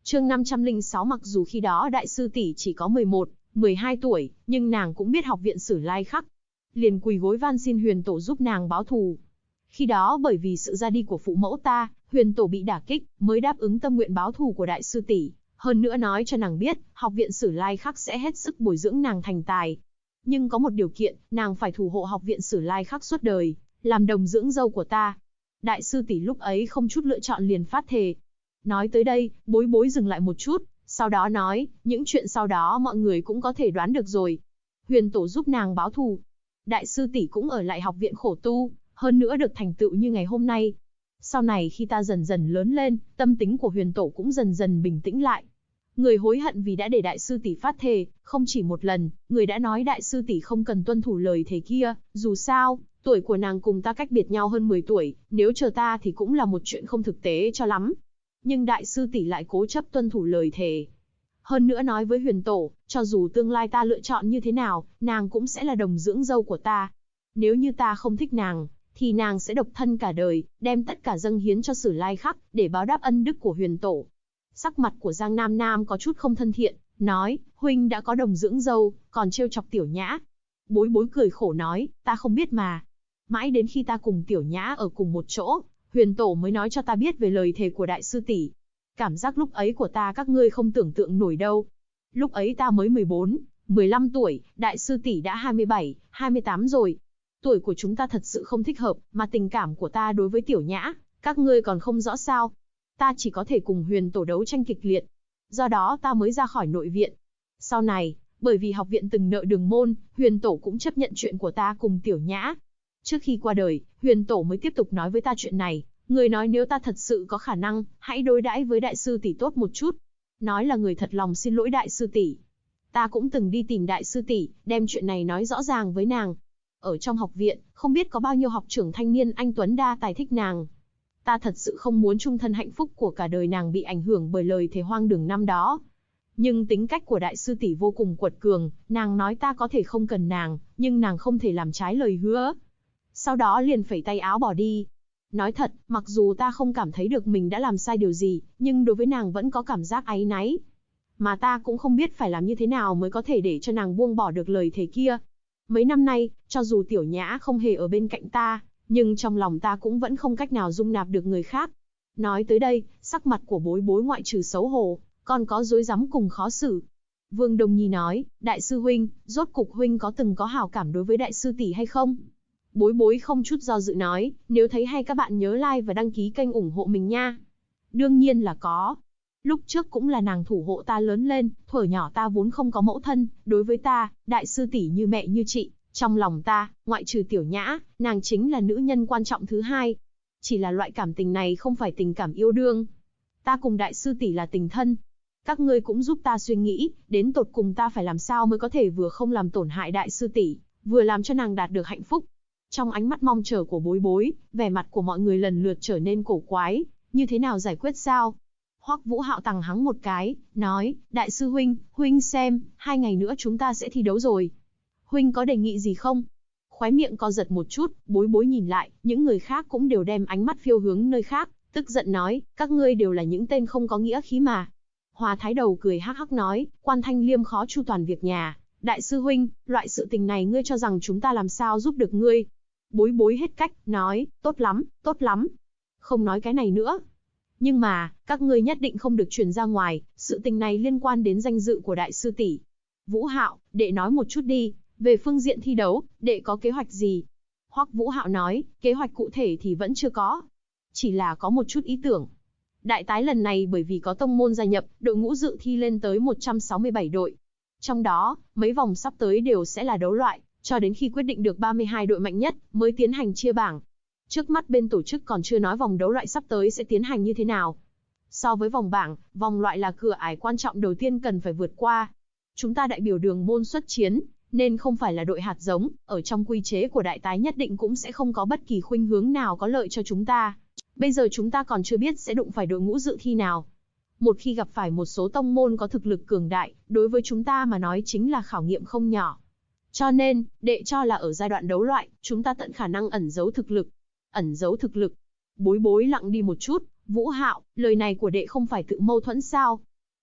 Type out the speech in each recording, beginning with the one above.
Chương 506. Mặc dù khi đó đại sư tỷ chỉ có 11, 12 tuổi, nhưng nàng cũng biết học viện Sử Lai Khắc. Liền quỳ gối van xin Huyền Tổ giúp nàng báo thù. Khi đó bởi vì sự ra đi của phụ mẫu ta, Huyền Tổ bị đả kích, mới đáp ứng tâm nguyện báo thù của đại sư tỷ. Hơn nữa nói cho nàng biết, học viện Sử Lai Khắc sẽ hết sức bồi dưỡng nàng thành tài. Nhưng có một điều kiện, nàng phải thủ hộ học viện Sử Lai Khắc suốt đời, làm đồng dưỡng dâu của ta. Đại sư tỷ lúc ấy không chút lựa chọn liền phát thề. Nói tới đây, Bối Bối dừng lại một chút, sau đó nói, những chuyện sau đó mọi người cũng có thể đoán được rồi. Huyền Tổ giúp nàng báo thù. Đại sư tỷ cũng ở lại học viện khổ tu, hơn nữa được thành tựu như ngày hôm nay. Sau này khi ta dần dần lớn lên, tâm tính của Huyền Tổ cũng dần dần bình tĩnh lại. Người hối hận vì đã để đại sư tỷ phát thề, không chỉ một lần, người đã nói đại sư tỷ không cần tuân thủ lời thề kia, dù sao, tuổi của nàng cùng ta cách biệt nhau hơn 10 tuổi, nếu chờ ta thì cũng là một chuyện không thực tế cho lắm. Nhưng đại sư tỷ lại cố chấp tuân thủ lời thề. Hơn nữa nói với Huyền Tổ, cho dù tương lai ta lựa chọn như thế nào, nàng cũng sẽ là đồng dưỡng dâu của ta. Nếu như ta không thích nàng, thì nàng sẽ độc thân cả đời, đem tất cả dâng hiến cho Sử Lai Khắc, để báo đáp ân đức của Huyền Tổ. Sắc mặt của Giang Nam Nam có chút không thân thiện, nói, huynh đã có đồng dưỡng dâu, còn trêu chọc Tiểu Nhã. Bối Bối cười khổ nói, ta không biết mà. Mãi đến khi ta cùng Tiểu Nhã ở cùng một chỗ, Huyền Tổ mới nói cho ta biết về lời thề của đại sư tỷ. Cảm giác lúc ấy của ta các ngươi không tưởng tượng nổi đâu. Lúc ấy ta mới 14, 15 tuổi, đại sư tỷ đã 27, 28 rồi. Tuổi của chúng ta thật sự không thích hợp, mà tình cảm của ta đối với Tiểu Nhã, các ngươi còn không rõ sao. Ta chỉ có thể cùng Huyền Tổ đấu tranh kịch liệt. Do đó ta mới ra khỏi nội viện. Sau này, bởi vì học viện từng nợ Đường Môn, Huyền Tổ cũng chấp nhận chuyện của ta cùng Tiểu Nhã. Trước khi qua đời, Huyền Tổ mới tiếp tục nói với ta chuyện này. Người nói nếu ta thật sự có khả năng, hãy đối đãi với đại sư tỷ tốt một chút. Nói là người thật lòng xin lỗi đại sư tỷ. Ta cũng từng đi tìm đại sư tỷ, đem chuyện này nói rõ ràng với nàng. Ở trong học viện, không biết có bao nhiêu học trưởng thanh niên anh tuấn đa tài thích nàng. Ta thật sự không muốn chung thân hạnh phúc của cả đời nàng bị ảnh hưởng bởi lời thề hoang đường năm đó. Nhưng tính cách của đại sư tỷ vô cùng quật cường, nàng nói ta có thể không cần nàng, nhưng nàng không thể làm trái lời hứa. Sau đó liền phẩy tay áo bỏ đi. Nói thật, mặc dù ta không cảm thấy được mình đã làm sai điều gì, nhưng đối với nàng vẫn có cảm giác áy náy. Mà ta cũng không biết phải làm như thế nào mới có thể để cho nàng buông bỏ được lời thề kia. Mấy năm nay, cho dù Tiểu Nhã không hề ở bên cạnh ta, nhưng trong lòng ta cũng vẫn không cách nào dung nạp được người khác. Nói tới đây, sắc mặt của Bối Bối ngoại trừ xấu hổ, còn có rối rắm cùng khó xử. Vương Đông Nhi nói, đại sư huynh, rốt cục huynh có từng có hảo cảm đối với đại sư tỷ hay không? Bối Bối không chút do dự nói, nếu thấy hay các bạn nhớ like và đăng ký kênh ủng hộ mình nha. Đương nhiên là có. Lúc trước cũng là nàng thủ hộ ta lớn lên, thuở nhỏ ta vốn không có mẫu thân, đối với ta, đại sư tỷ như mẹ như chị. Trong lòng ta, ngoại trừ Tiểu Nhã, nàng chính là nữ nhân quan trọng thứ hai. Chỉ là loại cảm tình này không phải tình cảm yêu đương. Ta cùng đại sư tỷ là tình thân. Các ngươi cũng giúp ta suy nghĩ, đến tột cùng ta phải làm sao mới có thể vừa không làm tổn hại đại sư tỷ, vừa làm cho nàng đạt được hạnh phúc. Trong ánh mắt mong chờ của Bối Bối, vẻ mặt của mọi người lần lượt trở nên cổ quái, như thế nào giải quyết sao? Hoắc Vũ Hạo tằng hắng một cái, nói, đại sư huynh, huynh xem, 2 ngày nữa chúng ta sẽ thi đấu rồi. Huynh có đề nghị gì không? Khóe miệng co giật một chút, Bối Bối nhìn lại, những người khác cũng đều đem ánh mắt phiêu hướng nơi khác, tức giận nói, các ngươi đều là những tên không có nghĩa khí mà. Hòa Thái Đầu cười hắc hắc nói, Quan Thanh Liêm khó chu toàn việc nhà, đại sư huynh, loại sự tình này ngươi cho rằng chúng ta làm sao giúp được ngươi? Bối Bối hết cách, nói, tốt lắm, tốt lắm. Không nói cái này nữa. Nhưng mà, các ngươi nhất định không được truyền ra ngoài, sự tình này liên quan đến danh dự của đại sư tỷ. Vũ Hạo, đệ nói một chút đi, về phương diện thi đấu, đệ có kế hoạch gì? Hoắc Vũ Hạo nói, kế hoạch cụ thể thì vẫn chưa có. Chỉ là có một chút ý tưởng. Đại tái lần này bởi vì có tông môn gia nhập, đội ngũ dự thi lên tới 167 đội. Trong đó, mấy vòng sắp tới đều sẽ là đấu loại, cho đến khi quyết định được 32 đội mạnh nhất, mới tiến hành chia bảng. Trước mắt bên tổ chức còn chưa nói vòng đấu loại sắp tới sẽ tiến hành như thế nào. So với vòng bảng, vòng loại là cửa ải quan trọng đầu tiên cần phải vượt qua. Chúng ta đại biểu Đường Môn xuất chiến, nên không phải là đội hạt giống, ở trong quy chế của đại tái nhất định cũng sẽ không có bất kỳ khuynh hướng nào có lợi cho chúng ta. Bây giờ chúng ta còn chưa biết sẽ đụng phải đội ngũ dự thi nào. Một khi gặp phải một số tông môn có thực lực cường đại, đối với chúng ta mà nói chính là khảo nghiệm không nhỏ. Cho nên, đệ cho là ở giai đoạn đấu loại, chúng ta tận khả năng ẩn giấu thực lực. Ẩn giấu thực lực. Bối Bối lặng đi một chút, Vũ Hạo, lời này của đệ không phải tự mâu thuẫn sao?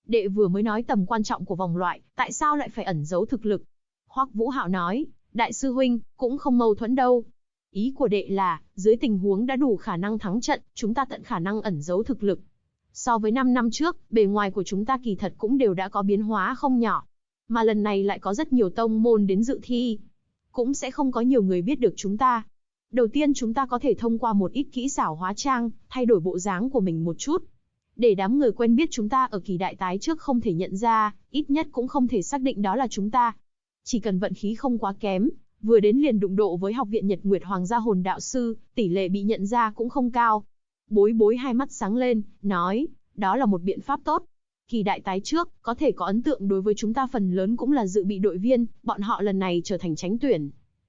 Đệ vừa mới nói tầm quan trọng của vòng loại, tại sao lại phải ẩn giấu thực lực? Hoắc Vũ Hạo nói, đại sư huynh, cũng không mâu thuẫn đâu. Ý của đệ là, dưới tình huống đã đủ khả năng thắng trận, chúng ta tận khả năng ẩn giấu thực lực. So với 5 năm trước, bề ngoài của chúng ta kỳ thật cũng đều đã có biến hóa không nhỏ. Mà lần này lại có rất nhiều tông môn đến dự thi. Cũng sẽ không có nhiều người biết được chúng ta. Đầu tiên chúng ta có thể thông qua một ít kỹ xảo hóa trang, thay đổi bộ dáng của mình một chút. Để đám người quen biết chúng ta ở kỳ đại tái trước không thể nhận ra, ít nhất cũng không thể xác định đó là chúng ta. Chỉ cần vận khí không quá kém, vừa đến liền đụng độ với học viện Nhật Nguyệt Hoàng gia hồn đạo sư, tỷ lệ bị nhận ra cũng không cao. Bối Bối hai mắt sáng lên, nói, đó là một biện pháp tốt. Kỳ đại tái trước, có thể có ấn tượng đối với chúng ta phần lớn cũng là dự bị đội viên, bọn họ lần này trở thành tránh tuyển.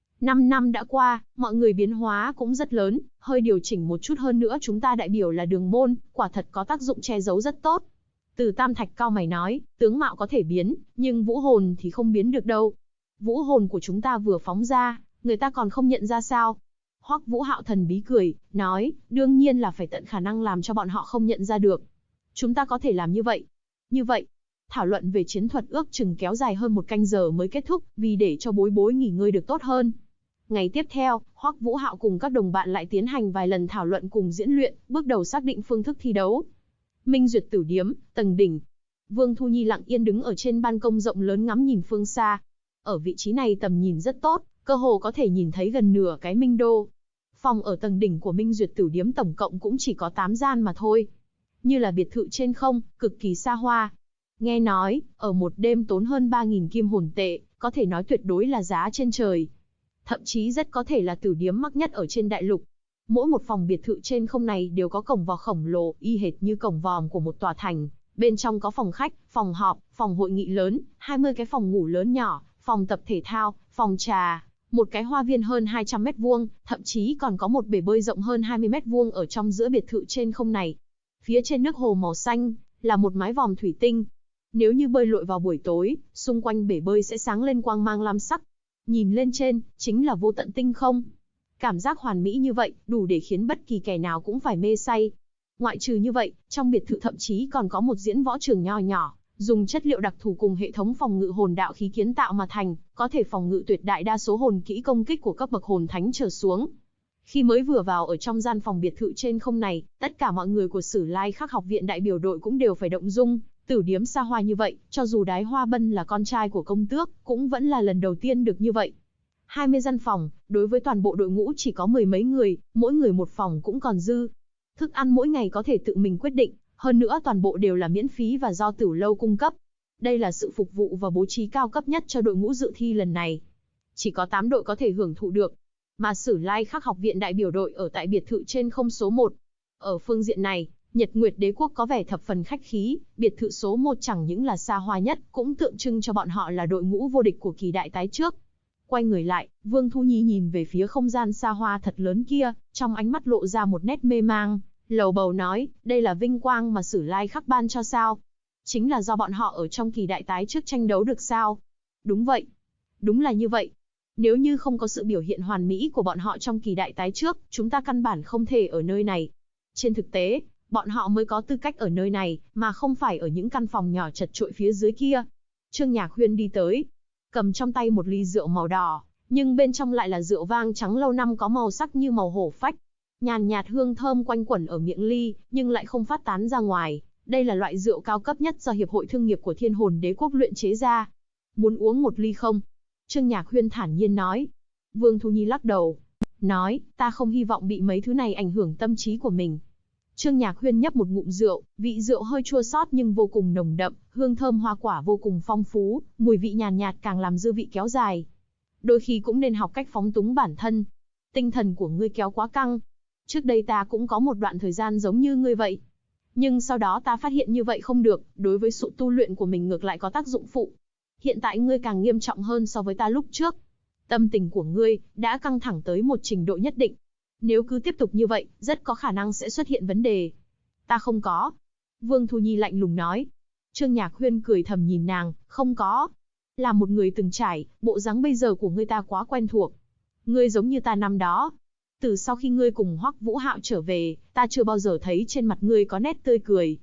5 năm đã qua, mọi người biến hóa cũng rất lớn, hơi điều chỉnh một chút hơn nữa chúng ta đại biểu là đường môn, quả thật có tác dụng che giấu rất tốt. Từ Tam Thạch cau mày nói, tướng mạo có thể biến, nhưng vũ hồn thì không biến được đâu. Vũ hồn của chúng ta vừa phóng ra, người ta còn không nhận ra sao? Hoắc Vũ Hạo thần bí cười, nói, đương nhiên là phải tận khả năng làm cho bọn họ không nhận ra được. Chúng ta có thể làm như vậy. Như vậy, thảo luận về chiến thuật ước chừng kéo dài hơn 1 canh giờ mới kết thúc, vì để cho Bối Bối nghỉ ngơi được tốt hơn. Ngày tiếp theo, Hoắc Vũ Hạo cùng các đồng bạn lại tiến hành vài lần thảo luận cùng diễn luyện, bước đầu xác định phương thức thi đấu. Minh Duyệt Tử Điếm, tầng đỉnh. Vương Thu Nhi lặng yên đứng ở trên ban công rộng lớn ngắm nhìn phương xa. Ở vị trí này tầm nhìn rất tốt, cơ hồ có thể nhìn thấy gần nửa cái Minh Đô. Phòng ở tầng đỉnh của Minh Duyệt Tử Điếm tổng cộng cũng chỉ có 8 gian mà thôi. Như là biệt thự trên không, cực kỳ xa hoa. Nghe nói, ở một đêm tốn hơn 3.000 kim hồn tệ, có thể nói tuyệt đối là giá trên trời. Thậm chí rất có thể là tử điếm mắc nhất ở trên đại lục. Mỗi một phòng biệt thự trên không này đều có cổng vào khổng lồ, y hệt như cổng vòm của một tòa thành. Bên trong có phòng khách, phòng họp, phòng hội nghị lớn, 20 cái phòng ngủ lớn nhỏ, phòng tập thể thao, phòng trà, một cái hoa viên hơn 200 mét vuông, thậm chí còn có một bể bơi rộng hơn 20 mét vuông ở trong giữa biệt thự trên không này. Phía trên nước hồ màu xanh, là một mái vòm thủy tinh. Nếu như bơi lội vào buổi tối, xung quanh bể bơi sẽ sáng lên quang mang lam sắc. Nhìn lên trên, chính là vô tận tinh không. Cảm giác hoàn mỹ như vậy, đủ để khiến bất kỳ kẻ nào cũng phải mê say. Ngoại trừ như vậy, trong biệt thự thậm chí còn có một diễn võ trường nho nhỏ, dùng chất liệu đặc thù cùng hệ thống phòng ngự hồn đạo khí kiến tạo mà thành, có thể phòng ngự tuyệt đại đa số hồn kỹ công kích của các bậc hồn thánh trở xuống. Khi mới vừa vào ở trong gian phòng biệt thự trên không này, tất cả mọi người của Sử Lai Khắc học viện đại biểu đội cũng đều phải động dung. Tử điếm xa hoa như vậy, cho dù Đái Hoa Bân là con trai của công tước, cũng vẫn là lần đầu tiên được như vậy. 20 gian phòng, đối với toàn bộ đội ngũ chỉ có 10 mấy người, mỗi người một phòng cũng còn dư. Thức ăn mỗi ngày có thể tự mình quyết định, hơn nữa toàn bộ đều là miễn phí và do Tửu Lâu cung cấp. Đây là sự phục vụ và bố trí cao cấp nhất cho đội ngũ dự thi lần này. Chỉ có 8 đội có thể hưởng thụ được, mà Sử Lai Khắc học viện đại biểu đội ở tại biệt thự trên không số 1. Ở phương diện này, Nhật Nguyệt Đế quốc có vẻ thập phần khách khí, biệt thự số 1 chẳng những là xa hoa nhất, cũng tượng trưng cho bọn họ là đội ngũ vô địch của kỳ đại tái trước. Quay người lại, Vương Thu Nhi nhìn về phía không gian xa hoa thật lớn kia, trong ánh mắt lộ ra một nét mê mang, lầu bầu nói, đây là vinh quang mà Sử Lai Khắc ban cho sao? Chính là do bọn họ ở trong kỳ đại tái trước tranh đấu được sao? Đúng vậy. Đúng là như vậy. Nếu như không có sự biểu hiện hoàn mỹ của bọn họ trong kỳ đại tái trước, chúng ta căn bản không thể ở nơi này. Trên thực tế, bọn họ mới có tư cách ở nơi này, mà không phải ở những căn phòng nhỏ chật chội phía dưới kia. Trương Nhạc Huyên đi tới, cầm trong tay một ly rượu màu đỏ, nhưng bên trong lại là rượu vang trắng lâu năm có màu sắc như màu hổ phách. Nhàn nhạt hương thơm quanh quẩn ở miệng ly, nhưng lại không phát tán ra ngoài. Đây là loại rượu cao cấp nhất do Hiệp hội Thương nghiệp của Thiên Hồn Đế quốc luyện chế ra. Muốn uống một ly không? Trương Nhạc Huyên thản nhiên nói. Vương Thu Nhi lắc đầu, nói, ta không hy vọng bị mấy thứ này ảnh hưởng tâm trí của mình. Trương Nhạc Huyên nhấp một ngụm rượu, vị rượu hơi chua xót nhưng vô cùng nồng đậm, hương thơm hoa quả vô cùng phong phú, mùi vị nhàn nhạt càng làm dư vị kéo dài. Đôi khi cũng nên học cách phóng túng bản thân. Tinh thần của ngươi kéo quá căng. Trước đây ta cũng có một đoạn thời gian giống như ngươi vậy. Nhưng sau đó ta phát hiện như vậy không được, đối với sự tu luyện của mình ngược lại có tác dụng phụ. Hiện tại ngươi càng nghiêm trọng hơn so với ta lúc trước. Tâm tình của ngươi đã căng thẳng tới một trình độ nhất định. Nếu cứ tiếp tục như vậy, rất có khả năng sẽ xuất hiện vấn đề. Ta không có. Vương Thu Nhi lạnh lùng nói. Trương Nhạc Huyên cười thầm nhìn nàng, không có. Là một người từng trải, bộ dáng bây giờ của ngươi ta quá quen thuộc. Ngươi giống như ta năm đó. Từ sau khi ngươi cùng Hoắc Vũ Hạo trở về, ta chưa bao giờ thấy trên mặt ngươi có nét tươi cười.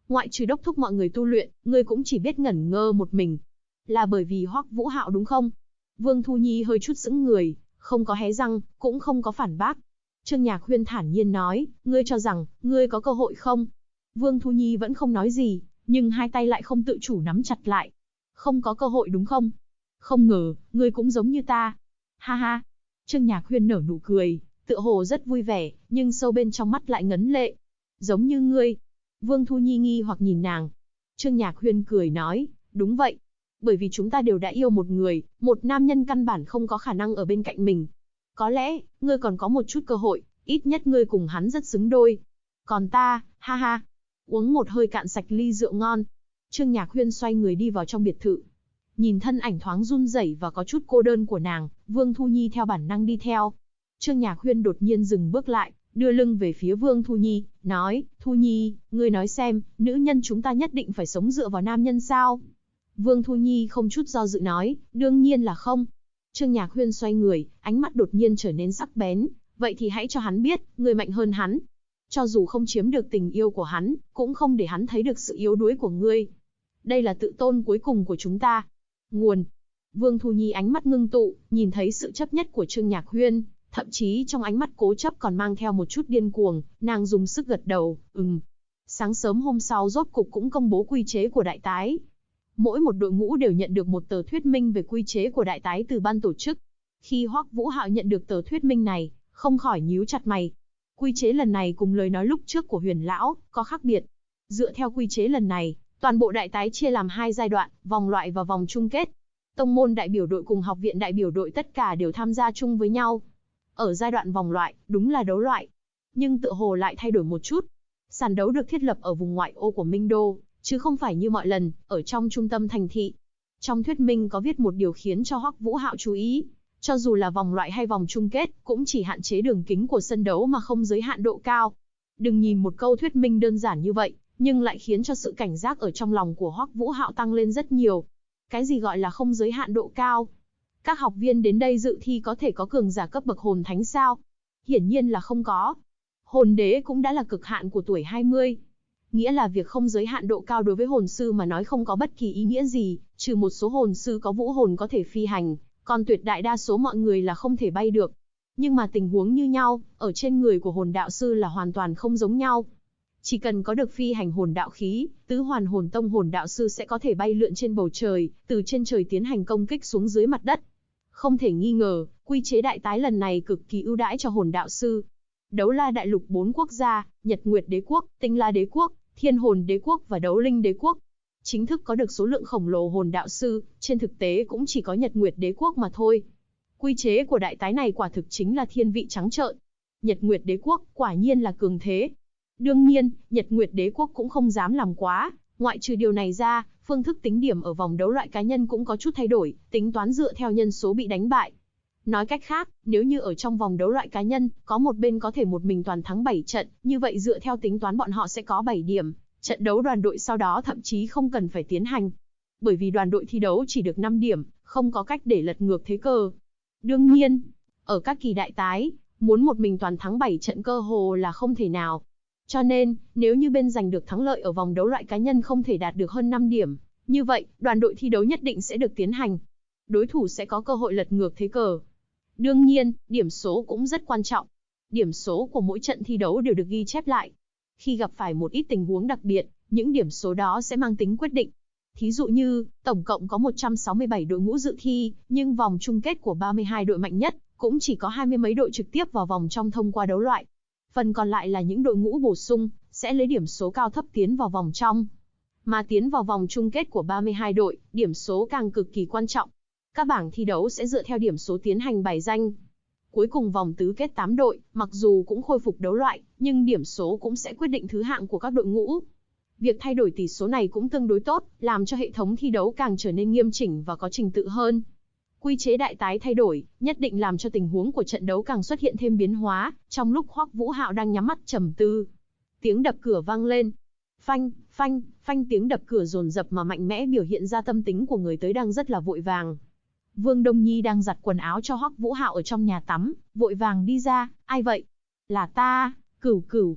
Ngoại trừ đốc thúc mọi người tu luyện, ngươi cũng chỉ biết ngẩn ngơ một mình. Là bởi vì Hoắc Vũ Hạo đúng không? Vương Thu Nhi hơi chút sững người, không có hé răng, cũng không có phản bác. Trương Nhạc Huyên thản nhiên nói, ngươi cho rằng, ngươi có cơ hội không? Vương Thu Nhi vẫn không nói gì, nhưng hai tay lại không tự chủ nắm chặt lại. Không có cơ hội đúng không? Không ngờ, ngươi cũng giống như ta. Ha ha. Trương Nhạc Huyên nở nụ cười, tựa hồ rất vui vẻ, nhưng sâu bên trong mắt lại ngấn lệ. Giống như ngươi. Vương Thu Nhi nghi hoặc nhìn nàng. Trương Nhạc Huyên cười nói, đúng vậy. Bởi vì chúng ta đều đã yêu một người, một nam nhân căn bản không có khả năng ở bên cạnh mình. Có lẽ, ngươi còn có một chút cơ hội, ít nhất ngươi cùng hắn rất xứng đôi. Còn ta, ha ha. Uống một hơi cạn sạch ly rượu ngon. Trương Nhạc Huyên xoay người đi vào trong biệt thự. Nhìn thân ảnh thoáng run rẩy và có chút cô đơn của nàng, Vương Thu Nhi theo bản năng đi theo. Trương Nhạc Huyên đột nhiên dừng bước lại, đưa lưng về phía Vương Thu Nhi, nói, Thu Nhi, ngươi nói xem, nữ nhân chúng ta nhất định phải sống dựa vào nam nhân sao? Vương Thu Nhi không chút do dự nói, đương nhiên là không. Trương Nhạc Huyên xoay người, ánh mắt đột nhiên trở nên sắc bén, vậy thì hãy cho hắn biết, ngươi mạnh hơn hắn. Cho dù không chiếm được tình yêu của hắn, cũng không để hắn thấy được sự yếu đuối của ngươi. Đây là tự tôn cuối cùng của chúng ta. Nguồn. Vương Thu Nhi ánh mắt ngưng tụ, nhìn thấy sự chấp nhất của Trương Nhạc Huyên, thậm chí trong ánh mắt cố chấp còn mang theo một chút điên cuồng, nàng dùng sức gật đầu, Sáng sớm hôm sau rốt cục cũng công bố quy chế của đại tái. Mỗi một đội ngũ đều nhận được một tờ thuyết minh về quy chế của đại tái từ ban tổ chức. Khi Hoắc Vũ Hạo nhận được tờ thuyết minh này, không khỏi nhíu chặt mày. Quy chế lần này cùng lời nói lúc trước của Huyền lão có khác biệt. Dựa theo quy chế lần này, toàn bộ đại tái chia làm 2 giai đoạn, vòng loại và vòng chung kết. Tông môn đại biểu đội cùng học viện đại biểu đội tất cả đều tham gia chung với nhau. Ở giai đoạn vòng loại, đúng là đấu loại. Nhưng tựa hồ lại thay đổi một chút. Sàn đấu được thiết lập ở vùng ngoại ô của Minh Đô, chứ không phải như mọi lần, ở trong trung tâm thành thị. Trong thuyết minh có viết một điều khiến cho Hoắc Vũ Hạo chú ý. Cho dù là vòng loại hay vòng chung kết, cũng chỉ hạn chế đường kính của sân đấu mà không giới hạn độ cao. Đừng nhìn một câu thuyết minh đơn giản như vậy, nhưng lại khiến cho sự cảnh giác ở trong lòng của Hoắc Vũ Hạo tăng lên rất nhiều. Cái gì gọi là không giới hạn độ cao? Các học viên đến đây dự thi có thể có cường giả cấp bậc hồn thánh sao? Hiển nhiên là không có. Hồn đế cũng đã là cực hạn của tuổi 20. Nghĩa là việc không giới hạn độ cao đối với hồn sư mà nói không có bất kỳ ý nghĩa gì, trừ một số hồn sư có vũ hồn có thể phi hành, còn tuyệt đại đa số mọi người là không thể bay được. Nhưng mà tình huống như nhau, ở trên người của hồn đạo sư là hoàn toàn không giống nhau. Chỉ cần có được phi hành hồn đạo khí, tứ hoàn hồn tông hồn đạo sư sẽ có thể bay lượn trên bầu trời, từ trên trời tiến hành công kích xuống dưới mặt đất. Không thể nghi ngờ, quy chế đại tái lần này cực kỳ ưu đãi cho hồn đạo sư. Đấu la đại lục 4 quốc gia, Nhật Nguyệt đế quốc, Tinh La đế quốc, Thiên hồn đế quốc và Đấu linh đế quốc. Chính thức có được số lượng khổng lồ hồn đạo sư, trên thực tế cũng chỉ có Nhật Nguyệt đế quốc mà thôi. Quy chế của đại tái này quả thực chính là thiên vị trắng trợn. Nhật Nguyệt đế quốc quả nhiên là cường thế. Đương nhiên, Nhật Nguyệt đế quốc cũng không dám làm quá, ngoại trừ điều này ra, phương thức tính điểm ở vòng đấu loại cá nhân cũng có chút thay đổi, tính toán dựa theo nhân số bị đánh bại. Nói cách khác, nếu như ở trong vòng đấu loại cá nhân, có một bên có thể một mình toàn thắng 7 trận, như vậy dựa theo tính toán bọn họ sẽ có 7 điểm, trận đấu đoàn đội sau đó thậm chí không cần phải tiến hành. Bởi vì đoàn đội thi đấu chỉ được 5 điểm, không có cách để lật ngược thế cờ. Đương nhiên, ở các kỳ đại tái, muốn một mình toàn thắng 7 trận cơ hồ là không thể nào. Cho nên, nếu như bên giành được thắng lợi ở vòng đấu loại cá nhân không thể đạt được hơn 5 điểm, như vậy, đoàn đội thi đấu nhất định sẽ được tiến hành. Đối thủ sẽ có cơ hội lật ngược thế cờ. Đương nhiên, điểm số cũng rất quan trọng. Điểm số của mỗi trận thi đấu đều được ghi chép lại. Khi gặp phải một ít tình huống đặc biệt, những điểm số đó sẽ mang tính quyết định. Thí dụ như, tổng cộng có 167 đội ngũ dự thi, nhưng vòng chung kết của 32 đội mạnh nhất, cũng chỉ có 20 mấy đội trực tiếp vào vòng trong thông qua đấu loại. Phần còn lại là những đội ngũ bổ sung, sẽ lấy điểm số cao thấp tiến vào vòng trong. Mà tiến vào vòng chung kết của 32 đội, điểm số càng cực kỳ quan trọng. Các bảng thi đấu sẽ dựa theo điểm số tiến hành bài danh. Cuối cùng vòng tứ kết 8 đội, mặc dù cũng khôi phục đấu loại, nhưng điểm số cũng sẽ quyết định thứ hạng của các đội ngũ. Việc thay đổi tỷ số này cũng tương đối tốt, làm cho hệ thống thi đấu càng trở nên nghiêm chỉnh và có trình tự hơn. Quy chế đại tái thay đổi, nhất định làm cho tình huống của trận đấu càng xuất hiện thêm biến hóa, trong lúc Hoắc Vũ Hạo đang nhắm mắt trầm tư. Tiếng đập cửa vang lên. Phanh, phanh, phanh, tiếng đập cửa dồn dập mà mạnh mẽ biểu hiện ra tâm tính của người tới đang rất là vội vàng. Vương Đông Nhi đang giặt quần áo cho Hoắc Vũ Hạo ở trong nhà tắm, vội vàng đi ra, ai vậy? Là ta, Cửu Cửu.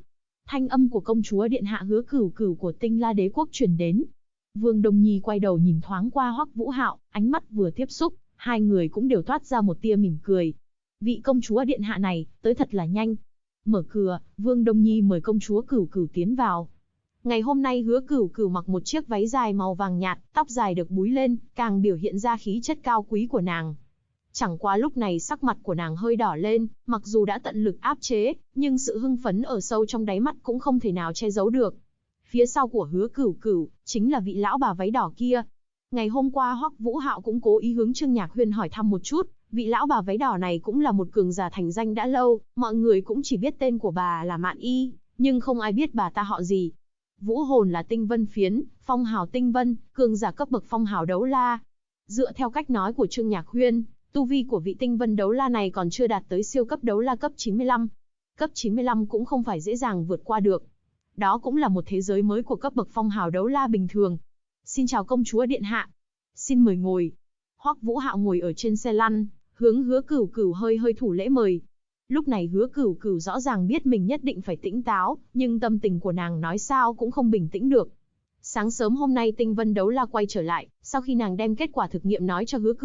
Thanh âm của công chúa điện hạ Hứa Cửu Cửu của Tinh La Đế quốc truyền đến. Vương Đông Nhi quay đầu nhìn thoáng qua Hoắc Vũ Hạo, ánh mắt vừa tiếp xúc, hai người cũng đều toát ra một tia mỉm cười. Vị công chúa điện hạ này, tới thật là nhanh. Mở cửa, Vương Đông Nhi mời công chúa Cửu Cửu tiến vào. Ngày hôm nay Hứa Cửu Cửu mặc một chiếc váy dài màu vàng nhạt, tóc dài được búi lên, càng biểu hiện ra khí chất cao quý của nàng. Chẳng qua lúc này sắc mặt của nàng hơi đỏ lên, mặc dù đã tận lực áp chế, nhưng sự hưng phấn ở sâu trong đáy mắt cũng không thể nào che giấu được. Phía sau của Hứa Cửu Cửu, chính là vị lão bà váy đỏ kia. Ngày hôm qua Hoắc Vũ Hạo cũng cố ý hướng Trương Nhạc Huyên hỏi thăm một chút, vị lão bà váy đỏ này cũng là một cường giả thành danh đã lâu, mọi người cũng chỉ biết tên của bà là Mạn Y, nhưng không ai biết bà ta họ gì. Vũ hồn là tinh vân phiến, phong hào tinh vân, cường giả cấp bậc phong hào đấu la. Dựa theo cách nói của Trương Nhạc Huyên, tu vi của vị tinh vân đấu la này còn chưa đạt tới siêu cấp đấu la cấp 95. Cấp 95 cũng không phải dễ dàng vượt qua được. Đó cũng là một thế giới mới của cấp bậc phong hào đấu la bình thường. Xin chào công chúa điện hạ. Xin mời ngồi. Hoắc Vũ Hạo ngồi ở trên xe lăn, hướng Hứa Cửu Cửu hơi thủ lễ mời. Lúc này Hứa Cửu Cửu rõ ràng biết mình nhất định phải tĩnh táo, nhưng tâm tình của nàng nói sao cũng không bình tĩnh được. Sáng sớm hôm nay Tinh Vân Đấu La quay trở lại, sau khi nàng đem kết quả thực nghiệm nói cho Hứa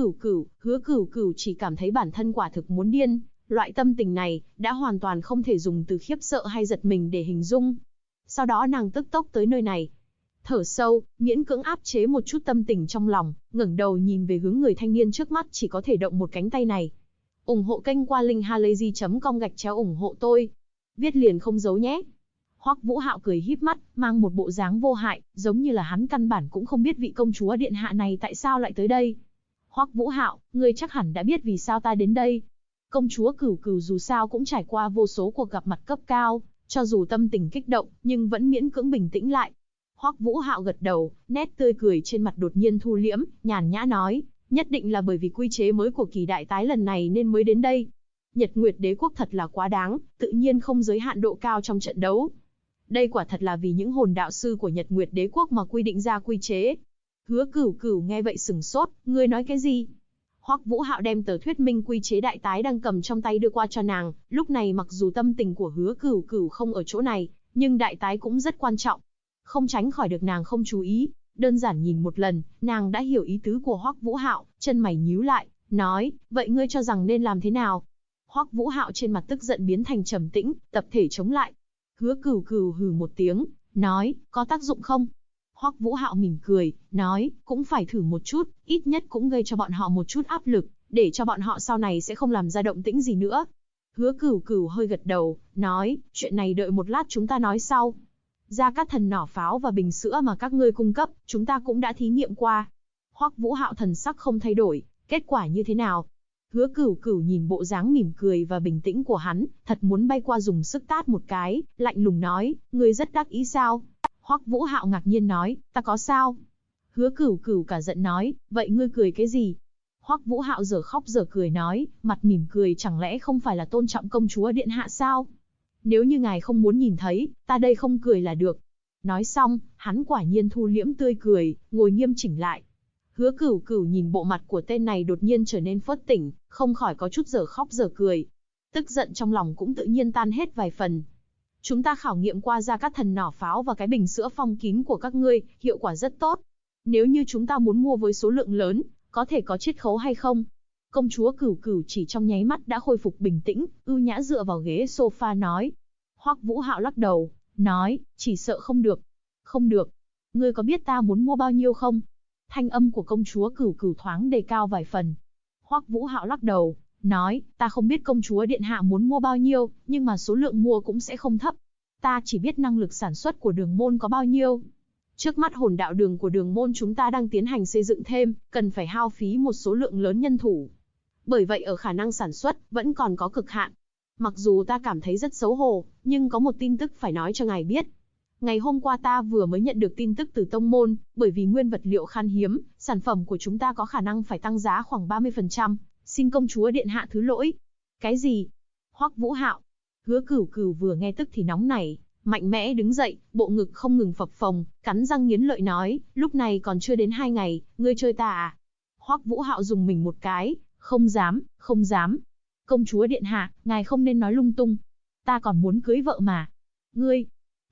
Cửu Cửu chỉ cảm thấy bản thân quả thực muốn điên, loại tâm tình này đã hoàn toàn không thể dùng từ khiếp sợ hay giật mình để hình dung. Sau đó nàng tức tốc tới nơi này, thở sâu, miễn cưỡng áp chế một chút tâm tình trong lòng, ngẩng đầu nhìn về hướng người thanh niên trước mắt chỉ có thể động một cánh tay này. Ủng hộ kênh qua linkhalazy.com/ủng hộ tôi. Viết liền không giấu nhé. Hoắc Vũ Hạo cười híp mắt, mang một bộ dáng vô hại, giống như là hắn căn bản cũng không biết vị công chúa điện hạ này tại sao lại tới đây. Hoắc Vũ Hạo, ngươi chắc hẳn đã biết vì sao ta đến đây. Công chúa Cửu Cửu dù sao cũng trải qua vô số cuộc gặp mặt cấp cao, cho dù tâm tình kích động, nhưng vẫn miễn cưỡng bình tĩnh lại. Hoắc Vũ Hạo gật đầu, nét tươi cười trên mặt đột nhiên thu liễm, nhàn nhã nói, nhất định là bởi vì quy chế mới của kỳ đại tái lần này nên mới đến đây. Nhật Nguyệt Đế quốc thật là quá đáng, tự nhiên không giới hạn độ cao trong trận đấu. Đây quả thật là vì những hồn đạo sư của Nhật Nguyệt Đế quốc mà quy định ra quy chế. Hứa Cửu Cửu nghe vậy sừng sốt, ngươi nói cái gì? Hoắc Vũ Hạo đem tờ thuyết minh quy chế đại tái đang cầm trong tay đưa qua cho nàng, lúc này mặc dù tâm tình của Hứa Cửu Cửu không ở chỗ này, nhưng đại tái cũng rất quan trọng. Không tránh khỏi được nàng không chú ý, đơn giản nhìn một lần, nàng đã hiểu ý tứ của Hoắc Vũ Hạo, chân mày nhíu lại, nói, vậy ngươi cho rằng nên làm thế nào? Hoắc Vũ Hạo trên mặt tức giận biến thành trầm tĩnh, tập thể chống lại. Hứa Cửu Cửu hừ một tiếng, nói, có tác dụng không? Hoắc Vũ Hạo mỉm cười, nói, cũng phải thử một chút, ít nhất cũng gây cho bọn họ một chút áp lực, để cho bọn họ sau này sẽ không làm ra động tĩnh gì nữa. Hứa Cửu Cửu hơi gật đầu, nói, chuyện này đợi một lát chúng ta nói sau. Gia Cát Thần nỏ pháo và bình sữa mà các ngươi cung cấp, chúng ta cũng đã thí nghiệm qua. Hoắc Vũ Hạo thần sắc không thay đổi, kết quả như thế nào? Hứa Cửu Cửu nhìn bộ dáng mỉm cười và bình tĩnh của hắn, thật muốn bay qua dùng sức tát một cái, lạnh lùng nói, ngươi rất đắc ý sao? Hoắc Vũ Hạo ngạc nhiên nói, ta có sao? Hứa Cửu Cửu cả giận nói, vậy ngươi cười cái gì? Hoắc Vũ Hạo giờ khóc giờ cười nói, mặt mỉm cười chẳng lẽ không phải là tôn trọng công chúa điện hạ sao? Nếu như ngài không muốn nhìn thấy, ta đây không cười là được. Nói xong, hắn quả nhiên thu liễm tươi cười, ngồi nghiêm chỉnh lại. Hứa Cửu Cửu nhìn bộ mặt của tên này đột nhiên trở nên phớt tỉnh, không khỏi có chút giờ khóc giờ cười. Tức giận trong lòng cũng tự nhiên tan hết vài phần. Chúng ta khảo nghiệm qua Gia Cát Thần nỏ pháo và cái bình sữa phong kín của các ngươi, hiệu quả rất tốt. Nếu như chúng ta muốn mua với số lượng lớn, có thể có chiết khấu hay không? Công chúa Cửu Cửu chỉ trong nháy mắt đã khôi phục bình tĩnh, ưu nhã dựa vào ghế sofa nói. Hoắc Vũ Hạo lắc đầu, nói, chỉ sợ không được. Không được. Ngươi có biết ta muốn mua bao nhiêu không? Thanh âm của công chúa Cửu Cửu thoáng đề cao vài phần. Hoắc Vũ Hạo lắc đầu, nói, ta không biết công chúa điện hạ muốn mua bao nhiêu, nhưng mà số lượng mua cũng sẽ không thấp. Ta chỉ biết năng lực sản xuất của đường môn có bao nhiêu. Trước mắt hồn đạo đường của đường môn chúng ta đang tiến hành xây dựng thêm, cần phải hao phí một số lượng lớn nhân thủ. Bởi vậy ở khả năng sản xuất, vẫn còn có cực hạn. Mặc dù ta cảm thấy rất xấu hổ, nhưng có một tin tức phải nói cho ngài biết. Ngày hôm qua ta vừa mới nhận được tin tức từ tông môn, bởi vì nguyên vật liệu khan hiếm, sản phẩm của chúng ta có khả năng phải tăng giá khoảng 30%, xin công chúa điện hạ thứ lỗi. Cái gì? Hoắc Vũ Hạo. Hứa Cửu Cửu vừa nghe tức thì nóng nảy, mạnh mẽ đứng dậy, bộ ngực không ngừng phập phồng, cắn răng nghiến lợi nói, lúc này còn chưa đến 2 ngày, ngươi chơi ta à? Hoắc Vũ Hạo dùng mình một cái, không dám, không dám. Công chúa điện hạ, ngài không nên nói lung tung. Ta còn muốn cưới vợ mà. Ngươi,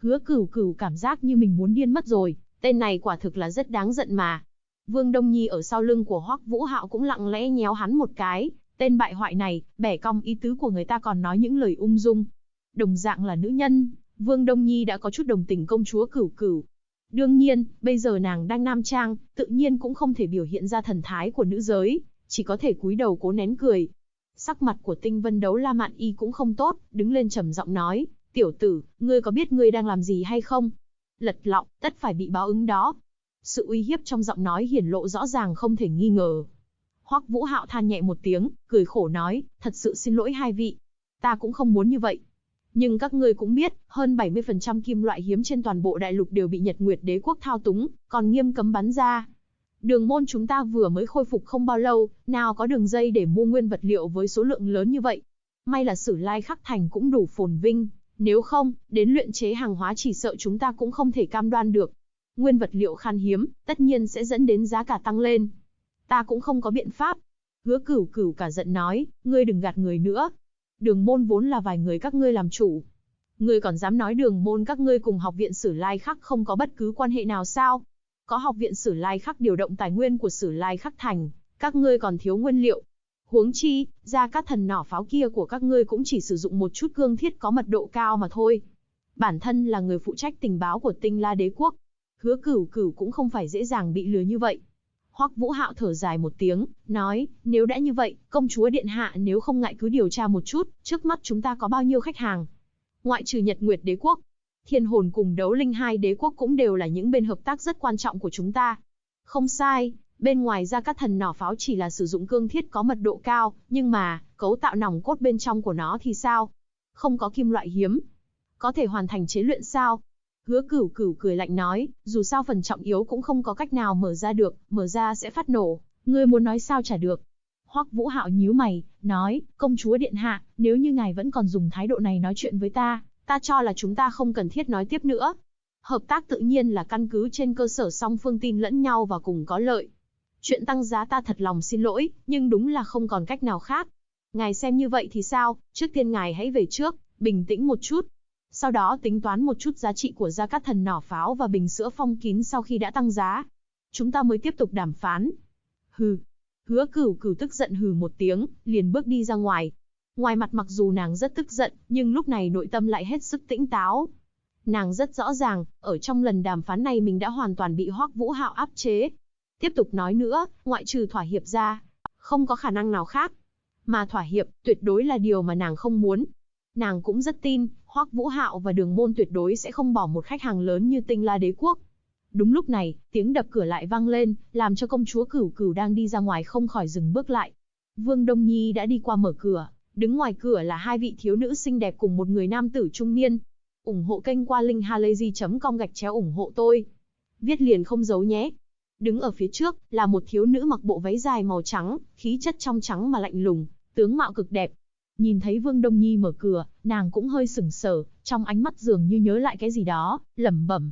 Hứa Cửu Cửu cảm giác như mình muốn điên mất rồi, tên này quả thực là rất đáng giận mà. Vương Đông Nhi ở sau lưng của Hoắc Vũ Hạo cũng lặng lẽ nhéo hắn một cái, tên bại hoại này, bẻ cong ý tứ của người ta còn nói những lời ung dung. Đồng dạng là nữ nhân, Vương Đông Nhi đã có chút đồng tình công chúa Cửu Cửu. Đương nhiên, bây giờ nàng đang nam trang, tự nhiên cũng không thể biểu hiện ra thần thái của nữ giới, chỉ có thể cúi đầu cố nén cười. Sắc mặt của Tinh Vân Đấu La Mạn Y cũng không tốt, đứng lên trầm giọng nói, tiểu tử, ngươi có biết ngươi đang làm gì hay không? Lật lọng, tất phải bị báo ứng đó. Sự uy hiếp trong giọng nói hiển lộ rõ ràng không thể nghi ngờ. Hoắc Vũ Hạo than nhẹ một tiếng, cười khổ nói, thật sự xin lỗi hai vị. Ta cũng không muốn như vậy. Nhưng các ngươi cũng biết, hơn 70% kim loại hiếm trên toàn bộ đại lục đều bị Nhật Nguyệt Đế quốc thao túng, còn nghiêm cấm bắn ra. Đường môn chúng ta vừa mới khôi phục không bao lâu, nào có đường dây để mua nguyên vật liệu với số lượng lớn như vậy. May là Sử Lai Khắc Thành cũng đủ phồn vinh, nếu không, đến luyện chế hàng hóa chỉ sợ chúng ta cũng không thể cam đoan được. Nguyên vật liệu khan hiếm, tất nhiên sẽ dẫn đến giá cả tăng lên. Ta cũng không có biện pháp. Hứa Cửu Cửu cả giận nói, ngươi đừng gạt người nữa. Đường môn vốn là vài người các ngươi làm chủ. Ngươi còn dám nói đường môn các ngươi cùng học viện Sử Lai Khắc không có bất cứ quan hệ nào sao? Có học viện Sử Lai Khắc điều động tài nguyên của Sử Lai Khắc Thành, các ngươi còn thiếu nguyên liệu. Huống chi, ra các thần nỏ pháo kia của các ngươi cũng chỉ sử dụng một chút cương thiết có mật độ cao mà thôi. Bản thân là người phụ trách tình báo của Tinh La Đế quốc. Hứa Cửu Cửu cũng không phải dễ dàng bị lừa như vậy. Hoắc Vũ Hạo thở dài một tiếng, nói, nếu đã như vậy, công chúa điện hạ nếu không ngại cứ điều tra một chút, trước mắt chúng ta có bao nhiêu khách hàng. Ngoại trừ Nhật Nguyệt Đế quốc, Thiên Hồn cùng Đấu Linh hai đế quốc cũng đều là những bên hợp tác rất quan trọng của chúng ta. Không sai, bên ngoài ra các thần nỏ pháo chỉ là sử dụng cương thiết có mật độ cao, nhưng mà, cấu tạo nòng cốt bên trong của nó thì sao? Không có kim loại hiếm. Có thể hoàn thành chế luyện sao? Hứa Cửu Cửu cười lạnh nói, dù sao phần trọng yếu cũng không có cách nào mở ra được, mở ra sẽ phát nổ, ngươi muốn nói sao chả được. Hoắc Vũ Hạo nhíu mày, nói, công chúa điện hạ, nếu như ngài vẫn còn dùng thái độ này nói chuyện với ta cho là chúng ta không cần thiết nói tiếp nữa. Hợp tác tự nhiên là căn cứ trên cơ sở song phương tin lẫn nhau và cùng có lợi. Chuyện tăng giá ta thật lòng xin lỗi, nhưng đúng là không còn cách nào khác. Ngài xem như vậy thì sao, trước tiên ngài hãy về trước, bình tĩnh một chút. Sau đó tính toán một chút giá trị của gia cát thần nỏ pháo và bình sữa phong kín sau khi đã tăng giá. Chúng ta mới tiếp tục đàm phán. Hừ. Hứa Cửu Cửu tức giận hừ một tiếng, liền bước đi ra ngoài. Ngoài mặt mặc dù nàng rất tức giận, nhưng lúc này nội tâm lại hết sức tĩnh táo. Nàng rất rõ ràng, ở trong lần đàm phán này mình đã hoàn toàn bị Hoắc Vũ Hạo áp chế. Tiếp tục nói nữa, ngoại trừ thỏa hiệp ra, không có khả năng nào khác. Mà thỏa hiệp, tuyệt đối là điều mà nàng không muốn. Nàng cũng rất tin, Hoắc Vũ Hạo và Đường Môn tuyệt đối sẽ không bỏ một khách hàng lớn như Tinh La Đế quốc. Đúng lúc này, tiếng đập cửa lại vang lên, làm cho công chúa Cửu Cửu đang đi ra ngoài không khỏi dừng bước lại. Vương Đông Nhi đã đi qua mở cửa, đứng ngoài cửa là hai vị thiếu nữ xinh đẹp cùng một người nam tử trung niên. Ủng hộ kênh qua linkhalazy.com/ủng hộ tôi. Viết liền không giấu nhé. Đứng ở phía trước là một thiếu nữ mặc bộ váy dài màu trắng, khí chất trong trắng mà lạnh lùng, tướng mạo cực đẹp. Nhìn thấy Vương Đông Nhi mở cửa, nàng cũng hơi sững sờ, trong ánh mắt dường như nhớ lại cái gì đó, lẩm bẩm,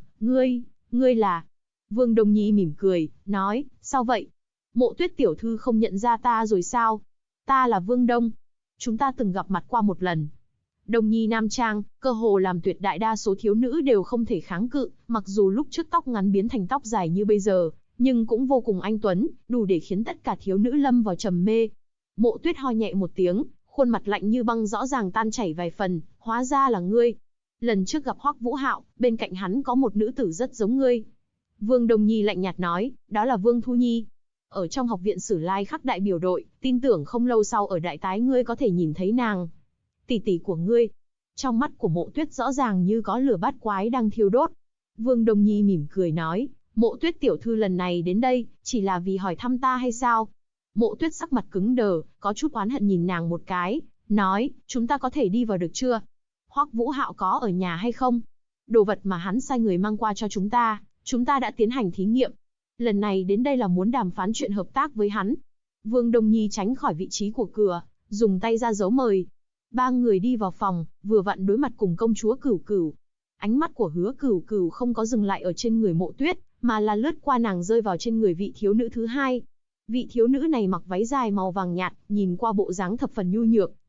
ngươi là... Vương Đông Nhi mỉm cười, nói, sao vậy? Mộ Tuyết tiểu thư không nhận ra ta rồi sao? Ta là Vương Đông. Chúng ta từng gặp mặt qua một lần. Đông Nhi nam trang, cơ hồ làm tuyệt đại đa số thiếu nữ đều không thể kháng cự, mặc dù lúc trước tóc ngắn biến thành tóc dài như bây giờ, nhưng cũng vô cùng anh tuấn, đủ để khiến tất cả thiếu nữ lâm vào trầm mê. Mộ Tuyết ho nhẹ một tiếng, khuôn mặt lạnh như băng rõ ràng tan chảy vài phần, hóa ra là ngươi. Lần trước gặp Hoắc Vũ Hạo, bên cạnh hắn có một nữ tử rất giống ngươi. Vương Đông Nhi lạnh nhạt nói, đó là Vương Thu Nhi. Ở trong học viện Sử Lai Khắc đại biểu đội, tin tưởng không lâu sau ở đại tái ngươi có thể nhìn thấy nàng. Tỷ tỷ của ngươi. Trong mắt của Mộ Tuyết rõ ràng như có lửa bát quái đang thiêu đốt. Vương Đông Nhi mỉm cười nói, Mộ Tuyết tiểu thư lần này đến đây, chỉ là vì hỏi thăm ta hay sao? Mộ Tuyết sắc mặt cứng đờ, có chút oán hận nhìn nàng một cái, nói, chúng ta có thể đi vào được chưa? Hoắc Vũ Hạo có ở nhà hay không? Đồ vật mà hắn sai người mang qua cho chúng ta đã tiến hành thí nghiệm. Lần này đến đây là muốn đàm phán chuyện hợp tác với hắn. Vương Đông Nhi tránh khỏi vị trí của cửa, dùng tay ra dấu mời. Ba người đi vào phòng, vừa vặn đối mặt cùng công chúa Cửu Cửu. Ánh mắt của Hứa Cửu Cửu không có dừng lại ở trên người Mộ Tuyết, mà là lướt qua nàng rơi vào trên người vị thiếu nữ thứ hai. Vị thiếu nữ này mặc váy dài màu vàng nhạt, nhìn qua bộ dáng thập phần nhu nhược,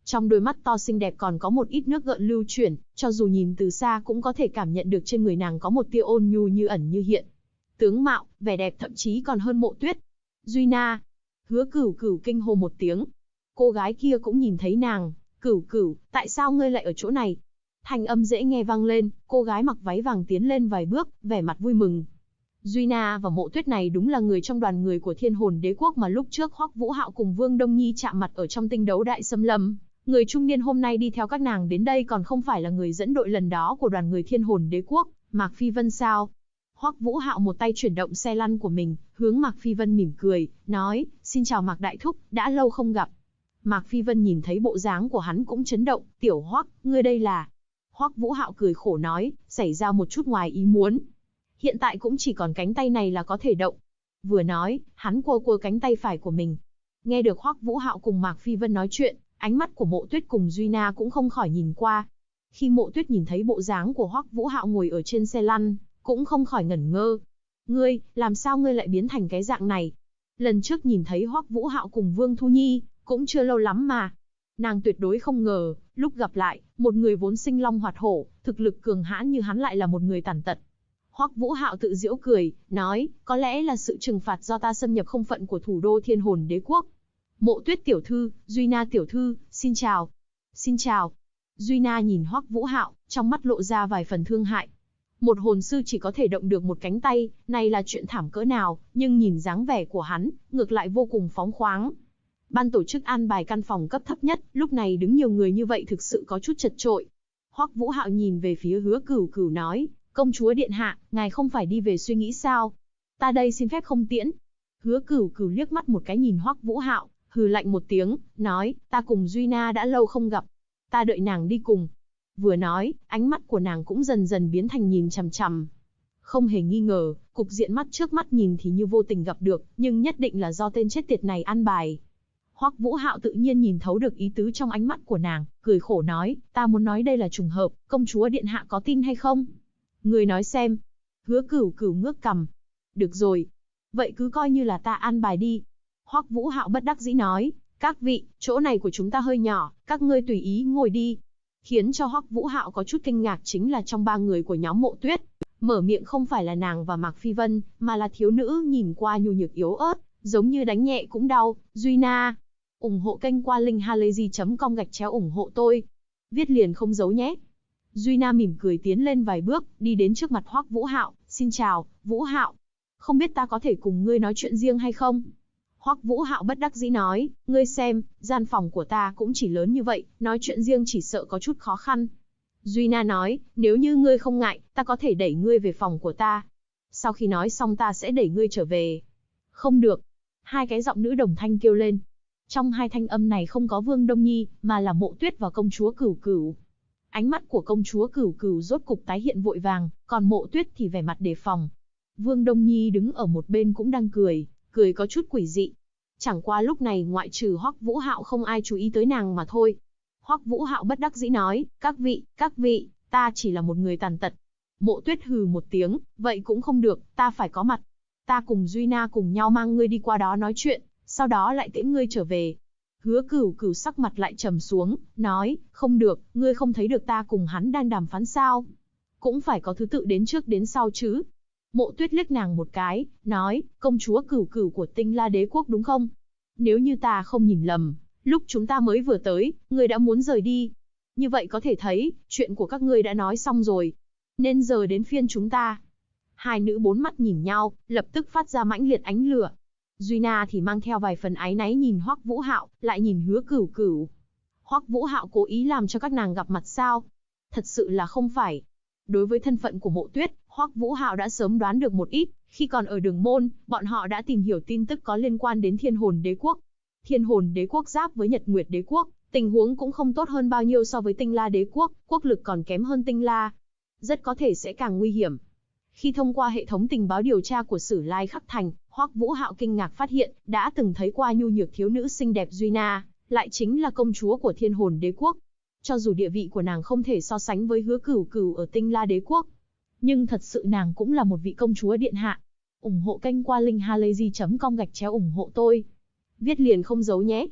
Trong đôi mắt to xinh đẹp còn có một ít nước gợn lưu chuyển, cho dù nhìn từ xa cũng có thể cảm nhận được trên người nàng có một tia ôn nhu như ẩn như hiện. Tướng mạo, vẻ đẹp thậm chí còn hơn Mộ Tuyết. Duy Na. Hứa Cửu Cửu kinh hô một tiếng. Cô gái kia cũng nhìn thấy nàng. Cửu Cửu, tại sao ngươi lại ở chỗ này? Thanh âm dễ nghe vang lên, cô gái mặc váy vàng tiến lên vài bước, vẻ mặt vui mừng. Duy Na và Mộ Tuyết này đúng là người trong đoàn người của Thiên Hồn Đế Quốc mà lúc trước Hoắc Vũ Hạo cùng Vương Đông Nhi chạm mặt ở trong tinh đấu đại xâm lâm. Người trung niên hôm nay đi theo các nàng đến đây còn không phải là người dẫn đội lần đó của đoàn người Thiên Hồn Đế Quốc, Mạc Phi Vân sao? Hoắc Vũ Hạo một tay chuyển động xe lăn của mình, hướng Mạc Phi Vân mỉm cười, nói, xin chào Mạc Đại Thúc, đã lâu không gặp. Mạc Phi Vân nhìn thấy bộ dáng của hắn cũng chấn động, tiểu Hoắc, ngươi đây là... Hoắc Vũ Hạo cười khổ nói, xảy ra một chút ngoài ý muốn. Hiện tại cũng chỉ còn cánh tay này là có thể động. Vừa nói, hắn quơ quơ cánh tay phải của mình. Nghe được Hoắc Vũ Hạo cùng Mạc Phi Vân nói chuyện, ánh mắt của Mộ Tuyết cùng Duy Na cũng không khỏi nhìn qua. Khi Mộ Tuyết nhìn thấy bộ dáng của Hoắc Vũ Hạo ngồi ở trên xe lăn, cũng không khỏi ngẩn ngơ. Ngươi, làm sao ngươi lại biến thành cái dạng này? Lần trước nhìn thấy Hoắc Vũ Hạo cùng Vương Thu Nhi, cũng chưa lâu lắm mà. Nàng tuyệt đối không ngờ, lúc gặp lại, một người vốn sinh long hoạt hổ, thực lực cường hãn như hắn lại là một người tàn tật. Hoắc Vũ Hạo tự giễu cười, nói, có lẽ là sự trừng phạt do ta xâm nhập không phận của thủ đô Thiên Hồn Đế Quốc. Mộ Tuyết tiểu thư, Duy Na tiểu thư, xin chào. Xin chào. Duy Na nhìn Hoắc Vũ Hạo, trong mắt lộ ra vài phần thương hại. Một hồn sư chỉ có thể động được một cánh tay, này là chuyện thảm cỡ nào, nhưng nhìn dáng vẻ của hắn, ngược lại vô cùng phóng khoáng. Ban tổ chức an bài căn phòng cấp thấp nhất, lúc này đứng nhiều người như vậy thực sự có chút chật chội. Hoắc Vũ Hạo nhìn về phía Hứa Cửu Cửu nói, công chúa điện hạ, ngài không phải đi về suy nghĩ sao? Ta đây xin phép không tiễn. Hứa Cửu Cửu liếc mắt một cái nhìn Hoắc Vũ Hạo, hừ lạnh một tiếng, nói, ta cùng Duy Na đã lâu không gặp, ta đợi nàng đi cùng. Vừa nói, ánh mắt của nàng cũng dần dần biến thành nhìn chằm chằm. Không hề nghi ngờ, cục diện mắt trước mắt nhìn thì như vô tình gặp được, nhưng nhất định là do tên chết tiệt này an bài. Hoắc Vũ Hạo tự nhiên nhìn thấu được ý tứ trong ánh mắt của nàng, cười khổ nói, ta muốn nói đây là trùng hợp, công chúa điện hạ có tin hay không? Người nói xem. Hứa Cửu Cửu ngước cằm. Được rồi. Vậy cứ coi như là ta an bài đi. Hoắc Vũ Hạo bất đắc dĩ nói, các vị, chỗ này của chúng ta hơi nhỏ, các ngươi tùy ý ngồi đi. Khiến cho Hoắc Vũ Hạo có chút kinh ngạc chính là trong ba người của nhóm Mộ Tuyết, mở miệng không phải là nàng và Mạc Phi Vân, mà là thiếu nữ nhìn qua nhu nhược yếu ớt, giống như đánh nhẹ cũng đau, Duy Na. Ủng hộ kênh qua linkhalazy.com/ủng hộ tôi. Viết liền không giấu nhé. Duy Na mỉm cười tiến lên vài bước, đi đến trước mặt Hoắc Vũ Hạo, xin chào, Vũ Hạo. Không biết ta có thể cùng ngươi nói chuyện riêng hay không? Hoắc Vũ Hạo bất đắc dĩ nói, ngươi xem, gian phòng của ta cũng chỉ lớn như vậy, nói chuyện riêng chỉ sợ có chút khó khăn. Duy Na nói, nếu như ngươi không ngại, ta có thể đẩy ngươi về phòng của ta. Sau khi nói xong ta sẽ đẩy ngươi trở về. Không được. Hai cái giọng nữ đồng thanh kêu lên. Trong hai thanh âm này không có Vương Đông Nhi, mà là Mộ Tuyết và công chúa Cửu Cửu. Ánh mắt của công chúa Cửu Cửu rốt cục tái hiện vội vàng, còn Mộ Tuyết thì vẻ mặt đề phòng. Vương Đông Nhi đứng ở một bên cũng đang cười, cười có chút quỷ dị. Chẳng qua lúc này ngoại trừ Hoắc Vũ Hạo không ai chú ý tới nàng mà thôi. Hoắc Vũ Hạo bất đắc dĩ nói, các vị, ta chỉ là một người tàn tật. Mộ Tuyết hừ một tiếng, vậy cũng không được, ta phải có mặt. Ta cùng Duy Na cùng nhau mang ngươi đi qua đó nói chuyện, sau đó lại tiễn ngươi trở về. Hứa Cửu Cửu sắc mặt lại trầm xuống, nói, không được, ngươi không thấy được ta cùng hắn đang đàm phán sao? Cũng phải có thứ tự đến trước đến sau chứ. Mộ Tuyết liếc nàng một cái, nói, công chúa Cửu Cửu của Tinh La Đế Quốc đúng không? Nếu như ta không nhìn lầm, lúc chúng ta mới vừa tới, ngươi đã muốn rời đi. Như vậy có thể thấy, chuyện của các ngươi đã nói xong rồi. Nên giờ đến phiên chúng ta. Hai nữ bốn mắt nhìn nhau, lập tức phát ra mãnh liệt ánh lửa. Duy Na thì mang theo vài phần áy náy nhìn Hoắc Vũ Hạo, lại nhìn Hứa Cửu Cửu. Hoắc Vũ Hạo cố ý làm cho các nàng gặp mặt sao? Thật sự là không phải. Đối với thân phận của Mộ Tuyết, Hoắc Vũ Hạo đã sớm đoán được một ít, khi còn ở Đường Môn, bọn họ đã tìm hiểu tin tức có liên quan đến Thiên Hồn Đế Quốc. Thiên Hồn Đế Quốc giáp với Nhật Nguyệt Đế Quốc, tình huống cũng không tốt hơn bao nhiêu so với Tinh La Đế Quốc, quốc lực còn kém hơn Tinh La. Rất có thể sẽ càng nguy hiểm. Khi thông qua hệ thống tình báo điều tra của Sử Lai Khắc Thành, Hoắc Vũ Hạo kinh ngạc phát hiện, đã từng thấy qua nhu nhược thiếu nữ xinh đẹp Duy Na, lại chính là công chúa của Thiên Hồn Đế Quốc. Cho dù địa vị của nàng không thể so sánh với Hứa Cửu Cửu ở Tinh La Đế Quốc, nhưng thật sự nàng cũng là một vị công chúa điện hạ. Ủng hộ kênh qua linkhalazy.com/ủng hộ tôi. Viết liền không giấu nhé.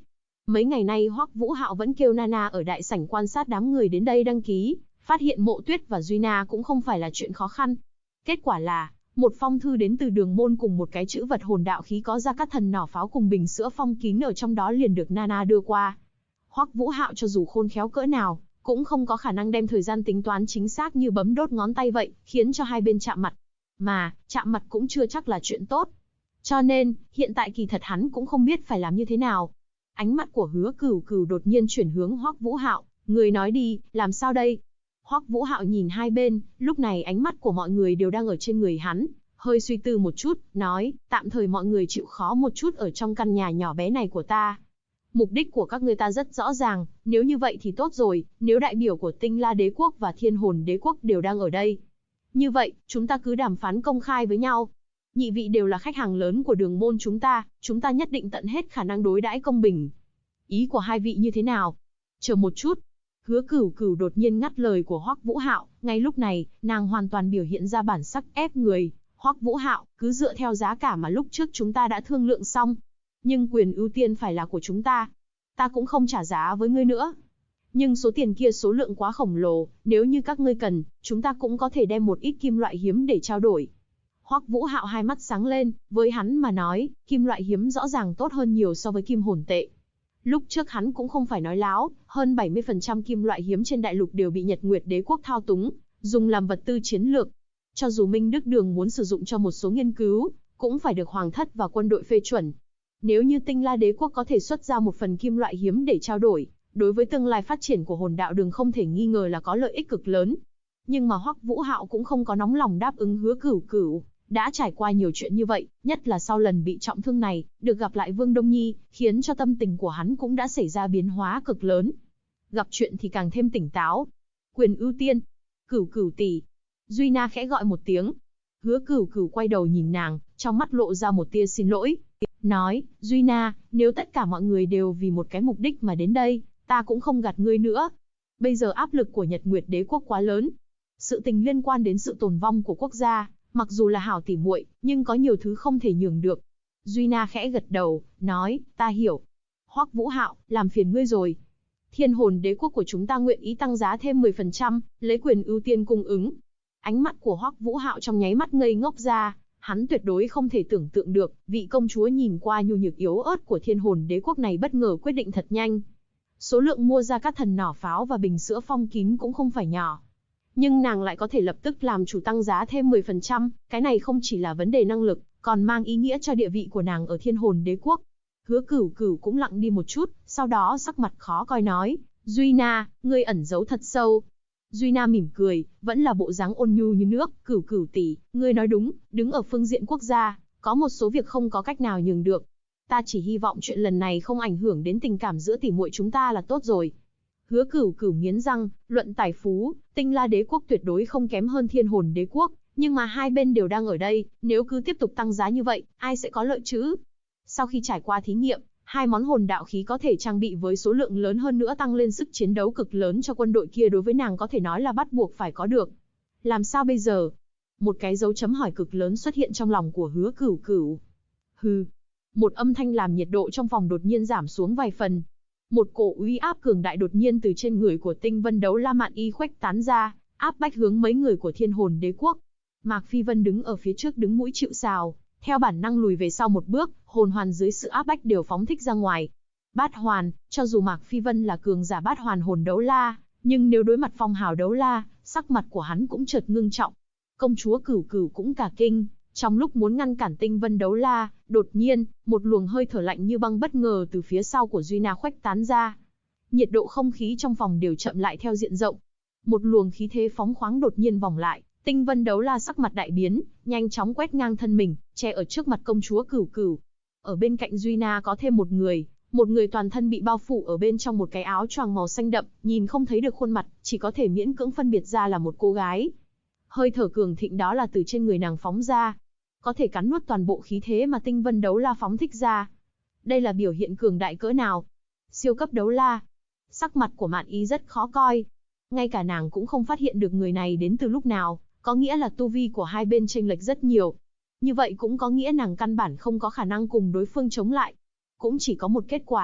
Mấy ngày nay Hoắc Vũ Hạo vẫn kêu Nana ở đại sảnh quan sát đám người đến đây đăng ký, phát hiện Mộ Tuyết và Duy Na cũng không phải là chuyện khó khăn. Kết quả là, một phong thư đến từ Đường Môn cùng một cái chữ vật hồn đạo khí có ra các thần nỏ pháo cùng bình sữa phong kín ở trong đó liền được Nana đưa qua. Hoắc Vũ Hạo cho dù khôn khéo cỡ nào, cũng không có khả năng đem thời gian tính toán chính xác như bấm đốt ngón tay vậy, khiến cho hai bên chạm mặt. Mà, chạm mặt cũng chưa chắc là chuyện tốt. Cho nên, hiện tại kỳ thật hắn cũng không biết phải làm như thế nào. Ánh mắt của Hứa Cửu Cửu đột nhiên chuyển hướng Hoắc Vũ Hạo, người nói đi, làm sao đây? Hoắc Vũ Hạo nhìn hai bên, lúc này ánh mắt của mọi người đều đang ở trên người hắn, hơi suy tư một chút, nói, tạm thời mọi người chịu khó một chút ở trong căn nhà nhỏ bé này của ta. Mục đích của các ngươi ta rất rõ ràng, nếu như vậy thì tốt rồi, nếu đại biểu của Tinh La Đế Quốc và Thiên Hồn Đế Quốc đều đang ở đây. Như vậy, chúng ta cứ đàm phán công khai với nhau. Nhị vị đều là khách hàng lớn của Đường Môn chúng ta nhất định tận hết khả năng đối đãi công bình. Ý của hai vị như thế nào? Chờ một chút. Hứa Cửu Cửu đột nhiên ngắt lời của Hoắc Vũ Hạo, ngay lúc này, nàng hoàn toàn biểu hiện ra bản sắc ép người. Hoắc Vũ Hạo, cứ dựa theo giá cả mà lúc trước chúng ta đã thương lượng xong. Nhưng quyền ưu tiên phải là của chúng ta. Ta cũng không trả giá với ngươi nữa. Nhưng số tiền kia số lượng quá khổng lồ, nếu như các ngươi cần, chúng ta cũng có thể đem một ít kim loại hiếm để trao đổi. Hoắc Vũ Hạo hai mắt sáng lên, với hắn mà nói, kim loại hiếm rõ ràng tốt hơn nhiều so với kim hồn tệ. Lúc trước hắn cũng không phải nói láo, hơn 70% kim loại hiếm trên đại lục đều bị Nhật Nguyệt Đế Quốc thao túng, dùng làm vật tư chiến lược. Cho dù Minh Đức Đường muốn sử dụng cho một số nghiên cứu, cũng phải được Hoàng thất và quân đội phê chuẩn. Nếu như Tinh La Đế Quốc có thể xuất ra một phần kim loại hiếm để trao đổi, đối với tương lai phát triển của hồn đạo đường không thể nghi ngờ là có lợi ích cực lớn. Nhưng mà Hoắc Vũ Hạo cũng không có nóng lòng đáp ứng Hứa Cửu Cửu. Đã trải qua nhiều chuyện như vậy, nhất là sau lần bị trọng thương này, được gặp lại Vương Đông Nhi, khiến cho tâm tình của hắn cũng đã xảy ra biến hóa cực lớn. Gặp chuyện thì càng thêm tỉnh táo. Quyền ưu tiên. Cửu Cửu tỷ. Duy Na khẽ gọi một tiếng. Hứa Cửu Cửu quay đầu nhìn nàng, trong mắt lộ ra một tia xin lỗi. Nói, Duy Na, nếu tất cả mọi người đều vì một cái mục đích mà đến đây, ta cũng không gạt ngươi nữa. Bây giờ áp lực của Nhật Nguyệt Đế Quốc quá lớn. Sự tình liên quan đến sự tồn vong của quốc gia. Mặc dù là hảo tỉ muội, nhưng có nhiều thứ không thể nhường được. Duy Na khẽ gật đầu, nói, ta hiểu. Hoắc Vũ Hạo, làm phiền ngươi rồi. Thiên Hồn Đế Quốc của chúng ta nguyện ý tăng giá thêm 10%, lấy quyền ưu tiên cung ứng. Ánh mắt của Hoắc Vũ Hạo trong nháy mắt ngây ngốc ra, hắn tuyệt đối không thể tưởng tượng được, vị công chúa nhìn qua nhu nhược yếu ớt của Thiên Hồn Đế Quốc này bất ngờ quyết định thật nhanh. Số lượng mua ra các thần nỏ pháo và bình sữa phong kín cũng không phải nhỏ. Nhưng nàng lại có thể lập tức làm chủ tăng giá thêm 10%, cái này không chỉ là vấn đề năng lực, còn mang ý nghĩa cho địa vị của nàng ở Thiên Hồn Đế Quốc. Hứa Cửu Cửu cũng lặng đi một chút, sau đó sắc mặt khó coi nói, Duy Na, ngươi ẩn giấu thật sâu. Duy Na mỉm cười, vẫn là bộ dáng ôn nhu như nước, Cửu Cửu tỷ, ngươi nói đúng, đứng ở phương diện quốc gia, có một số việc không có cách nào nhường được. Ta chỉ hy vọng chuyện lần này không ảnh hưởng đến tình cảm giữa tỷ muội chúng ta là tốt rồi. Hứa Cửu Cửu nghiến răng, luận tài phú, Tinh La Đế Quốc tuyệt đối không kém hơn Thiên Hồn Đế Quốc, nhưng mà hai bên đều đang ở đây, nếu cứ tiếp tục tăng giá như vậy, ai sẽ có lợi chứ? Sau khi trải qua thí nghiệm, hai món hồn đạo khí có thể trang bị với số lượng lớn hơn nữa tăng lên sức chiến đấu cực lớn cho quân đội kia đối với nàng có thể nói là bắt buộc phải có được. Làm sao bây giờ? Một cái dấu chấm hỏi cực lớn xuất hiện trong lòng của Hứa Cửu Cửu. Hừ. Một âm thanh làm nhiệt độ trong phòng đột nhiên giảm xuống vài phần. Một cổ uy áp cường đại đột nhiên từ trên người của Tinh Vân Đấu La Mạn Y khuếch tán ra, áp bách hướng mấy người của Thiên Hồn Đế Quốc. Mạc Phi Vân đứng ở phía trước đứng mũi chịu sào, theo bản năng lùi về sau một bước, hồn hoàn dưới sự áp bách đều phóng thích ra ngoài. Bát hoàn, cho dù Mạc Phi Vân là cường giả bát hoàn hồn đấu la, nhưng nếu đối mặt phong hào đấu la, sắc mặt của hắn cũng chợt ngưng trọng. Công chúa Cửu Cửu cũng cả kinh, trong lúc muốn ngăn cản Tinh Vân Đấu La, đột nhiên, một luồng hơi thở lạnh như băng bất ngờ từ phía sau của Duy Na khuếch tán ra. Nhiệt độ không khí trong phòng đều chậm lại theo diện rộng. Một luồng khí thế phóng khoáng đột nhiên vòng lại, Tinh Vân Đấu La sắc mặt đại biến, nhanh chóng quét ngang thân mình, che ở trước mặt công chúa Cửu Cửu. Ở bên cạnh Duy Na có thêm một người toàn thân bị bao phủ ở bên trong một cái áo choàng màu xanh đậm, nhìn không thấy được khuôn mặt, chỉ có thể miễn cưỡng phân biệt ra là một cô gái. Hơi thở cường thịnh đó là từ trên người nàng phóng ra, có thể cắn nuốt toàn bộ khí thế mà Tinh Vân Đấu La phóng thích ra. Đây là biểu hiện cường đại cỡ nào? Siêu cấp đấu la. Sắc mặt của Mạn Y rất khó coi. Ngay cả nàng cũng không phát hiện được người này đến từ lúc nào, có nghĩa là tu vi của hai bên chênh lệch rất nhiều. Như vậy cũng có nghĩa nàng căn bản không có khả năng cùng đối phương chống lại. Cũng chỉ có một kết quả,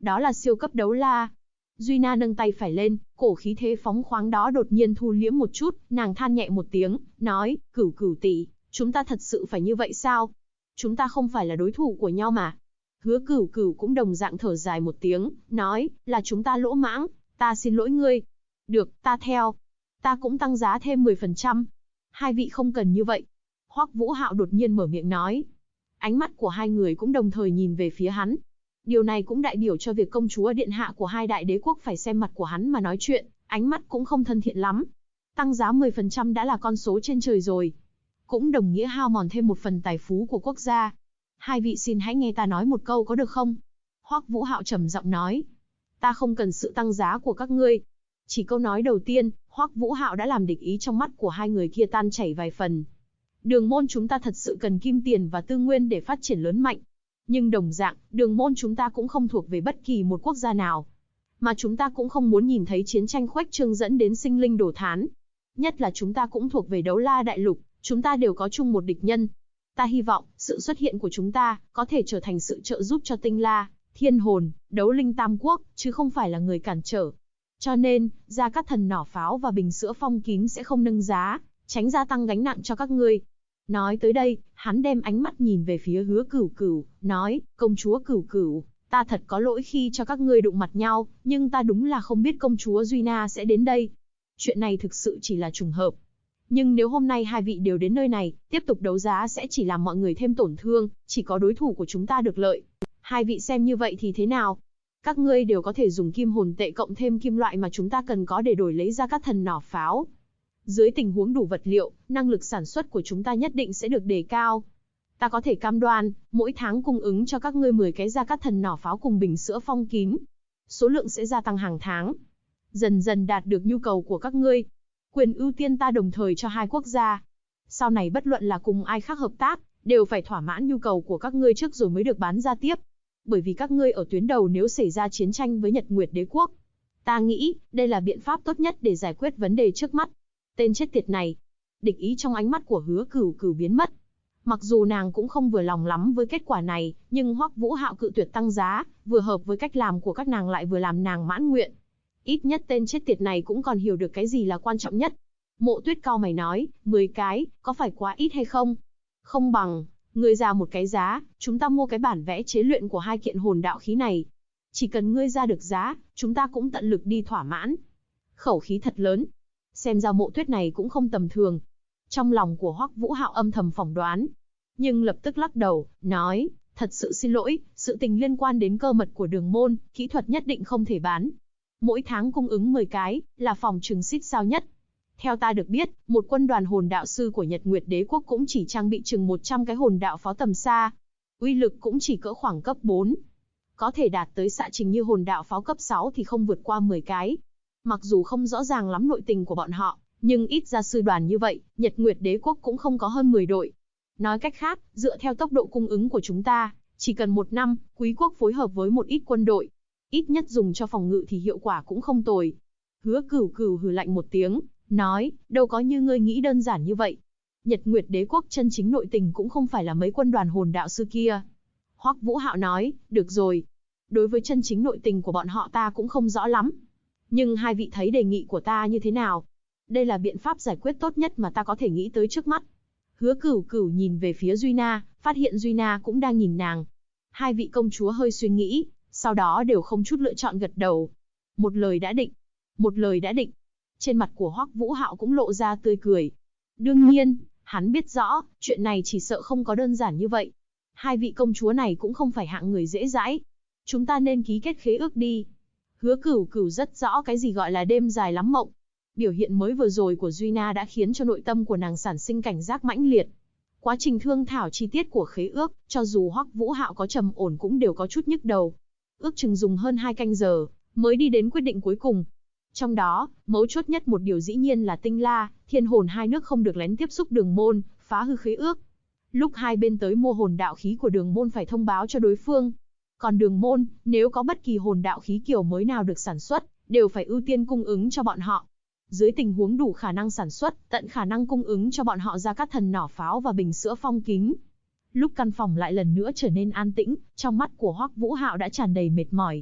Đó là siêu cấp đấu la. Duy Na nâng tay phải lên, cổ khí thế phóng khoáng đó đột nhiên thu liễm một chút, nàng than nhẹ một tiếng, nói, Cửu Cửu tỷ, chúng ta thật sự phải như vậy sao? Chúng ta không phải là đối thủ của nhau mà. Hứa Cửu Cửu cũng đồng dạng thở dài một tiếng, nói, là chúng ta lỗ mãng, ta xin lỗi ngươi. Được, ta theo. Ta cũng tăng giá thêm 10%. Hai vị không cần như vậy. Hoắc Vũ Hạo đột nhiên mở miệng nói. Ánh mắt của hai người cũng đồng thời nhìn về phía hắn. Điều này cũng đại biểu cho việc công chúa điện hạ của hai đại đế quốc phải xem mặt của hắn mà nói chuyện, ánh mắt cũng không thân thiện lắm. Tăng giá 10% đã là con số trên trời rồi. Cũng đồng nghĩa hao mòn thêm một phần tài phú của quốc gia. Hai vị xin hãy nghe ta nói một câu có được không? Hoắc Vũ Hạo trầm giọng nói. Ta không cần sự tăng giá của các ngươi. Chỉ câu nói đầu tiên, Hoắc Vũ Hạo đã làm địch ý trong mắt của hai người kia tan chảy vài phần. Đường môn chúng ta thật sự cần kim tiền và tư nguyên để phát triển lớn mạnh. Nhưng đồng dạng, đường môn chúng ta cũng không thuộc về bất kỳ một quốc gia nào. Mà chúng ta cũng không muốn nhìn thấy chiến tranh khuếch trương dẫn đến sinh linh đổ thán. Nhất là chúng ta cũng thuộc về đấu la đại lục, chúng ta đều có chung một địch nhân. Ta hy vọng, sự xuất hiện của chúng ta, có thể trở thành sự trợ giúp cho tinh la, thiên hồn, đấu linh tam quốc, chứ không phải là người cản trở. Cho nên, Gia Cát Thần nỏ pháo và bình sữa phong kín sẽ không nâng giá, tránh gia tăng gánh nặng cho các ngươi. Nói tới đây, hắn đem ánh mắt nhìn về phía Hứa Cửu Cửu, nói, công chúa Cửu Cửu, ta thật có lỗi khi cho các ngươi đụng mặt nhau, nhưng ta đúng là không biết công chúa Duy Na sẽ đến đây. Chuyện này thực sự chỉ là trùng hợp. Nhưng nếu hôm nay hai vị đều đến nơi này, tiếp tục đấu giá sẽ chỉ làm mọi người thêm tổn thương, chỉ có đối thủ của chúng ta được lợi. Hai vị xem như vậy thì thế nào? Các ngươi đều có thể dùng kim hồn tệ cộng thêm kim loại mà chúng ta cần có để đổi lấy Gia Cát Thần nỏ pháo. Dưới tình huống đủ vật liệu, năng lực sản xuất của chúng ta nhất định sẽ được đề cao. Ta có thể cam đoan, mỗi tháng cung ứng cho các ngươi 10 cái Gia Cát Thần nỏ pháo cùng bình sữa phong kín. Số lượng sẽ gia tăng hàng tháng. Dần dần đạt được nhu cầu của các ngươi. Quyền ưu tiên ta đồng thời cho hai quốc gia. Sau này bất luận là cùng ai khác hợp tác, đều phải thỏa mãn nhu cầu của các ngươi trước rồi mới được bán ra tiếp. Bởi vì các ngươi ở tuyến đầu nếu xảy ra chiến tranh với Nhật Nguyệt Đế quốc. Ta nghĩ, đây là biện pháp tốt nhất để giải quyết vấn đề trước mắt. Tên chết tiệt này. Địch ý trong ánh mắt của Hứa Cửu Cửu biến mất. Mặc dù nàng cũng không vừa lòng lắm với kết quả này, nhưng Hoắc Vũ Hạo cự tuyệt tăng giá, vừa hợp với cách làm của các nàng lại vừa làm nàng mãn nguyện. Ít nhất tên chết tiệt này cũng còn hiểu được cái gì là quan trọng nhất. Mộ Tuyết cau mày nói, 10 cái, có phải quá ít hay không? Không bằng, ngươi ra một cái giá, chúng ta mua cái bản vẽ chế luyện của hai kiện hồn đạo khí này. Chỉ cần ngươi ra được giá, chúng ta cũng tận lực đi thỏa mãn. Khẩu khí thật lớn. Xem ra Mộ Tuyết này cũng không tầm thường. Trong lòng của Hoắc Vũ Hạo âm thầm phỏng đoán. Nhưng lập tức lắc đầu, nói, thật sự xin lỗi, sự tình liên quan đến cơ mật của đường môn, kỹ thuật nhất định không thể bán. Mỗi tháng cung ứng 10 cái, là phòng trừng xít sao nhất. Theo ta được biết, một quân đoàn hồn đạo sư của Nhật Nguyệt Đế quốc cũng chỉ trang bị chừng 100 cái hồn đạo pháo tầm xa. Uy lực cũng chỉ cỡ khoảng cấp 4. Có thể đạt tới xạ trình như hồn đạo pháo cấp 6 thì không vượt qua 10 cái. Mặc dù không rõ ràng lắm nội tình của bọn họ, nhưng ít ra sư đoàn như vậy, Nhật Nguyệt Đế quốc cũng không có hơn 10 đội. Nói cách khác, dựa theo tốc độ cung ứng của chúng ta, chỉ cần 1 năm, quý quốc phối hợp với một ít quân đội, ít nhất dùng cho phòng ngự thì hiệu quả cũng không tồi. Hứa Cửu Cửu hừ lạnh một tiếng, nói, đâu có như ngươi nghĩ đơn giản như vậy. Nhật Nguyệt Đế quốc chân chính nội tình cũng không phải là mấy quân đoàn hồn đạo sư kia. Hoắc Vũ Hạo nói, được rồi. Đối với chân chính nội tình của bọn họ ta cũng không rõ lắm. Nhưng hai vị thấy đề nghị của ta như thế nào? Đây là biện pháp giải quyết tốt nhất mà ta có thể nghĩ tới trước mắt. Hứa Cửu Cửu nhìn về phía Duy Na, phát hiện Duy Na cũng đang nhìn nàng. Hai vị công chúa hơi suy nghĩ, sau đó đều không chút lựa chọn gật đầu. Một lời đã định. Một lời đã định. Trên mặt của Hoắc Vũ Hạo cũng lộ ra tươi cười. Đương nhiên, hắn biết rõ, chuyện này chỉ sợ không có đơn giản như vậy. Hai vị công chúa này cũng không phải hạng người dễ dãi. Chúng ta nên ký kết khế ước đi. Hứa Cửu Cửu rất rõ cái gì gọi là đêm dài lắm mộng. Biểu hiện mới vừa rồi của Duy Na đã khiến cho nội tâm của nàng sản sinh cảnh giác mãnh liệt. Quá trình thương thảo chi tiết của khế ước, cho dù Hoắc Vũ Hạo có trầm ổn cũng đều có chút nhức đầu. Ước chừng dùng hơn 2 canh giờ, mới đi đến quyết định cuối cùng. Trong đó, mấu chốt nhất một điều dĩ nhiên là Tinh La, Thiên Hồn hai nước không được lén tiếp xúc Đường môn, phá hư khế ước. Lúc hai bên tới mua hồn đạo khí của Đường môn phải thông báo cho đối phương. Còn Đường môn, nếu có bất kỳ hồn đạo khí kiểu mới nào được sản xuất, đều phải ưu tiên cung ứng cho bọn họ. Dưới tình huống đủ khả năng sản xuất, tận khả năng cung ứng cho bọn họ Gia Cát Thần nỏ pháo và bình sữa phong kín. Lúc căn phòng lại lần nữa trở nên an tĩnh, trong mắt của Hoắc Vũ Hạo đã tràn đầy mệt mỏi.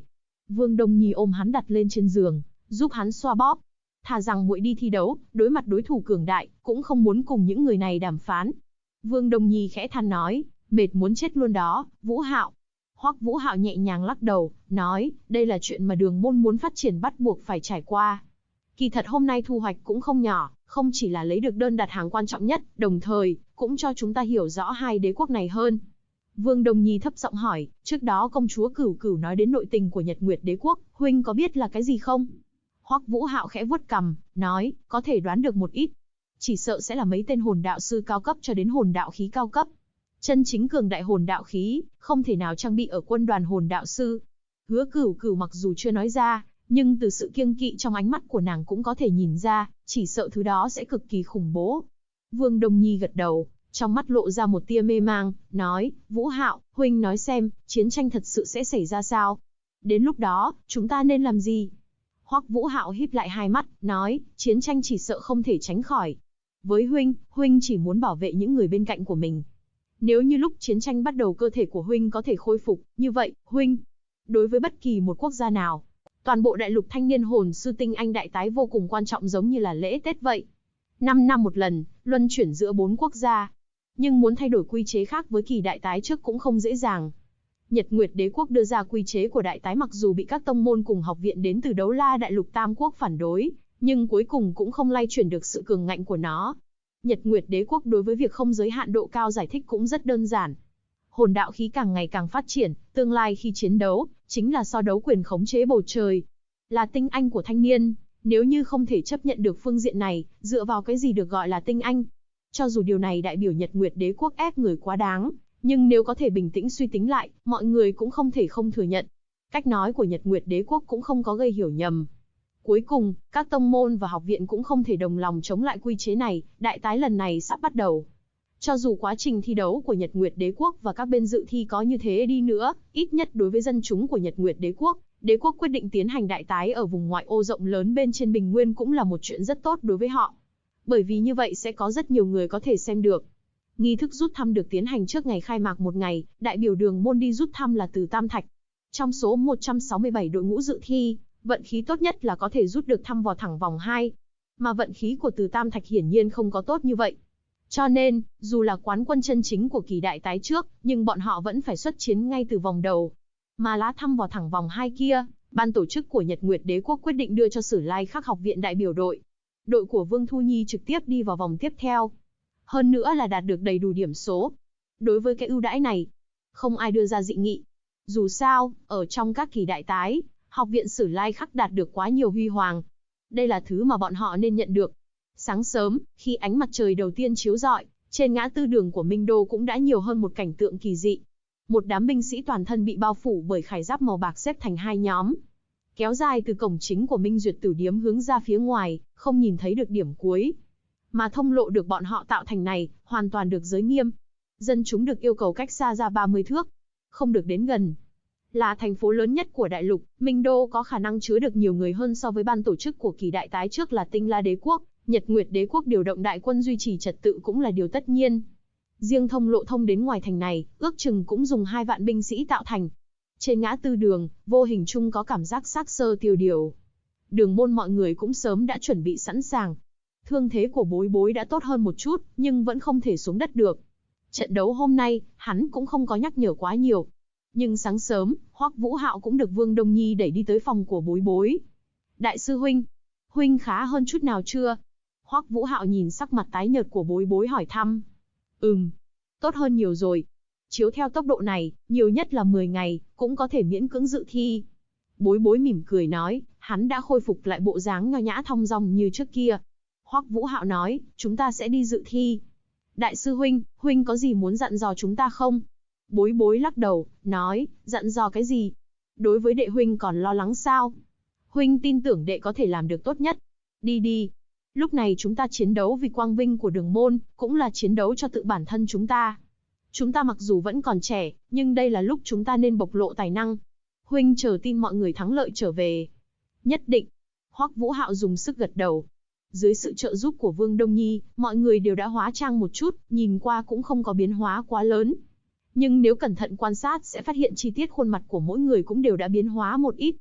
Vương Đông Nhi ôm hắn đặt lên trên giường, giúp hắn xoa bóp. Thà rằng muội đi thi đấu, đối mặt đối thủ cường đại, cũng không muốn cùng những người này đàm phán. Vương Đông Nhi khẽ than nói, mệt muốn chết luôn đó, Vũ Hạo. Hoắc Vũ Hạo nhẹ nhàng lắc đầu, nói, đây là chuyện mà đường môn muốn phát triển bắt buộc phải trải qua. Kỳ thật hôm nay thu hoạch cũng không nhỏ, không chỉ là lấy được đơn đặt hàng quan trọng nhất, đồng thời, cũng cho chúng ta hiểu rõ hai đế quốc này hơn. Vương Đông Nhi thấp giọng hỏi, trước đó công chúa Cửu Cửu nói đến nội tình của Nhật Nguyệt đế quốc, huynh có biết là cái gì không? Hoắc Vũ Hạo khẽ vuốt cằm, nói, có thể đoán được một ít. Chỉ sợ sẽ là mấy tên hồn đạo sư cao cấp cho đến hồn đạo khí cao cấp. Chân chính cường đại hồn đạo khí, không thể nào trang bị ở quân đoàn hồn đạo sư. Hứa Cửu Cửu mặc dù chưa nói ra, nhưng từ sự kiêng kỵ trong ánh mắt của nàng cũng có thể nhìn ra, chỉ sợ thứ đó sẽ cực kỳ khủng bố. Vương Đông Nhi gật đầu, trong mắt lộ ra một tia mê mang, nói, Vũ Hạo, huynh nói xem, chiến tranh thật sự sẽ xảy ra sao? Đến lúc đó, chúng ta nên làm gì? Hoắc Vũ Hạo híp lại hai mắt, nói, chiến tranh chỉ sợ không thể tránh khỏi. Với huynh, huynh chỉ muốn bảo vệ những người bên cạnh của mình. Nếu như lúc chiến tranh bắt đầu cơ thể của huynh có thể khôi phục, như vậy, huynh, đối với bất kỳ một quốc gia nào, toàn bộ đại lục thanh niên hồn sư tinh anh đại tái vô cùng quan trọng giống như là lễ Tết vậy. 5 năm một lần, luân chuyển giữa 4 quốc gia. Nhưng muốn thay đổi quy chế khác với kỳ đại tái trước cũng không dễ dàng. Nhật Nguyệt đế quốc đưa ra quy chế của đại tái mặc dù bị các tông môn cùng học viện đến từ Đấu La đại lục Tam quốc phản đối, nhưng cuối cùng cũng không lay chuyển được sự cường ngạnh của nó. Nhật Nguyệt đế quốc đối với việc không giới hạn độ cao giải thích cũng rất đơn giản. Hồn đạo khí càng ngày càng phát triển, tương lai khi chiến đấu, chính là so đấu quyền khống chế bầu trời. Là tinh anh của thanh niên, nếu như không thể chấp nhận được phương diện này, dựa vào cái gì được gọi là tinh anh? Cho dù điều này đại biểu Nhật Nguyệt đế quốc ép người quá đáng, nhưng nếu có thể bình tĩnh suy tính lại, mọi người cũng không thể không thừa nhận. Cách nói của Nhật Nguyệt đế quốc cũng không có gây hiểu nhầm. Cuối cùng, các tông môn và học viện cũng không thể đồng lòng chống lại quy chế này, đại tái lần này sắp bắt đầu. Cho dù quá trình thi đấu của Nhật Nguyệt đế quốc và các bên dự thi có như thế đi nữa, ít nhất đối với dân chúng của Nhật Nguyệt đế quốc quyết định tiến hành đại tái ở vùng ngoại ô rộng lớn bên trên bình nguyên cũng là một chuyện rất tốt đối với họ. Bởi vì như vậy sẽ có rất nhiều người có thể xem được. Nghi thức rút thăm được tiến hành trước ngày khai mạc một ngày, đại biểu đường môn đi rút thăm là Từ Tam Thạch. Trong số 167 đội ngũ dự thi, vận khí tốt nhất là có thể rút được thăm vào thẳng vòng 2. Mà vận khí của Từ Tam Thạch hiển nhiên không có tốt như vậy. Cho nên, dù là quán quân chân chính của kỳ đại tái trước, nhưng bọn họ vẫn phải xuất chiến ngay từ vòng đầu. Mà lá thăm vào thẳng vòng 2 kia, ban tổ chức của Nhật Nguyệt đế quốc quyết định đưa cho Sử Lai Khắc học viện đại biểu đội. Đội của Vương Thu Nhi trực tiếp đi vào vòng tiếp theo. Hơn nữa là đạt được đầy đủ điểm số. Đối với cái ưu đãi này, không ai đưa ra dị nghị. Dù sao, ở trong các kỳ đại tái, học viện Sử Lai Khắc đạt được quá nhiều huy hoàng. Đây là thứ mà bọn họ nên nhận được. Sáng sớm, khi ánh mặt trời đầu tiên chiếu rọi, trên ngã tư đường của Minh Đô cũng đã nhiều hơn một cảnh tượng kỳ dị. Một đám binh sĩ toàn thân bị bao phủ bởi khải giáp màu bạc xếp thành hai nhóm. Kéo dài từ cổng chính của Minh Duyệt Tử Điếm hướng ra phía ngoài, không nhìn thấy được điểm cuối. Mà thông lộ được bọn họ tạo thành này, hoàn toàn được giới nghiêm. Dân chúng được yêu cầu cách xa ra 30 thước. Không được đến gần. Là thành phố lớn nhất của đại lục, Minh Đô có khả năng chứa được nhiều người hơn so với ban tổ chức của kỳ đại tái trước là Tinh La đế quốc. Nhật Nguyệt đế quốc điều động đại quân duy trì trật tự cũng là điều tất nhiên. Riêng thông lộ thông đến ngoài thành này, ước chừng cũng dùng 2 vạn binh sĩ tạo thành. Trên ngã tư đường, vô hình chung có cảm giác xác xơ tiêu điều. Đường môn mọi người cũng sớm đã chuẩn bị sẵn sàng. Thương thế của Bối Bối đã tốt hơn một chút, nhưng vẫn không thể xuống đất được. Trận đấu hôm nay, hắn cũng không có nhắc nhở quá nhiều. Nhưng sáng sớm, Hoắc Vũ Hạo cũng được Vương Đông Nhi đẩy đi tới phòng của Bối Bối. Đại sư huynh, huynh khá hơn chút nào chưa? Hoắc Vũ Hạo nhìn sắc mặt tái nhợt của Bối Bối hỏi thăm. Tốt hơn nhiều rồi. Chiếu theo tốc độ này, nhiều nhất là 10 ngày, cũng có thể miễn cưỡng dự thi. Bối Bối mỉm cười nói, hắn đã khôi phục lại bộ dáng nho nhã thong dong như trước kia. Hoắc Vũ Hạo nói, chúng ta sẽ đi dự thi. Đại sư huynh, huynh có gì muốn dặn dò chúng ta không? Bối Bối lắc đầu, nói, dặn dò cái gì? Đối với đệ huynh còn lo lắng sao? Huynh tin tưởng đệ có thể làm được tốt nhất. Đi đi. Lúc này chúng ta chiến đấu vì quang vinh của đường môn, cũng là chiến đấu cho tự bản thân chúng ta. Chúng ta mặc dù vẫn còn trẻ, nhưng đây là lúc chúng ta nên bộc lộ tài năng. Huynh chờ tin mọi người thắng lợi trở về. Nhất định. Hoắc Vũ Hạo dùng sức gật đầu. Dưới sự trợ giúp của Vương Đông Nhi, mọi người đều đã hóa trang một chút, nhìn qua cũng không có biến hóa quá lớn. Nhưng nếu cẩn thận quan sát sẽ phát hiện chi tiết khuôn mặt của mỗi người cũng đều đã biến hóa một ít.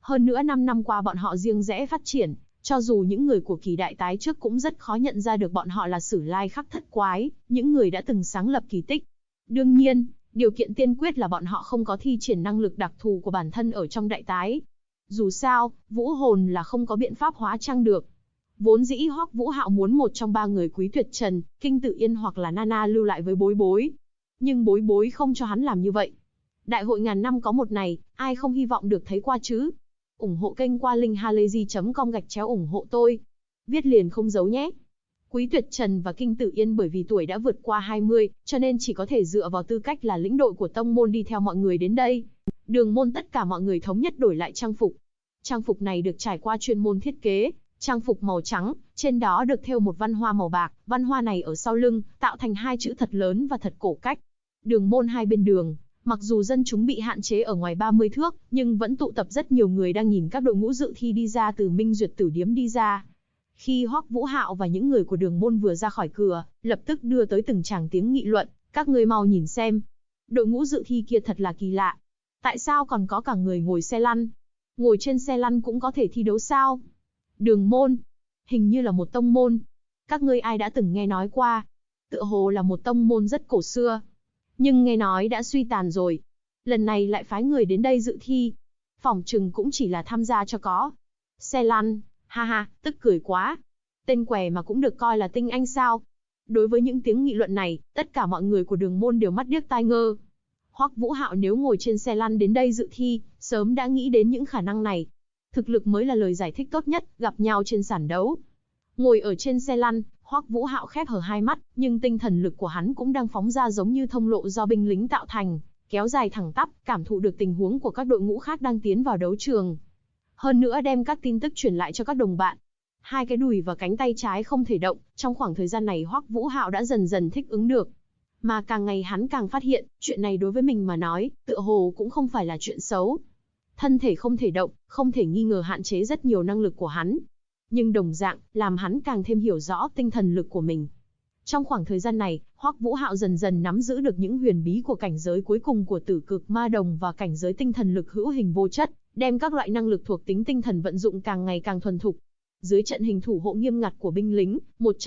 Hơn nữa 5 năm qua bọn họ riêng rẽ phát triển, cho dù những người của kỳ đại tái trước cũng rất khó nhận ra được bọn họ là Sử Lai Khắc Thất Quái, những người đã từng sáng lập kỳ tích. Đương nhiên, điều kiện tiên quyết là bọn họ không có thi triển năng lực đặc thù của bản thân ở trong đại tái. Dù sao, vũ hồn là không có biện pháp hóa trang được. Vốn dĩ Hoắc Vũ Hạo muốn một trong 3 người Quý Tuyệt Trần, Kinh Tự Yên hoặc là Nana lưu lại với Bối Bối. Nhưng Bối Bối không cho hắn làm như vậy. Đại hội ngàn năm có một này, ai không hy vọng được thấy qua chứ? Ủng hộ kênh qua linkhalazy.com/ủng hộ tôi. Viết liền không giấu nhé. Quý Tuyệt Trần và Kinh Tự Yên bởi vì tuổi đã vượt qua 20, cho nên chỉ có thể dựa vào tư cách là lĩnh đội của tông môn đi theo mọi người đến đây. Đường môn tất cả mọi người thống nhất đổi lại trang phục. Trang phục này được trải qua chuyên môn thiết kế, trang phục màu trắng, trên đó được thêu một văn hoa màu bạc, văn hoa này ở sau lưng, tạo thành 2 chữ thật lớn và thật cổ cách. Đường môn hai bên đường, mặc dù dân chúng bị hạn chế ở ngoài 30 thước, nhưng vẫn tụ tập rất nhiều người đang nhìn các đội ngũ dự thi đi ra từ Minh Duyệt Tử Điếm đi ra. Khi Hoắc Vũ Hạo và những người của đường môn vừa ra khỏi cửa, lập tức đưa tới từng tràng tiếng nghị luận, các ngươi mau nhìn xem. Đội ngũ dự thi kia thật là kỳ lạ. Tại sao còn có cả người ngồi xe lăn? Ngồi trên xe lăn cũng có thể thi đấu sao? Đường môn, hình như là một tông môn. Các ngươi ai đã từng nghe nói qua? Tựa hồ là một tông môn rất cổ xưa. Nhưng nghe nói đã suy tàn rồi. Lần này lại phái người đến đây dự thi. Phỏng chừng cũng chỉ là tham gia cho có. Xe lăn, ha ha, tức cười quá. Tên què mà cũng được coi là tinh anh sao? Đối với những tiếng nghị luận này, tất cả mọi người của đường môn đều mắt điếc tai ngơ. Hoắc Vũ Hạo nếu ngồi trên xe lăn đến đây dự thi, sớm đã nghĩ đến những khả năng này. Thực lực mới là lời giải thích tốt nhất, gặp nhau trên sàn đấu. Ngồi ở trên xe lăn, Hoắc Vũ Hạo khép hờ hai mắt, nhưng tinh thần lực của hắn cũng đang phóng ra giống như thông lộ do binh lính tạo thành, kéo dài thẳng tắp, cảm thụ được tình huống của các đội ngũ khác đang tiến vào đấu trường. Hơn nữa đem các tin tức truyền lại cho các đồng bạn. Hai cái đùi và cánh tay trái không thể động, trong khoảng thời gian này Hoắc Vũ Hạo đã dần dần thích ứng được. Mà càng ngày hắn càng phát hiện, chuyện này đối với mình mà nói, tựa hồ cũng không phải là chuyện xấu. Thân thể không thể động, không thể nghi ngờ hạn chế rất nhiều năng lực của hắn. Nhưng đồng dạng, làm hắn càng thêm hiểu rõ tinh thần lực của mình. Trong khoảng thời gian này, Hoắc Vũ Hạo dần dần nắm giữ được những huyền bí của cảnh giới cuối cùng của Tử Cực Ma Đồng và cảnh giới tinh thần lực hữu hình vô chất, đem các loại năng lực thuộc tính tinh thần vận dụng càng ngày càng thuần thục. Dưới trận hình thủ hộ nghiêm ngặt của binh lính,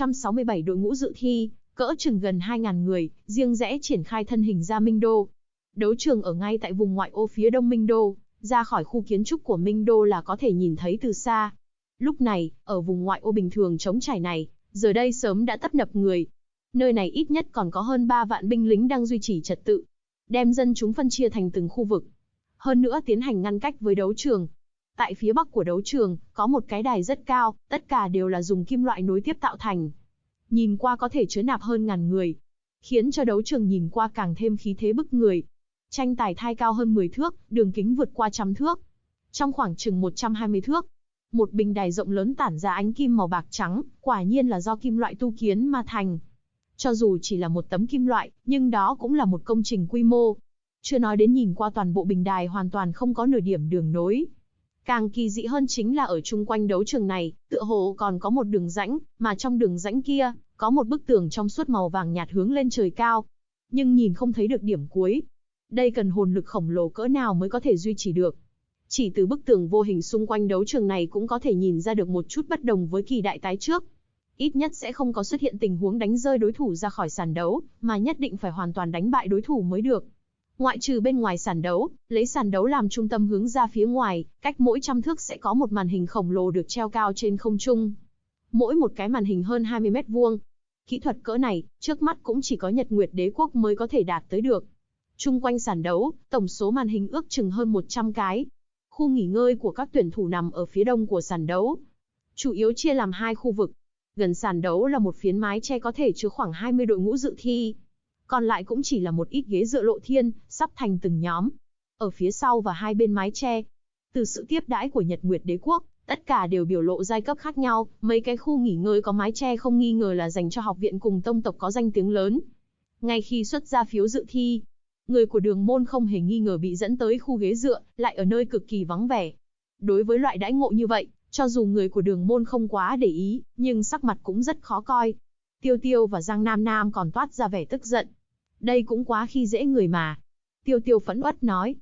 167 đội ngũ dự thi, cỡ chừng gần 2.000 người, riêng rẽ triển khai thân hình ra Minh Đô. Đấu trường ở ngay tại vùng ngoại ô phía đông Minh Đô, ra khỏi khu kiến trúc của Minh Đô là có thể nhìn thấy từ xa. Lúc này, ở vùng ngoại ô bình thường trống trải này, giờ đây sớm đã tấp nập người. Nơi này ít nhất còn có hơn 3 vạn binh lính đang duy trì trật tự, đem dân chúng phân chia thành từng khu vực. Hơn nữa tiến hành ngăn cách với đấu trường. Tại phía bắc của đấu trường, có một cái đài rất cao, tất cả đều là dùng kim loại nối tiếp tạo thành. Nhìn qua có thể chứa nạp hơn ngàn người, khiến cho đấu trường nhìn qua càng thêm khí thế bức người. Tranh tài thai cao hơn 10 thước, đường kính vượt qua 100 thước. Trong khoảng chừng 120 thước, một bình đài rộng lớn tản ra ánh kim màu bạc trắng, quả nhiên là do kim loại tu kiến mà thành. Cho dù chỉ là một tấm kim loại, nhưng đó cũng là một công trình quy mô. Chưa nói đến nhìn qua toàn bộ bình đài hoàn toàn không có nửa điểm đường nối. Càng kỳ dị hơn chính là ở chung quanh đấu trường này, tựa hồ còn có một đường rãnh, mà trong đường rãnh kia, có một bức tường trong suốt màu vàng nhạt hướng lên trời cao. Nhưng nhìn không thấy được điểm cuối. Đây cần hồn lực khổng lồ cỡ nào mới có thể duy trì được. Chỉ từ bức tường vô hình xung quanh đấu trường này cũng có thể nhìn ra được một chút bất đồng với kỳ đại tái trước. Ít nhất sẽ không có xuất hiện tình huống đánh rơi đối thủ ra khỏi sàn đấu, mà nhất định phải hoàn toàn đánh bại đối thủ mới được. Ngoại trừ bên ngoài sàn đấu, lấy sàn đấu làm trung tâm hướng ra phía ngoài, cách mỗi 100 thước sẽ có một màn hình khổng lồ được treo cao trên không trung. Mỗi một cái màn hình hơn 20 mét vuông. Kỹ thuật cỡ này, trước mắt cũng chỉ có Nhật Nguyệt Đế Quốc mới có thể đạt tới được. Chung quanh sàn đấu, tổng số màn hình ước chừng hơn 100 cái. Khu nghỉ ngơi của các tuyển thủ nằm ở phía đông của sàn đấu. Chủ yếu chia làm 2 khu vực. Gần sàn đấu là một phiến mái che có thể chứa khoảng 20 đội ngũ dự thi. Còn lại cũng chỉ là một ít ghế dựa lộ thiên, sắp thành từng nhóm. Ở phía sau và hai bên mái che, từ sự tiếp đãi của Nhật Nguyệt Đế Quốc, tất cả đều biểu lộ giai cấp khác nhau. Mấy cái khu nghỉ ngơi có mái che không nghi ngờ là dành cho học viện cùng tông tộc có danh tiếng lớn. Ngay khi xuất ra phiếu dự thi, người của đường môn không hề nghi ngờ bị dẫn tới khu ghế dựa, lại ở nơi cực kỳ vắng vẻ. Đối với loại đãi ngộ như vậy, cho dù người của đường môn không quá để ý, nhưng sắc mặt cũng rất khó coi. Tiêu Tiêu và Giang Nam Nam còn toát ra vẻ tức giận. Đây cũng quá khi dễ người mà. Tiêu Tiêu phẫn uất nói.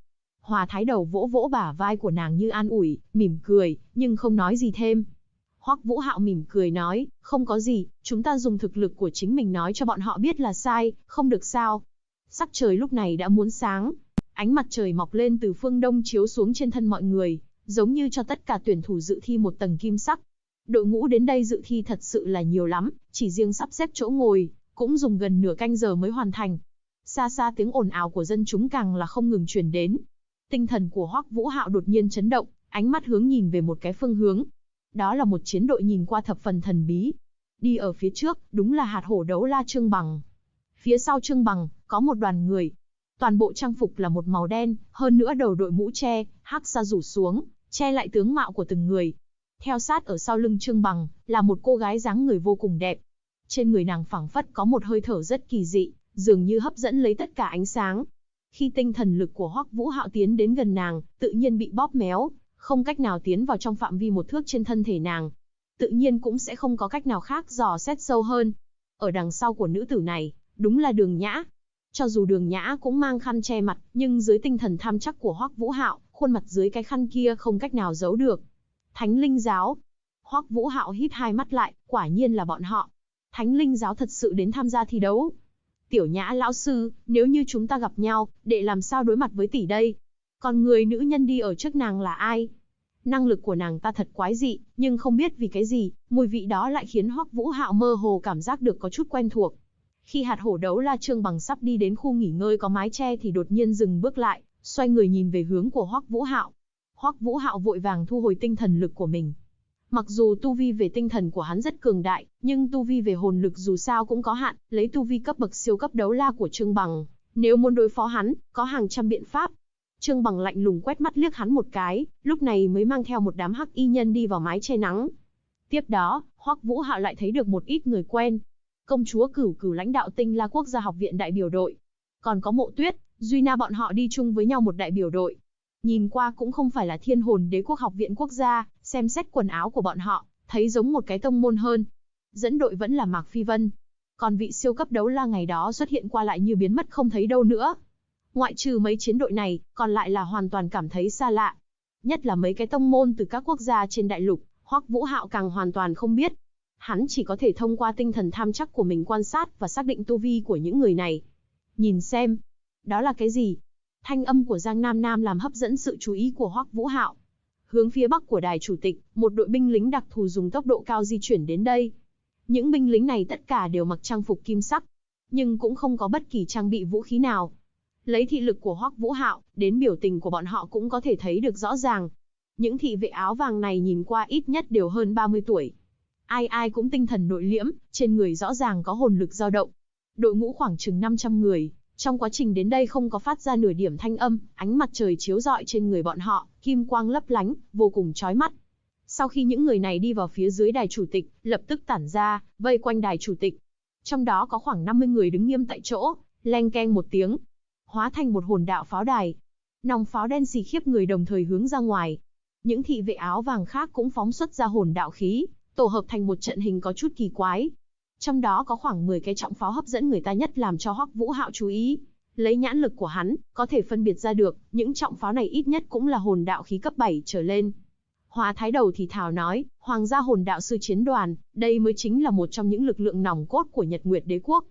Hòa Thái Đầu vỗ vỗ bả vai của nàng như an ủi, mỉm cười, nhưng không nói gì thêm. Hoắc Vũ Hạo mỉm cười nói, không có gì, chúng ta dùng thực lực của chính mình nói cho bọn họ biết là sai, không được sao. Sắc trời lúc này đã muốn sáng, ánh mặt trời mọc lên từ phương đông chiếu xuống trên thân mọi người, giống như cho tất cả tuyển thủ dự thi một tầng kim sắc. Đội ngũ đến đây dự thi thật sự là nhiều lắm, chỉ riêng sắp xếp chỗ ngồi, cũng dùng gần nửa canh giờ mới hoàn thành. Xa xa tiếng ồn ào của dân chúng càng là không ngừng truyền đến. Tinh thần của Hoắc Vũ Hạo đột nhiên chấn động, ánh mắt hướng nhìn về một cái phương hướng. Đó là một chiến đội nhìn qua thập phần thần bí. Đi ở phía trước, đúng là hạt hổ đấu la Trương Bằng. Phía sau Trương Bằng, có một đoàn người. Toàn bộ trang phục là một màu đen, hơn nữa đầu đội mũ che, hắc sa rủ xuống, che lại tướng mạo của từng người. Theo sát ở sau lưng Trương Bằng, là một cô gái dáng người vô cùng đẹp. Trên người nàng phảng phất có một hơi thở rất kỳ dị, dường như hấp dẫn lấy tất cả ánh sáng. Khi tinh thần lực của Hoắc Vũ Hạo tiến đến gần nàng, tự nhiên bị bóp méo, không cách nào tiến vào trong phạm vi một thước trên thân thể nàng. Tự nhiên cũng sẽ không có cách nào khác dò xét sâu hơn. Ở đằng sau của nữ tử này, đúng là Đường Nhã. Cho dù Đường Nhã cũng mang khăn che mặt, nhưng dưới tinh thần tham chắc của Hoắc Vũ Hạo, khuôn mặt dưới cái khăn kia không cách nào giấu được. Thánh Linh Giáo. Hoắc Vũ Hạo híp hai mắt lại, quả nhiên là bọn họ. Thánh Linh Giáo thật sự đến tham gia thi đấu. Tiểu Nhã lão sư, nếu như chúng ta gặp nhau, đệ làm sao đối mặt với tỷ đây? Còn người nữ nhân đi ở trước nàng là ai? Năng lực của nàng ta thật quái dị, nhưng không biết vì cái gì, mùi vị đó lại khiến Hoắc Vũ Hạo mơ hồ cảm giác được có chút quen thuộc. Khi hạt hổ đấu la Trương Bằng sắp đi đến khu nghỉ ngơi có mái che thì đột nhiên dừng bước lại, xoay người nhìn về hướng của Hoắc Vũ Hạo. Hoắc Vũ Hạo vội vàng thu hồi tinh thần lực của mình. Mặc dù tu vi về tinh thần của hắn rất cường đại, nhưng tu vi về hồn lực dù sao cũng có hạn, lấy tu vi cấp bậc siêu cấp đấu la của Trương Bằng, nếu muốn đối phó hắn, có hàng trăm biện pháp. Trương Bằng lạnh lùng quét mắt liếc hắn một cái, lúc này mới mang theo một đám hắc y nhân đi vào mái che nắng. Tiếp đó, Hoắc Vũ Hạo lại thấy được một ít người quen. Công chúa Cửu Cửu lãnh đạo Tinh La Quốc gia học viện đại biểu đội, còn có Mộ Tuyết, Duy Na bọn họ đi chung với nhau một đại biểu đội. Nhìn qua cũng không phải là Thiên Hồn Đế Quốc học viện quốc gia, xem xét quần áo của bọn họ, thấy giống một cái tông môn hơn. Dẫn đội vẫn là Mạc Phi Vân. Còn vị siêu cấp đấu la ngày đó xuất hiện qua lại như biến mất không thấy đâu nữa. Ngoại trừ mấy chiến đội này, còn lại là hoàn toàn cảm thấy xa lạ. Nhất là mấy cái tông môn từ các quốc gia trên đại lục, Hoắc Vũ Hạo càng hoàn toàn không biết. Hắn chỉ có thể thông qua tinh thần tham chắc của mình quan sát và xác định tu vi của những người này. Nhìn xem, đó là cái gì? Thanh âm của Giang Nam Nam làm hấp dẫn sự chú ý của Hoắc Vũ Hạo. Hướng phía bắc của đài chủ tịch, một đội binh lính đặc thù dùng tốc độ cao di chuyển đến đây. Những binh lính này tất cả đều mặc trang phục kim sắc, nhưng cũng không có bất kỳ trang bị vũ khí nào. Lấy thị lực của Hoắc Vũ Hạo, đến biểu tình của bọn họ cũng có thể thấy được rõ ràng. Những thị vệ áo vàng này nhìn qua ít nhất đều hơn 30 tuổi. Ai ai cũng tinh thần nội liễm, trên người rõ ràng có hồn lực dao động. Đội ngũ khoảng chừng 500 người, trong quá trình đến đây không có phát ra nửa điểm thanh âm, ánh mặt trời chiếu rọi trên người bọn họ, kim quang lấp lánh, vô cùng chói mắt. Sau khi những người này đi vào phía dưới đài chủ tịch, lập tức tản ra, vây quanh đài chủ tịch. Trong đó có khoảng 50 người đứng nghiêm tại chỗ, leng keng một tiếng, hóa thành một hồn đạo pháo đài. Nòng pháo đen xì khiếp người đồng thời hướng ra ngoài. Những thị vệ áo vàng khác cũng phóng xuất ra hồn đạo khí, tổ hợp thành một trận hình có chút kỳ quái. Trong đó có khoảng 10 cái trọng pháo hấp dẫn người ta nhất làm cho Hoắc Vũ Hạo chú ý. Lấy nhãn lực của hắn, có thể phân biệt ra được, những trọng pháo này ít nhất cũng là hồn đạo khí cấp 7 trở lên. Hòa Thái Đầu thì thào nói, Hoàng gia hồn đạo sư chiến đoàn, đây mới chính là một trong những lực lượng nòng cốt của Nhật Nguyệt Đế Quốc.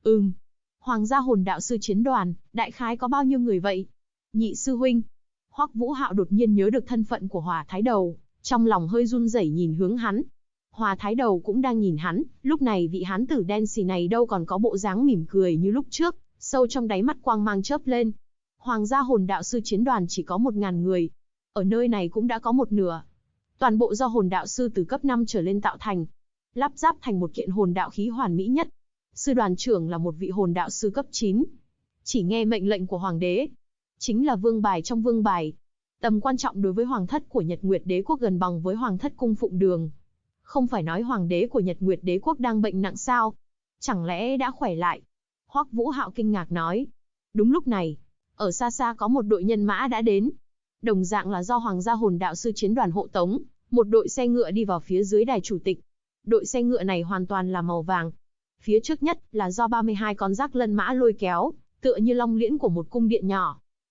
Hoàng gia hồn đạo sư chiến đoàn, đại khái có bao nhiêu người vậy? Nhị sư huynh. Hoắc Vũ Hạo đột nhiên nhớ được thân phận của Hòa Thái Đầu, trong lòng hơi run rẩy nhìn hướng hắn. Hòa Thái Đầu cũng đang nhìn hắn, lúc này vị hán tử đen xì này đâu còn có bộ dáng mỉm cười như lúc trước, sâu trong đáy mắt quang mang chớp lên. Hoàng gia hồn đạo sư chiến đoàn chỉ có 1000 người. Ở nơi này cũng đã có một nửa. Toàn bộ do hồn đạo sư từ cấp 5 trở lên tạo thành, lắp ráp thành một kiện hồn đạo khí hoàn mỹ nhất. Sư đoàn trưởng là một vị hồn đạo sư cấp 9. Chỉ nghe mệnh lệnh của hoàng đế. Chính là vương bài trong vương bài. Tầm quan trọng đối với hoàng thất của Nhật Nguyệt Đế Quốc gần bằng với hoàng thất cung phụng Đường. Không phải nói hoàng đế của Nhật Nguyệt Đế Quốc đang bệnh nặng sao? Chẳng lẽ đã khỏe lại? Hoắc Vũ Hạo kinh ngạc nói. Đúng lúc này, ở xa xa có một đội nhân mã đã đến. Đồng dạng là do Hoàng gia hồn đạo sư chiến đoàn hộ tống, một đội xe ngựa đi vào phía dưới đài chủ tịch. Đội xe ngựa này hoàn toàn là màu vàng. Phía trước nhất là do 32 con rác lân mã lôi kéo, tựa như long liễn của một cung điện nhỏ.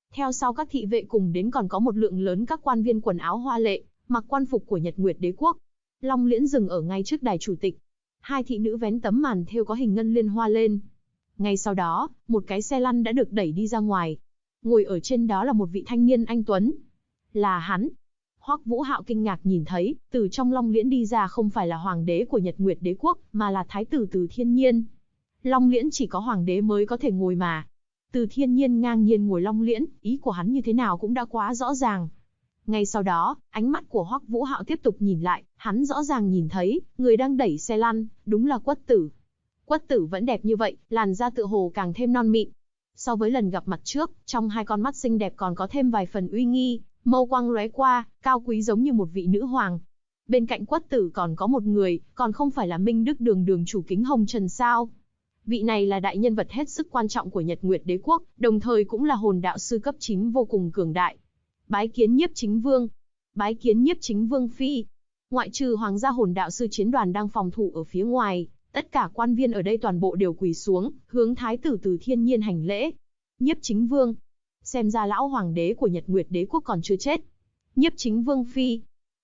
Theo sau các thị vệ cùng đến còn có một lượng lớn các quan viên quần áo hoa lệ, mặc quan phục của Nhật Nguyệt Đế quốc. Long Liễn dừng ở ngay trước đài chủ tịch. Hai thị nữ vén tấm màn thêu có hình ngân liên hoa lên. Ngay sau đó, một cái xe lăn đã được đẩy đi ra ngoài. Ngồi ở trên đó là một vị thanh niên anh tuấn. Là hắn. Hoắc Vũ Hạo kinh ngạc nhìn thấy, từ trong Long Liễn đi ra không phải là hoàng đế của Nhật Nguyệt Đế quốc, mà là thái tử Từ Thiên Nhiên. Long Liễn chỉ có hoàng đế mới có thể ngồi mà. Từ Thiên Nhiên ngang nhiên ngồi Long Liễn, ý của hắn như thế nào cũng đã quá rõ ràng. Ngay sau đó, ánh mắt của Hoắc Vũ Hạo tiếp tục nhìn lại, hắn rõ ràng nhìn thấy, người đang đẩy xe lăn, đúng là Quất Tử. Quất Tử vẫn đẹp như vậy, làn da tựa hồ càng thêm non mịn. So với lần gặp mặt trước, trong hai con mắt xinh đẹp còn có thêm vài phần uy nghi, mâu quang lóe qua, cao quý giống như một vị nữ hoàng. Bên cạnh Quất Tử còn có một người, còn không phải là Minh Đức Đường đường chủ Kính Hồng Trần sao? Vị này là đại nhân vật hết sức quan trọng của Nhật Nguyệt Đế quốc, đồng thời cũng là hồn đạo sư cấp 9 vô cùng cường đại. Bái kiến Nhiếp Chính Vương. Bái kiến Nhiếp Chính Vương phi. Ngoại trừ hoàng gia hồn đạo sư chiến đoàn đang phòng thủ ở phía ngoài, tất cả quan viên ở đây toàn bộ đều quỳ xuống, hướng thái tử Từ Thiên Nhiên hành lễ. Nhiếp Chính Vương. Xem ra lão hoàng đế của Nhật Nguyệt Đế quốc còn chưa chết. Nhiếp Chính Vương phi.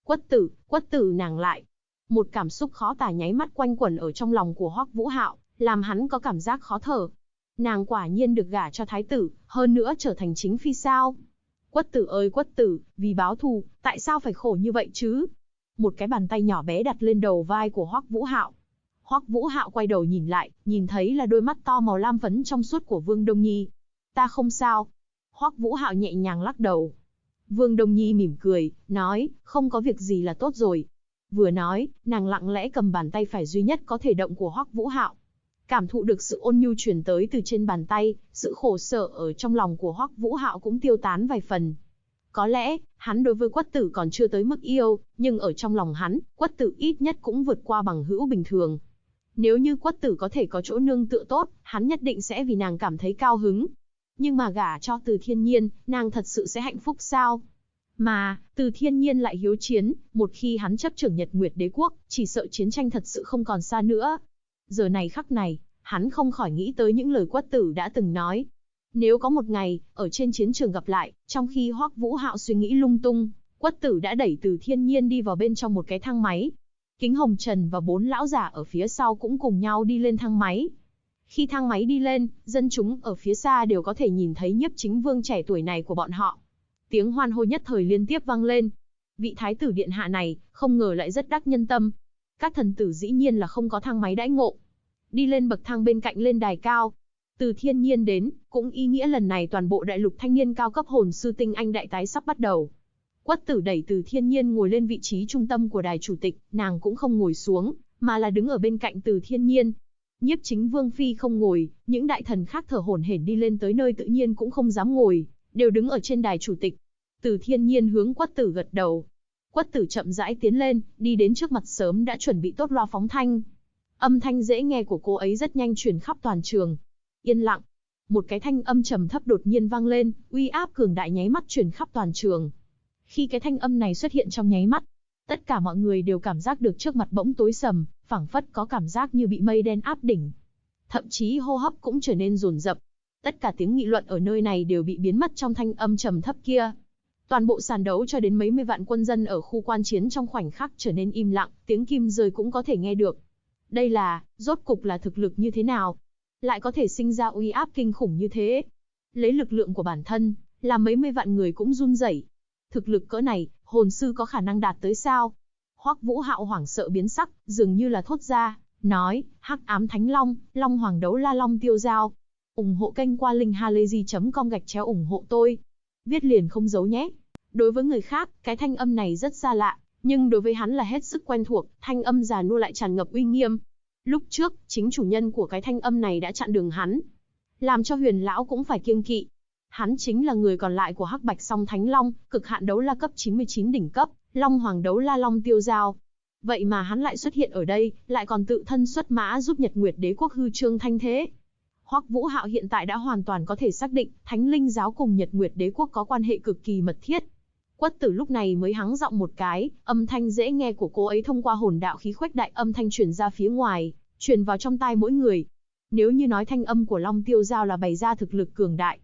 Quất Tử nàng lại. Một cảm xúc khó tả nháy mắt quanh quẩn ở trong lòng của Hoắc Vũ Hạo, làm hắn có cảm giác khó thở. Nàng quả nhiên được gả cho thái tử, hơn nữa trở thành chính phi sao? Quất Tử ơi Quất Tử, vì báo thù, tại sao phải khổ như vậy chứ? Một cái bàn tay nhỏ bé đặt lên đầu vai của Hoắc Vũ Hạo. Hoắc Vũ Hạo quay đầu nhìn lại, nhìn thấy là đôi mắt to màu lam phấn trong suốt của Vương Đông Nhi. Ta không sao. Hoắc Vũ Hạo nhẹ nhàng lắc đầu. Vương Đông Nhi mỉm cười, nói, không có việc gì là tốt rồi. Vừa nói, nàng lặng lẽ cầm bàn tay phải duy nhất có thể động của Hoắc Vũ Hạo. Cảm thụ được sự ôn nhu truyền tới từ trên bàn tay, sự khổ sở ở trong lòng của Hoắc Vũ Hạo cũng tiêu tán vài phần. Có lẽ, hắn đối với Quất Tử còn chưa tới mức yêu, nhưng ở trong lòng hắn, Quất Tử ít nhất cũng vượt qua bằng hữu bình thường. Nếu như Quất Tử có thể có chỗ nương tựa tốt, hắn nhất định sẽ vì nàng cảm thấy cao hứng. Nhưng mà gả cho Từ Thiên Nhiên, nàng thật sự sẽ hạnh phúc sao? Mà, Từ Thiên Nhiên lại hiếu chiến, một khi hắn chấp trưởng Nhật Nguyệt Đế quốc, chỉ sợ chiến tranh thật sự không còn xa nữa. Giờ này khắc này, hắn không khỏi nghĩ tới những lời Quất Tử đã từng nói. Nếu có một ngày, ở trên chiến trường gặp lại, trong khi Hoắc Vũ Hạo suy nghĩ lung tung, Quất Tử đã đẩy Từ Thiên Nhiên đi vào bên trong một cái thang máy. Kính Hồng Trần và 4 lão giả ở phía sau cũng cùng nhau đi lên thang máy. Khi thang máy đi lên, dân chúng ở phía xa đều có thể nhìn thấy Nhiếp Chính Vương trẻ tuổi này của bọn họ. Tiếng hoan hô nhất thời liên tiếp vang lên. Vị thái tử điện hạ này, không ngờ lại rất đắc nhân tâm. Các thần tử dĩ nhiên là không có thang máy đãi ngộ. Đi lên bậc thang bên cạnh lên đài cao. Từ Thiên Nhiên đến, cũng ý nghĩa lần này toàn bộ đại lục thanh niên cao cấp hồn sư tinh anh đại tái sắp bắt đầu. Quất Tử đẩy Từ Thiên Nhiên ngồi lên vị trí trung tâm của đài chủ tịch, nàng cũng không ngồi xuống, mà là đứng ở bên cạnh Từ Thiên Nhiên. Nhiếp Chính Vương phi không ngồi, những đại thần khác thở hổn hển đi lên tới nơi tự nhiên cũng không dám ngồi, đều đứng ở trên đài chủ tịch. Từ Thiên Nhiên hướng Quất Tử gật đầu. Quất Tử chậm rãi tiến lên, đi đến trước mặt sớm đã chuẩn bị tốt loa phóng thanh. Âm thanh dễ nghe của cô ấy rất nhanh truyền khắp toàn trường. Yên lặng. Một cái thanh âm trầm thấp đột nhiên vang lên, uy áp cường đại nháy mắt truyền khắp toàn trường. Khi cái thanh âm này xuất hiện trong nháy mắt, tất cả mọi người đều cảm giác được trước mặt bỗng tối sầm, phảng phất có cảm giác như bị mây đen áp đỉnh. Thậm chí hô hấp cũng trở nên dồn dập. Tất cả tiếng nghị luận ở nơi này đều bị biến mất trong thanh âm trầm thấp kia. Toàn bộ sàn đấu cho đến mấy mươi vạn quân dân ở khu quan chiến trong khoảnh khắc trở nên im lặng, tiếng kim rơi cũng có thể nghe được. Đây là, rốt cục là thực lực như thế nào? Lại có thể sinh ra uy áp kinh khủng như thế. Lấy lực lượng của bản thân, làm mấy mươi vạn người cũng run rẩy. Thực lực cỡ này, hồn sư có khả năng đạt tới sao? Hoắc Vũ Hạo hoảng sợ biến sắc, dường như là thốt ra, nói, Hắc Ám Thánh Long, Long Hoàng Đấu La Long Tiêu Dao. Ủng hộ kênh qua linkhalazy.com ủng hộ tôi. Viết liền không giấu nhé. Đối với người khác, cái thanh âm này rất xa lạ, nhưng đối với hắn là hết sức quen thuộc, thanh âm già nua lại tràn ngập uy nghiêm. Lúc trước, chính chủ nhân của cái thanh âm này đã chặn đường hắn, làm cho Huyền lão cũng phải kiêng kỵ. Hắn chính là người còn lại của Hắc Bạch Song Thánh Long, cực hạn đấu la cấp 99 đỉnh cấp, Long Hoàng Đấu La Long Tiêu Dao. Vậy mà hắn lại xuất hiện ở đây, lại còn tự thân xuất mã giúp Nhật Nguyệt Đế quốc hư trương thanh thế. Hoắc Vũ Hạo hiện tại đã hoàn toàn có thể xác định, Thánh Linh giáo cùng Nhật Nguyệt Đế quốc có quan hệ cực kỳ mật thiết. Quất Tử lúc này mới hắng giọng một cái, âm thanh dễ nghe của cô ấy thông qua hồn đạo khí khuếch đại âm thanh truyền ra phía ngoài, truyền vào trong tai mỗi người. Nếu như nói thanh âm của Long Tiêu Dao là bày ra thực lực cường đại,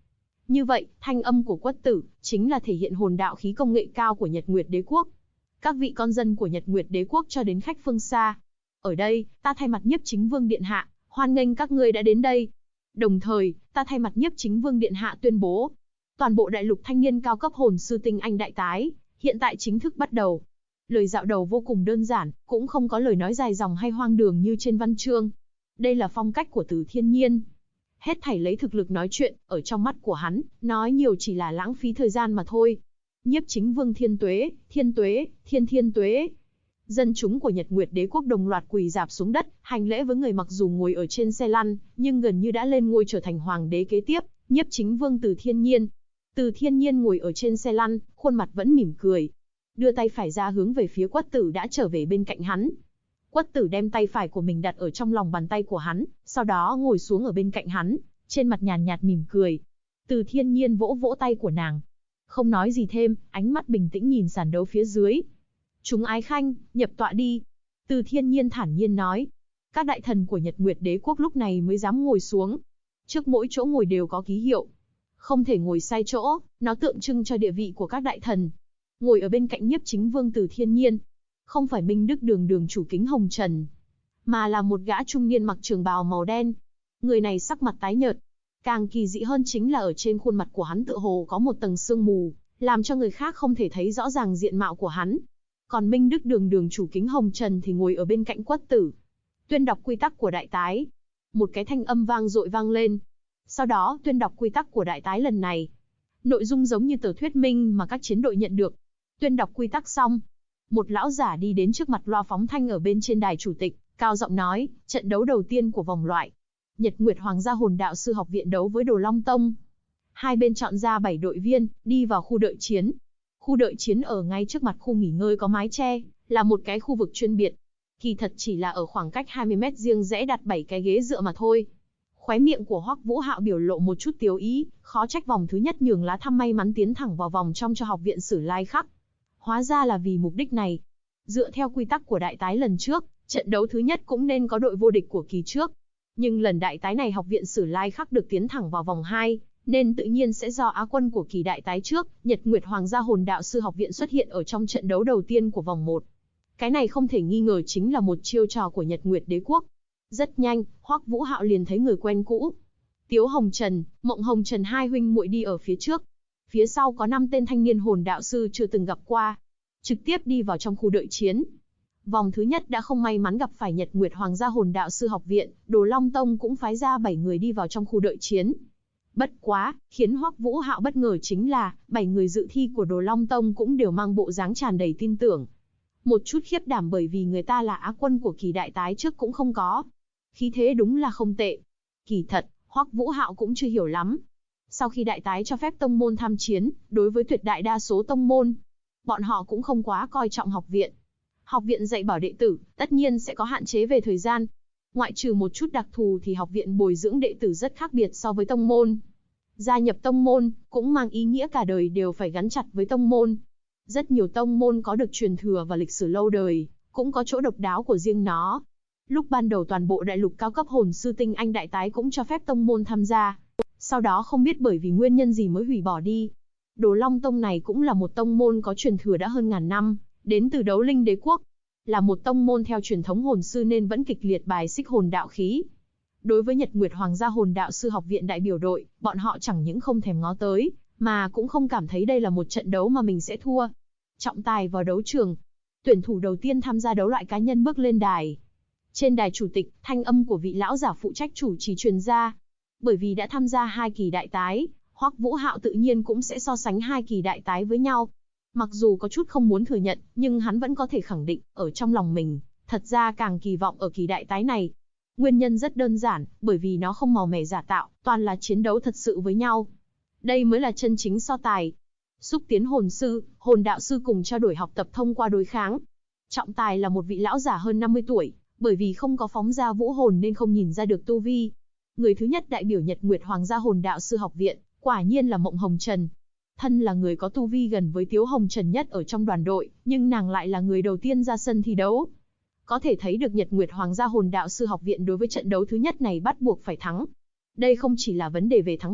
Như vậy, thanh âm của Quất Tử chính là thể hiện hồn đạo khí công nghệ cao của Nhật Nguyệt Đế quốc. Các vị con dân của Nhật Nguyệt Đế quốc cho đến khách phương xa. Ở đây, ta thay mặt Nhiếp Chính Vương Điện Hạ, hoan nghênh các ngươi đã đến đây. Đồng thời, ta thay mặt Nhiếp Chính Vương Điện Hạ tuyên bố, toàn bộ đại lục thanh niên cao cấp hồn sư tinh anh đại tái, hiện tại chính thức bắt đầu. Lời dạo đầu vô cùng đơn giản, cũng không có lời nói dài dòng hay hoang đường như trên văn chương. Đây là phong cách của Từ Thiên Nhiên. Hết thảy lấy thực lực nói chuyện, ở trong mắt của hắn, nói nhiều chỉ là lãng phí thời gian mà thôi. Nhiếp Chính Vương thiên tuế, thiên tuế, thiên tuế. Dân chúng của Nhật Nguyệt Đế quốc đồng loạt quỳ rạp xuống đất, hành lễ với người mặc dù ngồi ở trên xe lăn, nhưng gần như đã lên ngôi trở thành hoàng đế kế tiếp, Nhiếp Chính Vương Từ Thiên Nhiên. Từ Thiên Nhiên ngồi ở trên xe lăn, khuôn mặt vẫn mỉm cười. Đưa tay phải ra hướng về phía Quất Tử đã trở về bên cạnh hắn. Quất Tử đem tay phải của mình đặt ở trong lòng bàn tay của hắn, sau đó ngồi xuống ở bên cạnh hắn, trên mặt nhàn nhạt mỉm cười. Từ Thiên Nhiên vỗ vỗ tay của nàng. Không nói gì thêm, ánh mắt bình tĩnh nhìn sàn đấu phía dưới. Chúng ái khanh, nhập tọa đi. Từ Thiên Nhiên thản nhiên nói. Các đại thần của Nhật Nguyệt Đế quốc lúc này mới dám ngồi xuống. Trước mỗi chỗ ngồi đều có ký hiệu. Không thể ngồi sai chỗ, nó tượng trưng cho địa vị của các đại thần. Ngồi ở bên cạnh Nhiếp Chính Vương Từ Thiên Nhiên, không phải Minh Đức Đường Đường chủ Kính Hồng Trần, mà là một gã trung niên mặc trường bào màu đen. Người này sắc mặt tái nhợt. Càng kỳ dị hơn chính là ở trên khuôn mặt của hắn tựa hồ có một tầng sương mù, làm cho người khác không thể thấy rõ ràng diện mạo của hắn. Còn Minh Đức Đường Đường chủ Kính Hồng Trần thì ngồi ở bên cạnh Quất Tử. Tuyên đọc quy tắc của đại tái. Một cái thanh âm vang dội vang lên. Sau đó, tuyên đọc quy tắc của đại tái lần này. Nội dung giống như tờ thuyết minh mà các chiến đội nhận được. Tuyên đọc quy tắc xong, một lão giả đi đến trước mặt loa phóng thanh ở bên trên đài chủ tịch, cao giọng nói, trận đấu đầu tiên của vòng loại. Nhật Nguyệt Hoàng gia Hồn Đạo sư học viện đấu với Đồ Long Tông. Hai bên chọn ra 7 đội viên, đi vào khu đợi chiến. Khu đợi chiến ở ngay trước mặt khu nghỉ ngơi có mái che, là một cái khu vực chuyên biệt. Kỳ thật chỉ là ở khoảng cách 20 mét riêng rẽ đặt 7 cái ghế dựa mà thôi. Khóe miệng của Hoắc Vũ Hạo biểu lộ một chút tiếu ý, khó trách vòng thứ nhất nhường lá thăm may mắn tiến thẳng vào vòng trong cho học viện Sử Lai Khắc. Hóa ra là vì mục đích này. Dựa theo quy tắc của đại tái lần trước, trận đấu thứ nhất cũng nên có đội vô địch của kỳ trước. Nhưng lần đại tái này học viện Sử Lai Khắc được tiến thẳng vào vòng 2, nên tự nhiên sẽ do á quân của kỳ đại tái trước, Nhật Nguyệt Hoàng gia Hồn Đạo sư học viện xuất hiện ở trong trận đấu đầu tiên của vòng 1. Cái này không thể nghi ngờ chính là một chiêu trò của Nhật Nguyệt Đế quốc. Rất nhanh, Hoắc Vũ Hạo liền thấy người quen cũ. Tiếu Hồng Trần, Mộng Hồng Trần hai huynh muội đi ở phía trước. Phía sau có 5 tên thanh niên hồn đạo sư chưa từng gặp qua. Trực tiếp đi vào trong khu đợi chiến. Vòng thứ nhất đã không may mắn gặp phải Nhật Nguyệt Hoàng gia Hồn Đạo sư học viện, Đồ Long Tông cũng phái ra 7 người đi vào trong khu đợi chiến. Bất quá, khiến Hoắc Vũ Hạo bất ngờ chính là, 7 người dự thi của Đồ Long Tông cũng đều mang bộ dáng tràn đầy tin tưởng. Một chút khiếp đảm bởi vì người ta là á quân của kỳ đại tái trước cũng không có. Khí thế đúng là không tệ. Kỳ thật, Hoắc Vũ Hạo cũng chưa hiểu lắm. Sau khi đại tái cho phép tông môn tham chiến, đối với tuyệt đại đa số tông môn, bọn họ cũng không quá coi trọng học viện. Học viện dạy bảo đệ tử, tất nhiên sẽ có hạn chế về thời gian. Ngoại trừ một chút đặc thù thì học viện bồi dưỡng đệ tử rất khác biệt so với tông môn. Gia nhập tông môn, cũng mang ý nghĩa cả đời đều phải gắn chặt với tông môn. Rất nhiều tông môn có được truyền thừa và lịch sử lâu đời, cũng có chỗ độc đáo của riêng nó. Lúc ban đầu toàn bộ đại lục cao cấp hồn sư tinh anh đại tái cũng cho phép tông môn tham gia. Sau đó không biết bởi vì nguyên nhân gì mới hủy bỏ đi. Đồ Long Tông này cũng là một tông môn có truyền thừa đã hơn ngàn năm, đến từ Đấu Linh Đế quốc. Là một tông môn theo truyền thống hồn sư nên vẫn kịch liệt bài xích hồn đạo khí. Đối với Nhật Nguyệt Hoàng gia Hồn Đạo sư học viện đại biểu đội, bọn họ chẳng những không thèm ngó tới, mà cũng không cảm thấy đây là một trận đấu mà mình sẽ thua. Trọng tài vào đấu trường. Tuyển thủ đầu tiên tham gia đấu loại cá nhân bước lên đài. Trên đài chủ tịch, thanh âm của vị lão giả phụ trách chủ trì truyền ra. Bởi vì đã tham gia 2 kỳ đại tái, Hoắc Vũ Hạo tự nhiên cũng sẽ so sánh 2 kỳ đại tái với nhau. Mặc dù có chút không muốn thừa nhận, nhưng hắn vẫn có thể khẳng định, ở trong lòng mình, thật ra càng kỳ vọng ở kỳ đại tái này. Nguyên nhân rất đơn giản, bởi vì nó không màu mè giả tạo, toàn là chiến đấu thật sự với nhau. Đây mới là chân chính so tài. Xúc tiến hồn sư, hồn đạo sư cùng trao đổi học tập thông qua đối kháng. Trọng tài là một vị lão giả hơn 50 tuổi, bởi vì không có phóng ra vũ hồn nên không nhìn ra được tu vi. Người thứ nhất đại biểu Nhật Nguyệt Hoàng gia Hồn Đạo sư học viện, quả nhiên là Mộng Hồng Trần. Thân là người có tu vi gần với Tiếu Hồng Trần nhất ở trong đoàn đội, nhưng nàng lại là người đầu tiên ra sân thi đấu. Có thể thấy được Nhật Nguyệt Hoàng gia Hồn Đạo sư học viện đối với trận đấu thứ nhất này bắt buộc phải thắng. Đây không chỉ là vấn đề về thắng bại,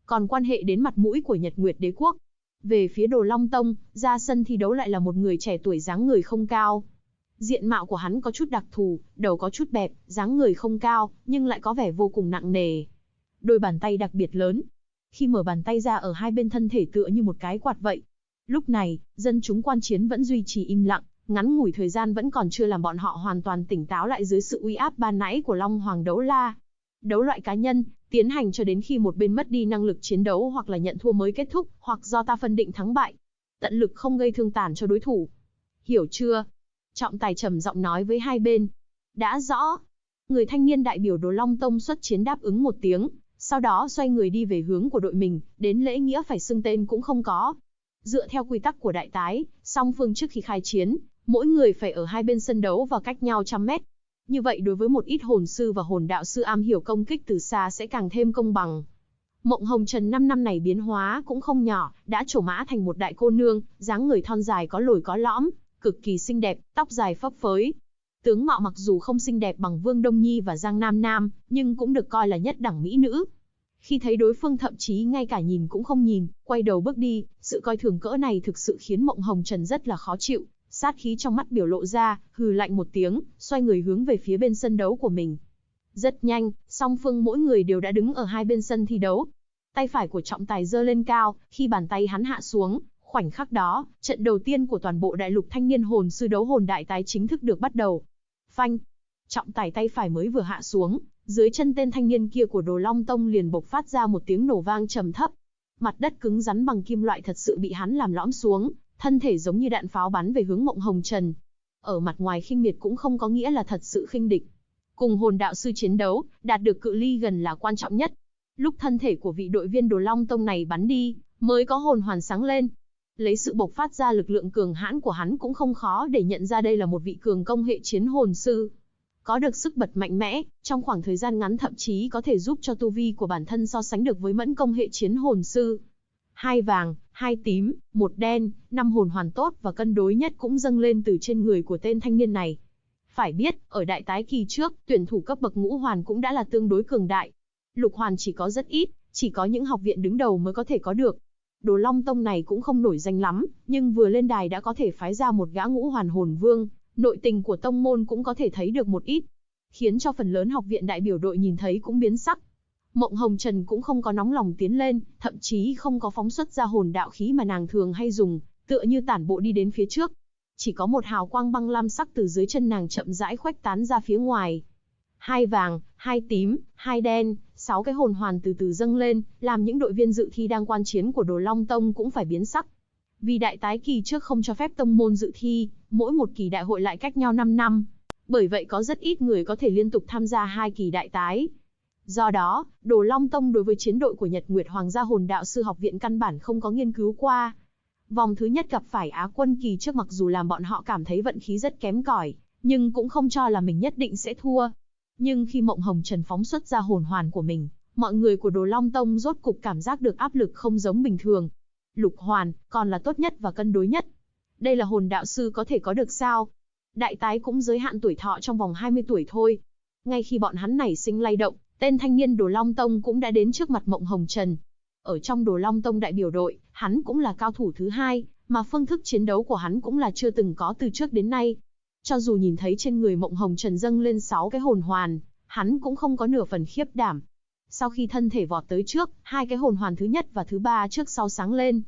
còn quan hệ đến mặt mũi của Nhật Nguyệt Đế quốc. Về phía Đồ Long Tông, ra sân thi đấu lại là một người trẻ tuổi dáng người không cao. Diện mạo của hắn có chút đặc thù, đầu có chút bẹp, dáng người không cao, nhưng lại có vẻ vô cùng nặng nề. Đôi bàn tay đặc biệt lớn. Khi mở bàn tay ra ở hai bên thân thể tựa như một cái quạt vậy. Lúc này, dân chúng quan chiến vẫn duy trì im lặng, ngắn ngủi thời gian vẫn còn chưa làm bọn họ hoàn toàn tỉnh táo lại dưới sự uy áp ban nãy của Long Hoàng Đấu La. Đấu loại cá nhân, tiến hành cho đến khi một bên mất đi năng lực chiến đấu hoặc là nhận thua mới kết thúc, hoặc do ta phân định thắng bại. Tận lực không gây thương tàn cho đối thủ. Hiểu chưa? Trọng tài trầm giọng nói với hai bên. Đã rõ. Người thanh niên đại biểu Đồ Long Tông xuất chiến đáp ứng một tiếng, sau đó xoay người đi về hướng của đội mình, đến lễ nghĩa phải xưng tên cũng không có. Dựa theo quy tắc của đại tái, song phương trước khi khai chiến, mỗi người phải ở hai bên sân đấu và cách nhau 100 mét. Như vậy đối với một ít hồn sư và hồn đạo sư am hiểu công kích từ xa sẽ càng thêm công bằng. Mộng Hồng Trần 5 năm này biến hóa cũng không nhỏ, đã trổ mã thành một đại cô nương, dáng người thon dài có lồi có lõm, cực kỳ xinh đẹp, tóc dài phấp phới. Tướng mạo mặc dù không xinh đẹp bằng Vương Đông Nhi và Giang Nam Nam, nhưng cũng được coi là nhất đẳng mỹ nữ. Khi thấy đối phương thậm chí ngay cả nhìn cũng không nhìn, quay đầu bước đi, sự coi thường cỡ này thực sự khiến Mộng Hồng Trần rất là khó chịu, sát khí trong mắt biểu lộ ra, hừ lạnh một tiếng, xoay người hướng về phía bên sân đấu của mình. Rất nhanh, song phương mỗi người đều đã đứng ở hai bên sân thi đấu. Tay phải của trọng tài giơ lên cao, khi bàn tay hắn hạ xuống, khoảnh khắc đó, trận đầu tiên của toàn bộ đại lục thanh niên hồn sư đấu hồn đại tái chính thức được bắt đầu. Phanh! Trọng tài tay phải mới vừa hạ xuống, dưới chân tên thanh niên kia của Đồ Long Tông liền bộc phát ra một tiếng nổ vang trầm thấp. Mặt đất cứng rắn bằng kim loại thật sự bị hắn làm lõm xuống, thân thể giống như đạn pháo bắn về hướng Mộng Hồng Trần. Ở mặt ngoài khinh miệt cũng không có nghĩa là thật sự khinh địch. Cùng hồn đạo sư chiến đấu, đạt được cự ly gần là quan trọng nhất. Lúc thân thể của vị đội viên Đồ Long Tông này bắn đi, mới có hồn hoàn sáng lên. Lấy sự bộc phát ra lực lượng cường hãn của hắn cũng không khó để nhận ra đây là một vị cường công hệ chiến hồn sư. Có được sức bật mạnh mẽ, trong khoảng thời gian ngắn thậm chí có thể giúp cho tu vi của bản thân so sánh được với mẫn công hệ chiến hồn sư. 2 vàng, 2 tím, 1 đen, 5 hồn hoàn tốt và cân đối nhất cũng dâng lên từ trên người của tên thanh niên này. Phải biết, ở đại tái kỳ trước, tuyển thủ cấp bậc ngũ hoàn cũng đã là tương đối cường đại. Lục hoàn chỉ có rất ít, chỉ có những học viện đứng đầu mới có thể có được. Đồ Long Tông này cũng không nổi danh lắm, nhưng vừa lên đài đã có thể phái ra một gã ngũ hoàn hồn vương, nội tình của tông môn cũng có thể thấy được một ít, khiến cho phần lớn học viện đại biểu đội nhìn thấy cũng biến sắc. Mộng Hồng Trần cũng không có nóng lòng tiến lên, thậm chí không có phóng xuất ra hồn đạo khí mà nàng thường hay dùng, tựa như tản bộ đi đến phía trước. Chỉ có một hào quang băng lam sắc từ dưới chân nàng chậm rãi khuếch tán ra phía ngoài. 2 vàng, 2 tím, 2 đen, 6 cái hồn hoàn từ từ dâng lên, làm những đội viên dự thi đang quan chiến của Đồ Long Tông cũng phải biến sắc. Vì đại tái kỳ trước không cho phép tông môn dự thi, mỗi một kỳ đại hội lại cách nhau 5 năm. Bởi vậy có rất ít người có thể liên tục tham gia 2 kỳ đại tái. Do đó, Đồ Long Tông đối với chiến đội của Nhật Nguyệt Hoàng gia hồn đạo sư học viện căn bản không có nghiên cứu qua. Vòng thứ nhất gặp phải Á quân kỳ trước mặc dù làm bọn họ cảm thấy vận khí rất kém cỏi, nhưng cũng không cho là mình nhất định sẽ thua. Nhưng khi Mộng Hồng Trần phóng xuất ra hồn hoàn của mình, mọi người của Đồ Long Tông rốt cục cảm giác được áp lực không giống bình thường. Lục hoàn, còn là tốt nhất và cân đối nhất. Đây là hồn đạo sư có thể có được sao? Đại tái cũng giới hạn tuổi thọ trong vòng 20 tuổi thôi. Ngay khi bọn hắn nảy sinh lay động, tên thanh niên Đồ Long Tông cũng đã đến trước mặt Mộng Hồng Trần. Ở trong Đồ Long Tông đại biểu đội, hắn cũng là cao thủ thứ 2, mà phương thức chiến đấu của hắn cũng là chưa từng có từ trước đến nay. Cho dù nhìn thấy trên người Mộng Hồng Trần dâng lên 6 cái hồn hoàn, hắn cũng không có nửa phần khiếp đảm. Sau khi thân thể vọt tới trước, 2 cái hồn hoàn thứ nhất và thứ 3 trước sau sáng lên.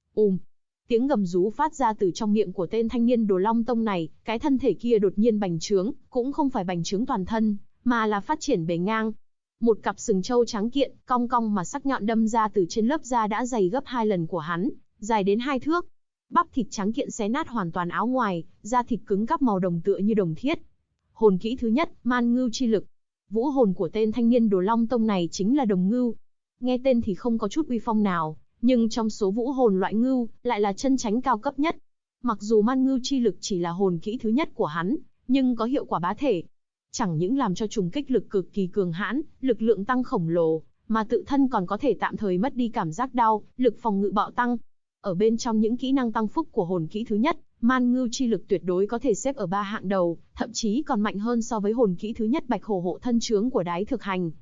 Tiếng gầm rú phát ra từ trong miệng của tên thanh niên Đồ Long Tông này, cái thân thể kia đột nhiên bành trướng, cũng không phải bành trướng toàn thân, mà là phát triển bề ngang. Một cặp sừng trâu trắng kiện, cong cong mà sắc nhọn đâm ra từ trên lớp da đã dày gấp 2 lần của hắn, dài đến 2 thước. Bắp thịt trắng kiện xé nát hoàn toàn áo ngoài, da thịt cứng cáp màu đồng tựa như đồng thiết. Hồn kỹ thứ nhất, Man Ngưu chi lực. Vũ hồn của tên thanh niên Đồ Long Tông này chính là đồng ngưu. Nghe tên thì không có chút uy phong nào, nhưng trong số vũ hồn loại ngưu, lại là chân chánh cao cấp nhất. Mặc dù Man Ngưu chi lực chỉ là hồn kỹ thứ nhất của hắn, nhưng có hiệu quả bá thể. Chẳng những làm cho trùng kích lực cực kỳ cường hãn, lực lượng tăng khổng lồ, mà tự thân còn có thể tạm thời mất đi cảm giác đau, lực phòng ngự bạo tăng. Ở bên trong những kỹ năng tăng phúc của hồn kỹ thứ nhất, Man Ngưu chi lực tuyệt đối có thể xếp ở 3 hạng đầu, thậm chí còn mạnh hơn so với hồn kỹ thứ nhất Bạch Hổ hộ thân chướng của Đái Thực Hành.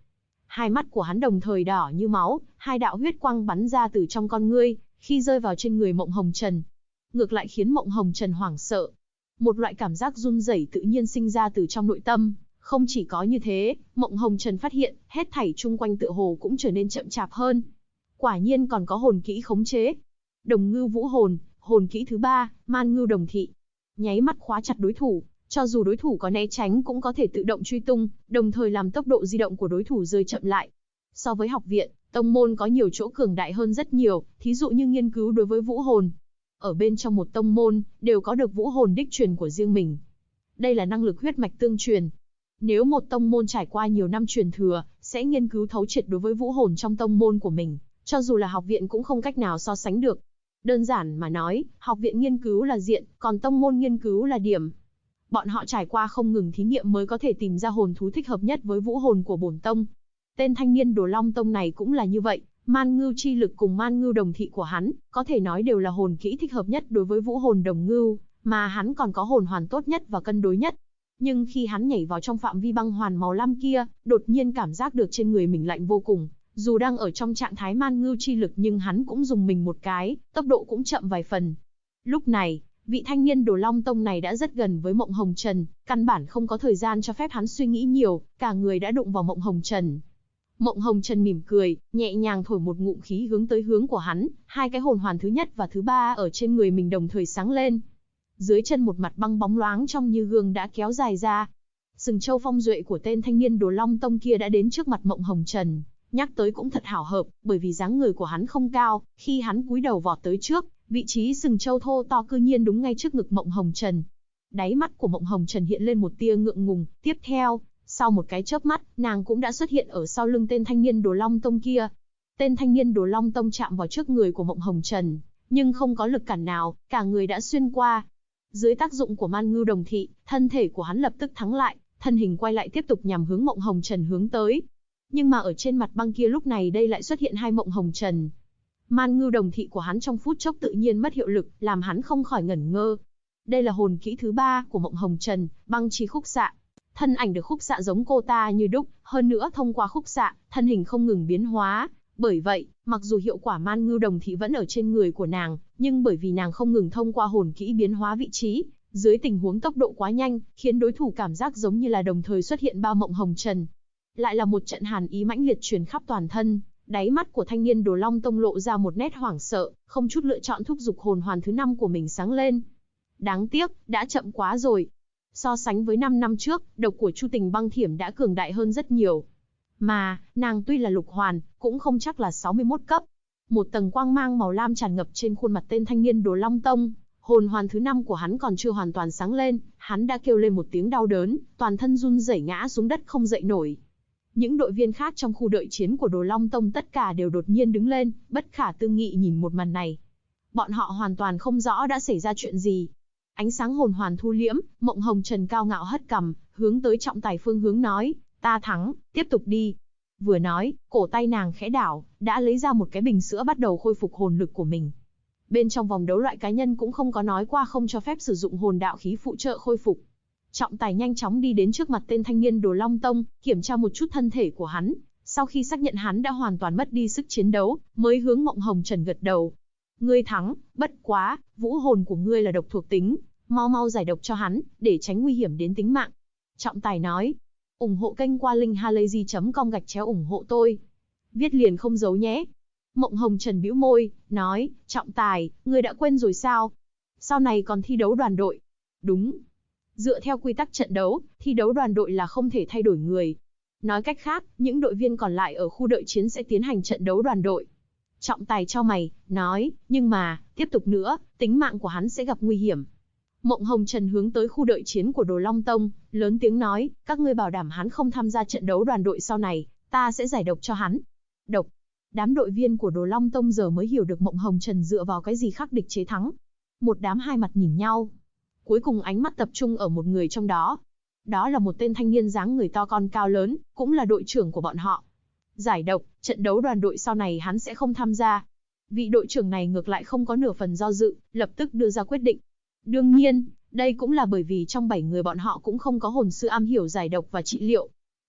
Hai mắt của hắn đồng thời đỏ như máu, hai đạo huyết quang bắn ra từ trong con ngươi, khi rơi vào trên người Mộng Hồng Trần. Ngược lại khiến Mộng Hồng Trần hoảng sợ. Một loại cảm giác run rẩy tự nhiên sinh ra từ trong nội tâm. Không chỉ có như thế, Mộng Hồng Trần phát hiện, hết thảy chung quanh tựa hồ cũng trở nên chậm chạp hơn. Quả nhiên còn có hồn kỹ khống chế. Đồng ngưu vũ hồn, hồn kỹ thứ 3, man ngưu đồng thị. Nháy mắt khóa chặt đối thủ, cho dù đối thủ có né tránh cũng có thể tự động truy tung, đồng thời làm tốc độ di động của đối thủ rơi chậm lại. So với học viện, tông môn có nhiều chỗ cường đại hơn rất nhiều, thí dụ như nghiên cứu đối với vũ hồn. Ở bên trong một tông môn, đều có được vũ hồn đích truyền của riêng mình. Đây là năng lực huyết mạch tương truyền. Nếu một tông môn trải qua nhiều năm truyền thừa, sẽ nghiên cứu thấu triệt đối với vũ hồn trong tông môn của mình, cho dù là học viện cũng không cách nào so sánh được. Đơn giản mà nói, học viện nghiên cứu là diện, còn tông môn nghiên cứu là điểm. Bọn họ trải qua không ngừng thí nghiệm mới có thể tìm ra hồn thú thích hợp nhất với vũ hồn của bổn tông. Tên thanh niên Đồ Long Tông này cũng là như vậy, man ngưu chi lực cùng man ngưu đồng thị của hắn, có thể nói đều là hồn kỹ thích hợp nhất đối với vũ hồn đồng ngưu, mà hắn còn có hồn hoàn tốt nhất và cân đối nhất. Nhưng khi hắn nhảy vào trong phạm vi băng hoàn màu lam kia, đột nhiên cảm giác được trên người mình lạnh vô cùng. Dù đang ở trong trạng thái man ngưu chi lực nhưng hắn cũng dùng mình một cái, tốc độ cũng chậm vài phần. Lúc này, vị thanh niên Đồ Long Tông này đã rất gần với Mộng Hồng Trần, căn bản không có thời gian cho phép hắn suy nghĩ nhiều, cả người đã đụng vào Mộng Hồng Trần. Mộng Hồng Trần mỉm cười, nhẹ nhàng thổi một ngụm khí hướng tới hướng của hắn, hai cái hồn hoàn thứ nhất và thứ 3 ở trên người mình đồng thời sáng lên. Dưới chân một mặt băng bóng loáng trong như gương đã kéo dài ra. Sừng châu phong duệ của tên thanh niên Đồ Long Tông kia đã đến trước mặt Mộng Hồng Trần, nhắc tới cũng thật hảo hợp, bởi vì dáng người của hắn không cao, khi hắn cúi đầu vọt tới trước, vị trí sừng châu thô to cư nhiên đúng ngay trước ngực Mộng Hồng Trần. Đáy mắt của Mộng Hồng Trần hiện lên một tia ngượng ngùng, tiếp theo, sau một cái chớp mắt, nàng cũng đã xuất hiện ở sau lưng tên thanh niên Đồ Long Tông kia. Tên thanh niên Đồ Long Tông chạm vào trước người của Mộng Hồng Trần, nhưng không có lực cản nào, cả người đã xuyên qua. Dưới tác dụng của man ngưu đồng thị, thân thể của hắn lập tức thắng lại, thân hình quay lại tiếp tục nhằm hướng Mộng Hồng Trần hướng tới. Nhưng mà ở trên mặt băng kia lúc này đây lại xuất hiện hai Mộng Hồng Trần. Man ngưu đồng thị của hắn trong phút chốc tự nhiên mất hiệu lực, làm hắn không khỏi ngẩn ngơ. Đây là hồn kỹ thứ 3 của Mộng Hồng Trần, băng chi khúc xạ. Thân ảnh được khúc xạ giống cô ta như đúc, hơn nữa thông qua khúc xạ, thân hình không ngừng biến hóa. Bởi vậy, mặc dù hiệu quả man ngưu đồng thị vẫn ở trên người của nàng, nhưng bởi vì nàng không ngừng thông qua hồn kỹ biến hóa vị trí, dưới tình huống tốc độ quá nhanh, khiến đối thủ cảm giác giống như là đồng thời xuất hiện ba Mộng Hồng Trần. Lại là một trận hàn ý mãnh liệt truyền khắp toàn thân, đáy mắt của thanh niên Đồ Long Tông lộ ra một nét hoảng sợ, không chút lựa chọn thúc giục hồn hoàn thứ 5 của mình sáng lên. Đáng tiếc, đã chậm quá rồi. So sánh với 5 năm trước, độc của Chu Tình Băng Thiểm đã cường đại hơn rất nhiều. Mà, nàng tuy là lục hoàn, cũng không chắc là 61 cấp. Một tầng quang mang màu lam tràn ngập trên khuôn mặt tên thanh niên Đồ Long Tông. Hồn hoàn thứ 5 của hắn còn chưa hoàn toàn sáng lên, hắn đã kêu lên một tiếng đau đớn, toàn thân run rẩy ngã xuống đất không dậy nổi. Những đội viên khác trong khu đợi chiến của Đồ Long Tông tất cả đều đột nhiên đứng lên, bất khả tư nghị nhìn một màn này. Bọn họ hoàn toàn không rõ đã xảy ra chuyện gì. Ánh sáng hồn hoàn thu liễm, Mộng Hồng Trần cao ngạo hất cằm, hướng tới trọng tài phương hướng nói, ta thắng, tiếp tục đi. Vừa nói, cổ tay nàng khẽ đảo, đã lấy ra một cái bình sữa bắt đầu khôi phục hồn lực của mình. Bên trong vòng đấu loại cá nhân cũng không có nói qua không cho phép sử dụng hồn đạo khí phụ trợ khôi phục. Trọng tài nhanh chóng đi đến trước mặt tên thanh niên Đồ Long Tông, kiểm tra một chút thân thể của hắn. Sau khi xác nhận hắn đã hoàn toàn mất đi sức chiến đấu, mới hướng Mộng Hồng Trần gật đầu. Ngươi thắng, bất quá, vũ hồn của ngươi là độc thuộc tính, mau mau giải độc cho hắn, để tránh nguy hiểm đến tính mạng. Trọng tài nói, ủng hộ kênh qua linkhalazy.com/ủng hộ tôi. Viết liền không giấu nhé. Mộng Hồng Trần bĩu môi, nói, trọng tài, ngươi đã quên rồi sao? Sau này còn thi đấu đoàn đội. Đúng. Dựa theo quy tắc trận đấu, thi đấu đoàn đội là không thể thay đổi người. Nói cách khác, những đội viên còn lại ở khu đợi chiến sẽ tiến hành trận đấu đoàn đội. Trọng tài chau mày, nói, nhưng mà, tiếp tục nữa, tính mạng của hắn sẽ gặp nguy hiểm. Mộng Hồng Trần hướng tới khu đợi chiến của Đồ Long Tông, lớn tiếng nói, các ngươi bảo đảm hắn không tham gia trận đấu đoàn đội sau này, ta sẽ giải độc cho hắn. Độc. Đám đội viên của Đồ Long Tông giờ mới hiểu được Mộng Hồng Trần dựa vào cái gì khắc địch chế thắng. Một đám hai mặt nhìn nhau. Cuối cùng ánh mắt tập trung ở một người trong đó. Đó là một tên thanh niên dáng người to con cao lớn, cũng là đội trưởng của bọn họ. Giải độc, trận đấu đoàn đội sau này hắn sẽ không tham gia. Vị đội trưởng này ngược lại không có nửa phần do dự, lập tức đưa ra quyết định. Đương nhiên, đây cũng là bởi vì trong 7 người bọn họ cũng không có hồn sư am hiểu giải độc và trị liệu.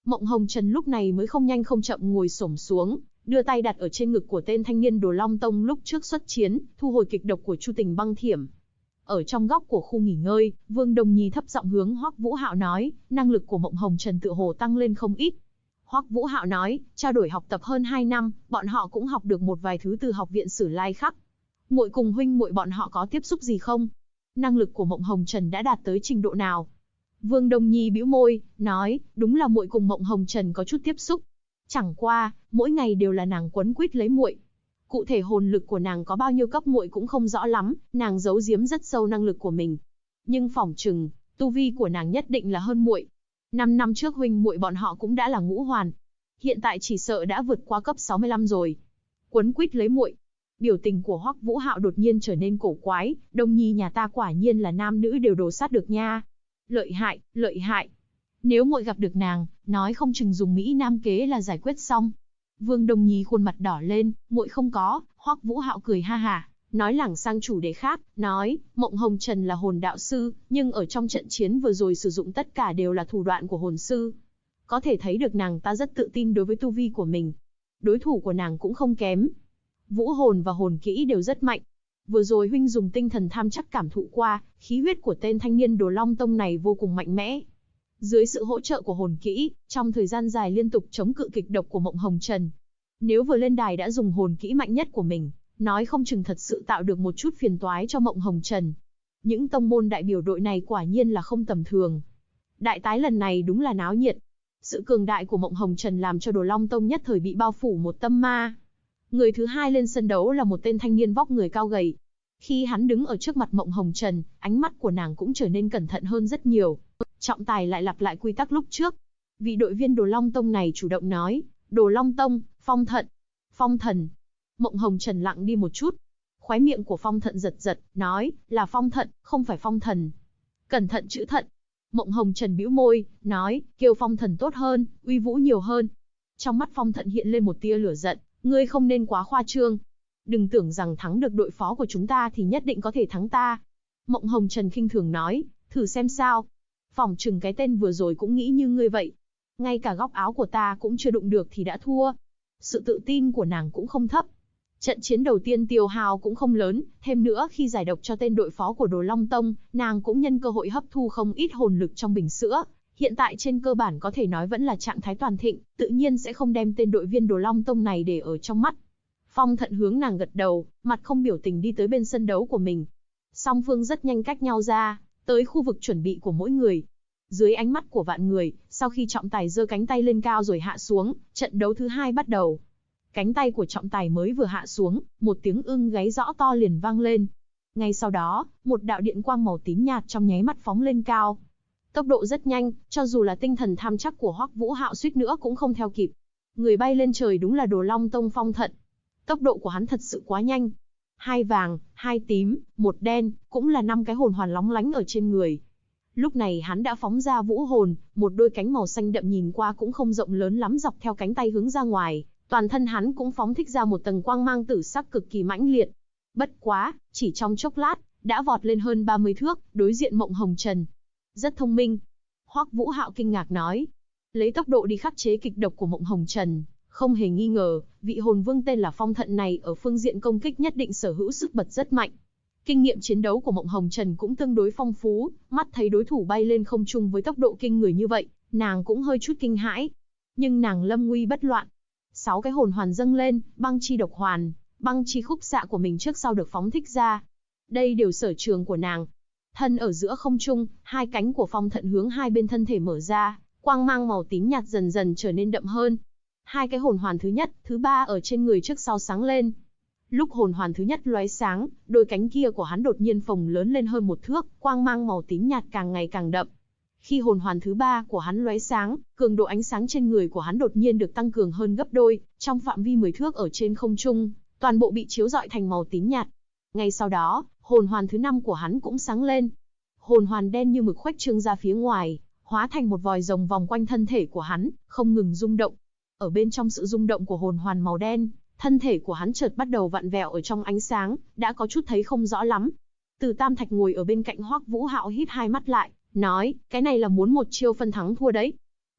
Mộng Hồng Trần lúc này mới không nhanh không chậm ngồi xổm xuống, đưa tay đặt ở trên ngực của tên thanh niên Đồ Long Tông lúc trước xuất chiến, thu hồi kịch độc của Chu Tình băng thiểm. Ở trong góc của khu nghỉ ngơi, Vương Đông Nhi thấp giọng hướng Hoắc Vũ Hạo nói, năng lực của Mộng Hồng Trần tựa hồ tăng lên không ít. Hoắc Vũ Hạo nói, trao đổi học tập hơn 2 năm, bọn họ cũng học được một vài thứ từ học viện Sử Lai Khắc. Muội cùng huynh muội bọn họ có tiếp xúc gì không? Năng lực của Mộng Hồng Trần đã đạt tới trình độ nào? Vương Đông Nhi bĩu môi, nói, đúng là muội cùng Mộng Hồng Trần có chút tiếp xúc. Chẳng qua, mỗi ngày đều là nàng quấn quýt lấy muội. Cụ thể hồn lực của nàng có bao nhiêu cấp muội cũng không rõ lắm, nàng giấu giếm rất sâu năng lực của mình. Nhưng phỏng chừng, tu vi của nàng nhất định là hơn muội. 5 năm trước huynh muội bọn họ cũng đã là ngũ hoàn. Hiện tại chỉ sợ đã vượt qua cấp 65 rồi. Quấn quýt lấy muội. Biểu tình của Hoắc Vũ Hạo đột nhiên trở nên cổ quái, Đông Nhi nhà ta quả nhiên là nam nữ đều đồ sát được nha. Lợi hại, lợi hại. Nếu muội gặp được nàng, nói không chừng dùng Mỹ Nam kế là giải quyết xong. Vương Đông Nhi khuôn mặt đỏ lên, muội không có. Hoắc Vũ Hạo cười ha hả, nói lảng sang chủ đề khác, nói, Mộng Hồng Trần là hồn đạo sư, nhưng ở trong trận chiến vừa rồi sử dụng tất cả đều là thủ đoạn của hồn sư. Có thể thấy được nàng ta rất tự tin đối với tu vi của mình. Đối thủ của nàng cũng không kém. Vũ hồn và hồn kỹ đều rất mạnh. Vừa rồi huynh dùng tinh thần tham chắc cảm thụ qua, khí huyết của tên thanh niên Đồ Long Tông này vô cùng mạnh mẽ. Dưới sự hỗ trợ của hồn kỹ, trong thời gian dài liên tục chống cự kịch độc của Mộng Hồng Trần. Nếu vừa lên đài đã dùng hồn kỹ mạnh nhất của mình, nói không chừng thật sự tạo được một chút phiền toái cho Mộng Hồng Trần. Những tông môn đại biểu đội này quả nhiên là không tầm thường. Đại tái lần này đúng là náo nhiệt. Sự cường đại của Mộng Hồng Trần làm cho Đồ Long Tông nhất thời bị bao phủ một tâm ma. Người thứ hai lên sân đấu là một tên thanh niên vóc người cao gầy. Khi hắn đứng ở trước mặt Mộng Hồng Trần, ánh mắt của nàng cũng trở nên cẩn thận hơn rất nhiều. Trọng tài lại lặp lại quy tắc lúc trước. Vị đội viên Đồ Long Tông này chủ động nói, Đồ Long Tông, Phong Thận, Phong Thần. Mộng Hồng Trần lặng đi một chút. Khóe miệng của Phong Thận giật giật, nói, là Phong Thận, không phải Phong Thần. Cẩn thận chữ thận. Mộng Hồng Trần bĩu môi, nói, kêu Phong Thần tốt hơn, uy vũ nhiều hơn. Trong mắt Phong Thận hiện lên một tia lửa giận, ngươi không nên quá khoa trương. Đừng tưởng rằng thắng được đội phó của chúng ta thì nhất định có thể thắng ta. Mộng Hồng Trần khinh thường nói, thử xem sao. Phỏng chừng cái tên vừa rồi cũng nghĩ như ngươi vậy. Ngay cả góc áo của ta cũng chưa đụng được thì đã thua. Sự tự tin của nàng cũng không thấp. Trận chiến đầu tiên tiêu hao cũng không lớn, thêm nữa khi giải độc cho tên đội phó của Đồ Long Tông, nàng cũng nhân cơ hội hấp thu không ít hồn lực trong bình sữa. Hiện tại trên cơ bản có thể nói vẫn là trạng thái toàn thịnh, tự nhiên sẽ không đem tên đội viên Đồ Long Tông này để ở trong mắt. Phong Thận hướng nàng gật đầu, mặt không biểu tình đi tới bên sân đấu của mình. Song phương rất nhanh cách nhau ra, tới khu vực chuẩn bị của mỗi người. Dưới ánh mắt của vạn người, sau khi trọng tài giơ cánh tay lên cao rồi hạ xuống, trận đấu thứ hai bắt đầu. Cánh tay của trọng tài mới vừa hạ xuống, một tiếng ưng gáy rõ to liền vang lên. Ngay sau đó, một đạo điện quang màu tím nhạt trong nháy mắt phóng lên cao. Tốc độ rất nhanh, cho dù là tinh thần tham chắc của Hoắc Vũ Hạo suýt nữa cũng không theo kịp. Người bay lên trời đúng là Đồ Long Tông Phong Thận. Tốc độ của hắn thật sự quá nhanh. 2 vàng, 2 tím, 1 đen, cũng là 5 cái hồn hoàn lóng lánh ở trên người. Lúc này hắn đã phóng ra vũ hồn, một đôi cánh màu xanh đậm nhìn qua cũng không rộng lớn lắm dọc theo cánh tay hướng ra ngoài, toàn thân hắn cũng phóng thích ra một tầng quang mang tử sắc cực kỳ mãnh liệt. Bất quá, chỉ trong chốc lát, đã vọt lên hơn 30 thước, đối diện Mộng Hồng Trần. Rất thông minh. Hoắc Vũ Hạo kinh ngạc nói. Lấy tốc độ đi khắc chế kịch độc của Mộng Hồng Trần, không hề nghi ngờ, vị hồn vương tên là Phong Thận này ở phương diện công kích nhất định sở hữu sức bật rất mạnh. Kinh nghiệm chiến đấu của Mộng Hồng Trần cũng tương đối phong phú, mắt thấy đối thủ bay lên không trung với tốc độ kinh người như vậy, nàng cũng hơi chút kinh hãi. Nhưng nàng lâm nguy bất loạn. 6 cái hồn hoàn dâng lên, băng chi độc hoàn, băng chi khúc xạ của mình trước sau được phóng thích ra. Đây đều sở trường của nàng. Thân ở giữa không trung, 2 cánh của Phong Thận hướng hai bên thân thể mở ra, quang mang màu tím nhạt dần dần trở nên đậm hơn. 2 cái hồn hoàn thứ nhất, thứ ba ở trên người trước sau sáng lên. Lúc hồn hoàn thứ nhất lóe sáng, đôi cánh kia của hắn đột nhiên phồng lớn lên hơn 1 thước, quang mang màu tím nhạt càng ngày càng đậm. Khi hồn hoàn thứ ba của hắn lóe sáng, cường độ ánh sáng trên người của hắn đột nhiên được tăng cường hơn gấp đôi, trong phạm vi 10 thước ở trên không trung, toàn bộ bị chiếu rọi thành màu tím nhạt. Ngay sau đó, hồn hoàn thứ 5 của hắn cũng sáng lên. Hồn hoàn đen như mực khuếch trương ra phía ngoài, hóa thành một vòi rồng vòng quanh thân thể của hắn, không ngừng rung động. Ở bên trong sự rung động của hồn hoàn màu đen, thân thể của hắn chợt bắt đầu vặn vẹo ở trong ánh sáng, đã có chút thấy không rõ lắm. Từ Tam Thạch ngồi ở bên cạnh Hoắc Vũ Hạo híp hai mắt lại, nói, cái này là muốn một chiêu phân thắng thua đấy.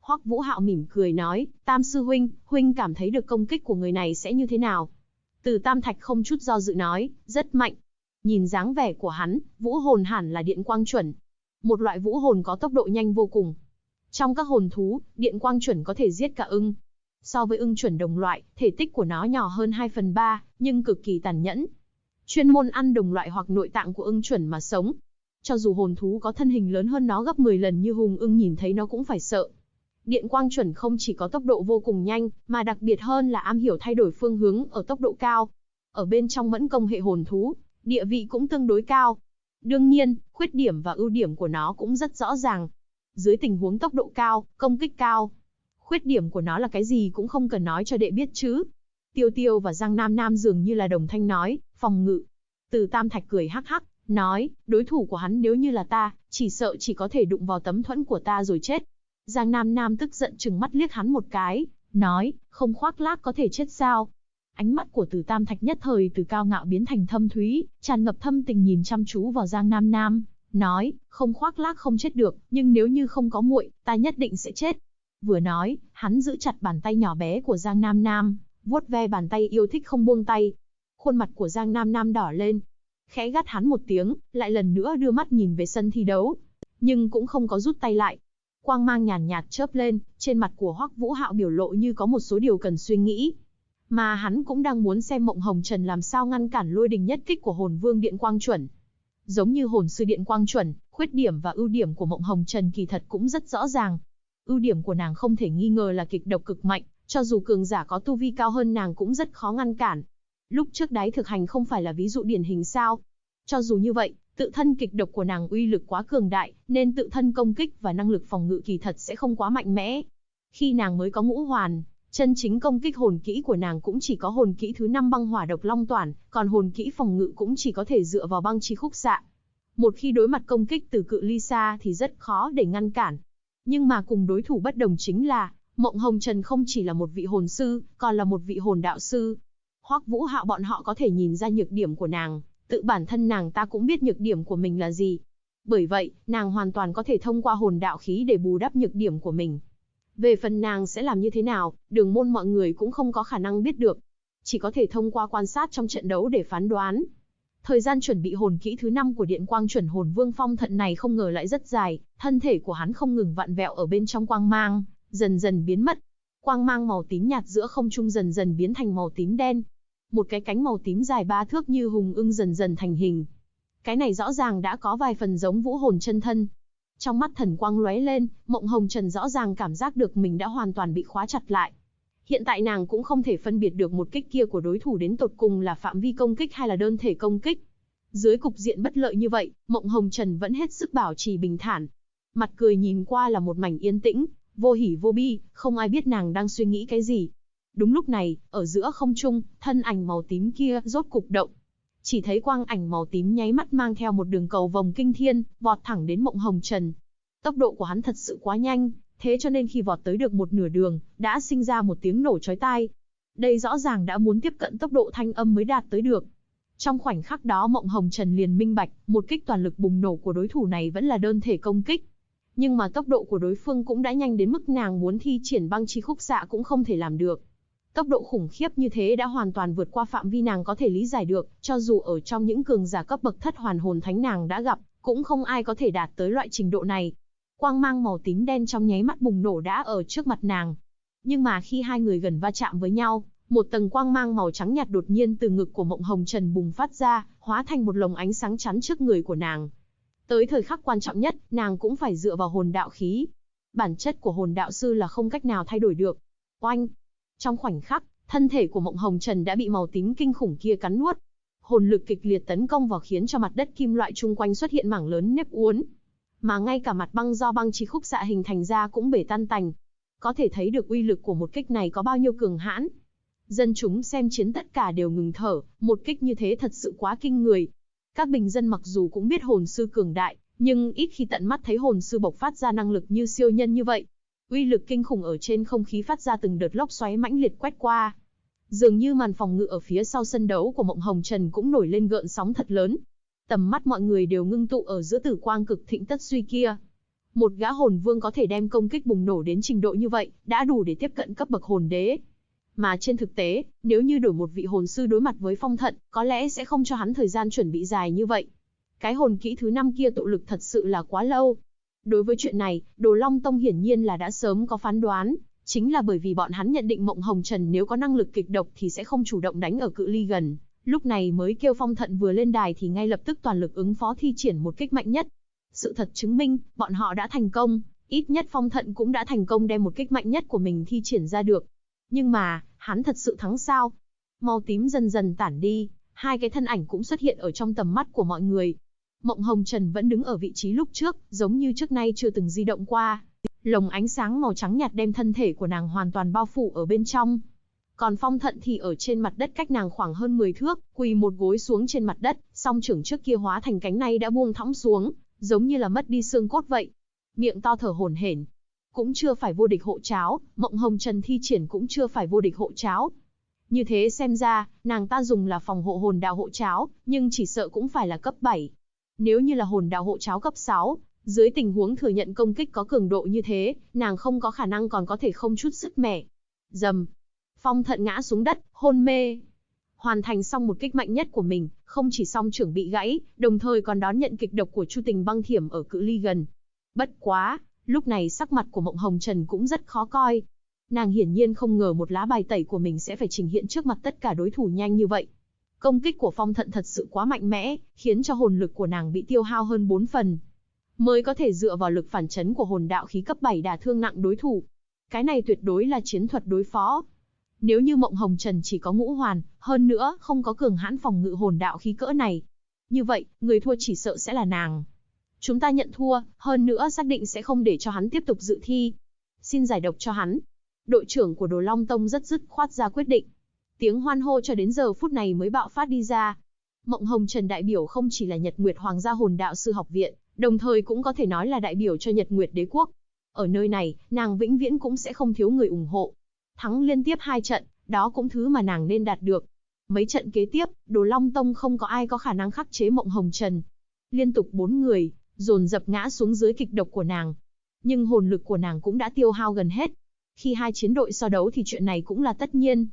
Hoắc Vũ Hạo mỉm cười nói, Tam sư huynh, huynh cảm thấy được công kích của người này sẽ như thế nào? Từ Tam Thạch không chút do dự nói, rất mạnh. Nhìn dáng vẻ của hắn, vũ hồn hẳn là điện quang chuẩn. Một loại vũ hồn có tốc độ nhanh vô cùng. Trong các hồn thú, điện quang chuẩn có thể giết cả ưng. So với ưng chuẩn đồng loại, thể tích của nó nhỏ hơn 2/3, nhưng cực kỳ tàn nhẫn. Chuyên môn ăn đồng loại hoặc nội tạng của ưng chuẩn mà sống. Cho dù hồn thú có thân hình lớn hơn nó gấp 10 lần như hùng ưng nhìn thấy nó cũng phải sợ. Điện quang chuẩn không chỉ có tốc độ vô cùng nhanh, mà đặc biệt hơn là am hiểu thay đổi phương hướng ở tốc độ cao. Ở bên trong mẫn công hệ hồn thú, địa vị cũng tương đối cao. Đương nhiên, khuyết điểm và ưu điểm của nó cũng rất rõ ràng. Dưới tình huống tốc độ cao, công kích cao, khuyết điểm của nó là cái gì cũng không cần nói cho đệ biết chứ. Tiêu Tiêu và Giang Nam Nam dường như là đồng thanh nói, phòng ngự. Từ Tam Thạch cười hắc hắc, nói, đối thủ của hắn nếu như là ta, chỉ sợ chỉ có thể đụng vào tấm thuẫn của ta rồi chết. Giang Nam Nam tức giận trừng mắt liếc hắn một cái, nói, không khoác lác có thể chết sao? Ánh mắt của Từ Tam Thạch nhất thời từ cao ngạo biến thành thâm thúy, tràn ngập thâm tình nhìn chăm chú vào Giang Nam Nam, nói, không khoác lác không chết được, nhưng nếu như không có muội, ta nhất định sẽ chết. Vừa nói, hắn giữ chặt bàn tay nhỏ bé của Giang Nam Nam, vuốt ve bàn tay yêu thích không buông tay. Khuôn mặt của Giang Nam Nam đỏ lên, khẽ gắt hắn một tiếng, lại lần nữa đưa mắt nhìn về sân thi đấu, nhưng cũng không có rút tay lại. Quang mang nhàn nhạt chớp lên, trên mặt của Hoắc Vũ Hạo biểu lộ như có một số điều cần suy nghĩ. Mà hắn cũng đang muốn xem Mộng Hồng Trần làm sao ngăn cản lôi đình nhất kích của hồn vương điện quang chuẩn. Giống như hồn sư điện quang chuẩn, khuyết điểm và ưu điểm của Mộng Hồng Trần kỳ thật cũng rất rõ ràng. Ưu điểm của nàng không thể nghi ngờ là kịch độc cực mạnh, cho dù cường giả có tu vi cao hơn nàng cũng rất khó ngăn cản. Lúc trước đáy thực hành không phải là ví dụ điển hình sao? Cho dù như vậy, tự thân kịch độc của nàng uy lực quá cường đại, nên tự thân công kích và năng lực phòng ngự kỳ thật sẽ không quá mạnh mẽ. Khi nàng mới có ngũ hoàn, chân chính công kích hồn kỹ của nàng cũng chỉ có hồn kỹ thứ 5 băng hỏa độc long toản, còn hồn kỹ phòng ngự cũng chỉ có thể dựa vào băng chi khúc xạ. Một khi đối mặt công kích từ cự ly xa thì rất khó để ngăn cản. Nhưng mà cùng đối thủ bất đồng chính là, Mộng Hồng Trần không chỉ là một vị hồn sư, còn là một vị hồn đạo sư. Hoắc Vũ Hạo bọn họ có thể nhìn ra nhược điểm của nàng, tự bản thân nàng ta cũng biết nhược điểm của mình là gì. Bởi vậy, nàng hoàn toàn có thể thông qua hồn đạo khí để bù đắp nhược điểm của mình. Về phần nàng sẽ làm như thế nào, Đường môn mọi người cũng không có khả năng biết được. Chỉ có thể thông qua quan sát trong trận đấu để phán đoán. Thời gian chuẩn bị hồn kỹ thứ 5 của điện quang chuẩn hồn vương phong thận này không ngờ lại rất dài, thân thể của hắn không ngừng vặn vẹo ở bên trong quang mang, dần dần biến mất. Quang mang màu tím nhạt giữa không trung dần dần biến thành màu tím đen. Một cái cánh màu tím dài 3 thước như hùng ưng dần dần thành hình. Cái này rõ ràng đã có vài phần giống vũ hồn chân thân. Trong mắt thần quang lóe lên, Mộng Hồng Trần rõ ràng cảm giác được mình đã hoàn toàn bị khóa chặt lại. Hiện tại nàng cũng không thể phân biệt được một kích kia của đối thủ đến tột cùng là phạm vi công kích hay là đơn thể công kích. Dưới cục diện bất lợi như vậy, Mộng Hồng Trần vẫn hết sức bảo trì bình thản. Mặt cười nhìn qua là một mảnh yên tĩnh, vô hỉ vô bi, không ai biết nàng đang suy nghĩ cái gì. Đúng lúc này, ở giữa không trung, thân ảnh màu tím kia rốt cục động. Chỉ thấy quang ảnh màu tím nháy mắt mang theo một đường cầu vòng kinh thiên, vọt thẳng đến Mộng Hồng Trần. Tốc độ của hắn thật sự quá nhanh, thế cho nên khi vọt tới được một nửa đường, đã sinh ra một tiếng nổ chói tai. Đây rõ ràng đã muốn tiếp cận tốc độ thanh âm mới đạt tới được. Trong khoảnh khắc đó Mộng Hồng Trần liền minh bạch, một kích toàn lực bùng nổ của đối thủ này vẫn là đơn thể công kích. Nhưng mà tốc độ của đối phương cũng đã nhanh đến mức nàng muốn thi triển băng chi khúc xạ cũng không thể làm được. Tốc độ khủng khiếp như thế đã hoàn toàn vượt qua phạm vi nàng có thể lý giải được, cho dù ở trong những cường giả cấp bậc thất hoàn hồn thánh nàng đã gặp, cũng không ai có thể đạt tới loại trình độ này. Quang mang màu tím đen trong nháy mắt bùng nổ đã ở trước mặt nàng. Nhưng mà khi hai người gần va chạm với nhau, một tầng quang mang màu trắng nhạt đột nhiên từ ngực của Mộng Hồng Trần bùng phát ra, hóa thành một lồng ánh sáng chắn trước người của nàng. Tới thời khắc quan trọng nhất, nàng cũng phải dựa vào hồn đạo khí. Bản chất của hồn đạo sư là không cách nào thay đổi được. Oanh! Trong khoảnh khắc, thân thể của Mộng Hồng Trần đã bị màu tím kinh khủng kia cắn nuốt. Hồn lực kịch liệt tấn công vào khiến cho mặt đất kim loại chung quanh xuất hiện mảng lớn nếp uốn. Mà ngay cả mặt băng do băng chi khúc xạ hình thành ra cũng bể tan tành. Có thể thấy được uy lực của một kích này có bao nhiêu cường hãn. Dân chúng xem chiến tất cả đều ngừng thở, một kích như thế thật sự quá kinh người. Các bình dân mặc dù cũng biết hồn sư cường đại, nhưng ít khi tận mắt thấy hồn sư bộc phát ra năng lực như siêu nhân như vậy. Uy lực kinh khủng ở trên không khí phát ra từng đợt lốc xoáy mãnh liệt quét qua. Dường như màn phòng ngự ở phía sau sân đấu của Mộng Hồng Trần cũng nổi lên gợn sóng thật lớn. Tầm mắt mọi người đều ngưng tụ ở giữa tử quang cực thịnh tất suy kia. Một gã hồn vương có thể đem công kích bùng nổ đến trình độ như vậy, đã đủ để tiếp cận cấp bậc hồn đế. Mà trên thực tế, nếu như đổi một vị hồn sư đối mặt với Phong Thận, có lẽ sẽ không cho hắn thời gian chuẩn bị dài như vậy. Cái hồn kỹ thứ 5 kia tụ lực thật sự là quá lâu. Đối với chuyện này, Đồ Long Tông hiển nhiên là đã sớm có phán đoán, chính là bởi vì bọn hắn nhận định Mộng Hồng Trần nếu có năng lực kịch độc thì sẽ không chủ động đánh ở cự ly gần, lúc này mới kêu Phong Thận vừa lên đài thì ngay lập tức toàn lực ứng phó thi triển một kích mạnh nhất. Sự thật chứng minh, bọn họ đã thành công, ít nhất Phong Thận cũng đã thành công đem một kích mạnh nhất của mình thi triển ra được. Nhưng mà, hắn thật sự thắng sao? Màu tím dần dần tản đi, hai cái thân ảnh cũng xuất hiện ở trong tầm mắt của mọi người. Mộng Hồng Trần vẫn đứng ở vị trí lúc trước, giống như trước nay chưa từng di động qua. Lồng ánh sáng màu trắng nhạt đem thân thể của nàng hoàn toàn bao phủ ở bên trong. Còn Phong Thận thì ở trên mặt đất cách nàng khoảng hơn 10 thước, quỳ một gối xuống trên mặt đất, song trưởng trước kia hóa thành cánh nay đã buông thõng xuống, giống như là mất đi xương cốt vậy. Miệng to thở hổn hển. Cũng chưa phải vô địch hộ cháo, Mộng Hồng Trần thi triển cũng chưa phải vô địch hộ cháo. Như thế xem ra, nàng ta dùng là phòng hộ hồn đạo hộ cháo, nhưng chỉ sợ cũng phải là cấp 7. Nếu như là hồn đạo hộ cháo cấp 6, dưới tình huống thừa nhận công kích có cường độ như thế, nàng không có khả năng còn có thể không chút sức mẻ. Rầm. Phong Thận ngã xuống đất, hôn mê. Hoàn thành xong một kích mạnh nhất của mình, không chỉ song trưởng bị gãy, đồng thời còn đón nhận kịch độc của Chu Tình băng thiểm ở cự ly gần. Bất quá, lúc này sắc mặt của Mộng Hồng Trần cũng rất khó coi. Nàng hiển nhiên không ngờ một lá bài tẩy của mình sẽ phải trình hiện trước mặt tất cả đối thủ nhanh như vậy. Công kích của Phong Thận thật sự quá mạnh mẽ, khiến cho hồn lực của nàng bị tiêu hao hơn 4 phần. Mới có thể dựa vào lực phản chấn của hồn đạo khí cấp 7 đả thương nặng đối thủ. Cái này tuyệt đối là chiến thuật đối phó. Nếu như Mộng Hồng Trần chỉ có ngũ hoàn, hơn nữa không có cường hãn phòng ngự hồn đạo khí cỡ này. Như vậy, người thua chỉ sợ sẽ là nàng. Chúng ta nhận thua, hơn nữa xác định sẽ không để cho hắn tiếp tục dự thi. Xin giải độc cho hắn. Đội trưởng của Đồ Long Tông rất dứt khoát ra quyết định. Tiếng hoan hô cho đến giờ phút này mới bạo phát đi ra. Mộng Hồng Trần đại biểu không chỉ là Nhật Nguyệt Hoàng gia hồn đạo sư học viện, đồng thời cũng có thể nói là đại biểu cho Nhật Nguyệt đế quốc. Ở nơi này, nàng vĩnh viễn cũng sẽ không thiếu người ủng hộ. Thắng liên tiếp 2 trận, đó cũng thứ mà nàng nên đạt được. Mấy trận kế tiếp, Đồ Long Tông không có ai có khả năng khắc chế Mộng Hồng Trần. Liên tục 4 người, dồn dập ngã xuống dưới kịch độc của nàng. Nhưng hồn lực của nàng cũng đã tiêu hao gần hết. Khi hai chiến đội so đấu thì chuyện này cũng là tất nhiên.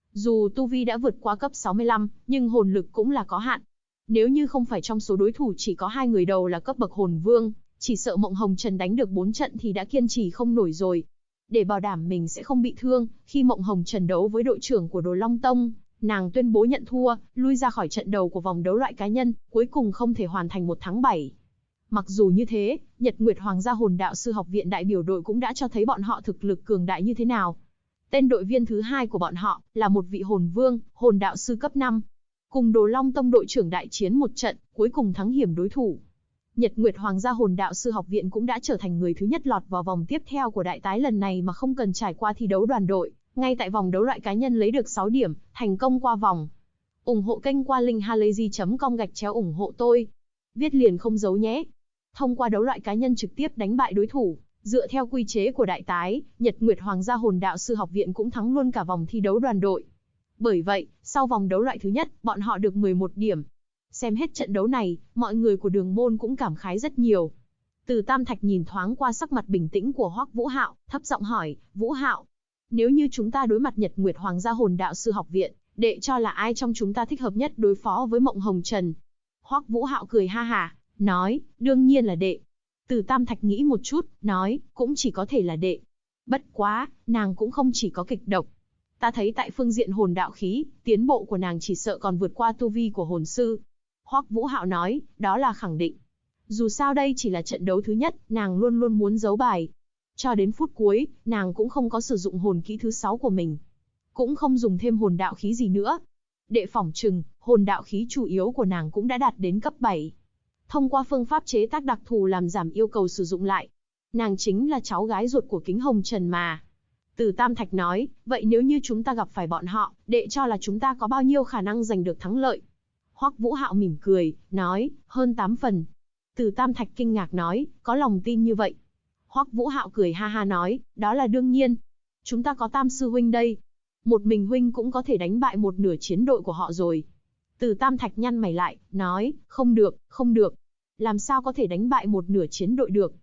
Dù tu vi đã vượt qua cấp 65, nhưng hồn lực cũng là có hạn. Nếu như không phải trong số đối thủ chỉ có 2 người đầu là cấp bậc hồn vương, chỉ sợ Mộng Hồng Trần đánh được 4 trận thì đã kiên trì không nổi rồi. Để bảo đảm mình sẽ không bị thương, khi Mộng Hồng Trần đấu với đội trưởng của Đồ Long Tông, nàng tuyên bố nhận thua, lui ra khỏi trận đầu của vòng đấu loại cá nhân, cuối cùng không thể hoàn thành 1 thắng 7. Mặc dù như thế, Nhật Nguyệt Hoàng gia hồn đạo sư học viện đại biểu đội cũng đã cho thấy bọn họ thực lực cường đại như thế nào. Tên đội viên thứ 2 của bọn họ là một vị hồn vương, hồn đạo sư cấp 5. Cùng Đồ Long Tông đội trưởng đại chiến một trận, cuối cùng thắng hiểm đối thủ. Nhật Nguyệt Hoàng gia hồn đạo sư học viện cũng đã trở thành người thứ nhất lọt vào vòng tiếp theo của đại tái lần này mà không cần trải qua thi đấu đoàn đội, ngay tại vòng đấu loại cá nhân lấy được 6 điểm, thành công qua vòng. Ủng hộ kênh qua link halayzi.com/ủng hộ tôi. Viết liền không giấu nhé. Thông qua đấu loại cá nhân trực tiếp đánh bại đối thủ, dựa theo quy chế của đại tái, Nhật Nguyệt Hoàng gia hồn đạo sư học viện cũng thắng luôn cả vòng thi đấu đoàn đội. Bởi vậy, sau vòng đấu loại thứ nhất, bọn họ được 11 điểm. Xem hết trận đấu này, mọi người của Đường môn cũng cảm khái rất nhiều. Từ Tam Thạch nhìn thoáng qua sắc mặt bình tĩnh của Hoắc Vũ Hạo, thấp giọng hỏi, Vũ Hạo, nếu như chúng ta đối mặt Nhật Nguyệt Hoàng gia hồn đạo sư học viện, đệ cho là ai trong chúng ta thích hợp nhất đối phó với Mộng Hồng Trần? Hoắc Vũ Hạo cười ha hả, nói, đương nhiên là đệ. Từ Tam Thạch nghĩ một chút, nói, cũng chỉ có thể là đệ. Bất quá, nàng cũng không chỉ có kịch độc. Ta thấy tại phương diện hồn đạo khí, tiến bộ của nàng chỉ sợ còn vượt qua tu vi của hồn sư. Hoắc Vũ Hạo nói, đó là khẳng định. Dù sao đây chỉ là trận đấu thứ nhất, nàng luôn luôn muốn giấu bài. Cho đến phút cuối, nàng cũng không có sử dụng hồn kỹ thứ 6 của mình. Cũng không dùng thêm hồn đạo khí gì nữa. Đệ phỏng chừng, hồn đạo khí chủ yếu của nàng cũng đã đạt đến cấp 7. Thông qua phương pháp chế tác đặc thù làm giảm yêu cầu sử dụng lại. Nàng chính là cháu gái ruột của Kính Hồng Trần mà. Từ Tam Thạch nói, vậy nếu như chúng ta gặp phải bọn họ, đệ cho là chúng ta có bao nhiêu khả năng giành được thắng lợi? Hoắc Vũ Hạo mỉm cười, nói, hơn 8 phần. Từ Tam Thạch kinh ngạc nói, có lòng tin như vậy. Hoắc Vũ Hạo cười ha ha nói, đó là đương nhiên. Chúng ta có Tam sư huynh đây. Một mình huynh cũng có thể đánh bại một nửa chiến đội của họ rồi. Từ Tam Thạch nhăn mày lại, nói, không được, không được. Làm sao có thể đánh bại một nửa chiến đội được?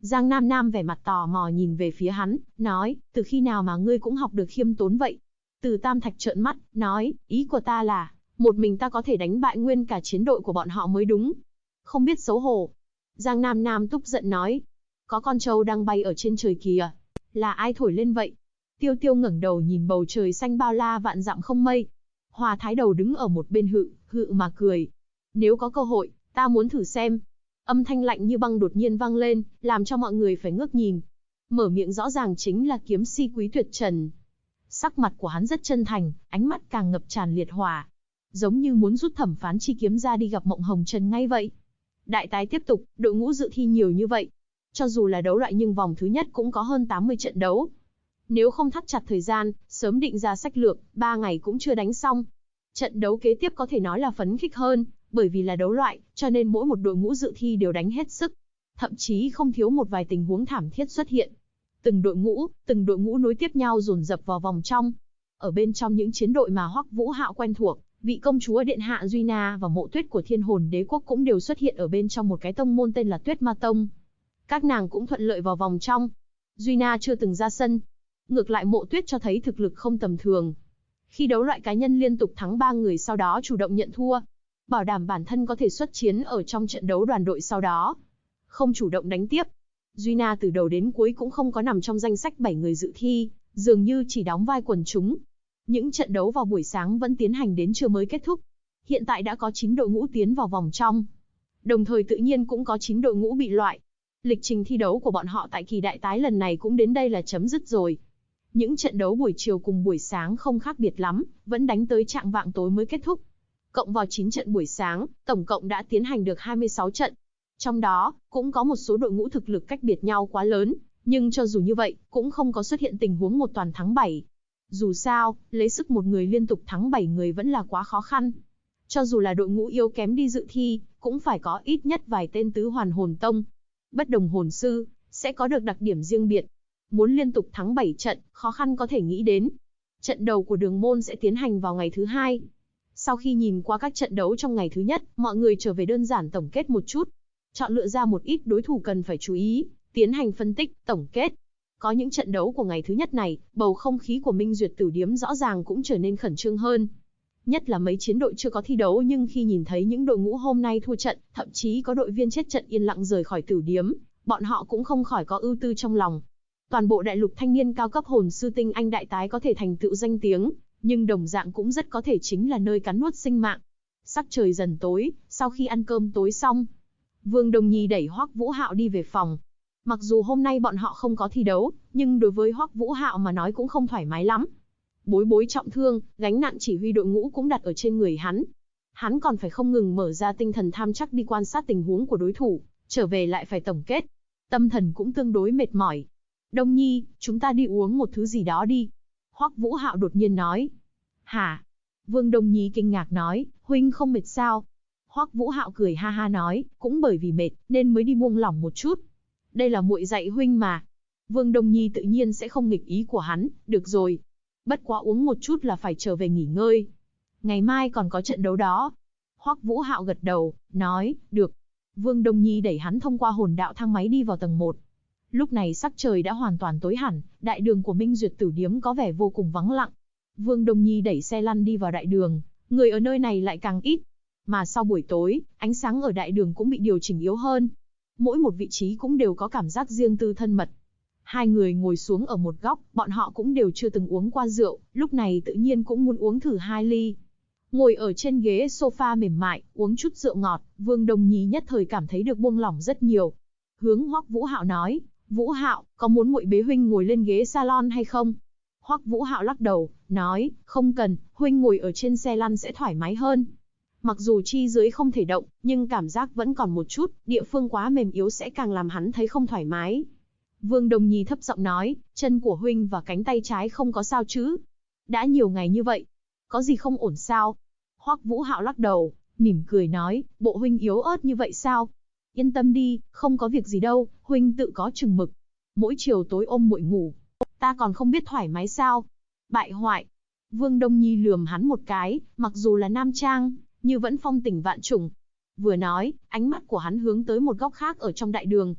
Giang Nam Nam vẻ mặt tò mò nhìn về phía hắn, nói, từ khi nào mà ngươi cũng học được khiêm tốn vậy? Từ Tam Thạch trợn mắt, nói, ý của ta là, một mình ta có thể đánh bại nguyên cả chiến đội của bọn họ mới đúng. Không biết xấu hổ. Giang Nam Nam tức giận nói, có con trâu đang bay ở trên trời kìa. Là ai thổi lên vậy? Tiêu Tiêu ngẩng đầu nhìn bầu trời xanh bao la vạn dặm không mây. Hòa Thái Đầu đứng ở một bên hự mà cười. Nếu có cơ hội, ta muốn thử xem. Âm thanh lạnh như băng đột nhiên vang lên, làm cho mọi người phải ngước nhìn. Mở miệng rõ ràng chính là kiếm si Quý Tuyệt Trần. Sắc mặt của hắn rất chân thành, ánh mắt càng ngập tràn liệt hỏa. Giống như muốn rút Thẩm Phán chi kiếm ra đi gặp Mộng Hồng Trần ngay vậy. Đại tái tiếp tục, đội ngũ dự thi nhiều như vậy. Cho dù là đấu loại nhưng vòng thứ nhất cũng có hơn 80 trận đấu. Nếu không thắt chặt thời gian, sớm định ra sách lược, 3 ngày cũng chưa đánh xong. Trận đấu kế tiếp có thể nói là phấn khích hơn, bởi vì là đấu loại, cho nên mỗi một đội ngũ dự thi đều đánh hết sức. Thậm chí không thiếu một vài tình huống thảm thiết xuất hiện. Từng đội ngũ nối tiếp nhau dồn dập vào vòng trong. Ở bên trong những chiến đội mà Hoắc Vũ Hạo quen thuộc, vị công chúa điện hạ Duy Na và Mộ Tuyết của Thiên Hồn Đế quốc cũng đều xuất hiện ở bên trong một cái tông môn tên là Tuyết Ma Tông. Các nàng cũng thuận lợi vào vòng trong. Duy Na chưa từng ra sân. Ngược lại Mộ Tuyết cho thấy thực lực không tầm thường. Khi đấu loại cá nhân liên tục thắng 3 người sau đó chủ động nhận thua, bảo đảm bản thân có thể xuất chiến ở trong trận đấu đoàn đội sau đó. Không chủ động đánh tiếp. Duy Na từ đầu đến cuối cũng không có nằm trong danh sách 7 người dự thi, dường như chỉ đóng vai quần chúng. Những trận đấu vào buổi sáng vẫn tiến hành đến trưa mới kết thúc. Hiện tại đã có 9 đội ngũ tiến vào vòng trong. Đồng thời tự nhiên cũng có 9 đội ngũ bị loại. Lịch trình thi đấu của bọn họ tại kỳ đại tái lần này cũng đến đây là chấm dứt rồi. Những trận đấu buổi chiều cùng buổi sáng không khác biệt lắm, vẫn đánh tới chạng vạng tối mới kết thúc. Cộng vào 9 trận buổi sáng, tổng cộng đã tiến hành được 26 trận. Trong đó, cũng có một số đội ngũ thực lực cách biệt nhau quá lớn, nhưng cho dù như vậy, cũng không có xuất hiện tình huống một toàn thắng 7. Dù sao, lấy sức một người liên tục thắng 7 người vẫn là quá khó khăn. Cho dù là đội ngũ yếu kém đi dự thi, cũng phải có ít nhất vài tên tứ hoàn hồn tông. Bất đồng hồn sư, sẽ có được đặc điểm riêng biệt. Muốn liên tục thắng 7 trận, khó khăn có thể nghĩ đến. Trận đầu của đường môn sẽ tiến hành vào ngày thứ 2. Sau khi nhìn qua các trận đấu trong ngày thứ nhất, mọi người trở về đơn giản tổng kết một chút. Chọn lựa ra một ít đối thủ cần phải chú ý, tiến hành phân tích, tổng kết. Có những trận đấu của ngày thứ nhất này, bầu không khí của Minh Duyệt Tử Điếm rõ ràng cũng trở nên khẩn trương hơn. Nhất là mấy chiến đội chưa có thi đấu nhưng khi nhìn thấy những đội ngũ hôm nay thua trận, thậm chí có đội viên chết trận yên lặng rời khỏi Tử Điếm, bọn họ cũng không khỏi có ưu tư trong lòng. Toàn bộ đại lục thanh niên cao cấp hồn sư tinh anh đại tái có thể thành tựu danh tiếng, nhưng đồng dạng cũng rất có thể chính là nơi cắn nuốt sinh mạng. Sắc trời dần tối, sau khi ăn cơm tối xong, Vương Đông Nhi đẩy Hoắc Vũ Hạo đi về phòng. Mặc dù hôm nay bọn họ không có thi đấu, nhưng đối với Hoắc Vũ Hạo mà nói cũng không thoải mái lắm. Bối bối trọng thương, gánh nặng chỉ huy đội ngũ cũng đặt ở trên người hắn. Hắn còn phải không ngừng mở ra tinh thần tham chắc đi quan sát tình huống của đối thủ, trở về lại phải tổng kết. Tâm thần cũng tương đối mệt mỏi. Đông Nhi, chúng ta đi uống một thứ gì đó đi. Hoắc Vũ Hạo đột nhiên nói. Hả? Vương Đông Nhi kinh ngạc nói, huynh không mệt sao? Hoắc Vũ Hạo cười ha ha nói, cũng bởi vì mệt, nên mới đi buông lỏng một chút. Đây là muội dạy huynh mà. Vương Đông Nhi tự nhiên sẽ không nghịch ý của hắn, được rồi. Bất quá uống một chút là phải trở về nghỉ ngơi. Ngày mai còn có trận đấu đó. Hoắc Vũ Hạo gật đầu, nói, được. Vương Đông Nhi đẩy hắn thông qua hồn đạo thang máy đi vào tầng 1. Lúc này sắc trời đã hoàn toàn tối hẳn, đại đường của Minh Duyệt Tử Điếm có vẻ vô cùng vắng lặng. Vương Đông Nhi đẩy xe lăn đi vào đại đường, người ở nơi này lại càng ít. Mà sau buổi tối, ánh sáng ở đại đường cũng bị điều chỉnh yếu hơn. Mỗi một vị trí cũng đều có cảm giác riêng tư thân mật. Hai người ngồi xuống ở một góc, bọn họ cũng đều chưa từng uống qua rượu, lúc này tự nhiên cũng muốn uống thử 2 ly. Ngồi ở trên ghế sofa mềm mại, uống chút rượu ngọt, Vương Đông Nhi nhất thời cảm thấy được buông lỏng rất nhiều. Hướng Hoắc Vũ Hạo nói, Vũ Hạo, có muốn muội bế huynh ngồi lên ghế salon hay không? Hoắc Vũ Hạo lắc đầu, nói, không cần, huynh ngồi ở trên xe lăn sẽ thoải mái hơn. Mặc dù chi dưới không thể động, nhưng cảm giác vẫn còn một chút, địa phương quá mềm yếu sẽ càng làm hắn thấy không thoải mái. Vương Đông Nhi thấp giọng nói, chân của huynh và cánh tay trái không có sao chứ? Đã nhiều ngày như vậy, có gì không ổn sao? Hoắc Vũ Hạo lắc đầu, mỉm cười nói, bộ huynh yếu ớt như vậy sao? Yên tâm đi, không có việc gì đâu, huynh tự có chừng mực. Mỗi chiều tối ôm muội ngủ, ta còn không biết thoải mái sao? Bại hoại. Vương Đông Nhi lườm hắn một cái, mặc dù là nam trang, nhưng vẫn phong tình vạn trùng. Vừa nói, ánh mắt của hắn hướng tới một góc khác ở trong đại đường.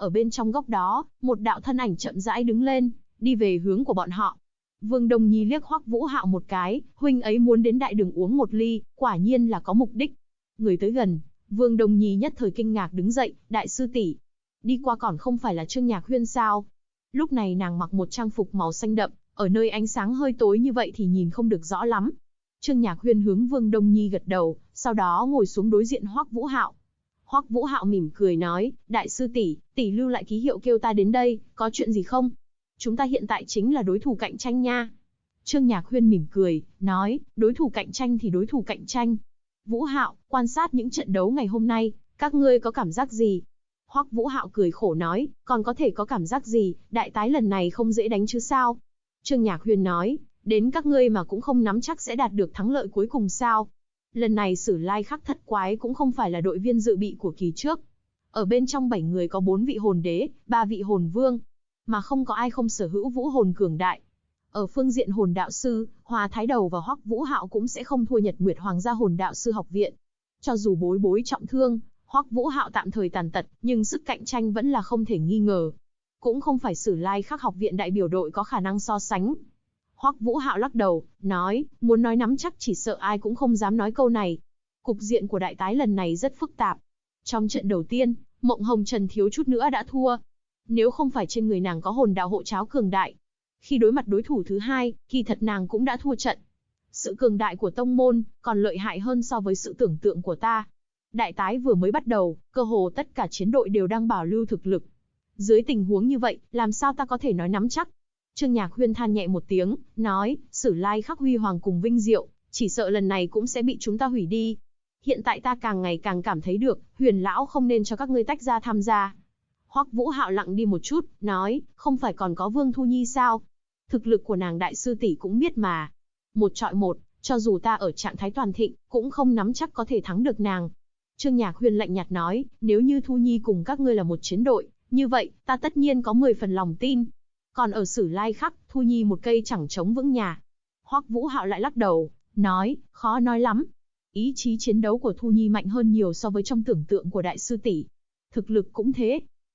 Ở bên trong góc đó, một đạo thân ảnh chậm rãi đứng lên, đi về hướng của bọn họ. Vương Đông Nhi liếc Hoắc Vũ Hạo một cái, huynh ấy muốn đến đại đường uống một ly, quả nhiên là có mục đích. Người tới gần, Vương Đông Nhi nhất thời kinh ngạc đứng dậy, đại sư tỷ, đi qua còn không phải là Trương Nhạc Huyên sao? Lúc này nàng mặc một trang phục màu xanh đậm, ở nơi ánh sáng hơi tối như vậy thì nhìn không được rõ lắm. Trương Nhạc Huyên hướng Vương Đông Nhi gật đầu, sau đó ngồi xuống đối diện Hoắc Vũ Hạo. Hoắc Vũ Hạo mỉm cười nói, đại sư tỷ, tỷ lưu lại ký hiệu kêu ta đến đây, có chuyện gì không? Chúng ta hiện tại chính là đối thủ cạnh tranh nha. Trương Nhạc Huyên mỉm cười, nói, đối thủ cạnh tranh thì đối thủ cạnh tranh. Vũ Hạo, quan sát những trận đấu ngày hôm nay, các ngươi có cảm giác gì? Hoắc Vũ Hạo cười khổ nói, còn có thể có cảm giác gì, đại tái lần này không dễ đánh chứ sao? Trương Nhạc Huyên nói, đến các ngươi mà cũng không nắm chắc sẽ đạt được thắng lợi cuối cùng sao? Lần này Sử Lai Khắc Thất Quái cũng không phải là đội viên dự bị của kỳ trước. Ở bên trong 7 người có 4 vị hồn đế, 3 vị hồn vương, mà không có ai không sở hữu vũ hồn cường đại. Ở phương diện hồn đạo sư, Hoa Thái Đầu và Hoắc Vũ Hạo cũng sẽ không thua Nhật Nguyệt Hoàng gia hồn đạo sư học viện. Cho dù bối bối trọng thương, Hoắc Vũ Hạo tạm thời tàn tật, nhưng sức cạnh tranh vẫn là không thể nghi ngờ. Cũng không phải Sử Lai Khắc học viện đại biểu đội có khả năng so sánh. Hoắc Vũ Hạo lắc đầu, nói, muốn nói nắm chắc chỉ sợ ai cũng không dám nói câu này. Cục diện của đại tái lần này rất phức tạp. Trong trận đầu tiên, Mộng Hồng Trần thiếu chút nữa đã thua. Nếu không phải trên người nàng có hồn đạo hộ cháo cường đại, khi đối mặt đối thủ thứ hai, kỳ thật nàng cũng đã thua trận. Sự cường đại của tông môn còn lợi hại hơn so với sự tưởng tượng của ta. Đại tái vừa mới bắt đầu, cơ hồ tất cả chiến đội đều đang bảo lưu thực lực. Dưới tình huống như vậy, làm sao ta có thể nói nắm chắc? Trương Nhạc Huyên than nhẹ một tiếng, nói, Sử Lai Khắc huy hoàng cùng vinh diệu, chỉ sợ lần này cũng sẽ bị chúng ta hủy đi. Hiện tại ta càng ngày càng cảm thấy được, Huyền lão không nên cho các ngươi tách ra tham gia. Hoắc Vũ Hạo lặng đi một chút, nói, không phải còn có Vương Thu Nhi sao? Thực lực của nàng đại sư tỷ cũng biết mà. Một chọi một, cho dù ta ở trạng thái toàn thịnh, cũng không nắm chắc có thể thắng được nàng. Trương Nhạc Huyên lạnh nhạt nói, nếu như Thu Nhi cùng các ngươi là một chiến đội, như vậy, ta tất nhiên có 10 phần lòng tin. Còn ở Sử Lai Khắc, Thu Nhi một cây chẳng chống vững nhà. Hoắc Vũ Hạo lại lắc đầu, nói, khó nói lắm. Ý chí chiến đấu của Thu Nhi mạnh hơn nhiều so với trong tưởng tượng của đại sư tỷ. Thực lực cũng thế.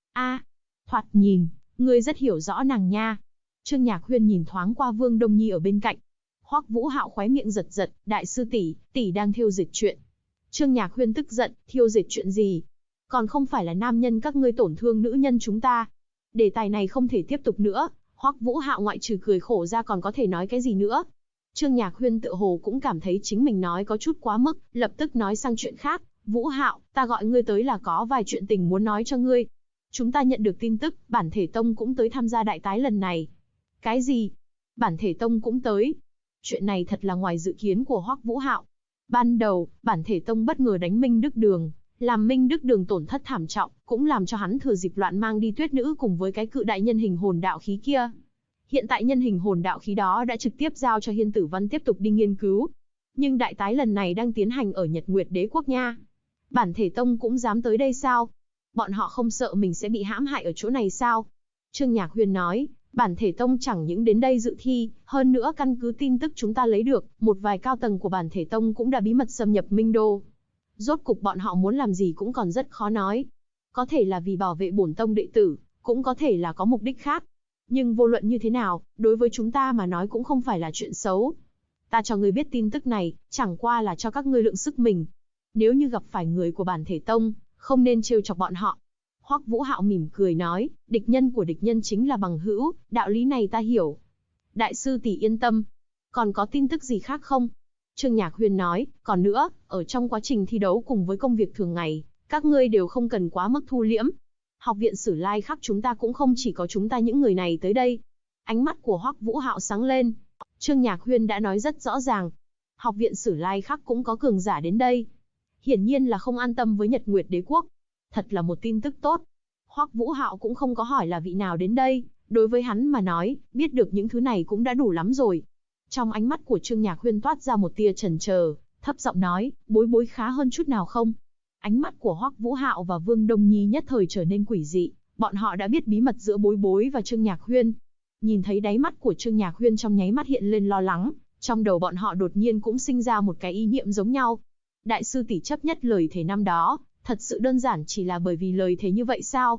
Thoạt nhìn, ngươi rất hiểu rõ nàng nha. Trương Nhạc Huyên nhìn thoáng qua Vương Đông Nhi ở bên cạnh. Hoắc Vũ Hạo khóe miệng giật giật, đại sư tỷ đang thiêu dệt chuyện. Trương Nhạc Huyên tức giận, thiêu dệt chuyện gì? Còn không phải là nam nhân các ngươi tổn thương nữ nhân chúng ta. Đề tài này không thể tiếp tục nữa, Hoắc Vũ Hạo ngoại trừ cười khổ ra còn có thể nói cái gì nữa. Trương Nhạc Huyên tựa hồ cũng cảm thấy chính mình nói có chút quá mức, lập tức nói sang chuyện khác, Vũ Hạo, ta gọi ngươi tới là có vài chuyện tình muốn nói cho ngươi. Chúng ta nhận được tin tức, Bản Thể Tông cũng tới tham gia đại tái lần này. Cái gì? Bản Thể Tông cũng tới? Chuyện này thật là ngoài dự kiến của Hoắc Vũ Hạo. Ban đầu, Bản Thể Tông bất ngờ đánh Minh Đức Đường, làm Minh Đức Đường tổn thất thảm trọng, cũng làm cho hắn thừa dịp loạn mang đi Tuyết Nữ cùng với cái cự đại nhân hình hồn đạo khí kia. Hiện tại nhân hình hồn đạo khí đó đã trực tiếp giao cho Hiên Tử Văn tiếp tục đi nghiên cứu. Nhưng đại tái lần này đang tiến hành ở Nhật Nguyệt Đế quốc nha. Bản Thể Tông cũng dám tới đây sao? Bọn họ không sợ mình sẽ bị hãm hại ở chỗ này sao? Trương Nhạc Huyên nói, Bản Thể Tông chẳng những đến đây dự thi, hơn nữa căn cứ tin tức chúng ta lấy được, một vài cao tầng của Bản Thể Tông cũng đã bí mật xâm nhập Minh Đô. Rốt cục bọn họ muốn làm gì cũng còn rất khó nói. Có thể là vì bảo vệ bổn tông đệ tử, cũng có thể là có mục đích khác. Nhưng vô luận như thế nào, đối với chúng ta mà nói cũng không phải là chuyện xấu. Ta cho ngươi biết tin tức này, chẳng qua là cho các ngươi lượng sức mình. Nếu như gặp phải người của Bản Thể Tông, không nên trêu chọc bọn họ. Hoắc Vũ Hạo mỉm cười nói, địch nhân của địch nhân chính là bằng hữu, đạo lý này ta hiểu. Đại sư tỷ yên tâm. Còn có tin tức gì khác không? Trương Nhạc Huyên nói, còn nữa, ở trong quá trình thi đấu cùng với công việc thường ngày, các ngươi đều không cần quá mức thu liễm. Học viện Sử Lai Khắc chúng ta cũng không chỉ có chúng ta những người này tới đây. Ánh mắt của Hoắc Vũ Hạo sáng lên. Trương Nhạc Huyên đã nói rất rõ ràng. Học viện Sử Lai Khắc cũng có cường giả đến đây. Hiển nhiên là không an tâm với Nhật Nguyệt Đế quốc. Thật là một tin tức tốt. Hoắc Vũ Hạo cũng không có hỏi là vị nào đến đây. Đối với hắn mà nói, biết được những thứ này cũng đã đủ lắm rồi. Trong ánh mắt của Trương Nhạc Huyên toát ra một tia chần chờ, thấp giọng nói, bối bối khá hơn chút nào không? Ánh mắt của Hoắc Vũ Hạo và Vương Đông Nhi nhất thời trở nên quỷ dị, bọn họ đã biết bí mật giữa bối bối và Trương Nhạc Huyên. Nhìn thấy đáy mắt của Trương Nhạc Huyên trong nháy mắt hiện lên lo lắng, trong đầu bọn họ đột nhiên cũng sinh ra một cái ý niệm giống nhau. Đại sư tỷ chấp nhất lời thề năm đó, thật sự đơn giản chỉ là bởi vì lời thề như vậy sao?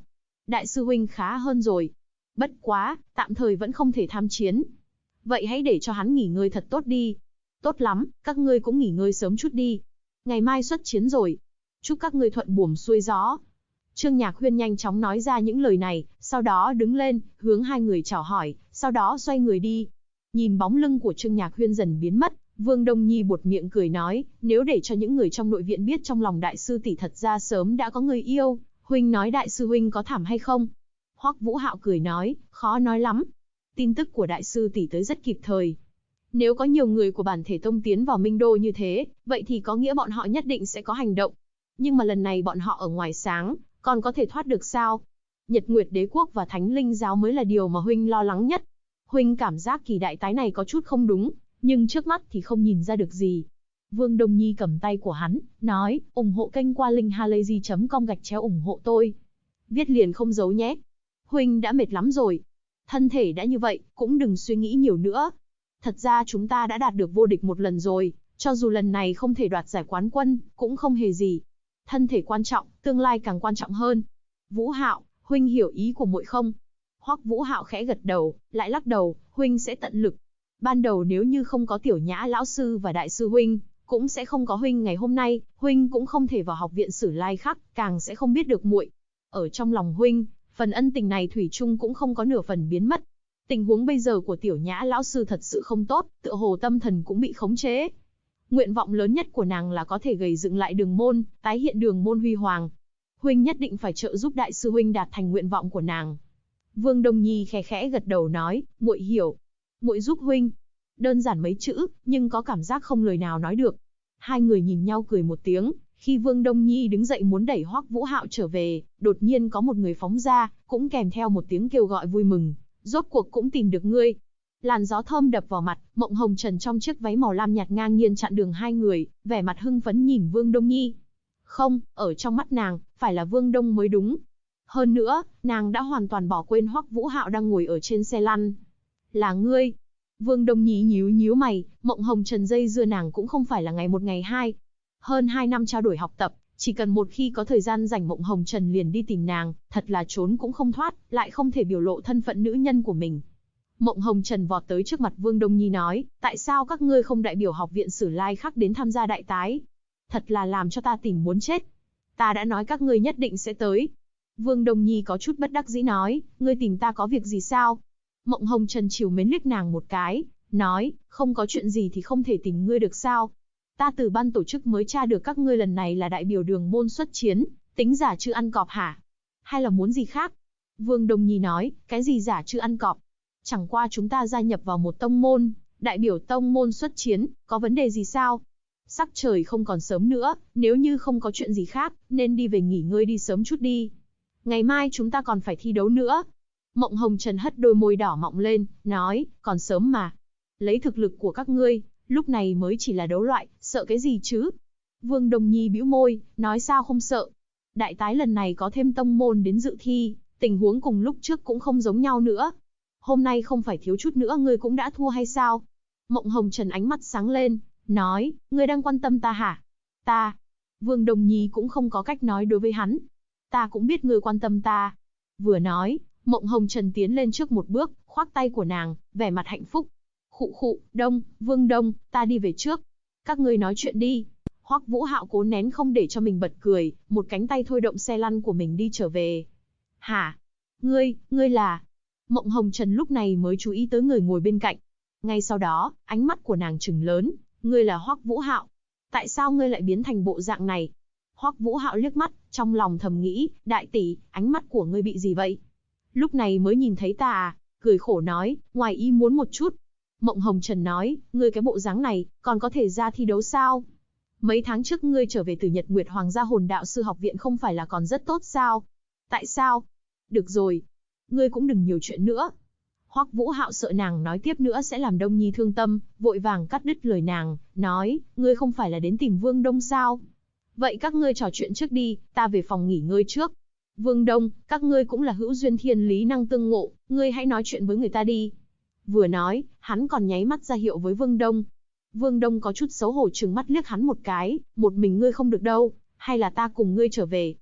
Đại sư huynh khá hơn rồi. Bất quá, tạm thời vẫn không thể tham chiến. Vậy hãy để cho hắn nghỉ ngơi thật tốt đi. Tốt lắm, các ngươi cũng nghỉ ngơi sớm chút đi. Ngày mai xuất chiến rồi. Chúc các ngươi thuận buồm xuôi gió. Trương Nhạc Huyên nhanh chóng nói ra những lời này, sau đó đứng lên, hướng hai người chào hỏi, sau đó xoay người đi. Nhìn bóng lưng của Trương Nhạc Huyên dần biến mất, Vương Đông Nhi buột miệng cười nói, nếu để cho những người trong nội viện biết trong lòng đại sư tỷ thật ra sớm đã có người yêu, huynh nói đại sư huynh có thảm hay không? Hoắc Vũ Hạo cười nói, khó nói lắm. Tin tức của đại sư tỷ tới rất kịp thời. Nếu có nhiều người của bản thể tông tiến vào Minh Đô như thế, vậy thì có nghĩa bọn họ nhất định sẽ có hành động. Nhưng mà lần này bọn họ ở ngoài sáng, còn có thể thoát được sao? Nhật Nguyệt Đế Quốc và Thánh Linh Giáo mới là điều mà huynh lo lắng nhất. Huynh cảm giác kỳ đại tái này có chút không đúng, nhưng trước mắt thì không nhìn ra được gì. Vương Đông Nhi cầm tay của hắn, nói, ủng hộ kênh qua linkhalazy.com ủng hộ tôi. Viết liền không giấu nhé. Huynh đã mệt lắm rồi. Thân thể đã như vậy, cũng đừng suy nghĩ nhiều nữa. Thật ra chúng ta đã đạt được vô địch một lần rồi, cho dù lần này không thể đoạt giải quán quân, cũng không hề gì. Thân thể quan trọng, tương lai càng quan trọng hơn. Vũ Hạo, huynh hiểu ý của muội không? Hoắc Vũ Hạo khẽ gật đầu, lại lắc đầu, huynh sẽ tận lực. Ban đầu nếu như không có Tiểu Nhã lão sư và đại sư huynh, cũng sẽ không có huynh ngày hôm nay, huynh cũng không thể vào học viện Sử Lai Khắc, càng sẽ không biết được muội. Ở trong lòng huynh, phần ân tình này thủy chung cũng không có nửa phần biến mất. Tình huống bây giờ của Tiểu Nhã lão sư thật sự không tốt, tựa hồ tâm thần cũng bị khống chế. Nguyện vọng lớn nhất của nàng là có thể gầy dựng lại đường môn, tái hiện đường môn huy hoàng. Huynh nhất định phải trợ giúp đại sư huynh đạt thành nguyện vọng của nàng. Vương Đông Nhi khẽ khẽ gật đầu nói, muội hiểu. Muội giúp huynh. Đơn giản mấy chữ, nhưng có cảm giác không lời nào nói được. Hai người nhìn nhau cười một tiếng, khi Vương Đông Nhi đứng dậy muốn đẩy Hoắc Vũ Hạo trở về, đột nhiên có một người phóng ra, cũng kèm theo một tiếng kêu gọi vui mừng, rốt cuộc cũng tìm được ngươi. Làn gió thơm đập vào mặt, Mộng Hồng Trần trong chiếc váy màu lam nhạt ngang nhiên chặn đường hai người, vẻ mặt hưng phấn nhìn Vương Đông Nhi. Không, ở trong mắt nàng, phải là Vương Đông mới đúng. Hơn nữa, nàng đã hoàn toàn bỏ quên Hoắc Vũ Hạo đang ngồi ở trên xe lăn. Là ngươi. Vương Đông Nhi nhíu nhíu mày, Mộng Hồng Trần dây dưa nàng cũng không phải là ngày một ngày hai. Hơn 2 năm trao đổi học tập, chỉ cần một khi có thời gian rảnh Mộng Hồng Trần liền đi tìm nàng, thật là trốn cũng không thoát, lại không thể biểu lộ thân phận nữ nhân của mình. Mộng Hồng Trần vọt tới trước mặt Vương Đông Nhi nói, tại sao các ngươi không đại biểu học viện Sử Lai Khắc đến tham gia đại tái? Thật là làm cho ta tìm muốn chết. Ta đã nói các ngươi nhất định sẽ tới. Vương Đông Nhi có chút bất đắc dĩ nói, ngươi tìm ta có việc gì sao? Mộng Hồng Trần trìu mến liếc nàng một cái, nói, không có chuyện gì thì không thể tìm ngươi được sao? Ta từ ban tổ chức mới tra được các ngươi lần này là đại biểu đường môn xuất chiến, tính giả chư ăn cọp hả? Hay là muốn gì khác? Vương Đông Nhi nói, cái gì giả chư ăn cọp? Chẳng qua chúng ta gia nhập vào một tông môn, đại biểu tông môn xuất chiến, có vấn đề gì sao? Sắc trời không còn sớm nữa, nếu như không có chuyện gì khác, nên đi về nghỉ ngơi đi sớm chút đi. Ngày mai chúng ta còn phải thi đấu nữa. Mộng Hồng Trần hất đôi môi đỏ mọng lên, nói, còn sớm mà. Lấy thực lực của các ngươi, lúc này mới chỉ là đấu loại, sợ cái gì chứ? Vương Đông Nhi bĩu môi, nói sao không sợ. Đại tái lần này có thêm tông môn đến dự thi, tình huống cùng lúc trước cũng không giống nhau nữa. Hôm nay không phải thiếu chút nữa ngươi cũng đã thua hay sao? Mộng Hồng Trần ánh mắt sáng lên, nói, ngươi đang quan tâm ta hả? Ta. Vương Đông Nhi cũng không có cách nói đối với hắn. Ta cũng biết ngươi quan tâm ta. Vừa nói, Mộng Hồng Trần tiến lên trước một bước, khoác tay của nàng, vẻ mặt hạnh phúc. Khụ khụ, Đông, Vương Đông, ta đi về trước. Các ngươi nói chuyện đi. Hoắc Vũ Hạo cố nén không để cho mình bật cười, một cánh tay thôi động xe lăn của mình đi trở về. Hả? Ngươi là... Mộng Hồng Trần lúc này mới chú ý tới người ngồi bên cạnh. Ngay sau đó, ánh mắt của nàng trừng lớn, ngươi là Hoắc Vũ Hạo. Tại sao ngươi lại biến thành bộ dạng này? Hoắc Vũ Hạo liếc mắt, trong lòng thầm nghĩ, đại tỷ, ánh mắt của ngươi bị gì vậy? Lúc này mới nhìn thấy ta à? Cười khổ nói, ngoài ý muốn một chút. Mộng Hồng Trần nói, ngươi cái bộ dáng này, còn có thể ra thi đấu sao? Mấy tháng trước ngươi trở về từ Nhật Nguyệt Hoàng gia Hồn Đạo Sư Học Viện không phải là còn rất tốt sao? Tại sao? Được rồi, ngươi cũng đừng nhiều chuyện nữa. Hoắc Vũ Hạo sợ nàng nói tiếp nữa sẽ làm Đông Nhi thương tâm, vội vàng cắt đứt lời nàng, nói, ngươi không phải là đến tìm Vương Đông sao? Vậy các ngươi trò chuyện trước đi, ta về phòng nghỉ ngơi trước. Vương Đông, các ngươi cũng là hữu duyên thiên lý năng tương ngộ, ngươi hãy nói chuyện với người ta đi. Vừa nói, hắn còn nháy mắt ra hiệu với Vương Đông. Vương Đông có chút xấu hổ trừng mắt liếc hắn một cái, một mình ngươi không được đâu, hay là ta cùng ngươi trở về?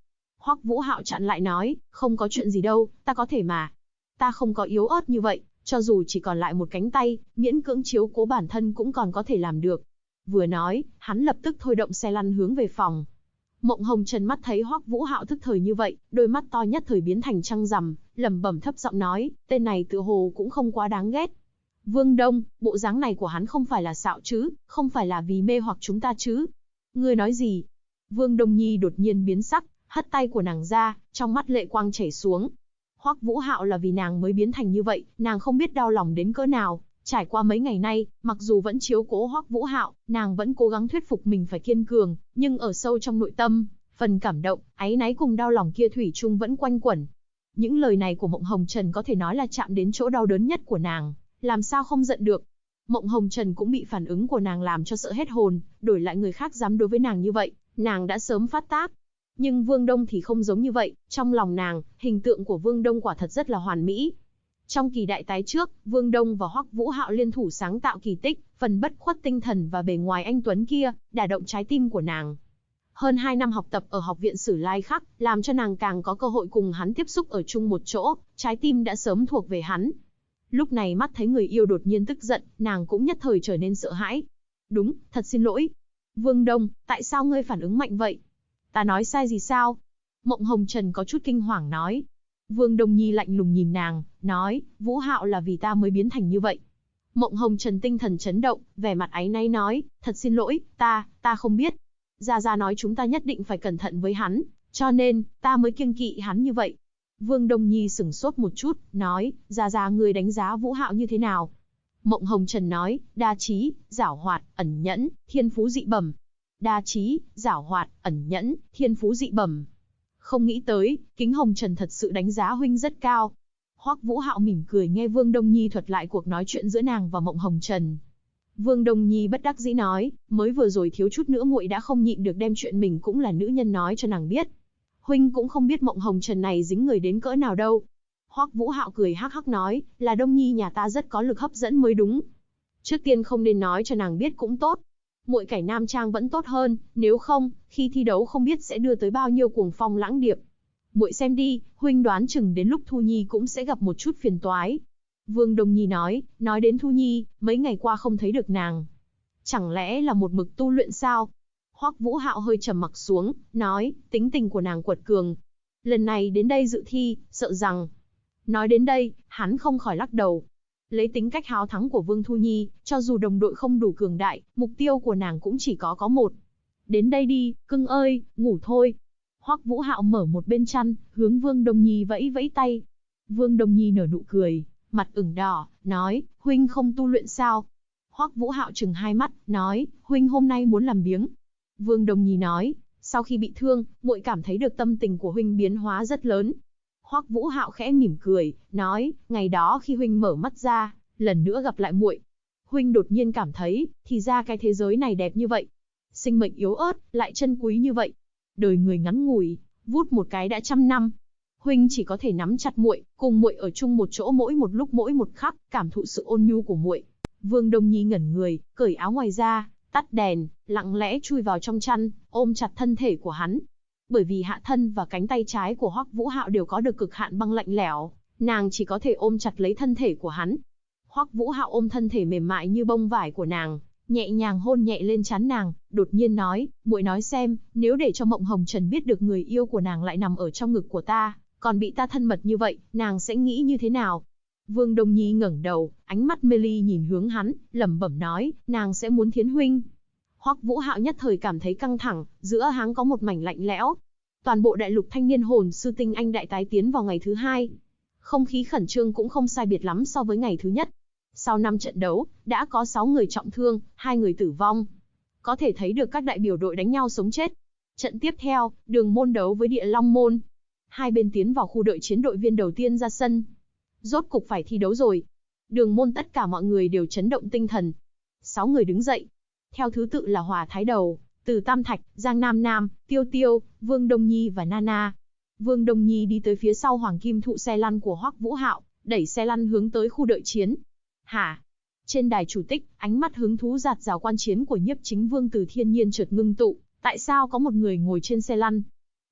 Hoắc Vũ Hạo chặn lại nói, không có chuyện gì đâu, ta có thể mà. Ta không có yếu ớt như vậy, cho dù chỉ còn lại một cánh tay, miễn cưỡng chiếu cố bản thân cũng còn có thể làm được. Vừa nói, hắn lập tức thôi động xe lăn hướng về phòng. Mộng Hồng Trần mắt thấy Hoắc Vũ Hạo thức thời như vậy, đôi mắt to nhất thời biến thành trăng rằm, lẩm bẩm thấp giọng nói, tên này tựa hồ cũng không quá đáng ghét. Vương Đông, bộ dáng này của hắn không phải là xạo chứ, không phải là vì mê hoặc chúng ta chứ? Ngươi nói gì? Vương Đông Nhi đột nhiên biến sắc, hất tay của nàng ra, trong mắt lệ quang chảy xuống. Hoắc Vũ Hạo là vì nàng mới biến thành như vậy, nàng không biết đau lòng đến cỡ nào. Trải qua mấy ngày nay, mặc dù vẫn chiếu cố Hoắc Vũ Hạo, nàng vẫn cố gắng thuyết phục mình phải kiên cường, nhưng ở sâu trong nội tâm, phần cảm động, áy náy cùng đau lòng kia thủy chung vẫn quanh quẩn. Những lời này của Mộng Hồng Trần có thể nói là chạm đến chỗ đau đớn nhất của nàng, làm sao không giận được. Mộng Hồng Trần cũng bị phản ứng của nàng làm cho sợ hết hồn, đổi lại người khác dám đối với nàng như vậy, nàng đã sớm phát tác. Nhưng Vương Đông thì không giống như vậy, trong lòng nàng, hình tượng của Vương Đông quả thật rất là hoàn mỹ. Trong kỳ đại tái trước, Vương Đông và Hoắc Vũ Hạo liên thủ sáng tạo kỳ tích, phần bất khuất tinh thần và bề ngoài anh tuấn kia, đả động trái tim của nàng. Hơn 2 năm học tập ở học viện Sử Lai Khắc, làm cho nàng càng có cơ hội cùng hắn tiếp xúc ở chung một chỗ, trái tim đã sớm thuộc về hắn. Lúc này mắt thấy người yêu đột nhiên tức giận, nàng cũng nhất thời trở nên sợ hãi. Đúng, thật xin lỗi. Vương Đông, tại sao ngươi phản ứng mạnh vậy? Ta nói sai gì sao? Mộng Hồng Trần có chút kinh hoàng nói. Vương Đông Nhi lạnh lùng nhìn nàng, nói, Vũ Hạo là vì ta mới biến thành như vậy. Mộng Hồng Trần tinh thần chấn động, vẻ mặt áy náy nói, thật xin lỗi, ta không biết. Gia Gia nói chúng ta nhất định phải cẩn thận với hắn, cho nên, ta mới kiêng kỵ hắn như vậy. Vương Đông Nhi sửng sốt một chút, nói, Gia Gia ngươi đánh giá Vũ Hạo như thế nào? Mộng Hồng Trần nói, đa trí, giảo hoạt, ẩn nhẫn, thiên phú dị bẩm. Đa trí, giảo hoạt, ẩn nhẫn, thiên phú dị bẩm. Không nghĩ tới, Kính Hồng Trần thật sự đánh giá huynh rất cao. Hoắc Vũ Hạo mỉm cười nghe Vương Đông Nhi thuật lại cuộc nói chuyện giữa nàng và Mộng Hồng Trần. Vương Đông Nhi bất đắc dĩ nói, mới vừa rồi thiếu chút nữa muội đã không nhịn được đem chuyện mình cũng là nữ nhân nói cho nàng biết. Huynh cũng không biết Mộng Hồng Trần này dính người đến cỡ nào đâu. Hoắc Vũ Hạo cười hắc hắc nói, là Đông Nhi nhà ta rất có lực hấp dẫn mới đúng. Trước tiên không nên nói cho nàng biết cũng tốt. Muội cải nam trang vẫn tốt hơn, nếu không, khi thi đấu không biết sẽ đưa tới bao nhiêu cuồng phong lãng điệp. Muội xem đi, huynh đoán chừng đến lúc Thu Nhi cũng sẽ gặp một chút phiền toái. Vương Đông Nhi nói đến Thu Nhi, mấy ngày qua không thấy được nàng. Chẳng lẽ là một mực tu luyện sao? Hoắc Vũ Hạo hơi trầm mặc xuống, nói, tính tình của nàng quật cường. Lần này đến đây dự thi, sợ rằng... Nói đến đây, hắn không khỏi lắc đầu. Lấy tính cách háo thắng của Vương Thu Nhi, cho dù đồng đội không đủ cường đại, mục tiêu của nàng cũng chỉ có một. Đến đây đi, cưng ơi, ngủ thôi. Hoắc Vũ Hạo mở một bên chăn, hướng Vương Đông Nhi vẫy vẫy tay. Vương Đông Nhi nở nụ cười, mặt ửng đỏ, nói, huynh không tu luyện sao? Hoắc Vũ Hạo trừng hai mắt, nói, huynh hôm nay muốn làm biếng. Vương Đông Nhi nói, sau khi bị thương, muội cảm thấy được tâm tình của huynh biến hóa rất lớn. Hoắc Vũ Hạo khẽ mỉm cười, nói, ngày đó khi huynh mở mắt ra, lần nữa gặp lại muội, huynh đột nhiên cảm thấy, thì ra cái thế giới này đẹp như vậy. Sinh mệnh yếu ớt, lại chân quý như vậy. Đời người ngắn ngủi, vút một cái đã 100 năm. Huynh chỉ có thể nắm chặt muội, cùng muội ở chung một chỗ mỗi một lúc mỗi một khắc, cảm thụ sự ôn nhu của muội. Vương Đông Nhi ngẩn người, cởi áo ngoài ra, tắt đèn, lặng lẽ chui vào trong chăn, ôm chặt thân thể của hắn. Bởi vì hạ thân và cánh tay trái của Hoắc Vũ Hạo đều có được cực hạn băng lạnh lẽo, nàng chỉ có thể ôm chặt lấy thân thể của hắn. Hoắc Vũ Hạo ôm thân thể mềm mại như bông vải của nàng, nhẹ nhàng hôn nhẹ lên trán nàng, đột nhiên nói, muội nói xem, nếu để cho Mộng Hồng Trần biết được người yêu của nàng lại nằm ở trong ngực của ta, còn bị ta thân mật như vậy, nàng sẽ nghĩ như thế nào? Vương Đông Nhi ngẩng đầu, ánh mắt mê ly nhìn hướng hắn, lẩm bẩm nói, nàng sẽ muốn thiến huynh. Hoắc Vũ Hạo nhất thời cảm thấy căng thẳng, giữa hắn có một mảnh lạnh lẽo. Toàn bộ đại lục thanh niên hồn sư tinh anh đại tái tiến vào ngày thứ 2. Không khí khẩn trương cũng không sai biệt lắm so với ngày thứ nhất. Sau 5 trận đấu, đã có 6 người trọng thương, 2 người tử vong. Có thể thấy được các đại biểu đội đánh nhau sống chết. Trận tiếp theo, Đường Môn đấu với Địa Long Môn. Hai bên tiến vào khu đợi chiến đội viên đầu tiên ra sân. Rốt cục phải thi đấu rồi. Đường Môn tất cả mọi người đều chấn động tinh thần. 6 người đứng dậy. Theo thứ tự là Hòa Thái Đầu, Từ Tam Thạch, Giang Nam Nam, Tiêu Tiêu, Vương Đông Nhi và Nana. Vương Đông Nhi đi tới phía sau Hoàng Kim Thụ xe lăn của Hoắc Vũ Hạo, đẩy xe lăn hướng tới khu đợi chiến. Hả? Trên đài chủ tích, ánh mắt hứng thú dạt dào quan chiến của Nhiếp Chính Vương Từ thiên nhiên chợt ngưng tụ. Tại sao có một người ngồi trên xe lăn?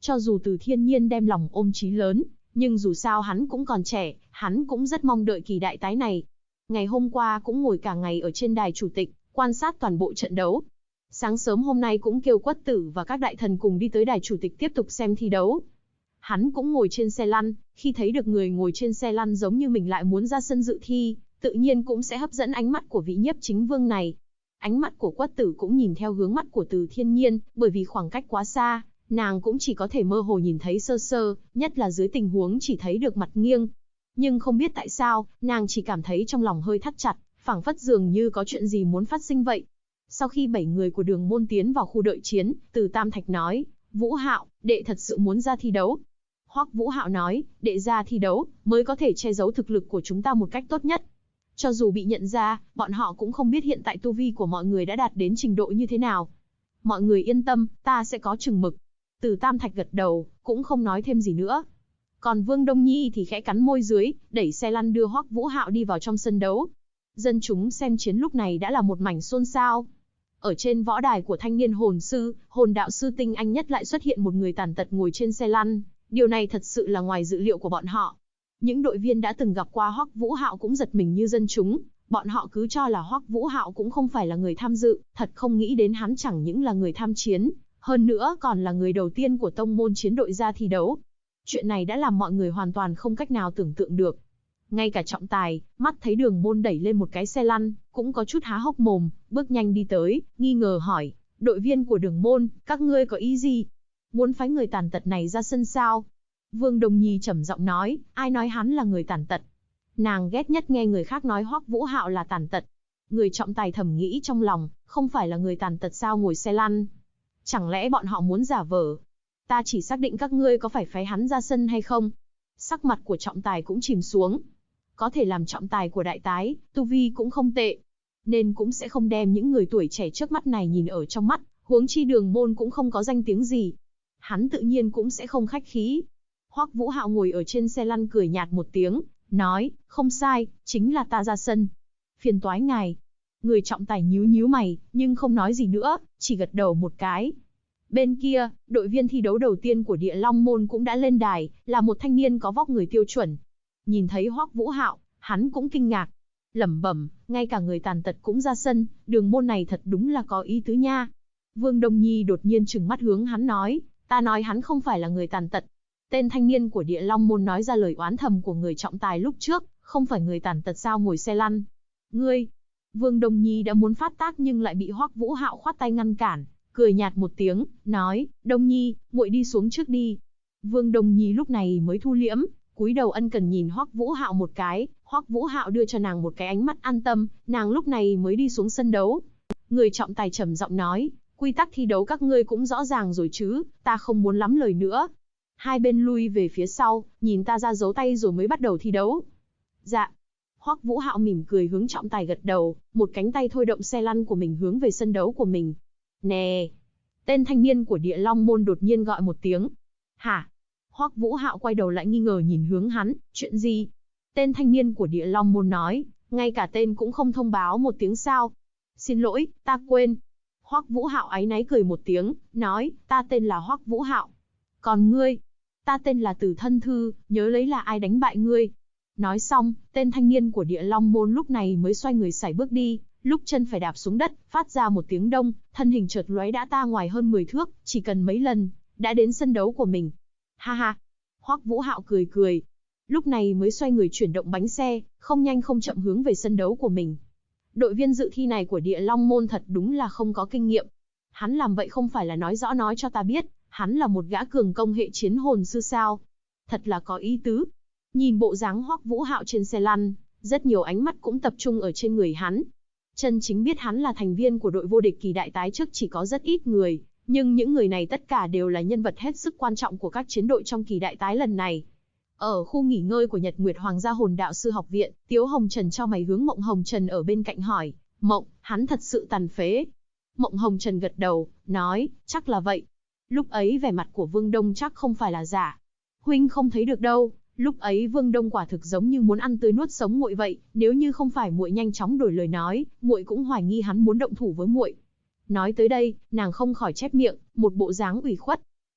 Cho dù Từ Thiên Nhiên đem lòng ôm chí lớn, nhưng dù sao hắn cũng còn trẻ, hắn cũng rất mong đợi kỳ đại tái này. Ngày hôm qua cũng ngồi cả ngày ở trên đài chủ tịch, quan sát toàn bộ trận đấu. Sáng sớm hôm nay cũng kêu Quất Tử và các đại thần cùng đi tới đài chủ tịch tiếp tục xem thi đấu. Hắn cũng ngồi trên xe lăn, khi thấy được người ngồi trên xe lăn giống như mình lại muốn ra sân dự thi, tự nhiên cũng sẽ hấp dẫn ánh mắt của vị nhiếp chính vương này. Ánh mắt của Quất Tử cũng nhìn theo hướng mắt của Từ Thiên Nhiên, bởi vì khoảng cách quá xa, nàng cũng chỉ có thể mơ hồ nhìn thấy sơ sơ, nhất là dưới tình huống chỉ thấy được mặt nghiêng. Nhưng không biết tại sao, nàng chỉ cảm thấy trong lòng hơi thắt chặt, phảng phất dường như có chuyện gì muốn phát sinh vậy. Sau khi 7 người của Đường Môn tiến vào khu đợi chiến, Từ Tam Thạch nói, Vũ Hạo, đệ thật sự muốn ra thi đấu. Hoắc Vũ Hạo nói, đệ ra thi đấu, mới có thể che giấu thực lực của chúng ta một cách tốt nhất. Cho dù bị nhận ra, bọn họ cũng không biết hiện tại tu vi của mọi người đã đạt đến trình độ như thế nào. Mọi người yên tâm, ta sẽ có chừng mực. Từ Tam Thạch gật đầu, cũng không nói thêm gì nữa. Còn Vương Đông Nhi thì khẽ cắn môi dưới, đẩy xe lăn đưa Hoắc Vũ Hạo đi vào trong sân đấu. Dân chúng xem chiến lúc này đã là một mảnh xôn xao. Ở trên võ đài của thanh niên hồn sư, hồn đạo sư tinh anh nhất lại xuất hiện một người tàn tật ngồi trên xe lăn. Điều này thật sự là ngoài dự liệu của bọn họ. Những đội viên đã từng gặp qua Hoắc Vũ Hạo cũng giật mình như dân chúng. Bọn họ cứ cho là Hoắc Vũ Hạo cũng không phải là người tham dự, thật không nghĩ đến hắn chẳng những là người tham chiến, hơn nữa còn là người đầu tiên của tông môn chiến đội ra thi đấu. Chuyện này đã làm mọi người hoàn toàn không cách nào tưởng tượng được. Ngay cả trọng tài, mắt thấy Đường Môn đẩy lên một cái xe lăn, cũng có chút há hốc mồm, bước nhanh đi tới, nghi ngờ hỏi, đội viên của Đường Môn, các ngươi có ý gì? Muốn phái người tàn tật này ra sân sao? Vương Đồng Nhi trầm giọng nói, ai nói hắn là người tàn tật? Nàng ghét nhất nghe người khác nói Hoắc Vũ Hạo là tàn tật. Người trọng tài thầm nghĩ trong lòng, không phải là người tàn tật sao ngồi xe lăn? Chẳng lẽ bọn họ muốn giả vờ? Ta chỉ xác định các ngươi có phải phái hắn ra sân hay không? Sắc mặt của trọng tài cũng chìm xuống. Có thể làm trọng tài của đại tái, tu vi cũng không tệ. Nên cũng sẽ không đem những người tuổi trẻ trước mắt này nhìn ở trong mắt, huống chi Đường Môn cũng không có danh tiếng gì. Hắn tự nhiên cũng sẽ không khách khí. Hoắc Vũ Hạo ngồi ở trên xe lăn cười nhạt một tiếng, nói, không sai, chính là ta ra sân. Phiền toái ngài. Người trọng tài nhíu nhíu mày, nhưng không nói gì nữa, chỉ gật đầu một cái. Bên kia, đội viên thi đấu đầu tiên của Địa Long Môn cũng đã lên đài, là một thanh niên có vóc người tiêu chuẩn. Nhìn thấy Hoắc Vũ Hạo, hắn cũng kinh ngạc. Lẩm bẩm, ngay cả người tàn tật cũng ra sân, Đường Môn này thật đúng là có ý tứ nha. Vương Đông Nhi đột nhiên trừng mắt hướng hắn nói, ta nói hắn không phải là người tàn tật. Tên thanh niên của Địa Long Môn nói ra lời oán thầm của người trọng tài lúc trước, không phải người tàn tật sao ngồi xe lăn. Ngươi! Vương Đông Nhi đã muốn phát tác nhưng lại bị Hoắc Vũ Hạo khoát tay ngăn cản, cười nhạt một tiếng, nói, Đông Nhi, muội đi xuống trước đi. Vương Đông Nhi lúc này mới thu liễm, cúi đầu ân cần nhìn Hoắc Vũ Hạo một cái, Hoắc Vũ Hạo đưa cho nàng một cái ánh mắt an tâm, nàng lúc này mới đi xuống sân đấu. Người trọng tài trầm giọng nói, quy tắc thi đấu các ngươi cũng rõ ràng rồi chứ, ta không muốn lắm lời nữa. Hai bên lui về phía sau, nhìn ta ra dấu tay rồi mới bắt đầu thi đấu. Dạ. Hoắc Vũ Hạo mỉm cười hướng trọng tài gật đầu, một cánh tay thôi động xe lăn của mình hướng về sân đấu của mình. Nè! Tên thanh niên của Địa Long Môn đột nhiên gọi một tiếng. Hả? Hoắc Vũ Hạo quay đầu lại nghi ngờ nhìn hướng hắn, chuyện gì? Tên thanh niên của Địa Long Môn nói, ngay cả tên cũng không thông báo một tiếng sao? Xin lỗi, ta quên. Hoắc Vũ Hạo áy náy cười một tiếng, nói, ta tên là Hoắc Vũ Hạo. Còn ngươi? Ta tên là Từ Thân Thư, nhớ lấy là ai đánh bại ngươi. Nói xong, tên thanh niên của Địa Long Môn lúc này mới xoay người sải bước đi, lúc chân phải đạp xuống đất, phát ra một tiếng đông, thân hình chợt lóe đã ta ngoài hơn 10 thước, chỉ cần mấy lần, đã đến sân đấu của mình. Ha ha! Hoắc Vũ Hạo cười cười. Lúc này mới xoay người chuyển động bánh xe, không nhanh không chậm hướng về sân đấu của mình. Đội viên dự thi này của Địa Long Môn thật đúng là không có kinh nghiệm. Hắn làm vậy không phải là nói rõ nói cho ta biết, hắn là một gã cường công hệ chiến hồn sư sao. Thật là có ý tứ. Nhìn bộ dáng Hoắc Vũ Hạo trên xe lăn, rất nhiều ánh mắt cũng tập trung ở trên người hắn. Chân chính biết hắn là thành viên của đội vô địch kỳ đại tái trước chỉ có rất ít người, nhưng những người này tất cả đều là nhân vật hết sức quan trọng của các chiến đội trong kỳ đại tái lần này. Ở khu nghỉ ngơi của Nhật Nguyệt Hoàng gia Hồn Đạo sư học viện, Tiếu Hồng Trần chau mày hướng Mộng Hồng Trần ở bên cạnh hỏi, Mộng, hắn thật sự tàn phế. Mộng Hồng Trần gật đầu, nói, chắc là vậy. Lúc ấy vẻ mặt của Vương Đông chắc không phải là giả. Huynh không thấy được đâu, lúc ấy Vương Đông quả thực giống như muốn ăn tươi nuốt sống muội vậy, nếu như không phải muội nhanh chóng đổi lời nói, muội cũng hoài nghi hắn muốn động thủ với muội. Nói tới đây, nàng không khỏi chép miệng, một bộ dáng ủy khuất.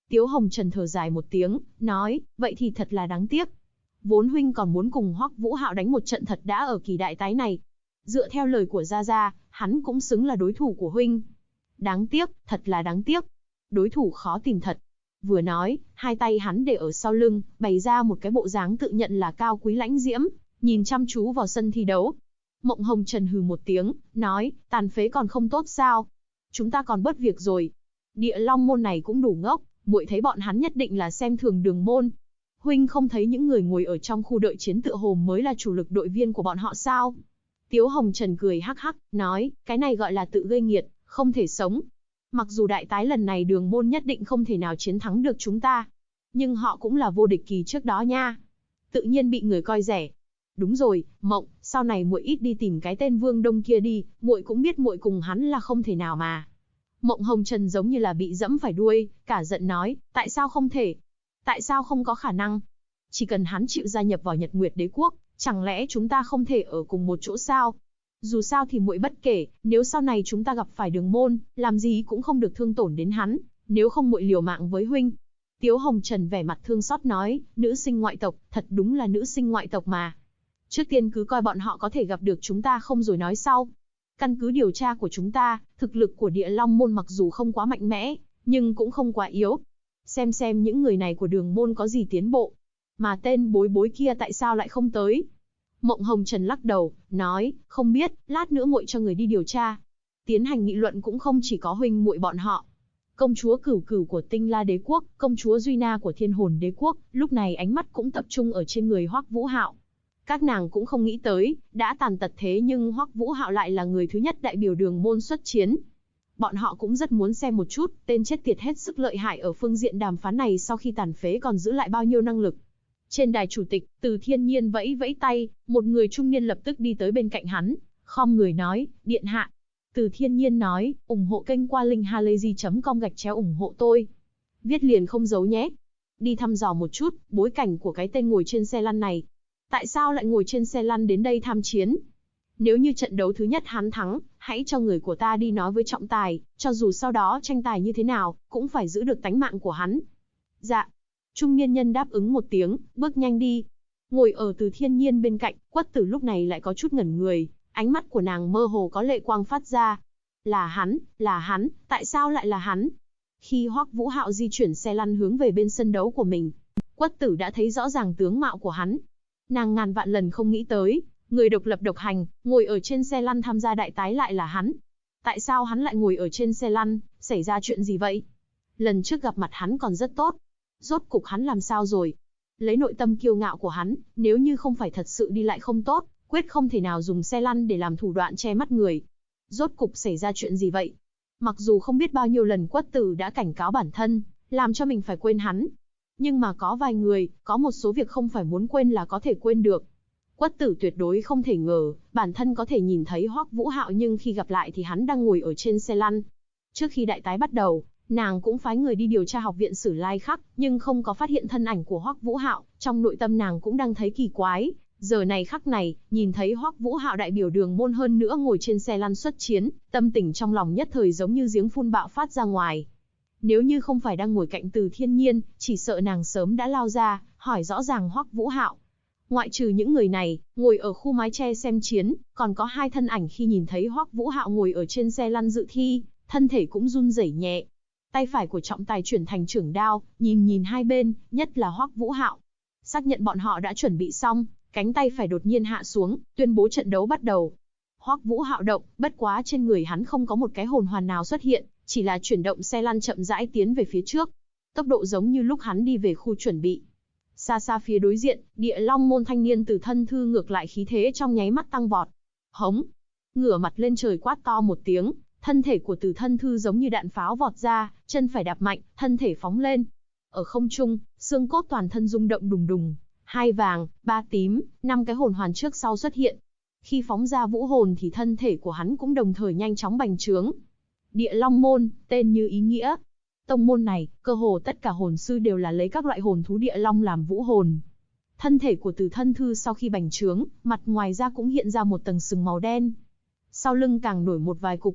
Tiếu Hồng Trần thở dài một tiếng, nói, vậy thì thật là đáng tiếc. Vốn huynh còn muốn cùng Hoắc Vũ Hạo đánh một trận thật đã ở kỳ đại tái này. Dựa theo lời của Gia Gia, hắn cũng xứng là đối thủ của huynh. Đáng tiếc, thật là đáng tiếc. Đối thủ khó tìm thật. Vừa nói, hai tay hắn để ở sau lưng, bày ra một cái bộ dáng tự nhận là cao quý lãnh diễm, nhìn chăm chú vào sân thi đấu. Mộng Hồng Trần hừ một tiếng, nói, tàn phế còn không tốt sao? Chúng ta còn bớt việc rồi. Địa Long môn này cũng đủ ngốc, muội thấy bọn hắn nhất định là xem thường Đường môn. Huynh không thấy những người ngồi ở trong khu đợi chiến tựa hồ mới là chủ lực đội viên của bọn họ sao? Tiếu Hồng Trần cười hắc hắc, nói, cái này gọi là tự gây nghiệt, không thể sống. Mặc dù đại tái lần này Đường môn nhất định không thể nào chiến thắng được chúng ta, nhưng họ cũng là vô địch kỳ trước đó nha. Tự nhiên bị người coi rẻ. Đúng rồi, Mộng, sau này muội ít đi tìm cái tên Vương Đông kia đi, muội cũng biết muội cùng hắn là không thể nào mà. Mộng Hồng Trần giống như là bị dẫm phải đuôi, cả giận nói, tại sao không thể? Tại sao không có khả năng? Chỉ cần hắn chịu gia nhập vào Nhật Nguyệt Đế Quốc, chẳng lẽ chúng ta không thể ở cùng một chỗ sao? Dù sao thì muội bất kể, nếu sau này chúng ta gặp phải Đường môn, làm gì cũng không được thương tổn đến hắn, nếu không muội liều mạng với huynh. Tiếu Hồng Trần vẻ mặt thương xót nói, nữ sinh ngoại tộc, thật đúng là nữ sinh ngoại tộc mà. Trước tiên cứ coi bọn họ có thể gặp được chúng ta không rồi nói sau. Căn cứ điều tra của chúng ta, thực lực của Địa Long môn mặc dù không quá mạnh mẽ, nhưng cũng không quá yếu. Xem những người này của Đường môn có gì tiến bộ. Mà tên bối bối kia tại sao lại không tới? Mộng Hồng Trần lắc đầu, nói, không biết, lát nữa muội cho người đi điều tra. Tiến hành nghị luận cũng không chỉ có huynh muội bọn họ. Công chúa Cửu Cửu của Tinh La Đế Quốc, công chúa Duy Na của Thiên Hồn Đế Quốc, lúc này ánh mắt cũng tập trung ở trên người Hoắc Vũ Hạo. Các nàng cũng không nghĩ tới, đã tàn tật thế nhưng Hoắc Vũ Hạo lại là người thứ nhất đại biểu Đường môn xuất chiến. Bọn họ cũng rất muốn xem một chút, tên chết tiệt hết sức lợi hại ở phương diện đàm phán này sau khi tàn phế còn giữ lại bao nhiêu năng lực. Trên đài chủ tịch, Từ Thiên Nhiên vẫy vẫy tay, một người trung niên lập tức đi tới bên cạnh hắn, khom người nói, điện hạ. Từ Thiên Nhiên nói, ủng hộ kênh qua link halayzi.com ủng hộ tôi. Viết liền không giấu nhé. Đi thăm dò một chút, bối cảnh của cái tên ngồi trên xe lăn này. Tại sao lại ngồi trên xe lăn đến đây tham chiến? Nếu như trận đấu thứ nhất hắn thắng, hãy cho người của ta đi nói với trọng tài, cho dù sau đó tranh tài như thế nào, cũng phải giữ được tánh mạng của hắn. Dạ. Trung niên nhân đáp ứng một tiếng, bước nhanh đi. Ngồi ở Từ Thiên Nhiên bên cạnh, Quất Tử lúc này lại có chút ngẩn người, ánh mắt của nàng mơ hồ có lệ quang phát ra. Là hắn, tại sao lại là hắn? Khi Hoắc Vũ Hạo di chuyển xe lăn hướng về bên sân đấu của mình, Quất Tử đã thấy rõ ràng tướng mạo của hắn. Nàng ngàn vạn lần không nghĩ tới, người độc lập độc hành, ngồi ở trên xe lăn tham gia đại tái lại là hắn. Tại sao hắn lại ngồi ở trên xe lăn, xảy ra chuyện gì vậy? Lần trước gặp mặt hắn còn rất tốt. Rốt cục hắn làm sao rồi? Lấy nội tâm kiêu ngạo của hắn, nếu như không phải thật sự đi lại không tốt, quyết không thể nào dùng xe lăn để làm thủ đoạn che mắt người. Rốt cục xảy ra chuyện gì vậy? Mặc dù không biết bao nhiêu lần Quất Tử đã cảnh cáo bản thân, làm cho mình phải quên hắn. Nhưng mà có vài người, có một số việc không phải muốn quên là có thể quên được. Quất Tử tuyệt đối không thể ngờ, bản thân có thể nhìn thấy Hoắc Vũ Hạo nhưng khi gặp lại thì hắn đang ngồi ở trên xe lăn. Trước khi đại tái bắt đầu, nàng cũng phái người đi điều tra học viện Sử Lai Khắc, nhưng không có phát hiện thân ảnh của Hoắc Vũ Hạo, trong nội tâm nàng cũng đang thấy kỳ quái. Giờ này khắc này, nhìn thấy Hoắc Vũ Hạo đại biểu Đường môn hơn nữa ngồi trên xe lăn xuất chiến, tâm tình trong lòng nhất thời giống như giếng phun bạo phát ra ngoài. Nếu như không phải đang ngồi cạnh Từ Thiên Nhiên, chỉ sợ nàng sớm đã lao ra, hỏi rõ ràng Hoắc Vũ Hạo. Ngoại trừ những người này, ngồi ở khu mái che xem chiến, còn có hai thân ảnh khi nhìn thấy Hoắc Vũ Hạo ngồi ở trên xe lăn dự thi, thân thể cũng run rẩy nhẹ. Tay phải của trọng tài chuyển thành trưởng đao, nhìn hai bên, nhất là Hoắc Vũ Hạo. Xác nhận bọn họ đã chuẩn bị xong, cánh tay phải đột nhiên hạ xuống, tuyên bố trận đấu bắt đầu. Hoắc Vũ Hạo động, bất quá trên người hắn không có một cái hồn hoàn nào xuất hiện, chỉ là chuyển động xe lăn chậm rãi tiến về phía trước. Tốc độ giống như lúc hắn đi về khu chuẩn bị. Xa xa phía đối diện, Địa Long môn thanh niên Từ Thân Thư ngược lại khí thế trong nháy mắt tăng vọt. Hống! Ngửa mặt lên trời quát to một tiếng, thân thể của Từ Thân Thư giống như đạn pháo vọt ra, chân phải đạp mạnh, thân thể phóng lên. Ở không trung, xương cốt toàn thân rung động đùng đùng, 2 vàng, 3 tím, 5 cái hồn hoàn trước sau xuất hiện. Khi phóng ra vũ hồn thì thân thể của hắn cũng đồng thời nhanh chóng bành trướng. Địa Long môn, tên như ý nghĩa. Tông môn này, cơ hồ tất cả hồn sư đều là lấy các loại hồn thú địa long làm vũ hồn. Thân thể của Từ Thân Thư sau khi bành trướng, mặt ngoài ra cũng hiện ra một tầng sừng màu đen. Sau lưng càng nổi một vài cục u.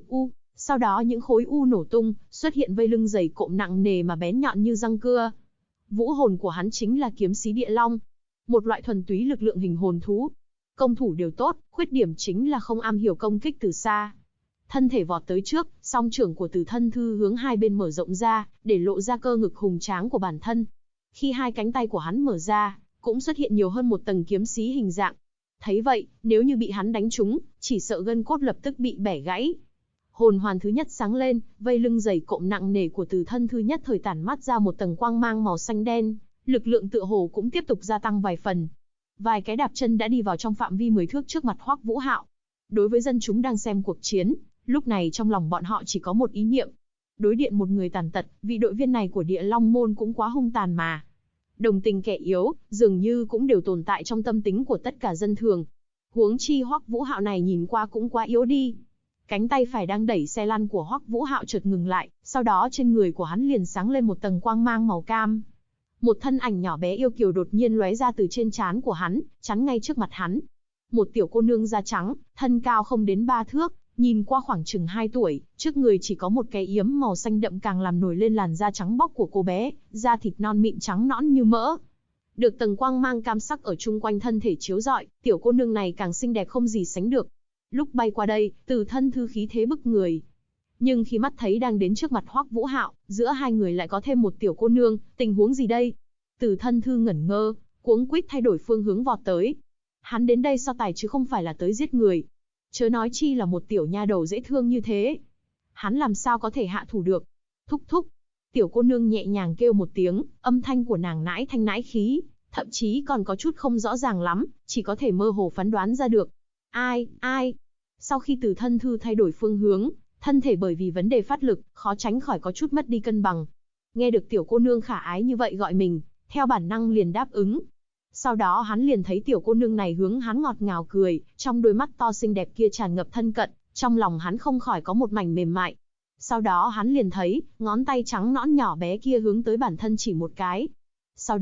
Sau đó những khối u nổ tung, xuất hiện vây lưng dày cộm nặng nề mà bén nhọn như răng cưa. Vũ hồn của hắn chính là kiếm sĩ địa long, một loại thuần túy lực lượng hình hồn thú. Công thủ đều tốt, khuyết điểm chính là không am hiểu công kích từ xa. Thân thể vọt tới trước, song trưởng của Từ Thân Thư hướng hai bên mở rộng ra, để lộ ra cơ ngực hùng tráng của bản thân. Khi hai cánh tay của hắn mở ra, cũng xuất hiện nhiều hơn một tầng kiếm xí hình dạng. Thấy vậy, nếu như bị hắn đánh trúng, chỉ sợ gân cốt lập tức bị bẻ gãy. Hồn hoàn thứ nhất sáng lên, vây lưng dày cộm nặng nề của Từ Thân Thư nhất thời tản mắt ra một tầng quang mang màu xanh đen, lực lượng tựa hồ cũng tiếp tục gia tăng vài phần. Vài cái đạp chân đã đi vào trong phạm vi 10 thước trước mặt Hoắc Vũ Hạo. Đối với dân chúng đang xem cuộc chiến, lúc này trong lòng bọn họ chỉ có một ý niệm. Đối điện một người tàn tật, vị đội viên này của Địa Long môn cũng quá hung tàn mà. Đồng tình kẻ yếu, dường như cũng đều tồn tại trong tâm tính của tất cả dân thường. Huống chi Hoắc Vũ Hạo này nhìn qua cũng quá yếu đi. Cánh tay phải đang đẩy xe lăn của Hoắc Vũ Hạo chợt ngừng lại, sau đó trên người của hắn liền sáng lên một tầng quang mang màu cam. Một thân ảnh nhỏ bé yêu kiều đột nhiên lóe ra từ trên trán của hắn, chắn ngay trước mặt hắn. Một tiểu cô nương da trắng, thân cao không đến 3 thước, nhìn qua khoảng chừng 2 tuổi, trước người chỉ có một cái yếm màu xanh đậm càng làm nổi lên làn da trắng bóc của cô bé, da thịt non mịn trắng nõn như mỡ. Được tầng quang mang cam sắc ở chung quanh thân thể chiếu rọi, tiểu cô nương này càng xinh đẹp không gì sánh được. Lúc bay qua đây, Từ Thân Thư khí thế bức người. Nhưng khi mắt thấy đang đến trước mặt Hoắc Vũ Hạo, giữa hai người lại có thêm một tiểu cô nương, tình huống gì đây? Từ Thân Thư ngẩn ngơ, cuống quýt thay đổi phương hướng vọt tới. Hắn đến đây so tài chứ không phải là tới giết người. Chớ nói chi là một tiểu nha đầu dễ thương như thế. Hắn làm sao có thể hạ thủ được? Thúc thúc. Tiểu cô nương nhẹ nhàng kêu một tiếng, âm thanh của nàng nãi thanh nãi khí, thậm chí còn có chút không rõ ràng lắm, chỉ có thể mơ hồ phán đoán ra được. Ai? Sau khi Từ Thân Thư thay đổi phương hướng, thân thể bởi vì vấn đề phát lực, khó tránh khỏi có chút mất đi cân bằng. Nghe được tiểu cô nương khả ái như vậy gọi mình, theo bản năng liền đáp ứng. Sau đó hắn liền thấy tiểu cô nương này hướng hắn ngọt ngào cười, trong đôi mắt to xinh đẹp kia tràn ngập thân cận, trong lòng hắn không khỏi có một mảnh mềm mại. Sau đó hắn liền thấy, ngón tay trắng nõn nhỏ bé kia hướng tới bản thân chỉ một cái. Sau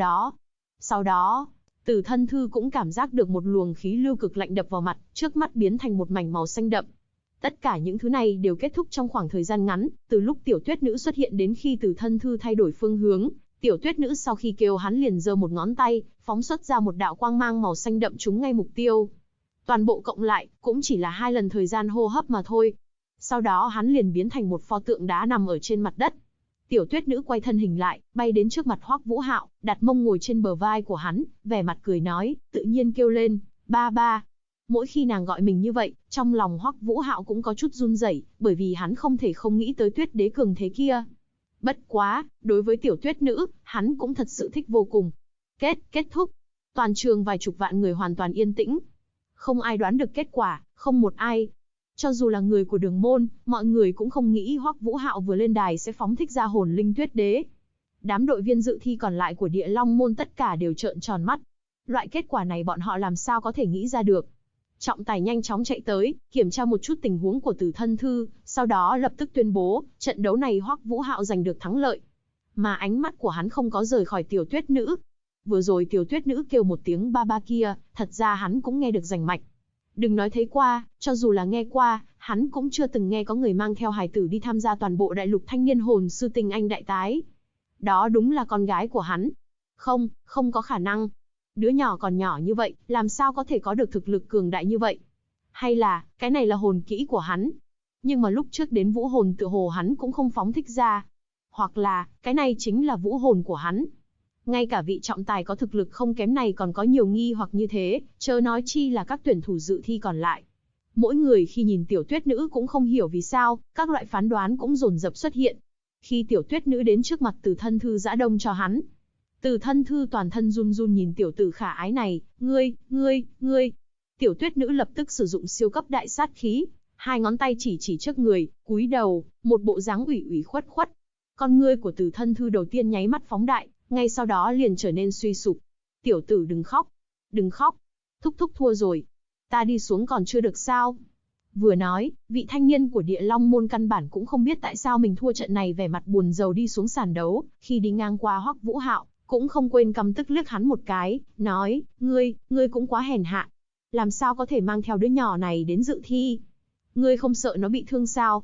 đó, Từ Thân Thư cũng cảm giác được một luồng khí lưu cực lạnh đập vào mặt, trước mắt biến thành một mảnh màu xanh đậm. Tất cả những thứ này đều kết thúc trong khoảng thời gian ngắn, từ lúc Tiểu Tuyết Nữ xuất hiện đến khi Từ Thân Thư thay đổi phương hướng. Tiểu Tuyết Nữ sau khi kêu hắn liền giơ một ngón tay, phóng xuất ra một đạo quang mang màu xanh đậm trúng ngay mục tiêu. Toàn bộ cộng lại, cũng chỉ là 2 lần thời gian hô hấp mà thôi. Sau đó hắn liền biến thành một pho tượng đá nằm ở trên mặt đất. Tiểu Tuyết Nữ quay thân hình lại, bay đến trước mặt Hoắc Vũ Hạo, đặt mông ngồi trên bờ vai của hắn, vẻ mặt cười nói, tự nhiên kêu lên, ba ba. Mỗi khi nàng gọi mình như vậy, trong lòng Hoắc Vũ Hạo cũng có chút run rẩy, bởi vì hắn không thể không nghĩ tới Tuyết Đế cường thế kia. Bất quá, đối với Tiểu Tuyết Nữ, hắn cũng thật sự thích vô cùng. Kết thúc. Toàn trường vài chục vạn người hoàn toàn yên tĩnh. Không ai đoán được kết quả, không một ai. Cho dù là người của Đường môn, mọi người cũng không nghĩ Hoắc Vũ Hạo vừa lên đài sẽ phóng thích ra hồn linh Tuyết Đế. Đám đội viên dự thi còn lại của Địa Long môn tất cả đều trợn tròn mắt. Loại kết quả này bọn họ làm sao có thể nghĩ ra được. Trọng tài nhanh chóng chạy tới, kiểm tra một chút tình huống của Từ Thân Thư, sau đó lập tức tuyên bố, trận đấu này Hoắc Vũ Hạo giành được thắng lợi. Mà ánh mắt của hắn không có rời khỏi Tiểu Tuyết Nữ. Vừa rồi Tiểu Tuyết Nữ kêu một tiếng ba ba kia, thật ra hắn cũng nghe được rành mạch. Đừng nói thấy qua, cho dù là nghe qua, hắn cũng chưa từng nghe có người mang theo hài tử đi tham gia toàn bộ đại lục thanh niên hồn sư tinh anh đại tái. Đó đúng là con gái của hắn. Không có khả năng. Đứa nhỏ còn nhỏ như vậy, làm sao có thể có được thực lực cường đại như vậy? Hay là, cái này là hồn kỹ của hắn? Nhưng mà lúc trước đến vũ hồn tựa hồ hắn cũng không phóng thích ra. Hoặc là, cái này chính là vũ hồn của hắn. Ngay cả vị trọng tài có thực lực không kém này còn có nhiều nghi hoặc như thế, chớ nói chi là các tuyển thủ dự thi còn lại. Mỗi người khi nhìn Tiểu Tuyết Nữ cũng không hiểu vì sao, các loại phán đoán cũng dồn dập xuất hiện. Khi Tiểu Tuyết Nữ đến trước mặt Từ Thân Thư giã đông cho hắn, Từ Thân Thư toàn thân run run nhìn tiểu tử khả ái này, ngươi. Tiểu Tuyết Nữ lập tức sử dụng siêu cấp đại sát khí, 2 ngón tay chỉ trước người, cúi đầu, một bộ dáng ủy khuất. Con ngươi của Từ Thân Thư đầu tiên nháy mắt phóng đại, ngay sau đó liền trở nên suy sụp. Tiểu tử đừng khóc. Thúc thúc thua rồi. Ta đi xuống còn chưa được sao? Vừa nói, vị thanh niên của Địa Long môn căn bản cũng không biết tại sao mình thua trận này, vẻ mặt buồn rầu đi xuống sàn đấu, khi đi ngang qua Hoắc Vũ Hạo, cũng không quên căm tức liếc hắn một cái, nói, ngươi cũng quá hèn hạ. Làm sao có thể mang theo đứa nhỏ này đến dự thi? Ngươi không sợ nó bị thương sao?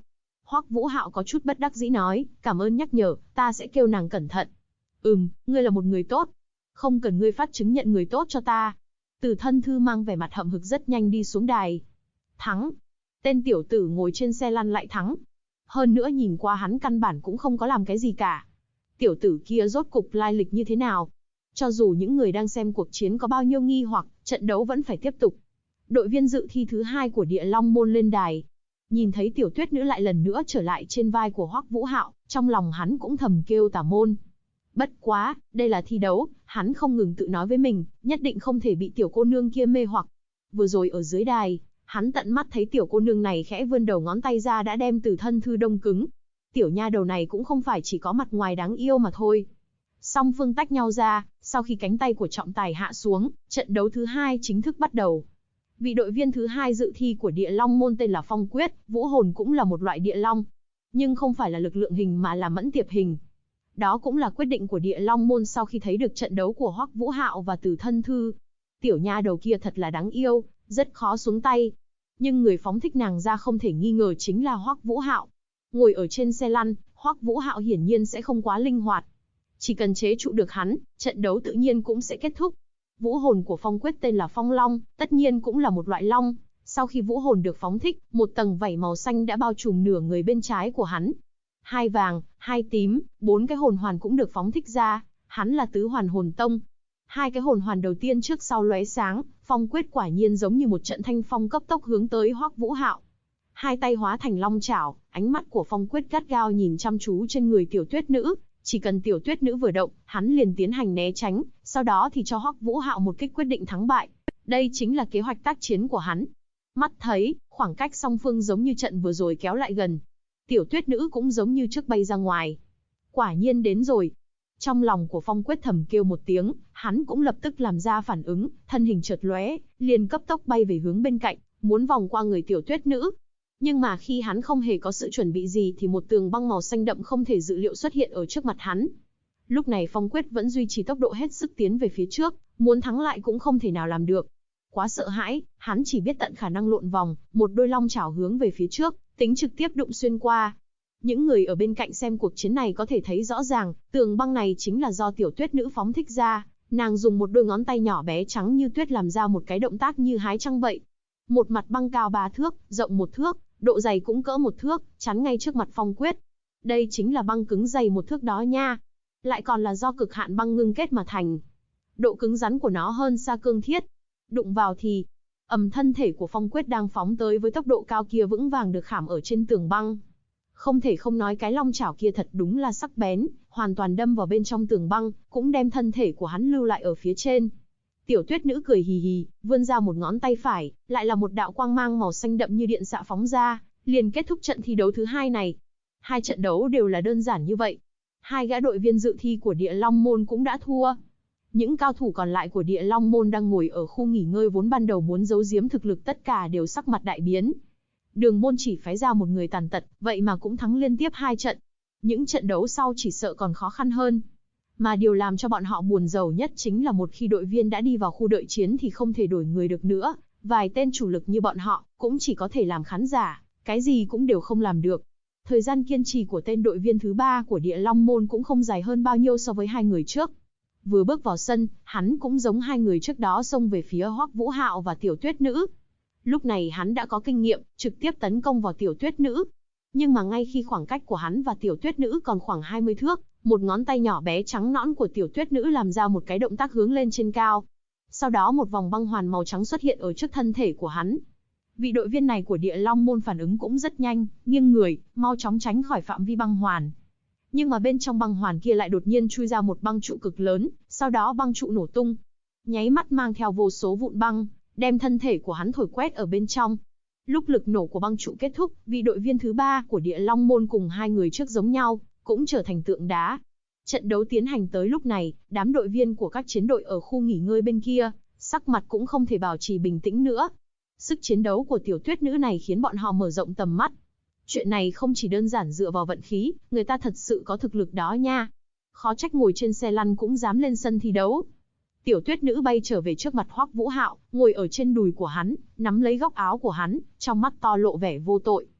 Hoắc Vũ Hạo có chút bất đắc dĩ nói, cảm ơn nhắc nhở, ta sẽ kêu nàng cẩn thận. Ngươi là một người tốt. Không cần ngươi phát chứng nhận người tốt cho ta. Từ Thân Thư mang vẻ mặt hậm hực rất nhanh đi xuống đài. Thắng. Tên tiểu tử ngồi trên xe lăn lại thắng. Hơn nữa nhìn qua hắn căn bản cũng không có làm cái gì cả. Tiểu tử kia rốt cục lai lịch như thế nào? Cho dù những người đang xem cuộc chiến có bao nhiêu nghi hoặc, trận đấu vẫn phải tiếp tục. Đội viên dự thi thứ 2 của Địa Long môn lên đài. Nhìn thấy Tiểu Tuyết nữ lại lần nữa trở lại trên vai của Hoắc Vũ Hạo, trong lòng hắn cũng thầm kêu tà môn. Bất quá, đây là thi đấu, hắn không ngừng tự nói với mình, nhất định không thể bị tiểu cô nương kia mê hoặc. Vừa rồi ở dưới đài, hắn tận mắt thấy tiểu cô nương này khẽ vươn đầu ngón tay ra đã đem Từ Thân Thư đông cứng. Tiểu nha đầu này cũng không phải chỉ có mặt ngoài đáng yêu mà thôi. Song phương tách nhau ra, sau khi cánh tay của trọng tài hạ xuống, trận đấu thứ 2 chính thức bắt đầu. Vị đội viên thứ 2 dự thi của Địa Long môn tên là Phong Quyết, vũ hồn cũng là một loại địa long, nhưng không phải là lực lượng hình mà là mẫn tiệp hình. Đó cũng là quyết định của Địa Long môn sau khi thấy được trận đấu của Hoắc Vũ Hạo và Từ Thân Thư. Tiểu nha đầu kia thật là đáng yêu, rất khó xuống tay. Nhưng người phóng thích nàng ra không thể nghi ngờ chính là Hoắc Vũ Hạo. Ngồi ở trên xe lăn, Hoắc Vũ Hạo hiển nhiên sẽ không quá linh hoạt. Chỉ cần chế trụ được hắn, trận đấu tự nhiên cũng sẽ kết thúc. Vũ hồn của Phong Quyết tên là Phong Long, tất nhiên cũng là một loại long. Sau khi vũ hồn được phóng thích, một tầng vảy màu xanh đã bao trùm nửa người bên trái của hắn. 2 vàng, 2 tím, 4 cái hồn hoàn cũng được phóng thích ra, hắn là tứ hoàn hồn tông. 2 cái hồn hoàn đầu tiên trước sau lóe sáng, Phong Quyết quả nhiên giống như một trận thanh phong cấp tốc hướng tới Hoắc Vũ Hạo. 2 tay hóa thành long chảo, ánh mắt của Phong Quyết gắt gao nhìn chăm chú trên người Tiểu Tuyết nữ, chỉ cần Tiểu Tuyết nữ vừa động, hắn liền tiến hành né tránh, sau đó thì cho Hoắc Vũ Hạo một kích quyết định thắng bại. Đây chính là kế hoạch tác chiến của hắn. Mắt thấy, khoảng cách song phương giống như trận vừa rồi kéo lại gần. Tiểu Tuyết nữ cũng giống như trước bay ra ngoài. Quả nhiên đến rồi. Trong lòng của Phong Quyết thầm kêu một tiếng, hắn cũng lập tức làm ra phản ứng, thân hình chợt lóe, liền cấp tốc bay về hướng bên cạnh, muốn vòng qua người Tiểu Tuyết nữ. Nhưng mà khi hắn không hề có sự chuẩn bị gì thì một tường băng màu xanh đậm không thể dự liệu xuất hiện ở trước mặt hắn. Lúc này Phong Quyết vẫn duy trì tốc độ hết sức tiến về phía trước, muốn thắng lại cũng không thể nào làm được. Quá sợ hãi, hắn chỉ biết tận khả năng lộn vòng, một đôi long chảo hướng về phía trước, tính trực tiếp đụng xuyên qua. Những người ở bên cạnh xem cuộc chiến này có thể thấy rõ ràng, tường băng này chính là do Tiểu Tuyết nữ phóng thích ra, nàng dùng một đôi ngón tay nhỏ bé trắng như tuyết làm ra một cái động tác như hái trăng vậy. Một mặt băng cao 3 thước, rộng 1 thước, độ dày cũng cỡ 1 thước, chắn ngay trước mặt Phong Quyết. Đây chính là băng cứng dày 1 thước đó nha. Lại còn là do cực hạn băng ngưng kết mà thành. Độ cứng rắn của nó hơn xa cương thiết. Đụng vào thì, thân thể của Phong Quyết đang phóng tới với tốc độ cao kia vững vàng được khảm ở trên tường băng. Không thể không nói cái long chảo kia thật đúng là sắc bén, hoàn toàn đâm vào bên trong tường băng, cũng đem thân thể của hắn lưu lại ở phía trên. Tiểu Tuyết nữ cười hì hì, vươn ra một ngón tay phải, lại là một đạo quang mang màu xanh đậm như điện xạ phóng ra, liền kết thúc trận thi đấu thứ 2 này. 2 trận đấu đều là đơn giản như vậy. 2 gã đội viên dự thi của Địa Long môn cũng đã thua. Những cao thủ còn lại của Địa Long môn đang ngồi ở khu nghỉ ngơi vốn ban đầu muốn giấu giếm thực lực tất cả đều sắc mặt đại biến. Đường môn chỉ phái ra một người tàn tật, vậy mà cũng thắng liên tiếp 2 trận. Những trận đấu sau chỉ sợ còn khó khăn hơn. Mà điều làm cho bọn họ buồn rầu nhất chính là một khi đội viên đã đi vào khu đợi chiến thì không thể đổi người được nữa. Vài tên chủ lực như bọn họ, cũng chỉ có thể làm khán giả, cái gì cũng đều không làm được. Thời gian kiên trì của tên đội viên thứ 3 của Địa Long môn cũng không dài hơn bao nhiêu so với 2 người trước. Vừa bước vào sân, hắn cũng giống 2 người trước đó xông về phía Hoắc Vũ Hạo và Tiểu Tuyết nữ. Lúc này hắn đã có kinh nghiệm, trực tiếp tấn công vào Tiểu Tuyết nữ. Nhưng mà ngay khi khoảng cách của hắn và Tiểu Tuyết nữ còn khoảng 20 thước, một ngón tay nhỏ bé trắng nõn của Tiểu Tuyết nữ làm ra một cái động tác hướng lên trên cao. Sau đó một vòng băng hoàn màu trắng xuất hiện ở trước thân thể của hắn. Vị đội viên này của Địa Long môn phản ứng cũng rất nhanh, nghiêng người, mau chóng tránh khỏi phạm vi băng hoàn. Nhưng mà bên trong băng hoàn kia lại đột nhiên chui ra một băng trụ cực lớn, sau đó băng trụ nổ tung. Nháy mắt mang theo vô số vụn băng, đem thân thể của hắn thổi quét ở bên trong. Lúc lực nổ của băng trụ kết thúc, vị đội viên thứ 3 của Địa Long môn cùng 2 người trước giống nhau, cũng trở thành tượng đá. Trận đấu tiến hành tới lúc này, đám đội viên của các chiến đội ở khu nghỉ ngơi bên kia, sắc mặt cũng không thể bảo trì bình tĩnh nữa. Sức chiến đấu của Tiểu Tuyết nữ này khiến bọn họ mở rộng tầm mắt. Chuyện này không chỉ đơn giản dựa vào vận khí, người ta thật sự có thực lực đó nha. Khó trách ngồi trên xe lăn cũng dám lên sân thi đấu. Tiểu Tuyết nữ bay trở về trước mặt Hoắc Vũ Hạo, ngồi ở trên đùi của hắn, nắm lấy góc áo của hắn, trong mắt to lộ vẻ vô tội.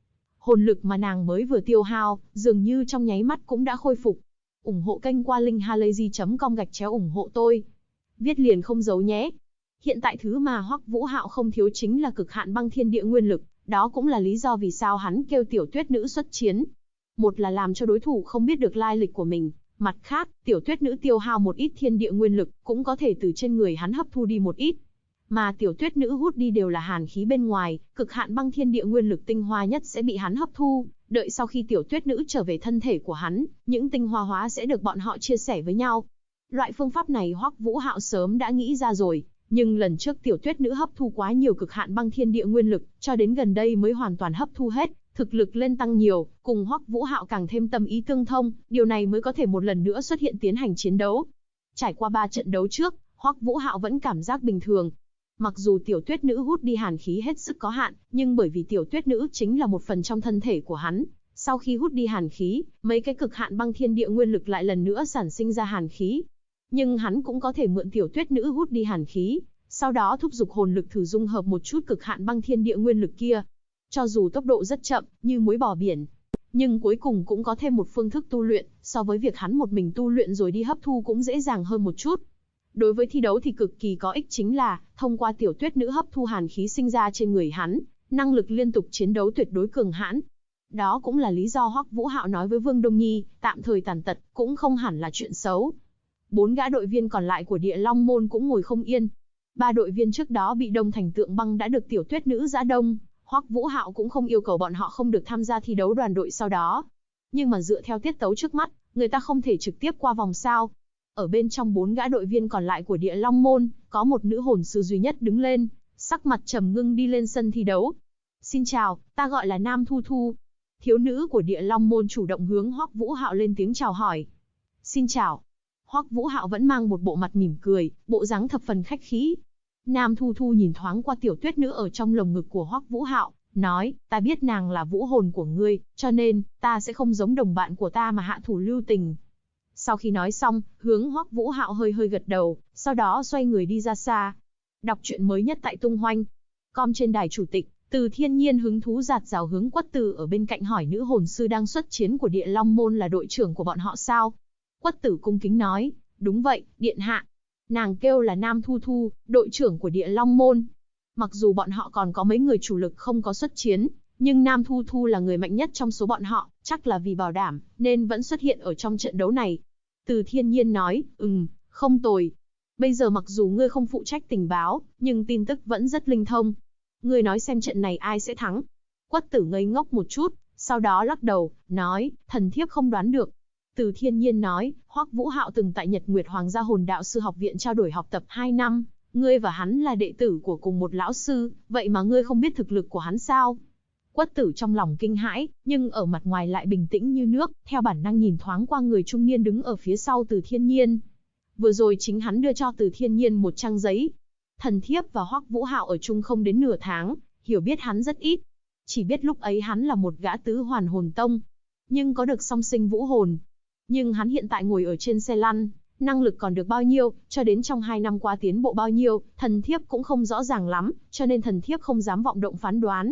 Hồn lực mà nàng mới vừa tiêu hao, dường như trong nháy mắt cũng đã khôi phục. Ủng hộ kênh qua linkhalazy.com/ủng hộ tôi. Viết liền không giấu nhé. Hiện tại thứ mà Hoắc Vũ Hạo không thiếu chính là cực hạn băng thiên địa nguyên lực, đó cũng là lý do vì sao hắn kêu Tiểu Tuyết Nữ xuất chiến. Một là làm cho đối thủ không biết được lai lịch của mình, mặt khác, Tiểu Tuyết Nữ tiêu hao một ít thiên địa nguyên lực, cũng có thể từ trên người hắn hấp thu đi một ít. Mà Tiểu Tuyết Nữ hút đi đều là hàn khí bên ngoài, cực hạn băng thiên địa nguyên lực tinh hoa nhất sẽ bị hắn hấp thu, đợi sau khi Tiểu Tuyết Nữ trở về thân thể của hắn, những tinh hoa hóa sẽ được bọn họ chia sẻ với nhau. Loại phương pháp này Hoắc Vũ Hạo sớm đã nghĩ ra rồi, nhưng lần trước Tiểu Tuyết Nữ hấp thu quá nhiều cực hạn băng thiên địa nguyên lực, cho đến gần đây mới hoàn toàn hấp thu hết, thực lực lên tăng nhiều, cùng Hoắc Vũ Hạo càng thêm tâm ý tương thông, điều này mới có thể một lần nữa xuất hiện tiến hành chiến đấu. Trải qua 3 trận đấu trước, Hoắc Vũ Hạo vẫn cảm giác bình thường. Mặc dù Tiểu Tuyết Nữ hút đi hàn khí hết sức có hạn, nhưng bởi vì Tiểu Tuyết Nữ chính là một phần trong thân thể của hắn, sau khi hút đi hàn khí, mấy cái cực hạn băng thiên địa nguyên lực lại lần nữa sản sinh ra hàn khí. Nhưng hắn cũng có thể mượn Tiểu Tuyết Nữ hút đi hàn khí, sau đó thúc giục hồn lực thử dung hợp một chút cực hạn băng thiên địa nguyên lực kia. Cho dù tốc độ rất chậm, như muối bỏ biển, nhưng cuối cùng cũng có thêm một phương thức tu luyện, so với việc hắn một mình tu luyện rồi đi hấp thu cũng dễ dàng hơn một chút. Đối với thi đấu thì cực kỳ có ích chính là, thông qua Tiểu Tuyết Nữ hấp thu hàn khí sinh ra trên người hắn, năng lực liên tục chiến đấu tuyệt đối cường hãn. Đó cũng là lý do Hoắc Vũ Hạo nói với Vương Đông Nhi, tạm thời tàn tật, cũng không hẳn là chuyện xấu. 4 gã đội viên còn lại của Địa Long Môn cũng ngồi không yên. 3 đội viên trước đó bị đông thành tượng băng đã được Tiểu Tuyết Nữ giã đông, Hoắc Vũ Hạo cũng không yêu cầu bọn họ không được tham gia thi đấu đoàn đội sau đó. Nhưng mà dựa theo tiết tấu trước mắt, người ta không thể trực tiếp qua vòng sao. Ở bên trong 4 gã đội viên còn lại của Địa Long Môn, có một nữ hồn sư duy nhất đứng lên, sắc mặt trầm ngưng đi lên sân thi đấu. Xin chào, ta gọi là Nam Thu Thu. Thiếu nữ của Địa Long Môn chủ động hướng Hoắc Vũ Hạo lên tiếng chào hỏi. Xin chào. Hoắc Vũ Hạo vẫn mang một bộ mặt mỉm cười, bộ dáng thập phần khách khí. Nam Thu Thu nhìn thoáng qua Tiểu Tuyết Nữ ở trong lồng ngực của Hoắc Vũ Hạo, nói, ta biết nàng là vũ hồn của ngươi, cho nên, ta sẽ không giống đồng bạn của ta mà hạ thủ lưu tình. Sau khi nói xong, hướng Hoắc Vũ Hạo hơi hơi gật đầu, sau đó xoay người đi ra xa. Đọc truyện mới nhất tại Tung Hoanh. Com trên đài chủ tịch, Từ Thiên Nhiên hứng thú dạt dào hướng Quất Tử ở bên cạnh hỏi nữ hồn sư đang xuất chiến của Địa Long Môn là đội trưởng của bọn họ sao? Quất Tử cung kính nói, đúng vậy, điện hạ. Nàng kêu là Nam Thu Thu, đội trưởng của Địa Long Môn. Mặc dù bọn họ còn có mấy người chủ lực không có xuất chiến, nhưng Nam Thu Thu là người mạnh nhất trong số bọn họ, chắc là vì bảo đảm, nên vẫn xuất hiện ở trong trận đấu này. Từ Thiên Nhiên nói, không tồi. Bây giờ mặc dù ngươi không phụ trách tình báo, nhưng tin tức vẫn rất linh thông. Ngươi nói xem trận này ai sẽ thắng? Quất Tử ngây ngốc một chút, sau đó lắc đầu, nói, thần thiếp không đoán được. Từ Thiên Nhiên nói, Hoắc Vũ Hạo từng tại Nhật Nguyệt Hoàng gia Hồn Đạo Sư Học Viện trao đổi học tập 2 năm, ngươi và hắn là đệ tử của cùng một lão sư, vậy mà ngươi không biết thực lực của hắn sao? Quất Tử trong lòng kinh hãi, nhưng ở mặt ngoài lại bình tĩnh như nước, theo bản năng nhìn thoáng qua người trung niên đứng ở phía sau Từ Thiên Nhiên. Vừa rồi chính hắn đưa cho Từ Thiên Nhiên một trang giấy. Thần thiếp và Hoắc Vũ Hạo ở chung không đến nửa tháng, hiểu biết hắn rất ít. Chỉ biết lúc ấy hắn là một gã tứ hoàn hồn tông, nhưng có được song sinh vũ hồn. Nhưng hắn hiện tại ngồi ở trên xe lăn, năng lực còn được bao nhiêu, cho đến trong 2 năm qua tiến bộ bao nhiêu, thần thiếp cũng không rõ ràng lắm, cho nên thần thiếp không dám vọng động phán đoán.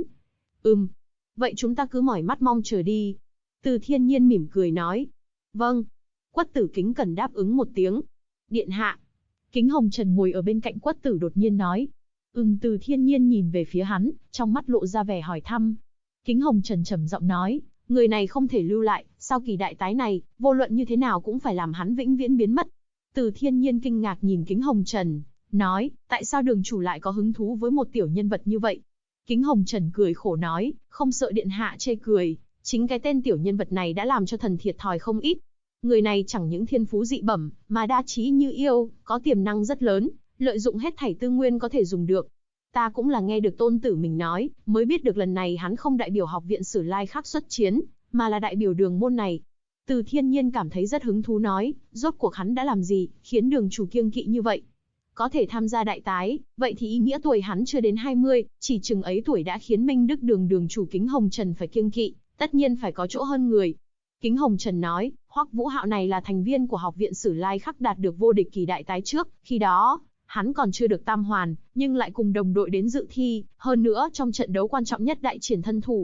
Vậy chúng ta cứ mỏi mắt mong chờ đi. Từ Thiên Nhiên mỉm cười nói. Vâng. Quất Tử kính cẩn đáp ứng một tiếng. Điện hạ. Kính Hồng Trần ngồi ở bên cạnh Quất Tử đột nhiên nói. Từ Thiên Nhiên nhìn về phía hắn, trong mắt lộ ra vẻ hỏi thăm. Kính Hồng Trần trầm giọng nói, người này không thể lưu lại, sau kỳ đại tái này, vô luận như thế nào cũng phải làm hắn vĩnh viễn biến mất. Từ Thiên Nhiên kinh ngạc nhìn Kính Hồng Trần, nói, tại sao đường chủ lại có hứng thú với một tiểu nhân vật như vậy? Kính Hồng Trần cười khổ nói, không sợ điện hạ chê cười, chính cái tên tiểu nhân vật này đã làm cho thần thiệt thòi không ít. Người này chẳng những thiên phú dị bẩm, mà đa trí như yêu, có tiềm năng rất lớn, lợi dụng hết thảy tư nguyên có thể dùng được. Ta cũng là nghe được tôn tử mình nói, mới biết được lần này hắn không đại biểu học viện Sử Lai Khắc xuất chiến, mà là đại biểu đường môn này. Từ Thiên Nhiên cảm thấy rất hứng thú nói, rốt cuộc hắn đã làm gì, khiến đường chủ kiêng kỵ như vậy? Có thể tham gia đại tái, vậy thì ý nghĩa tuổi hắn chưa đến 20, chỉ chừng ấy tuổi đã khiến Minh Đức đường chủ Kính Hồng Trần phải kiêng kỵ, tất nhiên phải có chỗ hơn người. Kính Hồng Trần nói, Hoắc Vũ Hạo này là thành viên của học viện Sử Lai Khắc đạt được vô địch kỳ đại tái trước, khi đó, hắn còn chưa được tam hoàn, nhưng lại cùng đồng đội đến dự thi, hơn nữa trong trận đấu quan trọng nhất đại triển thân thủ.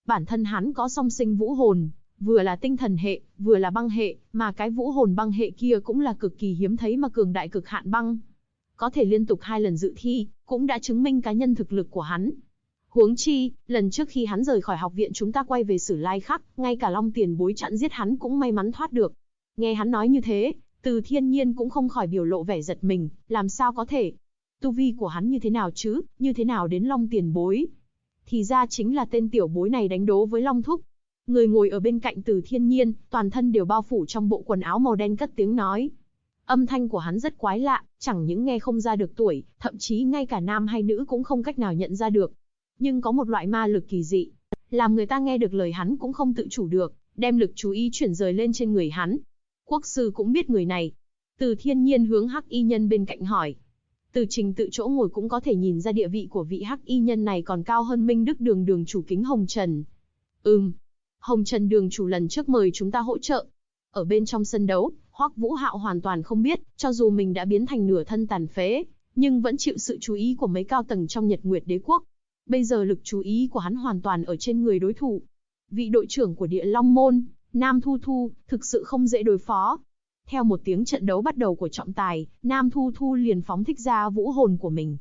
Bản thân hắn có song sinh vũ hồn, vừa là tinh thần hệ, vừa là băng hệ, mà cái vũ hồn băng hệ kia cũng là cực kỳ hiếm thấy mà cường đại cực hạn băng. Có thể liên tục 2 lần dự thi, cũng đã chứng minh cá nhân thực lực của hắn. Huống chi, lần trước khi hắn rời khỏi học viện chúng ta quay về Sử Lai Khắc, ngay cả Long Tiền Bối chặn giết hắn cũng may mắn thoát được. Nghe hắn nói như thế, Từ Thiên Nhiên cũng không khỏi biểu lộ vẻ giật mình, làm sao có thể? Tu vi của hắn như thế nào chứ, như thế nào đến Long Tiền Bối? Thì ra chính là tên tiểu bối này đánh đố với Long Thúc. Người ngồi ở bên cạnh Từ Thiên Nhiên, toàn thân đều bao phủ trong bộ quần áo màu đen cất tiếng nói. Âm thanh của hắn rất quái lạ, chẳng những nghe không ra được tuổi, thậm chí ngay cả nam hay nữ cũng không cách nào nhận ra được. Nhưng có một loại ma lực kỳ dị, làm người ta nghe được lời hắn cũng không tự chủ được, đem lực chú ý chuyển rời lên trên người hắn. Quốc sư cũng biết người này. Từ Thiên Nhiên hướng Hắc Y Nhân bên cạnh hỏi. Từ trình tự chỗ ngồi cũng có thể nhìn ra địa vị của vị Hắc Y Nhân này còn cao hơn Minh Đức Đường đường chủ Kính Hồng Trần. Hồng Trần đường chủ lần trước mời chúng ta hỗ trợ. Ở bên trong sân đấu, Hoắc Vũ Hạo hoàn toàn không biết, cho dù mình đã biến thành nửa thân tàn phế, nhưng vẫn chịu sự chú ý của mấy cao tầng trong Nhật Nguyệt Đế Quốc. Bây giờ lực chú ý của hắn hoàn toàn ở trên người đối thủ. Vị đội trưởng của Địa Long Môn, Nam Thu Thu, thực sự không dễ đối phó. Theo một tiếng trận đấu bắt đầu của trọng tài, Nam Thu Thu liền phóng thích ra vũ hồn của mình.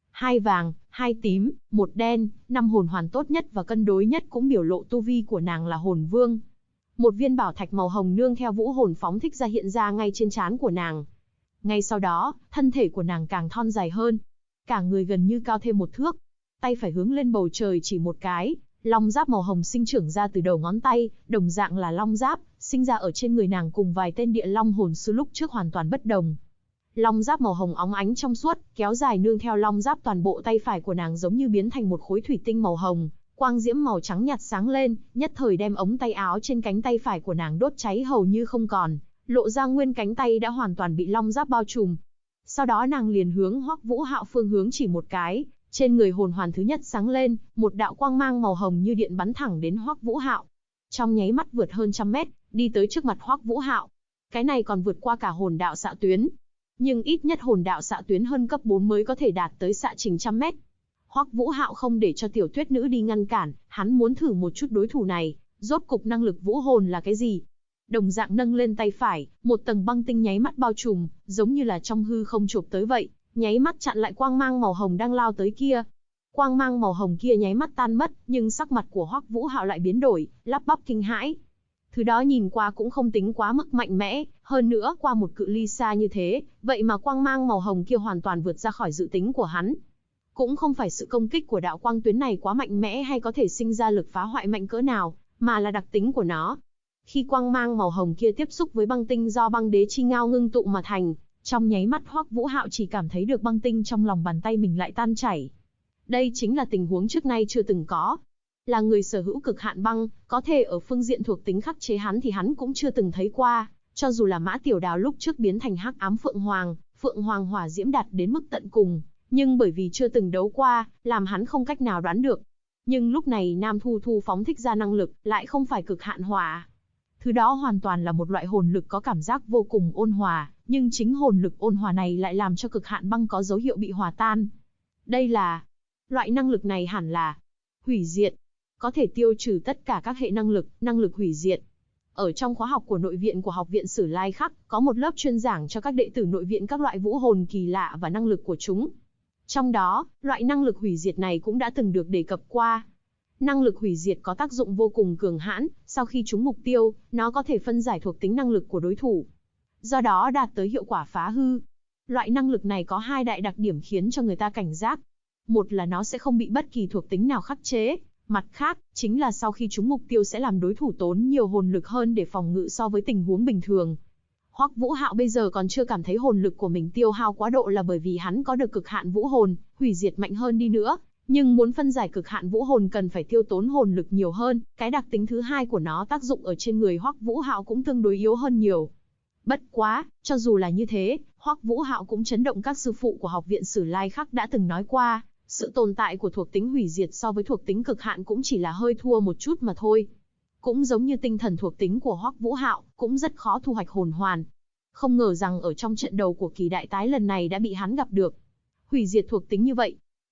2 vàng, 2 tím, 1 đen, 5 hồn hoàn tốt nhất và cân đối nhất cũng biểu lộ tu vi của nàng là hồn vương. Một viên bảo thạch màu hồng nương theo vũ hồn phóng thích ra hiện ra ngay trên trán của nàng. Ngay sau đó, thân thể của nàng càng thon dài hơn. Cả người gần như cao thêm 1 thước. Tay phải hướng lên bầu trời chỉ một cái, long giáp màu hồng sinh trưởng ra từ đầu ngón tay, đồng dạng là long giáp, sinh ra ở trên người nàng cùng vài tên địa long hồn sư lúc trước hoàn toàn bất đồng. Long giáp màu hồng óng ánh trong suốt, kéo dài nương theo long giáp toàn bộ tay phải của nàng giống như biến thành một khối thủy tinh màu hồng, quang diễm màu trắng nhạt sáng lên, nhất thời đem ống tay áo trên cánh tay phải của nàng đốt cháy hầu như không còn, lộ ra nguyên cánh tay đã hoàn toàn bị long giáp bao trùm. Sau đó nàng liền hướng Hoắc Vũ Hạo phương hướng chỉ một cái, trên người hồn hoàn thứ nhất sáng lên, một đạo quang mang màu hồng như điện bắn thẳng đến Hoắc Vũ Hạo. Trong nháy mắt vượt hơn 100 mét, đi tới trước mặt Hoắc Vũ Hạo. Cái này còn vượt qua cả hồn đạo xạ tuyến. Nhưng ít nhất hồn đạo xạ tuyến hơn cấp 4 mới có thể đạt tới xạ trình 100 mét. Hoắc Vũ Hạo không để cho Tiểu Tuyết Nữ đi ngăn cản, hắn muốn thử một chút đối thủ này, rốt cục năng lực vũ hồn là cái gì. Đồng dạng nâng lên tay phải, một tầng băng tinh nháy mắt bao trùm, giống như là trong hư không chụp tới vậy, nháy mắt chặn lại quang mang màu hồng đang lao tới kia. Quang mang màu hồng kia nháy mắt tan mất, nhưng sắc mặt của Hoắc Vũ Hạo lại biến đổi, lắp bắp kinh hãi. Thứ đó nhìn qua cũng không tính quá mức mạnh mẽ, hơn nữa qua một cự ly xa như thế, vậy mà quang mang màu hồng kia hoàn toàn vượt ra khỏi dự tính của hắn. Cũng không phải sự công kích của đạo quang tuyến này quá mạnh mẽ hay có thể sinh ra lực phá hoại mạnh cỡ nào, mà là đặc tính của nó. Khi quang mang màu hồng kia tiếp xúc với băng tinh do băng đế chi ngao ngưng tụ mà thành, trong nháy mắt Hoắc Vũ Hạo chỉ cảm thấy được băng tinh trong lòng bàn tay mình lại tan chảy. Đây chính là tình huống trước nay chưa từng có. Là người sở hữu cực hạn băng, có thể ở phương diện thuộc tính khắc chế hắn thì hắn cũng chưa từng thấy qua, cho dù là Mã Tiểu Đào lúc trước biến thành hắc ám Phượng Hoàng hỏa diễm đạt đến mức tận cùng, nhưng bởi vì chưa từng đấu qua, làm hắn không cách nào đoán được. Nhưng lúc này Nam Thu Thu phóng thích ra năng lực, lại không phải cực hạn hỏa. Thứ đó hoàn toàn là một loại hồn lực có cảm giác vô cùng ôn hòa, nhưng chính hồn lực ôn hòa này lại làm cho cực hạn băng có dấu hiệu bị hòa tan. Đây là... loại năng lực này hẳn là... hủy diệt. Có thể tiêu trừ tất cả các hệ năng lực hủy diệt. Ở trong khóa học của nội viện của Học viện Sử Lai Khắc, có một lớp chuyên giảng cho các đệ tử nội viện các loại vũ hồn kỳ lạ và năng lực của chúng. Trong đó, loại năng lực hủy diệt này cũng đã từng được đề cập qua. Năng lực hủy diệt có tác dụng vô cùng cường hãn, sau khi trúng mục tiêu, nó có thể phân giải thuộc tính năng lực của đối thủ. Do đó đạt tới hiệu quả phá hư. Loại năng lực này có 2 đại đặc điểm khiến cho người ta cảnh giác. Một là nó sẽ không bị bất kỳ thuộc tính nào khắc chế. Mặt khác, chính là sau khi trúng mục tiêu sẽ làm đối thủ tốn nhiều hồn lực hơn để phòng ngự so với tình huống bình thường. Hoắc Vũ Hạo bây giờ còn chưa cảm thấy hồn lực của mình tiêu hao quá độ là bởi vì hắn có được cực hạn vũ hồn, hủy diệt mạnh hơn đi nữa. Nhưng muốn phân giải cực hạn vũ hồn cần phải tiêu tốn hồn lực nhiều hơn, cái đặc tính thứ 2 của nó tác dụng ở trên người Hoắc Vũ Hạo cũng tương đối yếu hơn nhiều. Bất quá, cho dù là như thế, Hoắc Vũ Hạo cũng chấn động các sư phụ của Học viện Sử Lai Khắc đã từng nói qua, sự tồn tại của thuộc tính hủy diệt so với thuộc tính cực hạn cũng chỉ là hơi thua một chút mà thôi. Cũng giống như tinh thần thuộc tính của Hoắc Vũ Hạo, cũng rất khó thu hoạch hồn hoàn. Không ngờ rằng ở trong trận đầu của kỳ đại tái lần này đã bị hắn gặp được. Hủy diệt thuộc tính như vậy.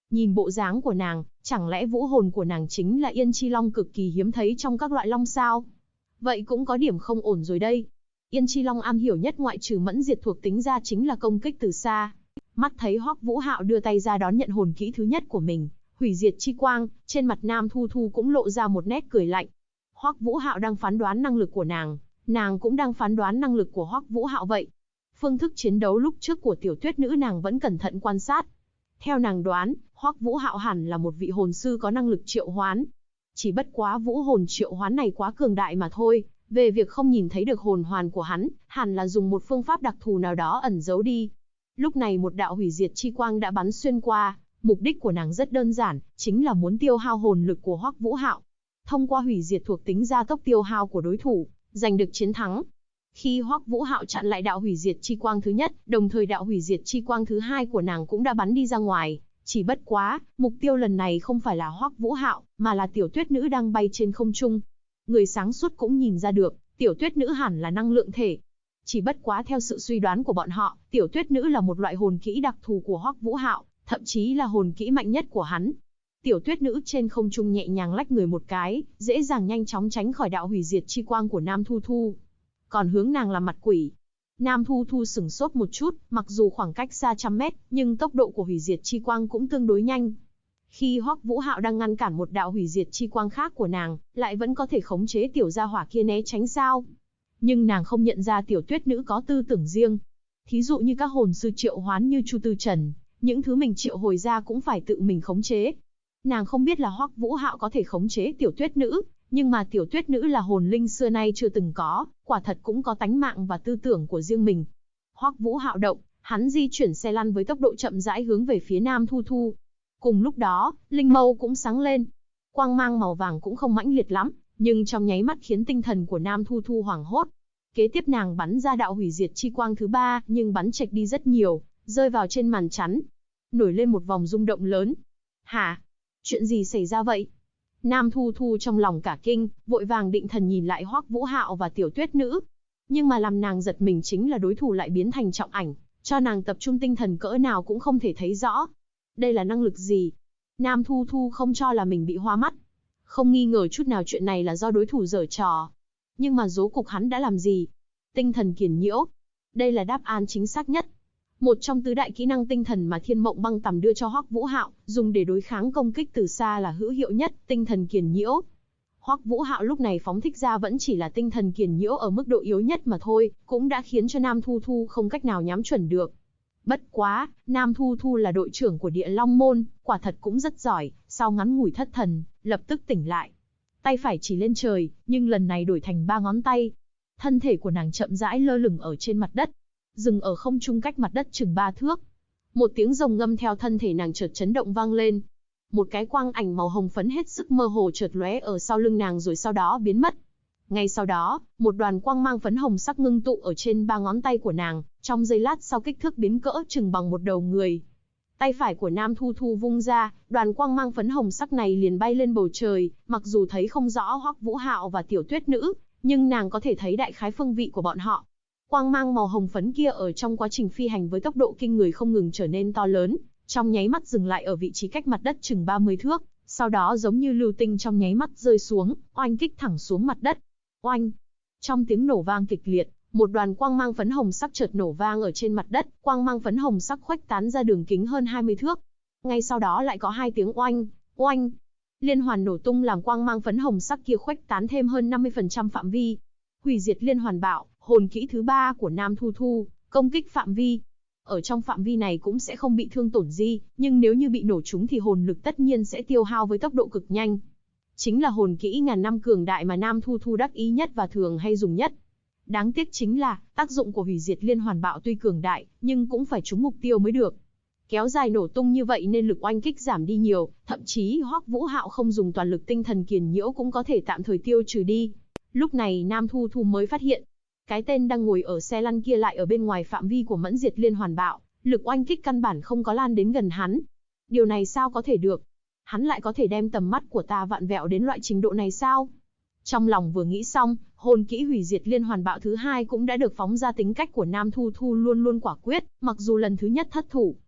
Nhìn bộ dáng của nàng, chẳng lẽ vũ hồn của nàng chính là Yên Chi Long cực kỳ hiếm thấy trong các loại long sao? Vậy cũng có điểm không ổn rồi đây. Yên Chi Long am hiểu nhất ngoại trừ mẫn diệt thuộc tính ra chính là công kích từ xa. Mắt thấy Hoắc Vũ Hạo đưa tay ra đón nhận hồn kỹ thứ nhất của mình, hủy diệt chi quang, trên mặt Nam Thu Thu cũng lộ ra một nét cười lạnh. Hoắc Vũ Hạo đang phán đoán năng lực của nàng cũng đang phán đoán năng lực của Hoắc Vũ Hạo vậy. Phương thức chiến đấu lúc trước của tiểu tuyết nữ nàng vẫn cẩn thận quan sát. Theo nàng đoán, Hoắc Vũ Hạo hẳn là một vị hồn sư có năng lực triệu hoán. Chỉ bất quá vũ hồn triệu hoán này quá cường đại mà thôi, về việc không nhìn thấy được hồn hoàn của hắn, hẳn là dùng một phương pháp đặc thù nào đó ẩn giấu đi. Lúc này một đạo hủy diệt chi quang đã bắn xuyên qua, mục đích của nàng rất đơn giản, chính là muốn tiêu hao hồn lực của Hoắc Vũ Hạo. Thông qua hủy diệt thuộc tính gia tốc tiêu hao của đối thủ, giành được chiến thắng. Khi Hoắc Vũ Hạo chặn lại đạo hủy diệt chi quang thứ nhất, đồng thời đạo hủy diệt chi quang thứ hai của nàng cũng đã bắn đi ra ngoài. Chỉ bất quá, mục tiêu lần này không phải là Hoắc Vũ Hạo, mà là tiểu tuyết nữ đang bay trên không trung. Người sáng suốt cũng nhìn ra được, tiểu tuyết nữ hẳn là năng lượng thể. Chỉ bất quá theo sự suy đoán của bọn họ, tiểu tuyết nữ là một loại hồn kỹ đặc thù của Hoắc Vũ Hạo, thậm chí là hồn kỹ mạnh nhất của hắn. Tiểu tuyết nữ trên không trung nhẹ nhàng lách người một cái, dễ dàng nhanh chóng tránh khỏi đạo hủy diệt chi quang của Nam Thu Thu. Còn hướng nàng là mặt quỷ. Nam Thu Thu sửng sốt một chút, mặc dù khoảng cách xa trăm mét, nhưng tốc độ của hủy diệt chi quang cũng tương đối nhanh. Khi Hoắc Vũ Hạo đang ngăn cản một đạo hủy diệt chi quang khác của nàng, lại vẫn có thể khống chế tiểu gia hỏa kia né tránh sao? Nhưng nàng không nhận ra tiểu tuyết nữ có tư tưởng riêng. Thí dụ như các hồn sư triệu hoán như Chu Tư Trần, những thứ mình triệu hồi ra cũng phải tự mình khống chế. Nàng không biết là Hoắc Vũ Hạo có thể khống chế tiểu tuyết nữ, nhưng mà tiểu tuyết nữ là hồn linh xưa nay chưa từng có, quả thật cũng có tánh mạng và tư tưởng của riêng mình. Hoắc Vũ Hạo động, hắn di chuyển xe lăn với tốc độ chậm rãi hướng về phía Nam Thu Thu. Cùng lúc đó, linh mâu cũng sáng lên. Quang mang màu vàng cũng không mãnh liệt lắm, nhưng trong nháy mắt khiến tinh thần của Nam Thu Thu hoảng hốt. Kế tiếp nàng bắn ra đạo hủy diệt chi quang thứ ba, nhưng bắn chệch đi rất nhiều, rơi vào trên màn chắn. Nổi lên một vòng rung động lớn. Hả? Chuyện gì xảy ra vậy? Nam Thu Thu trong lòng cả kinh, vội vàng định thần nhìn lại Hoắc Vũ Hạo và tiểu tuyết nữ. Nhưng mà làm nàng giật mình chính là đối thủ lại biến thành trọng ảnh, cho nàng tập trung tinh thần cỡ nào cũng không thể thấy rõ. Đây là năng lực gì? Nam Thu Thu không cho là mình bị hoa mắt. Không nghi ngờ chút nào chuyện này là do đối thủ giở trò. Nhưng mà rốt cục hắn đã làm gì? Tinh thần kiền nhiễu. Đây là đáp án chính xác nhất. Một trong tứ đại kỹ năng tinh thần mà Thiên Mộng Băng Tầm đưa cho Hoắc Vũ Hạo, dùng để đối kháng công kích từ xa là hữu hiệu nhất, tinh thần kiền nhiễu. Hoắc Vũ Hạo lúc này phóng thích ra vẫn chỉ là tinh thần kiền nhiễu ở mức độ yếu nhất mà thôi, cũng đã khiến cho Nam Thu Thu không cách nào nhắm chuẩn được. Bất quá, Nam Thu Thu là đội trưởng của Địa Long môn, quả thật cũng rất giỏi, sau ngắn ngủi thất thần, lập tức tỉnh lại. Tay phải chỉ lên trời, nhưng lần này đổi thành 3 ngón tay. Thân thể của nàng chậm rãi lơ lửng ở trên mặt đất, dừng ở không trung cách mặt đất chừng 3 thước. Một tiếng rồng ngâm theo thân thể nàng chợt chấn động vang lên. Một cái quang ảnh màu hồng phấn hết sức mơ hồ chợt lóe ở sau lưng nàng rồi sau đó biến mất. Ngay sau đó, một đoàn quang mang phấn hồng sắc ngưng tụ ở trên 3 ngón tay của nàng, trong giây lát sau kích thước biến cỡ chừng bằng một đầu người. Tay phải của Nam Thu Thu vung ra, đoàn quang mang phấn hồng sắc này liền bay lên bầu trời, mặc dù thấy không rõ Hoắc Vũ Hạo và tiểu tuyết nữ, nhưng nàng có thể thấy đại khái phương vị của bọn họ. Quang mang màu hồng phấn kia ở trong quá trình phi hành với tốc độ kinh người không ngừng trở nên to lớn, trong nháy mắt dừng lại ở vị trí cách mặt đất chừng 30 thước, sau đó giống như lưu tinh trong nháy mắt rơi xuống, oanh kích thẳng xuống mặt đất. Oanh! Trong tiếng nổ vang kịch liệt, một đoàn quang mang phấn hồng sắc chợt nổ vang ở trên mặt đất, quang mang phấn hồng sắc khuếch tán ra đường kính hơn 20 thước. Ngay sau đó lại có 2 tiếng oanh, oanh. Liên hoàn nổ tung làm quang mang phấn hồng sắc kia khuếch tán thêm hơn 50% phạm vi. Hủy diệt liên hoàn bạo, hồn kỹ thứ 3 của Nam Thu Thu, công kích phạm vi. Ở trong phạm vi này cũng sẽ không bị thương tổn gì, nhưng nếu như bị nổ trúng thì hồn lực tất nhiên sẽ tiêu hao với tốc độ cực nhanh. Chính là hồn kỹ ngàn năm cường đại mà Nam Thu Thu đắc ý nhất và thường hay dùng nhất. Đáng tiếc chính là, tác dụng của hủy diệt liên hoàn bạo tuy cường đại, nhưng cũng phải trúng mục tiêu mới được. Kéo dài nổ tung như vậy nên lực oanh kích giảm đi nhiều, thậm chí Hoắc Vũ Hạo không dùng toàn lực tinh thần kiền nhiễu cũng có thể tạm thời tiêu trừ đi. Lúc này Nam Thu Thu mới phát hiện, cái tên đang ngồi ở xe lăn kia lại ở bên ngoài phạm vi của mẫn diệt liên hoàn bạo, lực oanh kích căn bản không có lan đến gần hắn. Điều này sao có thể được? Hắn lại có thể đem tầm mắt của ta vặn vẹo đến loại trình độ này sao? Trong lòng vừa nghĩ xong, hồn kỹ hủy diệt liên hoàn bạo thứ 2 cũng đã được phóng ra. Tính cách của Nam Thu Thu luôn luôn quả quyết, mặc dù lần thứ nhất thất thủ,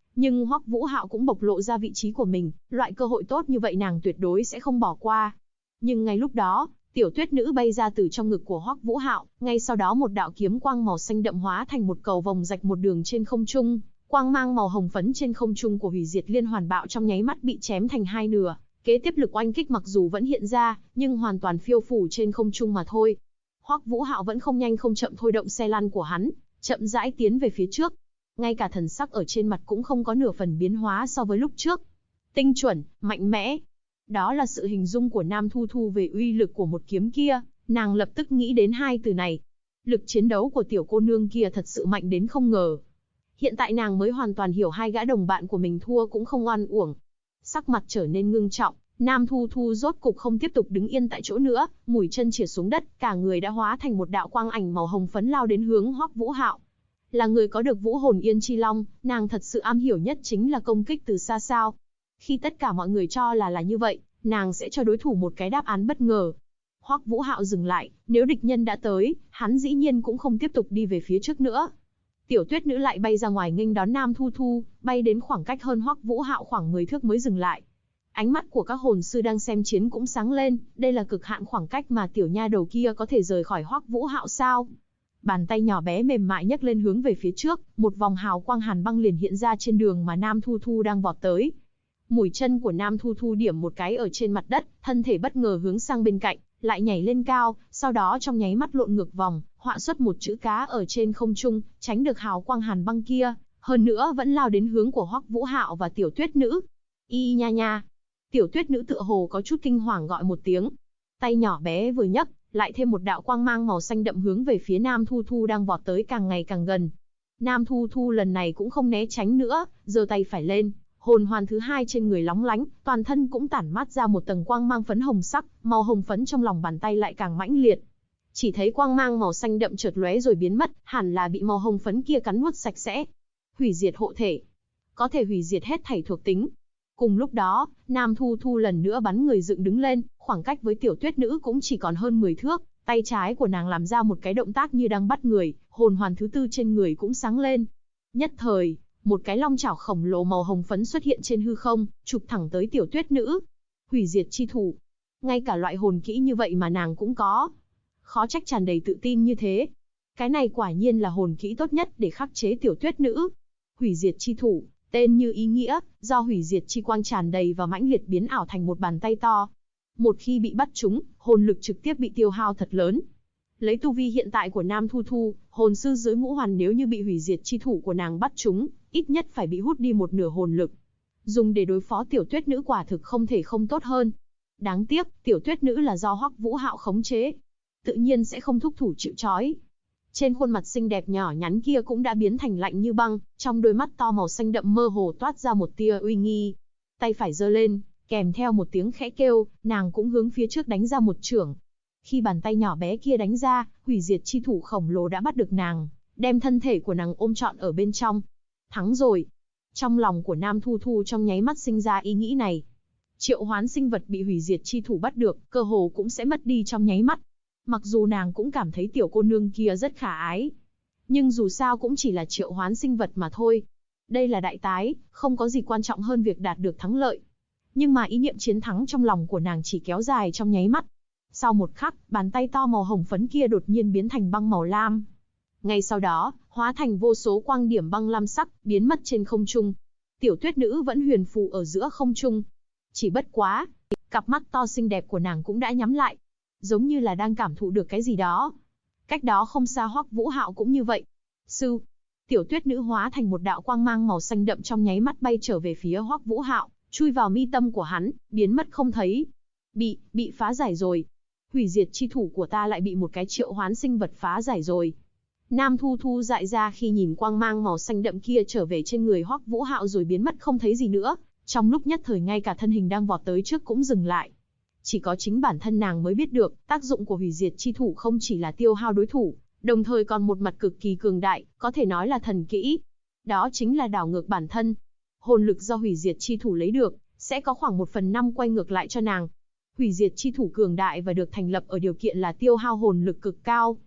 Nhưng Hoắc Vũ Hạo cũng bộc lộ ra vị trí của mình, loại cơ hội tốt như vậy nàng tuyệt đối sẽ không bỏ qua. Nhưng ngay lúc đó, Tiểu Tuyết Nữ bay ra từ trong ngực của Hoắc Vũ Hạo, ngay sau đó một đạo kiếm quang màu xanh đậm hóa thành một cầu vòng rạch một đường trên không trung, quang mang màu hồng phấn trên không trung của Hủy Diệt Liên Hoàn Bạo trong nháy mắt bị chém thành hai nửa. Kế tiếp lực oanh kích mặc dù vẫn hiện ra, nhưng hoàn toàn phiêu phù trên không trung mà thôi. Hoắc Vũ Hạo vẫn không nhanh không chậm thôi động xe lăn của hắn, chậm rãi tiến về phía trước. Ngay cả thần sắc ở trên mặt cũng không có nửa phần biến hóa so với lúc trước. Tinh chuẩn, mạnh mẽ. Đó là sự hình dung của Nam Thu Thu về uy lực của một kiếm kia, nàng lập tức nghĩ đến hai từ này. Lực chiến đấu của tiểu cô nương kia thật sự mạnh đến không ngờ. Hiện tại nàng mới hoàn toàn hiểu hai gã đồng bạn của mình thua cũng không oan uổng. Sắc mặt trở nên ngưng trọng, Nam Thu Thu rốt cục không tiếp tục đứng yên tại chỗ nữa, mũi chân chìa xuống đất, cả người đã hóa thành một đạo quang ảnh màu hồng phấn lao đến hướng Hoắc Vũ Hạo. Là người có được Vũ Hồn Yên Chi Long, nàng thật sự am hiểu nhất chính là công kích từ xa sao. Khi tất cả mọi người cho là như vậy, nàng sẽ cho đối thủ một cái đáp án bất ngờ. Hoắc Vũ Hạo dừng lại, nếu địch nhân đã tới, hắn dĩ nhiên cũng không tiếp tục đi về phía trước nữa. Tiểu Tuyết Nữ lại bay ra ngoài nghênh đón Nam Thu Thu, bay đến khoảng cách hơn Hoắc Vũ Hạo khoảng 10 thước mới dừng lại. Ánh mắt của các hồn sư đang xem chiến cũng sáng lên, đây là cực hạn khoảng cách mà tiểu nha đầu kia có thể rời khỏi Hoắc Vũ Hạo sao? Bàn tay nhỏ bé mềm mại nhấc lên hướng về phía trước, một vòng hào quang hàn băng liền hiện ra trên đường mà Nam Thu Thu đang vọt tới. Mũi chân của Nam Thu Thu điểm một cái ở trên mặt đất, thân thể bất ngờ hướng sang bên cạnh, lại nhảy lên cao, sau đó trong nháy mắt lộn ngược vòng, họa xuất một chữ cá ở trên không trung, tránh được hào quang hàn băng kia, hơn nữa vẫn lao đến hướng của Hoắc Vũ Hạo và Tiểu Tuyết Nữ. Y nha nha. Tiểu Tuyết Nữ tựa hồ có chút kinh hoàng gọi một tiếng. Tay nhỏ bé vừa nhấc, lại thêm một đạo quang mang màu xanh đậm hướng về phía Nam Thu Thu đang vọt tới càng ngày càng gần. Nam Thu Thu lần này cũng không né tránh nữa, giơ tay phải lên, hồn hoàn thứ hai trên người lóng lánh, toàn thân cũng tản mát ra một tầng quang mang phấn hồng sắc, màu hồng phấn trong lòng bàn tay lại càng mãnh liệt. Chỉ thấy quang mang màu xanh đậm chợt lóe rồi biến mất, hẳn là bị màu hồng phấn kia cắn nuốt sạch sẽ. Hủy diệt hộ thể, có thể hủy diệt hết thảy thuộc tính. Cùng lúc đó, Nam Thu Thu lần nữa bắn người dựng đứng lên, khoảng cách với Tiểu Tuyết Nữ cũng chỉ còn hơn 10 thước, tay trái của nàng làm ra một cái động tác như đang bắt người, hồn hoàn thứ tư trên người cũng sáng lên. Nhất thời, một cái long chảo khổng lồ màu hồng phấn xuất hiện trên hư không, chụp thẳng tới Tiểu Tuyết Nữ. Hủy diệt chi thủ. Ngay cả loại hồn kỹ như vậy mà nàng cũng có. Khó trách tràn đầy tự tin như thế. Cái này quả nhiên là hồn kỹ tốt nhất để khắc chế Tiểu Tuyết Nữ. Hủy diệt chi thủ, tên như ý nghĩa, do hủy diệt chi quang tràn đầy và mãnh liệt biến ảo thành một bàn tay to. Một khi bị bắt trúng, hồn lực trực tiếp bị tiêu hao thật lớn. Lấy tu vi hiện tại của Nam Thu Thu, hồn sư dưới ngũ hoàn nếu như bị hủy diệt chi thủ của nàng bắt trúng, ít nhất phải bị hút đi một nửa hồn lực. Dùng để đối phó Tiểu Tuyết Nữ quả thực không thể không tốt hơn. Đáng tiếc, Tiểu Tuyết Nữ là do Hoắc Vũ Hạo khống chế, tự nhiên sẽ không thúc thủ chịu trói. Trên khuôn mặt xinh đẹp nhỏ nhắn kia cũng đã biến thành lạnh như băng, trong đôi mắt to màu xanh đậm mơ hồ toát ra một tia uy nghi. Tay phải giơ lên, kèm theo một tiếng khẽ kêu, nàng cũng hướng phía trước đánh ra một chưởng. Khi bàn tay nhỏ bé kia đánh ra, hủy diệt chi thủ khổng lồ đã bắt được nàng, đem thân thể của nàng ôm trọn ở bên trong. Thắng rồi. Trong lòng của Nam Thu Thu trong nháy mắt sinh ra ý nghĩ này. Triệu hoán sinh vật bị hủy diệt chi thủ bắt được, cơ hồ cũng sẽ mất đi trong nháy mắt. Mặc dù nàng cũng cảm thấy tiểu cô nương kia rất khả ái, nhưng dù sao cũng chỉ là triệu hoán sinh vật mà thôi. Đây là đại tái, không có gì quan trọng hơn việc đạt được thắng lợi. Nhưng mà ý niệm chiến thắng trong lòng của nàng chỉ kéo dài trong nháy mắt. Sau một khắc, bàn tay to màu hồng phấn kia đột nhiên biến thành băng màu lam. Ngay sau đó, hóa thành vô số quang điểm băng lam sắc, biến mất trên không trung. Tiểu Tuyết Nữ vẫn huyền phù ở giữa không trung. Chỉ bất quá, cặp mắt to xinh đẹp của nàng cũng đã nhắm lại, giống như là đang cảm thụ được cái gì đó. Cách đó không xa Hoắc Vũ Hạo cũng như vậy. Sư, Tiểu Tuyết Nữ hóa thành một đạo quang mang màu xanh đậm trong nháy mắt bay trở về phía Hoắc Vũ Hạo, chui vào mi tâm của hắn, biến mất không thấy. Bị phá giải rồi. Hủy diệt chi thủ của ta lại bị một cái triệu hoán sinh vật phá giải rồi. Nam Thu Thu dại ra khi nhìn quang mang màu xanh đậm kia trở về trên người Hoắc Vũ Hạo rồi biến mất không thấy gì nữa. Trong lúc nhất thời ngay cả thân hình đang vọt tới trước cũng dừng lại. Chỉ có chính bản thân nàng mới biết được, tác dụng của hủy diệt chi thủ không chỉ là tiêu hao đối thủ, đồng thời còn một mặt cực kỳ cường đại, có thể nói là thần kỹ. Đó chính là đảo ngược bản thân. Hồn lực do hủy diệt chi thủ lấy được, sẽ có khoảng 1/5 quay ngược lại cho nàng. Hủy diệt chi thủ cường đại và được thành lập ở điều kiện là tiêu hao hồn lực cực cao.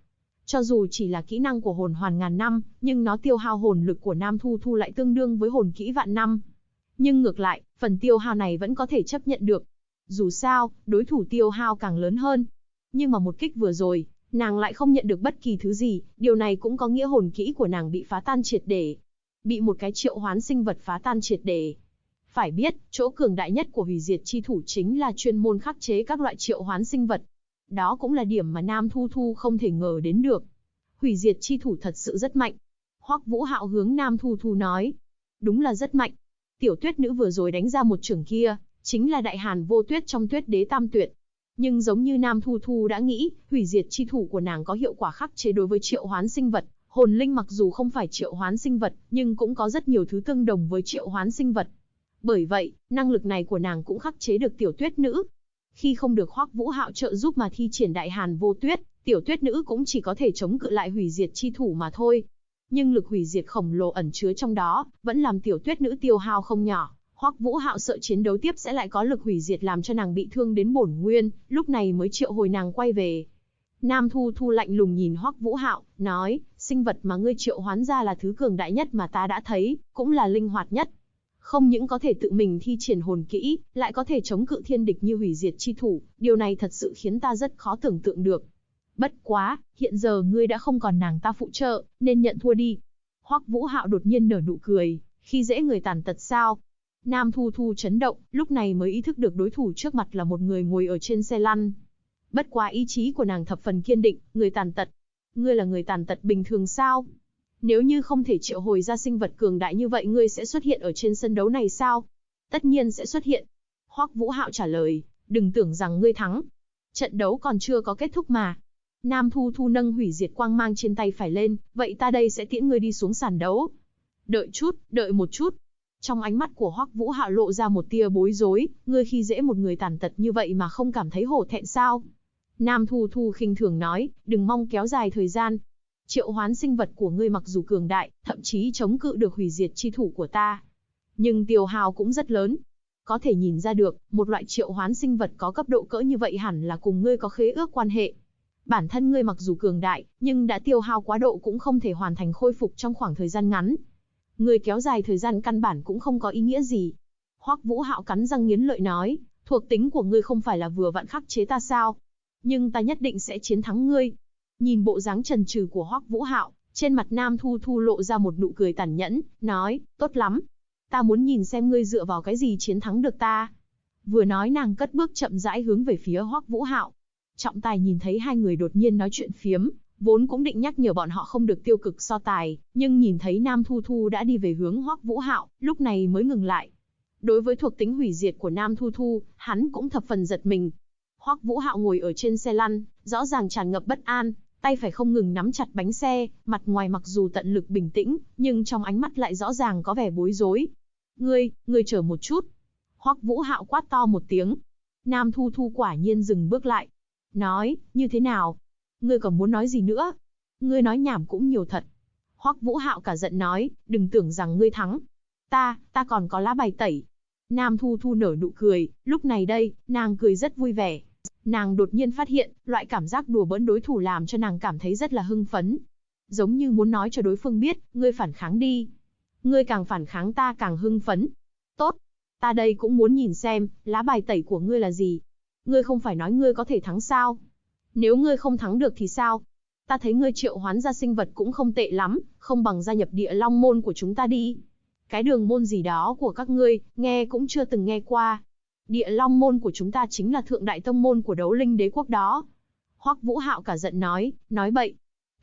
Cho dù chỉ là kỹ năng của hồn hoàn ngàn năm, nhưng nó tiêu hao hồn lực của Nam Thu Thu lại tương đương với hồn kỹ vạn năm. Nhưng ngược lại, phần tiêu hao này vẫn có thể chấp nhận được. Dù sao, đối thủ tiêu hao càng lớn hơn. Nhưng mà một kích vừa rồi, nàng lại không nhận được bất kỳ thứ gì, điều này cũng có nghĩa hồn kỹ của nàng bị phá tan triệt để. Bị một cái triệu hoán sinh vật phá tan triệt để. Phải biết, chỗ cường đại nhất của hủy diệt chi thủ chính là chuyên môn khắc chế các loại triệu hoán sinh vật. Đó cũng là điểm mà Nam Thu Thu không thể ngờ đến được. Hủy diệt chi thủ thật sự rất mạnh. Hoắc Vũ Hạo hướng Nam Thu Thu nói. Đúng là rất mạnh. Tiểu tuyết nữ vừa rồi đánh ra một chưởng kia, chính là đại hàn vô tuyết trong tuyết đế tam tuyệt. Nhưng giống như Nam Thu Thu đã nghĩ, hủy diệt chi thủ của nàng có hiệu quả khắc chế đối với triệu hoán sinh vật. Hồn linh mặc dù không phải triệu hoán sinh vật, nhưng cũng có rất nhiều thứ tương đồng với triệu hoán sinh vật. Bởi vậy, năng lực này của nàng cũng khắc chế được tiểu tuyết nữ. Khi không được Hoắc Vũ Hạo trợ giúp mà thi triển đại hàn vô tuyết, tiểu tuyết nữ cũng chỉ có thể chống cự lại hủy diệt chi thủ mà thôi. Nhưng lực hủy diệt khổng lồ ẩn chứa trong đó, vẫn làm tiểu tuyết nữ tiêu hao không nhỏ. Hoắc Vũ Hạo sợ chiến đấu tiếp sẽ lại có lực hủy diệt làm cho nàng bị thương đến bổn nguyên, lúc này mới triệu hồi nàng quay về. Nam Thu Thu lạnh lùng nhìn Hoắc Vũ Hạo, nói, sinh vật mà ngươi triệu hoán ra là thứ cường đại nhất mà ta đã thấy, cũng là linh hoạt nhất. Không những có thể tự mình thi triển hồn kỹ, lại có thể chống cự thiên địch như hủy diệt chi thủ, điều này thật sự khiến ta rất khó tưởng tượng được. Bất quá, hiện giờ ngươi đã không còn nàng ta phụ trợ, nên nhận thua đi. Hoắc Vũ Hạo đột nhiên nở nụ cười, khi dễ người tàn tật sao? Nam Thu Thu chấn động, lúc này mới ý thức được đối thủ trước mặt là một người ngồi ở trên xe lăn. Bất quá ý chí của nàng thập phần kiên định, người tàn tật. Ngươi là người tàn tật bình thường sao? Nếu như không thể triệu hồi ra sinh vật cường đại như vậy ngươi sẽ xuất hiện ở trên sân đấu này sao? Tất nhiên sẽ xuất hiện. Hoắc Vũ Hạo trả lời, đừng tưởng rằng ngươi thắng. Trận đấu còn chưa có kết thúc mà. Nam Thu Thu nâng hủy diệt quang mang trên tay phải lên, vậy ta đây sẽ tiễn ngươi đi xuống sàn đấu. Đợi chút, đợi một chút. Trong ánh mắt của Hoắc Vũ Hạo lộ ra một tia bối rối, ngươi khi dễ một người tàn tật như vậy mà không cảm thấy hổ thẹn sao? Nam Thu Thu khinh thường nói, đừng mong kéo dài thời gian. Triệu hoán sinh vật của ngươi mặc dù cường đại, thậm chí chống cự được hủy diệt chi thủ của ta. Nhưng tiêu hao cũng rất lớn. Có thể nhìn ra được, một loại triệu hoán sinh vật có cấp độ cỡ như vậy hẳn là cùng ngươi có khế ước quan hệ. Bản thân ngươi mặc dù cường đại, nhưng đã tiêu hao quá độ cũng không thể hoàn thành khôi phục trong khoảng thời gian ngắn. Ngươi kéo dài thời gian căn bản cũng không có ý nghĩa gì. Hoắc Vũ Hạo cắn răng nghiến lợi nói, thuộc tính của ngươi không phải là vừa vặn khắc chế ta sao? Nhưng ta nhất định sẽ chiến thắng ngươi. Nhìn bộ dáng chần chừ của Hoắc Vũ Hạo, trên mặt Nam Thu Thu lộ ra một nụ cười tàn nhẫn, nói, tốt lắm. Ta muốn nhìn xem ngươi dựa vào cái gì chiến thắng được ta. Vừa nói nàng cất bước chậm rãi hướng về phía Hoắc Vũ Hạo. Trọng tài nhìn thấy hai người đột nhiên nói chuyện phiếm, vốn cũng định nhắc nhở bọn họ không được tiêu cực so tài, nhưng nhìn thấy Nam Thu Thu đã đi về hướng Hoắc Vũ Hạo, lúc này mới ngừng lại. Đối với thuộc tính hủy diệt của Nam Thu Thu, hắn cũng thập phần giật mình. Hoắc Vũ Hạo ngồi ở trên xe lăn, rõ ràng tràn ngập bất an, tay phải không ngừng nắm chặt bánh xe, mặt ngoài mặc dù tận lực bình tĩnh, nhưng trong ánh mắt lại rõ ràng có vẻ bối rối. Ngươi chờ một chút. Hoắc Vũ Hạo quát to một tiếng. Nam Thu Thu quả nhiên dừng bước lại. Nói, như thế nào? Ngươi còn muốn nói gì nữa? Ngươi nói nhảm cũng nhiều thật. Hoắc Vũ Hạo cả giận nói, đừng tưởng rằng ngươi thắng. Ta còn có lá bài tẩy. Nam Thu Thu nở nụ cười, lúc này đây, nàng cười rất vui vẻ. Nàng đột nhiên phát hiện, loại cảm giác đùa bỡn đối thủ làm cho nàng cảm thấy rất là hưng phấn. Giống như muốn nói cho đối phương biết, ngươi phản kháng đi. Ngươi càng phản kháng ta càng hưng phấn. Tốt, ta đây cũng muốn nhìn xem, lá bài tẩy của ngươi là gì. Ngươi không phải nói ngươi có thể thắng sao? Nếu ngươi không thắng được thì sao? Ta thấy ngươi triệu hoán ra sinh vật cũng không tệ lắm, không bằng gia nhập Địa Long môn của chúng ta đi. Cái đường môn gì đó của các ngươi, nghe cũng chưa từng nghe qua. Địa Long môn của chúng ta chính là thượng đại tông môn của Đấu Linh đế quốc đó. Hoắc Vũ Hạo cả giận nói bậy.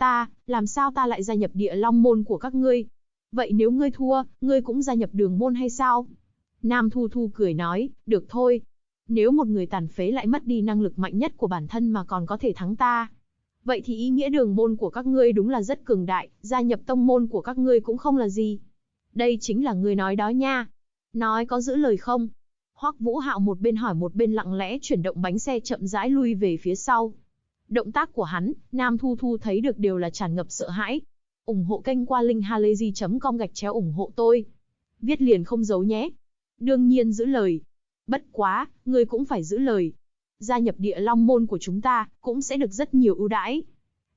Làm sao ta lại gia nhập Địa Long môn của các ngươi? Vậy nếu ngươi thua, ngươi cũng gia nhập Đường môn hay sao? Nam Thu Thu cười nói, được thôi. Nếu một người tàn phế lại mất đi năng lực mạnh nhất của bản thân mà còn có thể thắng ta, vậy thì ý nghĩa Đường môn của các ngươi đúng là rất cường đại, gia nhập tông môn của các ngươi cũng không là gì. Đây chính là ngươi nói đó nha. Nói có giữ lời không? Hoắc Vũ Hạo một bên hỏi một bên lặng lẽ chuyển động bánh xe chậm rãi lui về phía sau. Động tác của hắn, Nam Thu Thu thấy được đều là tràn ngập sợ hãi. Ủng hộ kênh qua linkhalazy.com/ủng hộ tôi. Viết liền không giấu nhé. Đương nhiên giữ lời. Bất quá, ngươi cũng phải giữ lời. Gia nhập Địa Long môn của chúng ta, cũng sẽ được rất nhiều ưu đãi.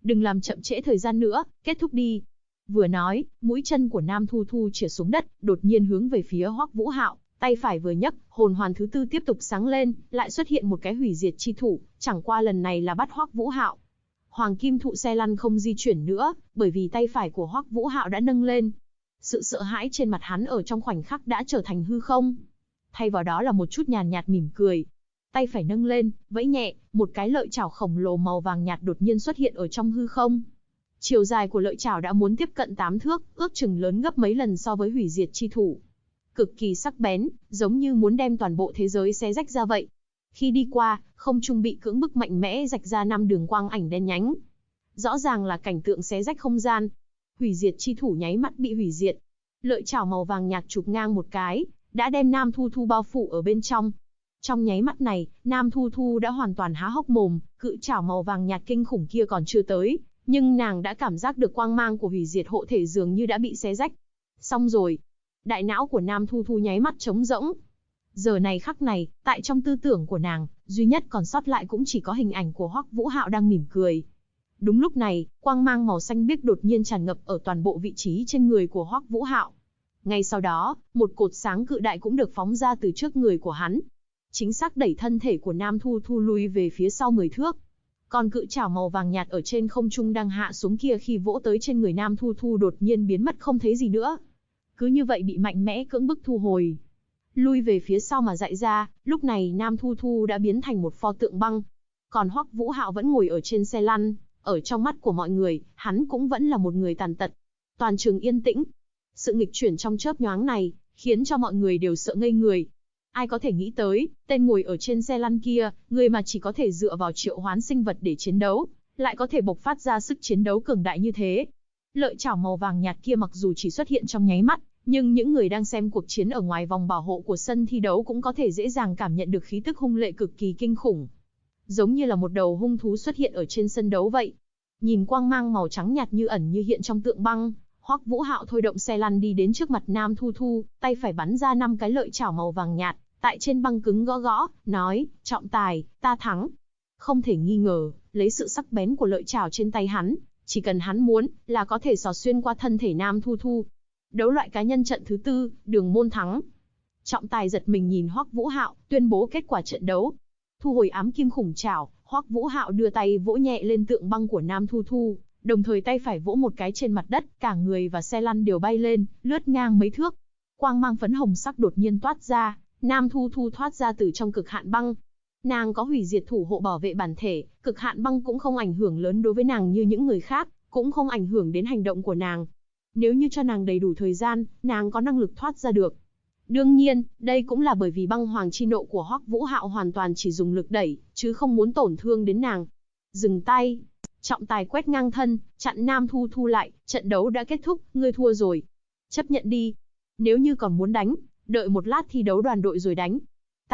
Đừng làm chậm trễ thời gian nữa, kết thúc đi. Vừa nói, mũi chân của Nam Thu Thu chĩa xuống đất, đột nhiên hướng về phía Hoắc Vũ Hạo, tay phải vừa nhấc, hồn hoàn thứ tư tiếp tục sáng lên, lại xuất hiện một cái hủy diệt chi thủ, chẳng qua lần này là bắt Hoắc Vũ Hạo. Hoàng kim thụ xe lăn không di chuyển nữa, bởi vì tay phải của Hoắc Vũ Hạo đã nâng lên. Sự sợ hãi trên mặt hắn ở trong khoảnh khắc đã trở thành hư không. Thay vào đó là một chút nhàn nhạt mỉm cười. Tay phải nâng lên, vẫy nhẹ, một cái lợi chảo khổng lồ màu vàng nhạt đột nhiên xuất hiện ở trong hư không. Chiều dài của lợi chảo đã muốn tiếp cận 8 thước, ước chừng lớn gấp mấy lần so với hủy diệt chi thủ. Cực kỳ sắc bén, giống như muốn đem toàn bộ thế giới xé rách ra vậy. Khi đi qua, không trung bị cưỡng bức mạnh mẽ rạch ra 5 đường quang ảnh đen nhánh. Rõ ràng là cảnh tượng xé rách không gian. Hủy diệt chi thủ nháy mắt bị hủy diệt. Lợi chảo màu vàng nhạt chụp ngang một cái, đã đem Nam Thu Thu bao phủ ở bên trong. Trong nháy mắt này, Nam Thu Thu đã hoàn toàn há hốc mồm, cự chảo màu vàng nhạt kinh khủng kia còn chưa tới, nhưng nàng đã cảm giác được quang mang của hủy diệt hộ thể dường như đã bị xé rách. Xong rồi. Đại não của Nam Thu Thu nháy mắt trống rỗng. Giờ này khắc này, tại trong tư tưởng của nàng, duy nhất còn sót lại cũng chỉ có hình ảnh của Hoắc Vũ Hạo đang mỉm cười. Đúng lúc này, quang mang màu xanh biếc đột nhiên tràn ngập ở toàn bộ vị trí trên người của Hoắc Vũ Hạo. Ngay sau đó, một cột sáng cự đại cũng được phóng ra từ trước người của hắn. Chính xác đẩy thân thể của Nam Thu Thu lui về phía sau 10 thước. Còn cự chảo màu vàng nhạt ở trên không trung đang hạ xuống kia khi vỗ tới trên người Nam Thu Thu đột nhiên biến mất không thấy gì nữa. Cứ như vậy bị mạnh mẽ cưỡng bức thu hồi. Lui về phía sau mà dại ra, lúc này Nam Thu Thu đã biến thành một pho tượng băng. Còn Hoắc Vũ Hạo vẫn ngồi ở trên xe lăn, ở trong mắt của mọi người, hắn cũng vẫn là một người tàn tật. Toàn trường yên tĩnh. Sự nghịch chuyển trong chớp nhoáng này, khiến cho mọi người đều sợ ngây người. Ai có thể nghĩ tới, tên ngồi ở trên xe lăn kia, người mà chỉ có thể dựa vào triệu hoán sinh vật để chiến đấu, lại có thể bộc phát ra sức chiến đấu cường đại như thế. Lợi chảo màu vàng nhạt kia mặc dù chỉ xuất hiện trong nháy mắt, nhưng những người đang xem cuộc chiến ở ngoài vòng bảo hộ của sân thi đấu cũng có thể dễ dàng cảm nhận được khí tức hung lệ cực kỳ kinh khủng. Giống như là một đầu hung thú xuất hiện ở trên sân đấu vậy. Nhìn quang mang màu trắng nhạt như ẩn như hiện trong tượng băng, Hoắc Vũ Hạo thôi động xe lăn đi đến trước mặt Nam Thu Thu, tay phải bắn ra 5 cái lợi chảo màu vàng nhạt, tại trên băng cứng gõ gõ, nói, trọng tài, ta thắng. Không thể nghi ngờ, lấy sự sắc bén của lợi chảo trên tay hắn, chỉ cần hắn muốn, là có thể xỏ xuyên qua thân thể Nam Thu Thu. Đấu loại cá nhân trận thứ 4, Đường Môn thắng. Trọng tài giật mình nhìn Hoắc Vũ Hạo, tuyên bố kết quả trận đấu. Thu hồi ám kim khủng chảo, Hoắc Vũ Hạo đưa tay vỗ nhẹ lên tượng băng của Nam Thu Thu, đồng thời tay phải vỗ một cái trên mặt đất, cả người và xe lăn đều bay lên, lướt ngang mấy thước. Quang mang phấn hồng sắc đột nhiên toát ra, Nam Thu Thu thoát ra từ trong cực hạn băng. Nàng có hủy diệt thủ hộ bảo vệ bản thể, cực hạn băng cũng không ảnh hưởng lớn đối với nàng như những người khác, cũng không ảnh hưởng đến hành động của nàng. Nếu như cho nàng đầy đủ thời gian, nàng có năng lực thoát ra được. Đương nhiên, đây cũng là bởi vì băng hoàng chi nộ của Hoắc Vũ Hạo hoàn toàn chỉ dùng lực đẩy, chứ không muốn tổn thương đến nàng. Dừng tay. Trọng tài quét ngang thân, chặn Nam Thu Thu lại, trận đấu đã kết thúc, ngươi thua rồi. Chấp nhận đi. Nếu như còn muốn đánh, đợi một lát thi đấu đoàn đội rồi đánh.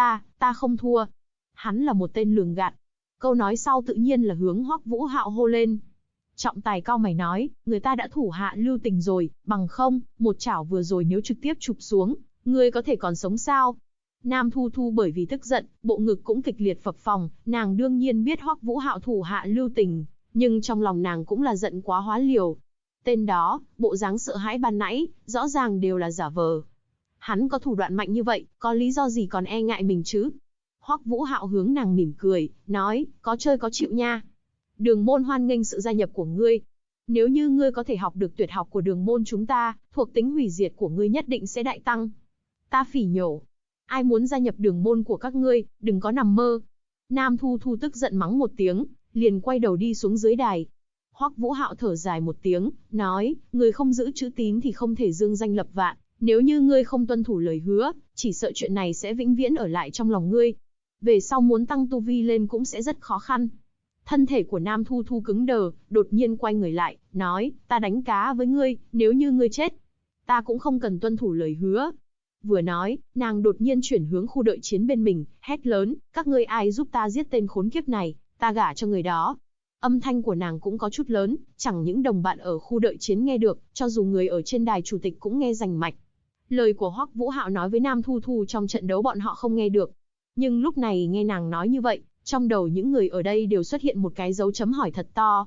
Ta không thua. Hắn là một tên lường gạt. Câu nói sau tự nhiên là hướng Hoắc Vũ Hạo hô lên. Trọng tài cau mày nói, người ta đã thủ hạ lưu tình rồi, bằng không, một chảo vừa rồi nếu trực tiếp chụp xuống, ngươi có thể còn sống sao? Nam Thu Thu bởi vì tức giận, bộ ngực cũng kịch liệt phập phồng, nàng đương nhiên biết Hoắc Vũ Hạo thủ hạ lưu tình, nhưng trong lòng nàng cũng là giận quá hóa liều. Tên đó, bộ dáng sợ hãi ban nãy, rõ ràng đều là giả vờ. Hắn có thủ đoạn mạnh như vậy, có lý do gì còn e ngại mình chứ? Hoắc Vũ Hạo hướng nàng mỉm cười, nói, có chơi có chịu nha. Đường môn hoan nghênh sự gia nhập của ngươi. Nếu như ngươi có thể học được tuyệt học của đường môn chúng ta, thuộc tính hủy diệt của ngươi nhất định sẽ đại tăng. Ta phỉ nhổ. Ai muốn gia nhập đường môn của các ngươi, đừng có nằm mơ. Nam Thu Thu tức giận mắng một tiếng, liền quay đầu đi xuống dưới đài. Hoắc Vũ Hạo thở dài một tiếng, nói, người không giữ chữ tín thì không thể dương danh lập vạn. Nếu như ngươi không tuân thủ lời hứa, chỉ sợ chuyện này sẽ vĩnh viễn ở lại trong lòng ngươi. Về sau muốn tăng tu vi lên cũng sẽ rất khó khăn. Thân thể của Nam Thu Thu cứng đờ, đột nhiên quay người lại, nói, ta đánh cá với ngươi, nếu như ngươi chết, ta cũng không cần tuân thủ lời hứa. Vừa nói, nàng đột nhiên chuyển hướng khu đợi chiến bên mình, hét lớn, các ngươi ai giúp ta giết tên khốn kiếp này, ta gả cho người đó. Âm thanh của nàng cũng có chút lớn, chẳng những đồng bạn ở khu đợi chiến nghe được, cho dù người ở trên đài chủ tịch cũng nghe rành mạch. Lời của Hoắc Vũ Hạo nói với Nam Thu Thu trong trận đấu bọn họ không nghe được. Nhưng lúc này nghe nàng nói như vậy, trong đầu những người ở đây đều xuất hiện một cái dấu chấm hỏi thật to.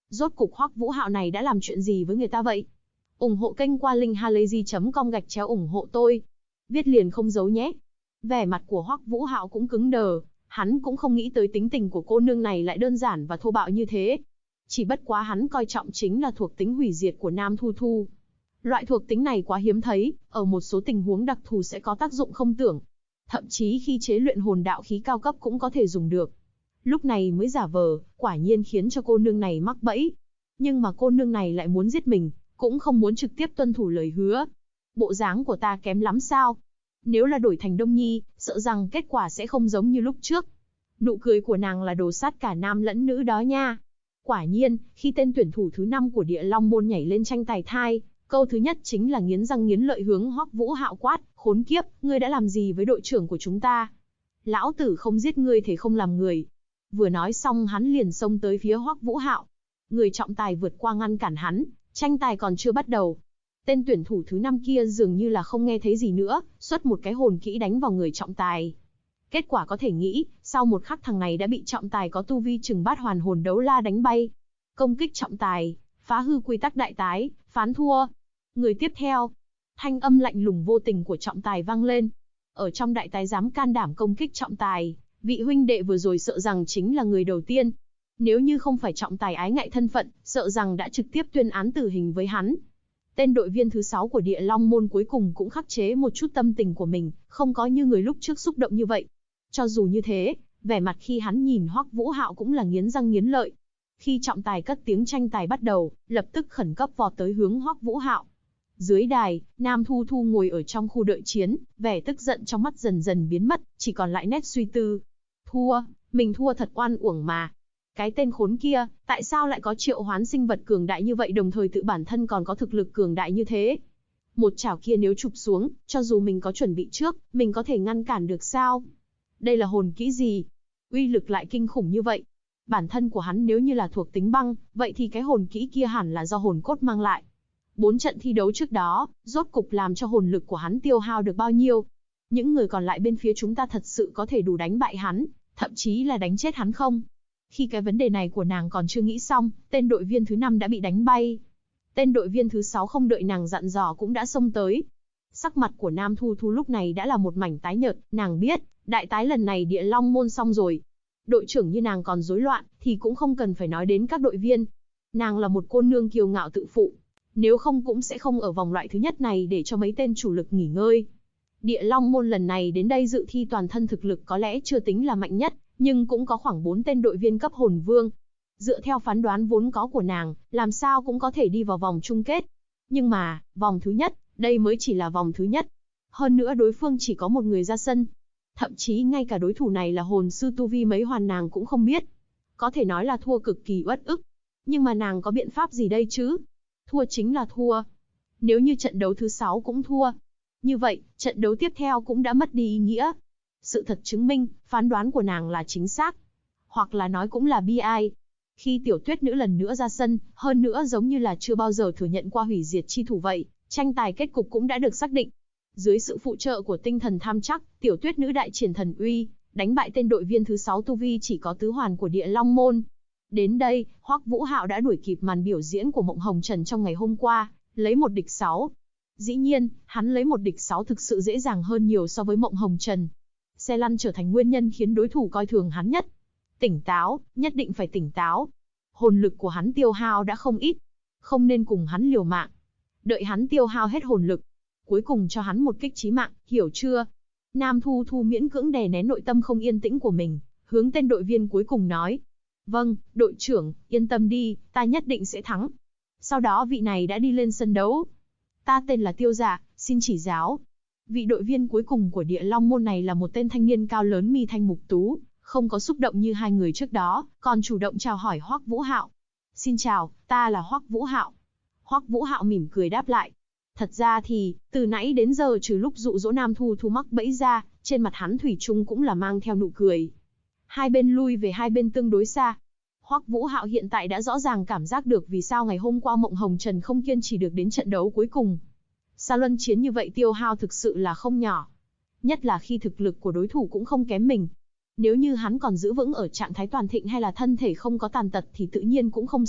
Rốt cục Hoắc Vũ Hạo này đã làm chuyện gì với người ta vậy? Ủng hộ kênh qua linkhalazy.com/ủng hộ tôi. Viết liền không giấu nhé. Vẻ mặt của Hoắc Vũ Hạo cũng cứng đờ, hắn cũng không nghĩ tới tính tình của cô nương này lại đơn giản và thô bạo như thế. Chỉ bất quá hắn coi trọng chính là thuộc tính hủy diệt của Nam Thu Thu. Loại thuộc tính này quá hiếm thấy, ở một số tình huống đặc thù sẽ có tác dụng không tưởng. Thậm chí khi chế luyện hồn đạo khí cao cấp cũng có thể dùng được. Lúc này mới giả vờ, quả nhiên khiến cho cô nương này mắc bẫy. Nhưng mà cô nương này lại muốn giết mình, cũng không muốn trực tiếp tuân thủ lời hứa. Bộ dáng của ta kém lắm sao? Nếu là đổi thành Đông Nhi, sợ rằng kết quả sẽ không giống như lúc trước. Nụ cười của nàng là đồ sát cả nam lẫn nữ đó nha. Quả nhiên, khi tên tuyển thủ thứ 5 của Địa Long môn nhảy lên tranh tài thai, câu thứ nhất chính là nghiến răng nghiến lợi hướng Hoắc Vũ Hạo quát, khốn kiếp, ngươi đã làm gì với đội trưởng của chúng ta? Lão tử không giết ngươi thì không làm người. Vừa nói xong hắn liền xông tới phía Hoắc Vũ Hạo. Người trọng tài vượt qua ngăn cản hắn, tranh tài còn chưa bắt đầu. Tên tuyển thủ thứ 5 kia dường như là không nghe thấy gì nữa, xuất một cái hồn kỹ đánh vào người trọng tài. Kết quả có thể nghĩ, sau một khắc thằng này đã bị trọng tài có tu vi chừng bát hoàn hồn đấu la đánh bay. Công kích trọng tài, phá hư quy tắc đại tái, phán thua. Người tiếp theo, thanh âm lạnh lùng vô tình của trọng tài vang lên. Ở trong đại tái dám can đảm công kích trọng tài, vị huynh đệ vừa rồi sợ rằng chính là người đầu tiên. Nếu như không phải trọng tài ái ngại thân phận, sợ rằng đã trực tiếp tuyên án tử hình với hắn. Tên đội viên thứ 6 của Địa Long môn cuối cùng cũng khắc chế một chút tâm tình của mình, không có như người lúc trước xúc động như vậy. Cho dù như thế, vẻ mặt khi hắn nhìn Hoắc Vũ Hạo cũng là nghiến răng nghiến lợi. Khi trọng tài cất tiếng tranh tài bắt đầu, lập tức khẩn cấp vọt tới hướng Hoắc Vũ Hạo. Dưới đài, Nam Thu Thu ngồi ở trong khu đợi chiến, vẻ tức giận trong mắt dần dần biến mất, chỉ còn lại nét suy tư. Thua, mình thua thật oan uổng mà. Cái tên khốn kia, tại sao lại có triệu hoán sinh vật cường đại như vậy đồng thời tự bản thân còn có thực lực cường đại như thế? Một chảo kia nếu chụp xuống, cho dù mình có chuẩn bị trước, mình có thể ngăn cản được sao? Đây là hồn kỹ gì? Uy lực lại kinh khủng như vậy. Bản thân của hắn nếu như là thuộc tính băng, vậy thì cái hồn kỹ kia hẳn là do hồn cốt mang lại. 4 trận thi đấu trước đó, rốt cục làm cho hồn lực của hắn tiêu hao được bao nhiêu? Những người còn lại bên phía chúng ta thật sự có thể đủ đánh bại hắn, thậm chí là đánh chết hắn không? Khi cái vấn đề này của nàng còn chưa nghĩ xong, tên đội viên thứ 5 đã bị đánh bay. Tên đội viên thứ 6 không đợi nàng dặn dò cũng đã xông tới. Sắc mặt của Nam Thu Thu lúc này đã là một mảnh tái nhợt, nàng biết, đại tái lần này Địa Long môn xong rồi. Đội trưởng như nàng còn rối loạn, thì cũng không cần phải nói đến các đội viên. Nàng là một cô nương kiêu ngạo tự phụ, nếu không cũng sẽ không ở vòng loại thứ nhất này để cho mấy tên chủ lực nghỉ ngơi. Địa Long môn lần này đến đây dự thi toàn thân thực lực có lẽ chưa tính là mạnh nhất, nhưng cũng có khoảng 4 tên đội viên cấp hồn vương. Dựa theo phán đoán vốn có của nàng, làm sao cũng có thể đi vào vòng chung kết. Nhưng mà, vòng thứ nhất, đây mới chỉ là vòng thứ nhất. Hơn nữa đối phương chỉ có một người ra sân. Thậm chí ngay cả đối thủ này là hồn sư tu vi mấy hoàn nàng cũng không biết. Có thể nói là thua cực kỳ uất ức. Nhưng mà nàng có biện pháp gì đây chứ? Thua chính là thua. Nếu như trận đấu thứ 6 cũng thua, như vậy, trận đấu tiếp theo cũng đã mất đi ý nghĩa. Sự thật chứng minh, phán đoán của nàng là chính xác. Hoặc là nói cũng là bi ai. Khi tiểu tuyết nữ lần nữa ra sân, hơn nữa giống như là chưa bao giờ thừa nhận qua hủy diệt chi thủ vậy, tranh tài kết cục cũng đã được xác định. Dưới sự phụ trợ của tinh thần tham chắc, tiểu tuyết nữ đại triển thần uy, đánh bại tên đội viên thứ 6 tu vi chỉ có tứ hoàn của Địa Long môn. Đến đây, Hoắc Vũ Hạo đã đuổi kịp màn biểu diễn của Mộng Hồng Trần trong ngày hôm qua, lấy 1 địch 6. Dĩ nhiên, hắn lấy 1 địch 6 thực sự dễ dàng hơn nhiều so với Mộng Hồng Trần. Xe lăn trở thành nguyên nhân khiến đối thủ coi thường hắn nhất. Tỉnh táo, nhất định phải tỉnh táo. Hồn lực của hắn tiêu hao đã không ít, không nên cùng hắn liều mạng. Đợi hắn tiêu hao hết hồn lực, cuối cùng cho hắn một kích chí mạng, hiểu chưa? Nam Thu Thu miễn cưỡng đè nén nội tâm không yên tĩnh của mình, hướng tên đội viên cuối cùng nói. Vâng, đội trưởng, yên tâm đi, ta nhất định sẽ thắng. Sau đó vị này đã đi lên sân đấu. Ta tên là Tiêu Dạ, xin chỉ giáo. Vị đội viên cuối cùng của Địa Long môn này là một tên thanh niên cao lớn mi thanh mục tú, không có xúc động như hai người trước đó, còn chủ động chào hỏi Hoắc Vũ Hạo. Xin chào, ta là Hoắc Vũ Hạo. Hoắc Vũ Hạo mỉm cười đáp lại. Thật ra thì, từ nãy đến giờ trừ lúc dụ dỗ Nam Thu Thu mắc bẫy ra, trên mặt hắn thủy chung cũng là mang theo nụ cười. Hai bên lui về hai bên tương đối xa. Hoắc Vũ Hạo hiện tại đã rõ ràng cảm giác được vì sao ngày hôm qua Mộng Hồng Trần không kiên trì được đến trận đấu cuối cùng. Sa luân chiến như vậy tiêu hao thực sự là không nhỏ. Nhất là khi thực lực của đối thủ cũng không kém mình. Nếu như hắn còn giữ vững ở trạng thái toàn thịnh hay là thân thể không có tàn tật thì tự nhiên cũng không sợ.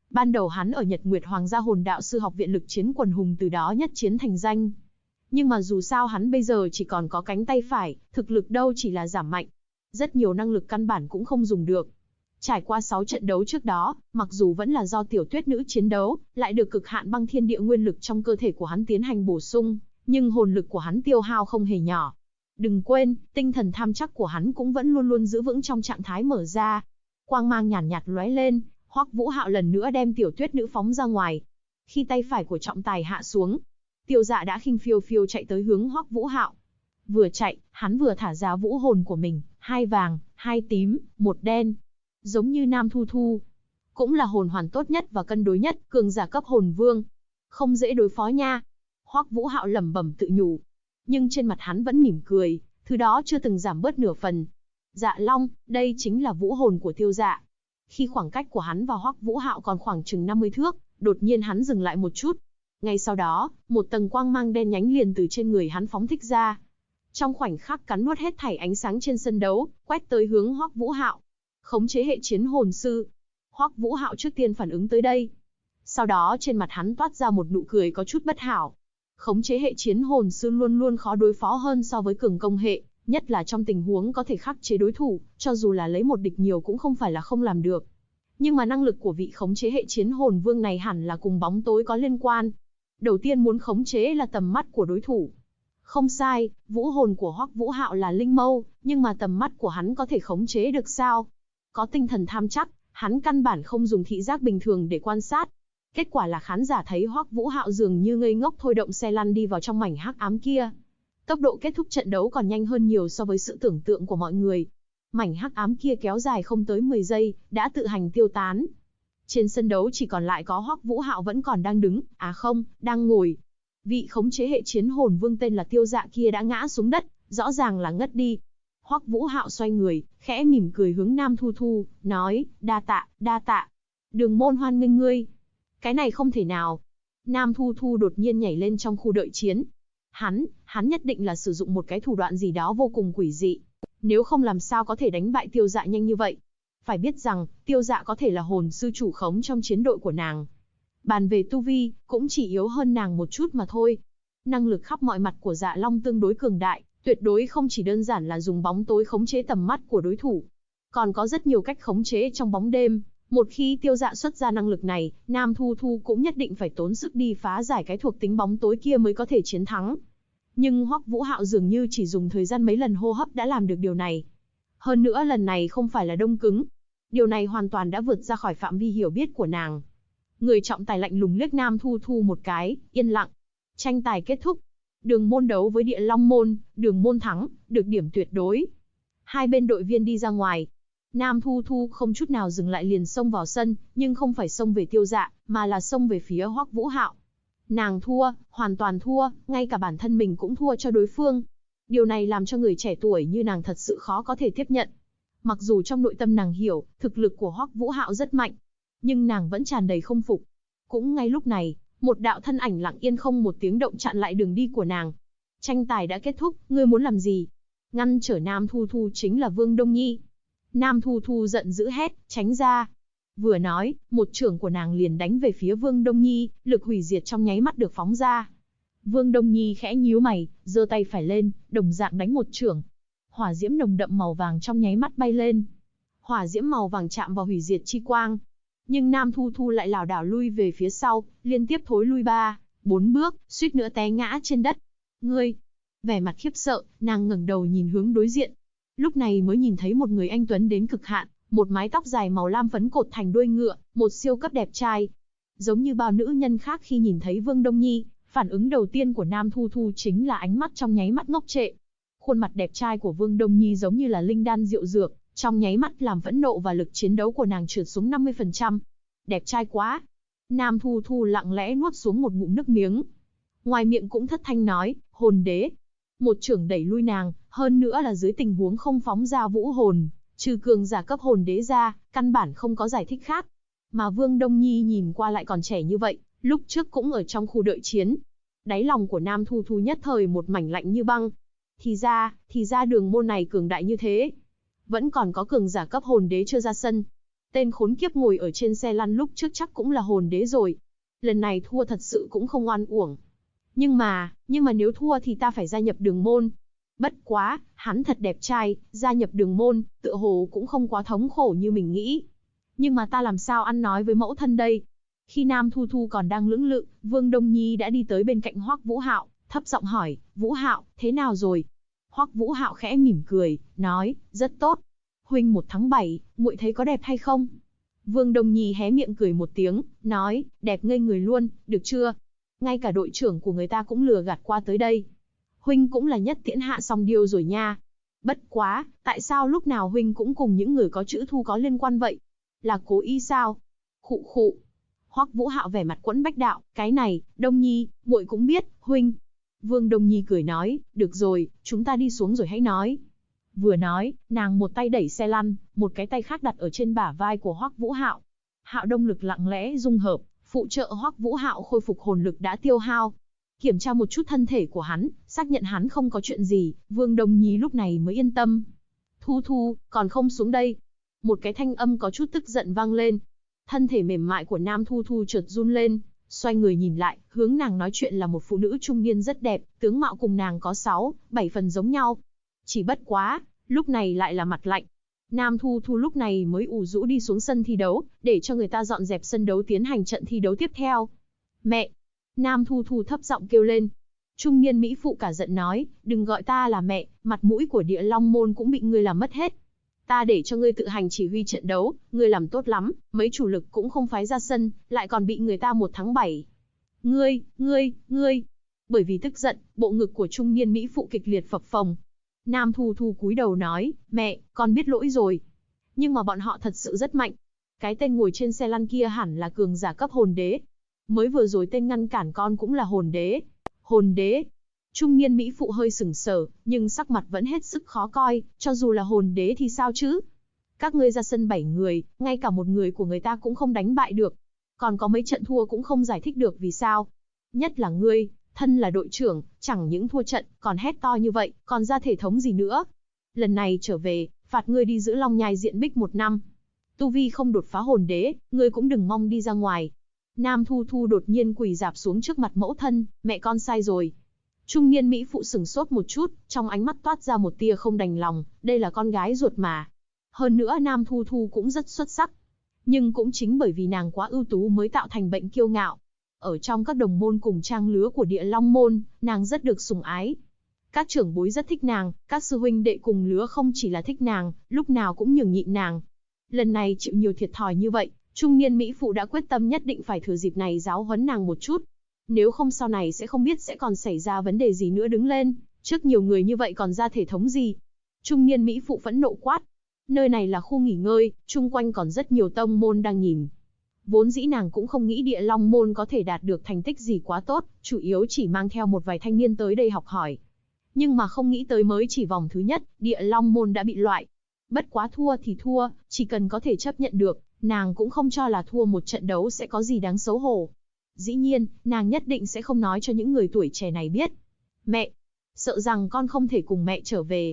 Ban đầu hắn ở Nhật Nguyệt Hoàng gia Hồn Đạo sư học viện lực chiến quần hùng, từ đó nhất chiến thành danh. Nhưng mà dù sao hắn bây giờ chỉ còn có cánh tay phải, thực lực đâu chỉ là giảm mạnh. Rất nhiều năng lực căn bản cũng không dùng được. Trải qua 6 trận đấu trước đó, mặc dù vẫn là do tiểu tuyết nữ chiến đấu, lại được cực hạn băng thiên địa nguyên lực trong cơ thể của hắn tiến hành bổ sung, nhưng hồn lực của hắn tiêu hao không hề nhỏ. Đừng quên, tinh thần tham chắc của hắn cũng vẫn luôn luôn giữ vững trong trạng thái mở ra. Quang mang nhàn nhạt lóe lên, Hoắc Vũ Hạo lần nữa đem tiểu tuyết nữ phóng ra ngoài. Khi tay phải của trọng tài hạ xuống, Tiêu Dạ đã khinh phiêu phiêu chạy tới hướng Hoắc Vũ Hạo. Vừa chạy, hắn vừa thả ra vũ hồn của mình, 2 vàng, 2 tím, 1 đen. Giống như Nam Thu Thu. Cũng là hồn hoàn tốt nhất và cân đối nhất, cường giả cấp hồn vương. Không dễ đối phó nha. Hoắc Vũ Hạo lẩm bẩm tự nhủ. Nhưng trên mặt hắn vẫn mỉm cười, thứ đó chưa từng giảm bớt nửa phần. Dạ Long, đây chính là vũ hồn của Tiêu Dạ. Khi khoảng cách của hắn và Hoắc Vũ Hạo còn khoảng chừng 50 thước, đột nhiên hắn dừng lại một chút. Ngay sau đó, một tầng quang mang đen nhánh liền từ trên người hắn phóng thích ra. Trong khoảnh khắc cắn nuốt hết thảy ánh sáng trên sân đấu, quét tới hướng Hoắc Vũ Hạo. Khống chế hệ chiến hồn sư. Hoắc Vũ Hạo trước tiên phản ứng tới đây. Sau đó trên mặt hắn toát ra một nụ cười có chút bất hảo. Khống chế hệ chiến hồn sư luôn luôn khó đối phó hơn so với cường công hệ, nhất là trong tình huống có thể khắc chế đối thủ, cho dù là lấy một địch nhiều cũng không phải là không làm được. Nhưng mà năng lực của vị khống chế hệ chiến hồn vương này hẳn là cùng bóng tối có liên quan. Đầu tiên muốn khống chế là tầm mắt của đối thủ. Không sai, vũ hồn của Hoắc Vũ Hạo là linh mâu, nhưng mà tầm mắt của hắn có thể khống chế được sao? Có tinh thần tham chắc, hắn căn bản không dùng thị giác bình thường để quan sát. Kết quả là khán giả thấy Hoắc Vũ Hạo dường như ngây ngốc thôi động xe lăn đi vào trong mảnh hắc ám kia. Tốc độ kết thúc trận đấu còn nhanh hơn nhiều so với sự tưởng tượng của mọi người. Mảnh hắc ám kia kéo dài không tới 10 giây, đã tự hành tiêu tán. Trên sân đấu chỉ còn lại có Hoắc Vũ Hạo vẫn còn đang đứng, đang ngồi. Vị khống chế hệ chiến hồn vương tên là Tiêu Dạ kia đã ngã xuống đất, rõ ràng là ngất đi. Hoắc Vũ Hạo xoay người, khẽ mỉm cười hướng Nam Thu Thu, nói, đa tạ. Đường môn hoan nghênh ngươi. Cái này không thể nào. Nam Thu Thu đột nhiên nhảy lên trong khu đợi chiến. Hắn nhất định là sử dụng một cái thủ đoạn gì đó vô cùng quỷ dị. Nếu không làm sao có thể đánh bại Tiêu Dạ nhanh như vậy. Phải biết rằng, Tiêu Dạ có thể là hồn sư chủ khống trong chiến đội của nàng. Bàn về tu vi, cũng chỉ yếu hơn nàng một chút mà thôi. Năng lực khắp mọi mặt của Dạ Long tương đối cường đại, tuyệt đối không chỉ đơn giản là dùng bóng tối khống chế tầm mắt của đối thủ. Còn có rất nhiều cách khống chế trong bóng đêm. Một khi Tiêu Dạ xuất ra năng lực này, Nam Thu Thu cũng nhất định phải tốn sức đi phá giải cái thuộc tính bóng tối kia mới có thể chiến thắng. Nhưng Hoắc Vũ Hạo dường như chỉ dùng thời gian mấy lần hô hấp đã làm được điều này. Hơn nữa lần này không phải là đông cứng. Điều này hoàn toàn đã vượt ra khỏi phạm vi hiểu biết của nàng. Người trọng tài lạnh lùng liếc Nam Thu Thu một cái, yên lặng. Tranh tài kết thúc. Đường môn đấu với Địa Long môn, Đường môn thắng, được điểm tuyệt đối. Hai bên đội viên đi ra ngoài. Nam Thu Thu không chút nào dừng lại liền xông vào sân, nhưng không phải xông về Tiêu Dạ, mà là xông về phía Hoắc Vũ Hạo. Nàng thua, hoàn toàn thua, ngay cả bản thân mình cũng thua cho đối phương. Điều này làm cho người trẻ tuổi như nàng thật sự khó có thể tiếp nhận. Mặc dù trong nội tâm nàng hiểu, thực lực của Hoắc Vũ Hạo rất mạnh, nhưng nàng vẫn tràn đầy không phục. Cũng ngay lúc này, một đạo thân ảnh lặng yên không một tiếng động chặn lại đường đi của nàng. Tranh tài đã kết thúc, ngươi muốn làm gì? Ngăn trở Nam Thu Thu chính là Vương Đông Nhi. Nam Thu Thu giận dữ hét, tránh ra. Vừa nói, một chưởng của nàng liền đánh về phía Vương Đông Nhi, lực hủy diệt trong nháy mắt được phóng ra. Vương Đông Nhi khẽ nhíu mày, giơ tay phải lên, đồng dạng đánh một chưởng. Hỏa diễm nồng đậm màu vàng trong nháy mắt bay lên. Hỏa diễm màu vàng chạm vào hủy diệt chi quang. Nhưng Nam Thu Thu lại lảo đảo lui về phía sau, liên tiếp thối lui 3-4 bước, suýt nữa té ngã trên đất. Ngươi! Vẻ mặt khiếp sợ, nàng ngẩng đầu nhìn hướng đối diện. Lúc này mới nhìn thấy một người anh tuấn đến cực hạn, một mái tóc dài màu lam phấn cột thành đuôi ngựa, một siêu cấp đẹp trai. Giống như bao nữ nhân khác khi nhìn thấy Vương Đông Nhi, phản ứng đầu tiên của Nam Thu Thu chính là ánh mắt trong nháy mắt ngốc trệ. Khuôn mặt đẹp trai của Vương Đông Nhi giống như là linh đan diệu dược, trong nháy mắt làm phẫn nộ và lực chiến đấu của nàng trượt xuống 50%. Đẹp trai quá! Nam Thu Thu lặng lẽ nuốt xuống một ngụm nước miếng. Ngoài miệng cũng thất thanh nói, hồn đế. Một chưởng đẩy lui nàng, hơn nữa là dưới tình huống không phóng ra vũ hồn, trừ cường giả cấp hồn đế ra, căn bản không có giải thích khác. Mà Vương Đông Nhi nhìn qua lại còn trẻ như vậy, lúc trước cũng ở trong khu đợi chiến. Đáy lòng của Nam Thu Thu nhất thời một mảnh lạnh như băng. Thì ra đường môn này cường đại như thế. Vẫn còn có cường giả cấp hồn đế chưa ra sân. Tên khốn kiếp ngồi ở trên xe lăn lúc trước chắc cũng là hồn đế rồi. Lần này thua thật sự cũng không oan uổng. Nhưng mà nếu thua thì ta phải gia nhập đường môn. Bất quá, hắn thật đẹp trai, gia nhập đường môn, tựa hồ cũng không quá thống khổ như mình nghĩ. Nhưng mà ta làm sao ăn nói với mẫu thân đây? Khi Nam Thu Thu còn đang lưỡng lự, Vương Đông Nhi đã đi tới bên cạnh Hoắc Vũ Hạo, thấp giọng hỏi, Vũ Hạo, thế nào rồi? Hoắc Vũ Hạo khẽ mỉm cười, nói, rất tốt. Huynh 1 tháng 7, muội thấy có đẹp hay không? Vương Đông Nhi hé miệng cười một tiếng, nói, đẹp ngây người luôn, được chưa? Ngay cả đội trưởng của người ta cũng lừa gạt qua tới đây. Huynh cũng là nhất tiễn hạ song điêu rồi nha. Bất quá, tại sao lúc nào Huynh cũng cùng những người có chữ Thu có liên quan vậy? Là cố ý sao? Khụ khụ. Hoắc Vũ Hạo vẻ mặt quẫn bách đạo, cái này, Đông Nhi, muội cũng biết, Huynh. Vương Đông Nhi cười nói, được rồi, chúng ta đi xuống rồi hãy nói. Vừa nói, nàng một tay đẩy xe lăn, một cái tay khác đặt ở trên bả vai của Hoắc Vũ Hạo. Hạo động lực lặng lẽ dung hợp, phụ trợ Hoắc Vũ Hạo khôi phục hồn lực đã tiêu hao. Kiểm tra một chút thân thể của hắn, xác nhận hắn không có chuyện gì, Vương Đông Nhi lúc này mới yên tâm. Thu Thu, còn không xuống đây. Một cái thanh âm có chút tức giận vang lên. Thân thể mềm mại của Nam Thu Thu chợt run lên, xoay người nhìn lại, hướng nàng nói chuyện là một phụ nữ trung niên rất đẹp, tướng mạo cùng nàng có 6-7 phần giống nhau. Chỉ bất quá, lúc này lại là mặt lạnh. Nam Thu Thu lúc này mới ủ rũ đi xuống sân thi đấu, để cho người ta dọn dẹp sân đấu tiến hành trận thi đấu tiếp theo. Mẹ! Nam Thu Thu thấp giọng kêu lên. Trung niên mỹ phụ cả giận nói, đừng gọi ta là mẹ, mặt mũi của Địa Long môn cũng bị ngươi làm mất hết. Ta để cho ngươi tự hành chỉ huy trận đấu, ngươi làm tốt lắm, mấy chủ lực cũng không phái ra sân, lại còn bị người ta 1 tháng 7. Ngươi! Bởi vì tức giận, bộ ngực của trung niên mỹ phụ kịch liệt phập phồng. Nam Thu Thu cúi đầu nói, mẹ, con biết lỗi rồi. Nhưng mà bọn họ thật sự rất mạnh. Cái tên ngồi trên xe lăn kia hẳn là cường giả cấp hồn đế. Mới vừa rồi tên ngăn cản con cũng là hồn đế. Hồn đế. Trung niên mỹ phụ hơi sững sờ, nhưng sắc mặt vẫn hết sức khó coi, cho dù là hồn đế thì sao chứ? Các ngươi ra sân 7 người, ngay cả một người của người ta cũng không đánh bại được. Còn có mấy trận thua cũng không giải thích được vì sao. Nhất là ngươi, thân là đội trưởng, chẳng những thua trận, còn hét to như vậy, còn ra thể thống gì nữa. Lần này trở về, phạt ngươi đi giữ Long Nhai diện bích 1 năm. Tu vi không đột phá hồn đế, ngươi cũng đừng mong đi ra ngoài. Nam Thu Thu đột nhiên quỳ rạp xuống trước mặt mẫu thân, mẹ con sai rồi. Trung niên mỹ phụ sửng sốt một chút, trong ánh mắt toát ra một tia không đành lòng, đây là con gái ruột mà. Hơn nữa Nam Thu Thu cũng rất xuất sắc. Nhưng cũng chính bởi vì nàng quá ưu tú mới tạo thành bệnh kiêu ngạo. Ở trong các đồng môn cùng trang lứa của Địa Long môn, nàng rất được sủng ái. Các trưởng bối rất thích nàng, các sư huynh đệ cùng lứa không chỉ là thích nàng, lúc nào cũng nhường nhịn nàng. Lần này chịu nhiều thiệt thòi như vậy, trung niên mỹ phụ đã quyết tâm nhất định phải thừa dịp này giáo huấn nàng một chút. Nếu không sau này sẽ không biết sẽ còn xảy ra vấn đề gì nữa đứng lên, trước nhiều người như vậy còn ra thể thống gì. Trung niên mỹ phụ phẫn nộ quát. Nơi này là khu nghỉ ngơi, chung quanh còn rất nhiều tông môn đang nhìn. Vốn dĩ nàng cũng không nghĩ Địa Long môn có thể đạt được thành tích gì quá tốt, chủ yếu chỉ mang theo một vài thanh niên tới đây học hỏi. Nhưng mà không nghĩ tới mới chỉ vòng thứ nhất, Địa Long môn đã bị loại. Bất quá thua thì thua, chỉ cần có thể chấp nhận được, nàng cũng không cho là thua một trận đấu sẽ có gì đáng xấu hổ. Dĩ nhiên, nàng nhất định sẽ không nói cho những người tuổi trẻ này biết. Mẹ, sợ rằng con không thể cùng mẹ trở về.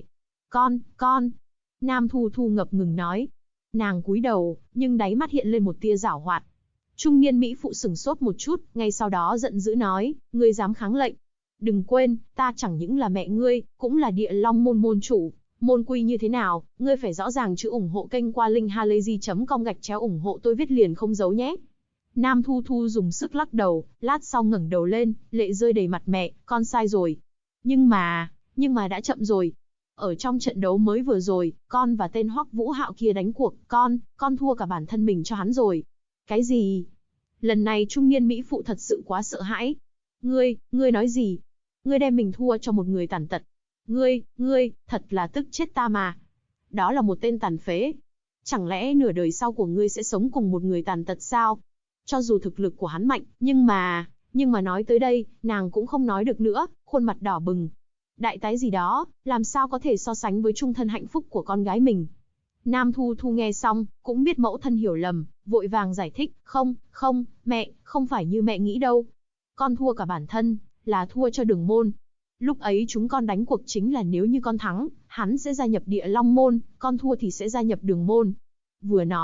Con. Nam Thu Thu ngập ngừng nói. Nàng cúi đầu, nhưng đáy mắt hiện lên một tia giảo hoạt. Trung niên mỹ phụ sửng sốt một chút, ngay sau đó giận dữ nói, ngươi dám kháng lệnh. Đừng quên, ta chẳng những là mẹ ngươi, cũng là Địa Long môn môn chủ. Môn quy như thế nào, ngươi phải rõ ràng chứ. Ủng hộ kênh qua linkhalazy.com ủng hộ tôi viết liền không giấu nhé. Nam Thu Thu dùng sức lắc đầu, lát sau ngẩng đầu lên, lệ rơi đầy mặt, mẹ, con sai rồi. Nhưng mà đã chậm rồi. Ở trong trận đấu mới vừa rồi, con và tên Hoắc Vũ Hạo kia đánh cuộc, con thua cả bản thân mình cho hắn rồi. Cái gì? Lần này trung niên mỹ phụ thật sự quá sợ hãi. Ngươi nói gì? Ngươi đem mình thua cho một người tàn tật. Ngươi, thật là tức chết ta mà. Đó là một tên tàn phế. Chẳng lẽ nửa đời sau của ngươi sẽ sống cùng một người tàn tật sao? Cho dù thực lực của hắn mạnh, nhưng mà nói tới đây, nàng cũng không nói được nữa, khuôn mặt đỏ bừng. Đại tái gì đó, làm sao có thể so sánh với chung thân hạnh phúc của con gái mình. Nam Thu Thu nghe xong, cũng biết mẫu thân hiểu lầm, vội vàng giải thích, không, mẹ, không phải như mẹ nghĩ đâu. Con thua cả bản thân, là thua cho Đường môn. Lúc ấy chúng con đánh cuộc chính là nếu như con thắng, hắn sẽ gia nhập Địa Long môn, con thua thì sẽ gia nhập Đường môn. Vừa nói,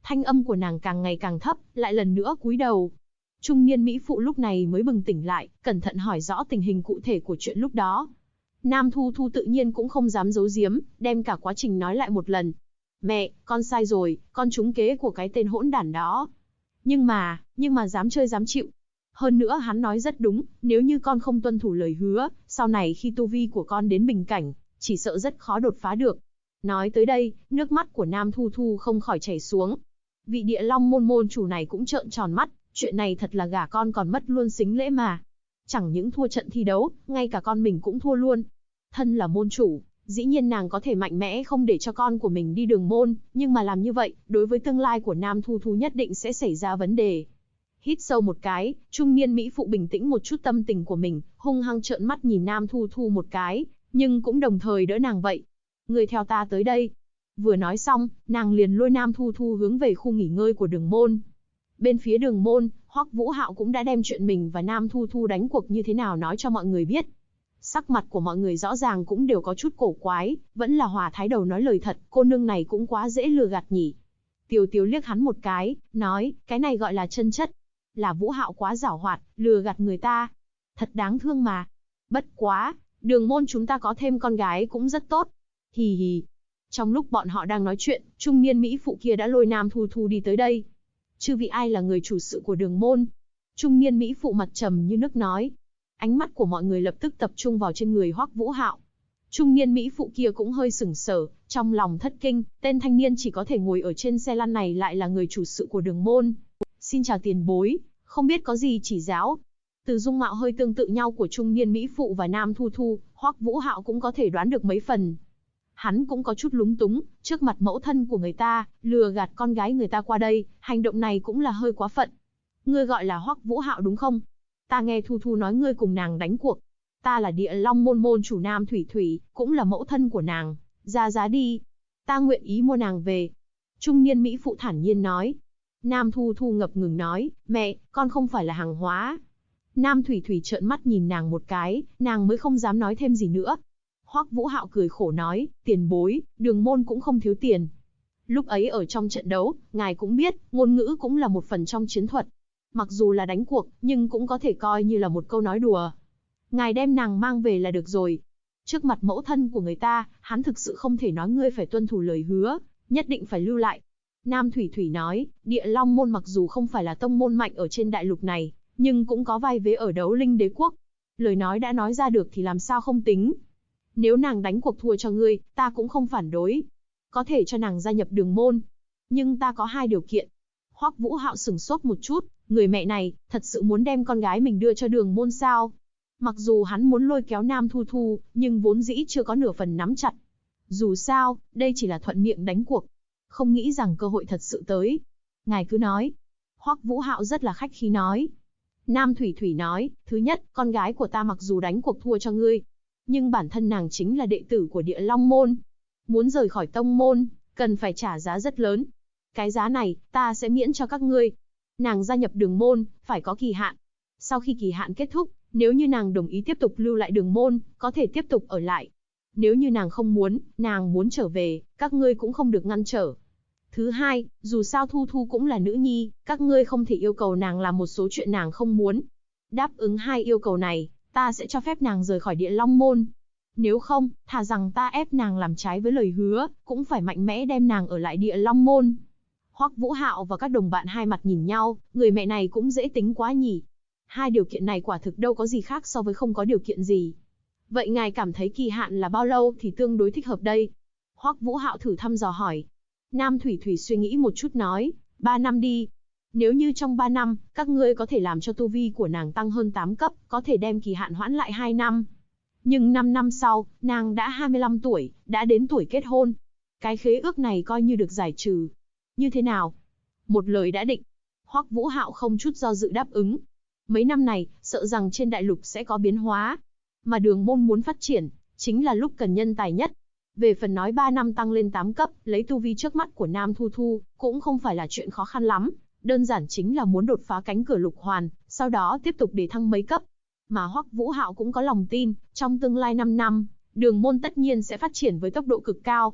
Thanh âm của nàng càng ngày càng thấp, lại lần nữa cúi đầu. Trung niên mỹ phụ lúc này mới bừng tỉnh lại, cẩn thận hỏi rõ tình hình cụ thể của chuyện lúc đó. Nam Thu Thu tự nhiên cũng không dám giấu giếm, đem cả quá trình nói lại một lần. Mẹ, con sai rồi, con trúng kế của cái tên hỗn đản đó. Nhưng mà dám chơi dám chịu. Hơn nữa hắn nói rất đúng, nếu như con không tuân thủ lời hứa, sau này khi tu vi của con đến bình cảnh, chỉ sợ rất khó đột phá được. Nói tới đây, nước mắt của Nam Thu Thu không khỏi chảy xuống. Vị Địa Long môn môn chủ này cũng trợn tròn mắt, chuyện này thật là gả con còn mất luôn xính lễ mà. Chẳng những thua trận thi đấu, ngay cả con mình cũng thua luôn. Thân là môn chủ, dĩ nhiên nàng có thể mạnh mẽ không để cho con của mình đi đường môn, nhưng mà làm như vậy, đối với tương lai của Nam Thu Thu nhất định sẽ xảy ra vấn đề. Hít sâu một cái, trung niên mỹ phụ bình tĩnh một chút tâm tình của mình, hung hăng trợn mắt nhìn Nam Thu Thu một cái, nhưng cũng đồng thời đỡ nàng vậy. Người theo ta tới đây. Vừa nói xong, nàng liền lôi Nam Thu Thu hướng về khu nghỉ ngơi của đường môn. Bên phía đường môn, Hoắc Vũ Hạo cũng đã đem chuyện mình và Nam Thu Thu đánh cuộc như thế nào nói cho mọi người biết. Sắc mặt của mọi người rõ ràng cũng đều có chút cổ quái, vẫn là Hòa Thái Đầu nói lời thật, cô nương này cũng quá dễ lừa gạt nhỉ. Tiều Tiều liếc hắn một cái, nói, cái này gọi là chân chất. Là Vũ Hạo quá giảo hoạt, lừa gạt người ta. Thật đáng thương mà. Bất quá, đường môn chúng ta có thêm con gái cũng rất tốt. Hì hì. Trong lúc bọn họ đang nói chuyện, trung niên mỹ phụ kia đã lôi Nam Thu Thu đi tới đây. Chư vị ai là người chủ sự của đường môn? Trung niên mỹ phụ mặt trầm như nước nói. Ánh mắt của mọi người lập tức tập trung vào trên người Hoắc Vũ Hạo. Trung niên mỹ phụ kia cũng hơi sửng sở, trong lòng thất kinh, tên thanh niên chỉ có thể ngồi ở trên xe lăn này lại là người chủ sự của đường môn. Xin chào tiền bối, không biết có gì chỉ giáo. Từ dung mạo hơi tương tự nhau của trung niên mỹ phụ và Nam Thu Thu, Hoắc Vũ Hạo cũng có thể đoán được mấy phần. Hắn cũng có chút lúng túng, trước mặt mẫu thân của người ta, lừa gạt con gái người ta qua đây, hành động này cũng là hơi quá phận. Ngươi gọi là Hoắc Vũ Hạo đúng không? Ta nghe Thu Thu nói ngươi cùng nàng đánh cuộc. Ta là Địa Long môn môn chủ Nam Thủy Thủy, cũng là mẫu thân của nàng. Ra giá đi. Ta nguyện ý mua nàng về. Trung niên mỹ phụ thản nhiên nói. Nam Thu Thu ngập ngừng nói, mẹ, con không phải là hàng hóa. Nam Thủy Thủy trợn mắt nhìn nàng một cái, nàng mới không dám nói thêm gì nữa. Hoắc Vũ Hạo cười khổ nói, tiền bối, đường môn cũng không thiếu tiền. Lúc ấy ở trong trận đấu, ngài cũng biết, ngôn ngữ cũng là một phần trong chiến thuật. Mặc dù là đánh cuộc, nhưng cũng có thể coi như là một câu nói đùa. Ngài đem nàng mang về là được rồi. Trước mặt mẫu thân của người ta, hắn thực sự không thể nói ngươi phải tuân thủ lời hứa, nhất định phải lưu lại. Nam Thủy Thủy nói, Địa Long môn mặc dù không phải là tông môn mạnh ở trên đại lục này, nhưng cũng có vai vế ở Đấu Linh Đế quốc. Lời nói đã nói ra được thì làm sao không tính. Nếu nàng đánh cuộc thua cho ngươi, ta cũng không phản đối. Có thể cho nàng gia nhập đường môn. Nhưng ta có hai điều kiện. Hoắc Vũ Hạo sửng sốt một chút, người mẹ này, thật sự muốn đem con gái mình đưa cho đường môn sao? Mặc dù hắn muốn lôi kéo Nam Thu Thu, nhưng vốn dĩ chưa có nửa phần nắm chặt. Dù sao, đây chỉ là thuận miệng đánh cuộc. Không nghĩ rằng cơ hội thật sự tới. Ngài cứ nói. Hoắc Vũ Hạo rất là khách khí nói. Nam Thủy Thủy nói, thứ nhất, con gái của ta mặc dù đánh cuộc thua cho ngươi, nhưng bản thân nàng chính là đệ tử của Địa Long môn. Muốn rời khỏi tông môn, cần phải trả giá rất lớn. Cái giá này, ta sẽ miễn cho các ngươi. Nàng gia nhập đường môn, phải có kỳ hạn. Sau khi kỳ hạn kết thúc, nếu như nàng đồng ý tiếp tục lưu lại đường môn, có thể tiếp tục ở lại. Nếu như nàng không muốn, nàng muốn trở về, các ngươi cũng không được ngăn trở. Thứ hai, dù sao Thu Thu cũng là nữ nhi, các ngươi không thể yêu cầu nàng làm một số chuyện nàng không muốn. Đáp ứng hai yêu cầu này, ta sẽ cho phép nàng rời khỏi Địa Long môn. Nếu không, thà rằng ta ép nàng làm trái với lời hứa, cũng phải mạnh mẽ đem nàng ở lại Địa Long môn. Hoắc Vũ Hạo và các đồng bạn hai mặt nhìn nhau, người mẹ này cũng dễ tính quá nhỉ. Hai điều kiện này quả thực đâu có gì khác so với không có điều kiện gì. Vậy ngài cảm thấy kỳ hạn là bao lâu thì tương đối thích hợp đây? Hoắc Vũ Hạo thử thăm dò hỏi. Nam Thủy Thủy suy nghĩ một chút nói, 3 năm đi. Nếu như trong 3 năm, các ngươi có thể làm cho tu vi của nàng tăng hơn 8 cấp, có thể đem kỳ hạn hoãn lại 2 năm. Nhưng 5 năm sau, nàng đã 25 tuổi, đã đến tuổi kết hôn. Cái khế ước này coi như được giải trừ. Như thế nào? Một lời đã định. Hoắc Vũ Hạo không chút do dự đáp ứng. Mấy năm này, sợ rằng trên đại lục sẽ có biến hóa. Mà đường môn muốn phát triển, chính là lúc cần nhân tài nhất. Về phần nói 3 năm tăng lên 8 cấp, lấy tu vi trước mắt của Nam Thu Thu, cũng không phải là chuyện khó khăn lắm. Đơn giản chính là muốn đột phá cánh cửa lục hoàn, sau đó tiếp tục để thăng mấy cấp. Mà Hoắc Vũ Hạo cũng có lòng tin, trong tương lai 5 năm, đường môn tất nhiên sẽ phát triển với tốc độ cực cao.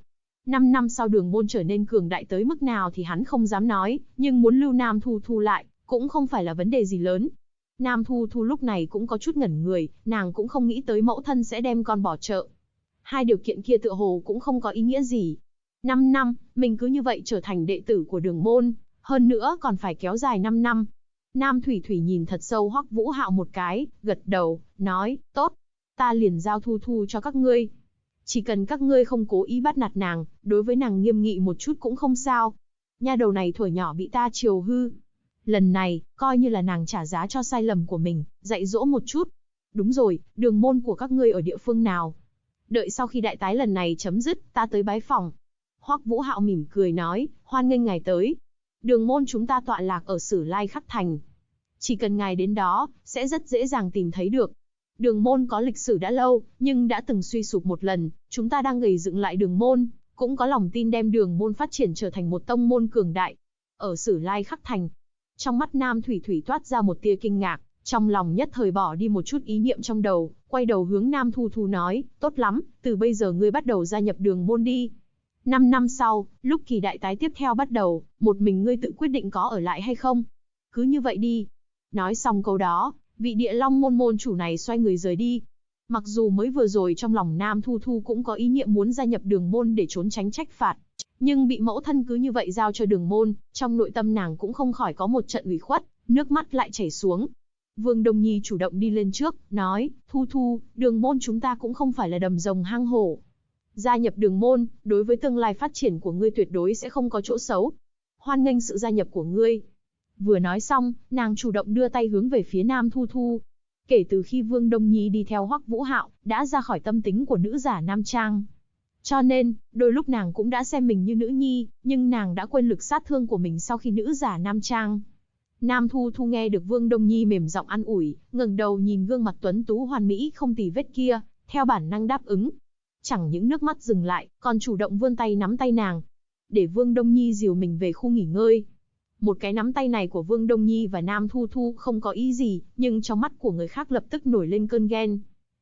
5 năm sau Đường Môn trở nên cường đại tới mức nào thì hắn không dám nói, nhưng muốn lưu Nam Thu Thu lại, cũng không phải là vấn đề gì lớn. Nam Thu Thu lúc này cũng có chút ngẩn người, nàng cũng không nghĩ tới mẫu thân sẽ đem con bỏ chợ. Hai điều kiện kia tựa hồ cũng không có ý nghĩa gì. 5 năm, mình cứ như vậy trở thành đệ tử của Đường Môn, hơn nữa còn phải kéo dài 5 năm. Nam Thủy Thủy nhìn thật sâu Hoắc Vũ Hạo một cái, gật đầu, nói, tốt, ta liền giao Thu Thu cho các ngươi. Chỉ cần các ngươi không cố ý bắt nạt nàng, đối với nàng nghiêm nghị một chút cũng không sao. Nha đầu này thuở nhỏ bị ta chiều hư. Lần này, coi như là nàng trả giá cho sai lầm của mình, dạy dỗ một chút. Đúng rồi, Đường Môn của các ngươi ở địa phương nào? Đợi sau khi đại tái lần này chấm dứt, ta tới bái phỏng. Hoắc Vũ Hạo mỉm cười nói, hoan nghênh ngài tới. Đường Môn chúng ta tọa lạc ở Sử Lai Khắc Thành. Chỉ cần ngài đến đó, sẽ rất dễ dàng tìm thấy được. Đường Môn có lịch sử đã lâu, nhưng đã từng suy sụp một lần, chúng ta đang gầy dựng lại Đường Môn, cũng có lòng tin đem Đường Môn phát triển trở thành một tông môn cường đại. Ở Sử Lai Khắc Thành, trong mắt Nam Thủy Thủy toát ra một tia kinh ngạc, trong lòng nhất thời bỏ đi một chút ý niệm trong đầu, quay đầu hướng Nam Thu Thu nói, tốt lắm, từ bây giờ ngươi bắt đầu gia nhập Đường Môn đi. 5 năm sau, lúc kỳ đại tái tiếp theo bắt đầu, một mình ngươi tự quyết định có ở lại hay không. Cứ như vậy đi. Nói xong câu đó, vị Địa Long môn môn chủ này xoay người rời đi. Mặc dù mới vừa rồi trong lòng Nam Thu Thu cũng có ý niệm muốn gia nhập Đường Môn để trốn tránh trách phạt, nhưng bị mẫu thân cứ như vậy giao cho Đường Môn, trong nội tâm nàng cũng không khỏi có một trận ủy khuất, nước mắt lại chảy xuống. Vương Đông Nhi chủ động đi lên trước, nói, Thu Thu, Đường Môn chúng ta cũng không phải là đầm rồng hang hổ. Gia nhập Đường Môn, đối với tương lai phát triển của ngươi tuyệt đối sẽ không có chỗ xấu. Hoan nghênh sự gia nhập của ngươi. Vừa nói xong, nàng chủ động đưa tay hướng về phía Nam Thu Thu. Kể từ khi Vương Đông Nhi đi theo Hoắc Vũ Hạo, đã ra khỏi tâm tính của nữ giả nam trang. Cho nên, đôi lúc nàng cũng đã xem mình như nữ nhi, nhưng nàng đã quên lực sát thương của mình sau khi nữ giả nam trang. Nam Thu Thu nghe được Vương Đông Nhi mềm giọng an ủi, ngẩng đầu nhìn gương mặt tuấn tú hoàn mỹ không tì vết kia, theo bản năng đáp ứng. Chẳng những nước mắt dừng lại, còn chủ động vươn tay nắm tay nàng, để Vương Đông Nhi dìu mình về khu nghỉ ngơi. Một cái nắm tay này của Vương Đông Nhi và Nam Thu Thu không có ý gì, nhưng trong mắt của người khác lập tức nổi lên cơn ghen.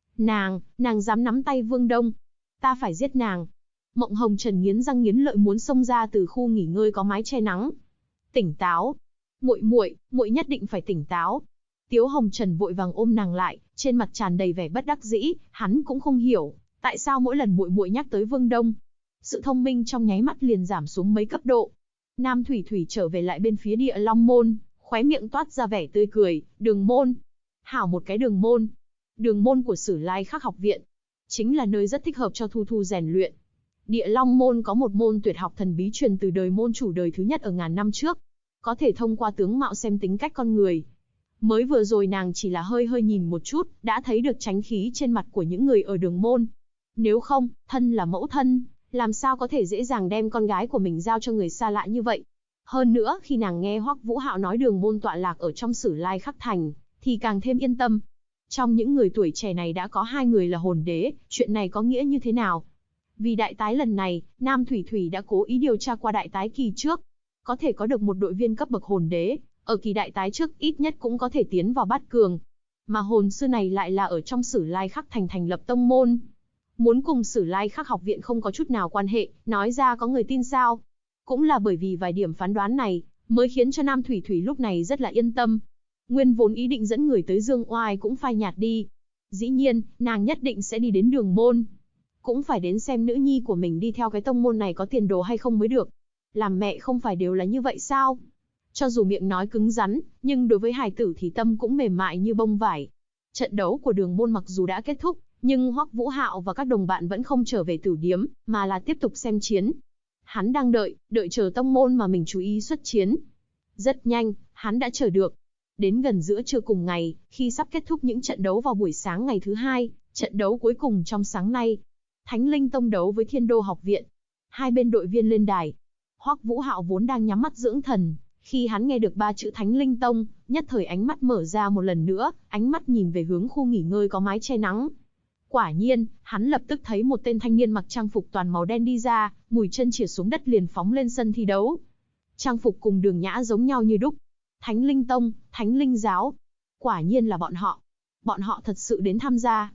Nàng dám nắm tay Vương Đông, ta phải giết nàng. Mộng Hồng Trần nghiến răng nghiến lợi muốn xông ra từ khu nghỉ ngơi có mái che nắng. Tỉnh táo, muội nhất định phải tỉnh táo. Tiếu Hồng Trần vội vàng ôm nàng lại, trên mặt tràn đầy vẻ bất đắc dĩ, hắn cũng không hiểu, tại sao mỗi lần muội nhắc tới Vương Đông, sự thông minh trong nháy mắt liền giảm xuống mấy cấp độ. Nam Thủy Thủy trở về lại bên phía Địa Long môn, khóe miệng toát ra vẻ tươi cười, Đường Môn. Hảo một cái Đường Môn. Đường Môn của Sử Lai Khắc học viện, chính là nơi rất thích hợp cho Thu Thu rèn luyện. Địa Long môn có một môn tuyệt học thần bí truyền từ đời môn chủ đời thứ nhất ở ngàn năm trước, có thể thông qua tướng mạo xem tính cách con người. Mới vừa rồi nàng chỉ là hơi nhìn một chút, đã thấy được tránh khí trên mặt của những người ở Đường Môn. Nếu không, thân là mẫu thân, làm sao có thể dễ dàng đem con gái của mình giao cho người xa lạ như vậy. Hơn nữa, khi nàng nghe Hoắc Vũ Hạo nói Đường Môn tọa lạc ở trong Sử Lai Khắc Thành, thì càng thêm yên tâm. Trong những người tuổi trẻ này đã có 2 người là hồn đế, chuyện này có nghĩa như thế nào? Vì đại tái lần này, Nam Thủy Thủy đã cố ý điều tra qua đại tái kỳ trước. Có thể có được một đội viên cấp bậc hồn đế, ở kỳ đại tái trước ít nhất cũng có thể tiến vào bát cường. Mà hồn sư này lại là ở trong Sử Lai Khắc Thành thành lập tông môn. Muốn cùng Sử Lai Khắc học viện không có chút nào quan hệ, nói ra có người tin sao? Cũng là bởi vì vài điểm phán đoán này, mới khiến cho Nam Thủy Thủy lúc này rất là yên tâm. Nguyên vốn ý định dẫn người tới Dương Oai cũng phai nhạt đi. Dĩ nhiên, nàng nhất định sẽ đi đến Đường Môn. Cũng phải đến xem nữ nhi của mình đi theo cái tông môn này có tiền đồ hay không mới được. Làm mẹ không phải đều là như vậy sao? Cho dù miệng nói cứng rắn, nhưng đối với hài tử thì tâm cũng mềm mại như bông vải. Trận đấu của Đường Môn mặc dù đã kết thúc, nhưng Hoắc Vũ Hạo và các đồng bạn vẫn không trở về tử điếm, mà là tiếp tục xem chiến. Hắn đang đợi chờ tông môn mà mình chú ý xuất chiến. Rất nhanh, hắn đã chờ được. Đến gần giữa trưa cùng ngày, khi sắp kết thúc những trận đấu vào buổi sáng ngày thứ 2, trận đấu cuối cùng trong sáng nay, Thánh Linh Tông đấu với Thiên Đô học viện. Hai bên đội viên lên đài. Hoắc Vũ Hạo vốn đang nhắm mắt dưỡng thần, khi hắn nghe được 3 chữ Thánh Linh Tông, nhất thời ánh mắt mở ra một lần nữa, ánh mắt nhìn về hướng khu nghỉ ngơi có mái che nắng. Quả nhiên, hắn lập tức thấy một tên thanh niên mặc trang phục toàn màu đen đi ra, mùi chân chìa xuống đất liền phóng lên sân thi đấu. Trang phục cùng Đường Nhã giống nhau như đúc. Thánh Linh Tông, Thánh Linh Giáo. Quả nhiên là bọn họ. Bọn họ thật sự đến tham gia.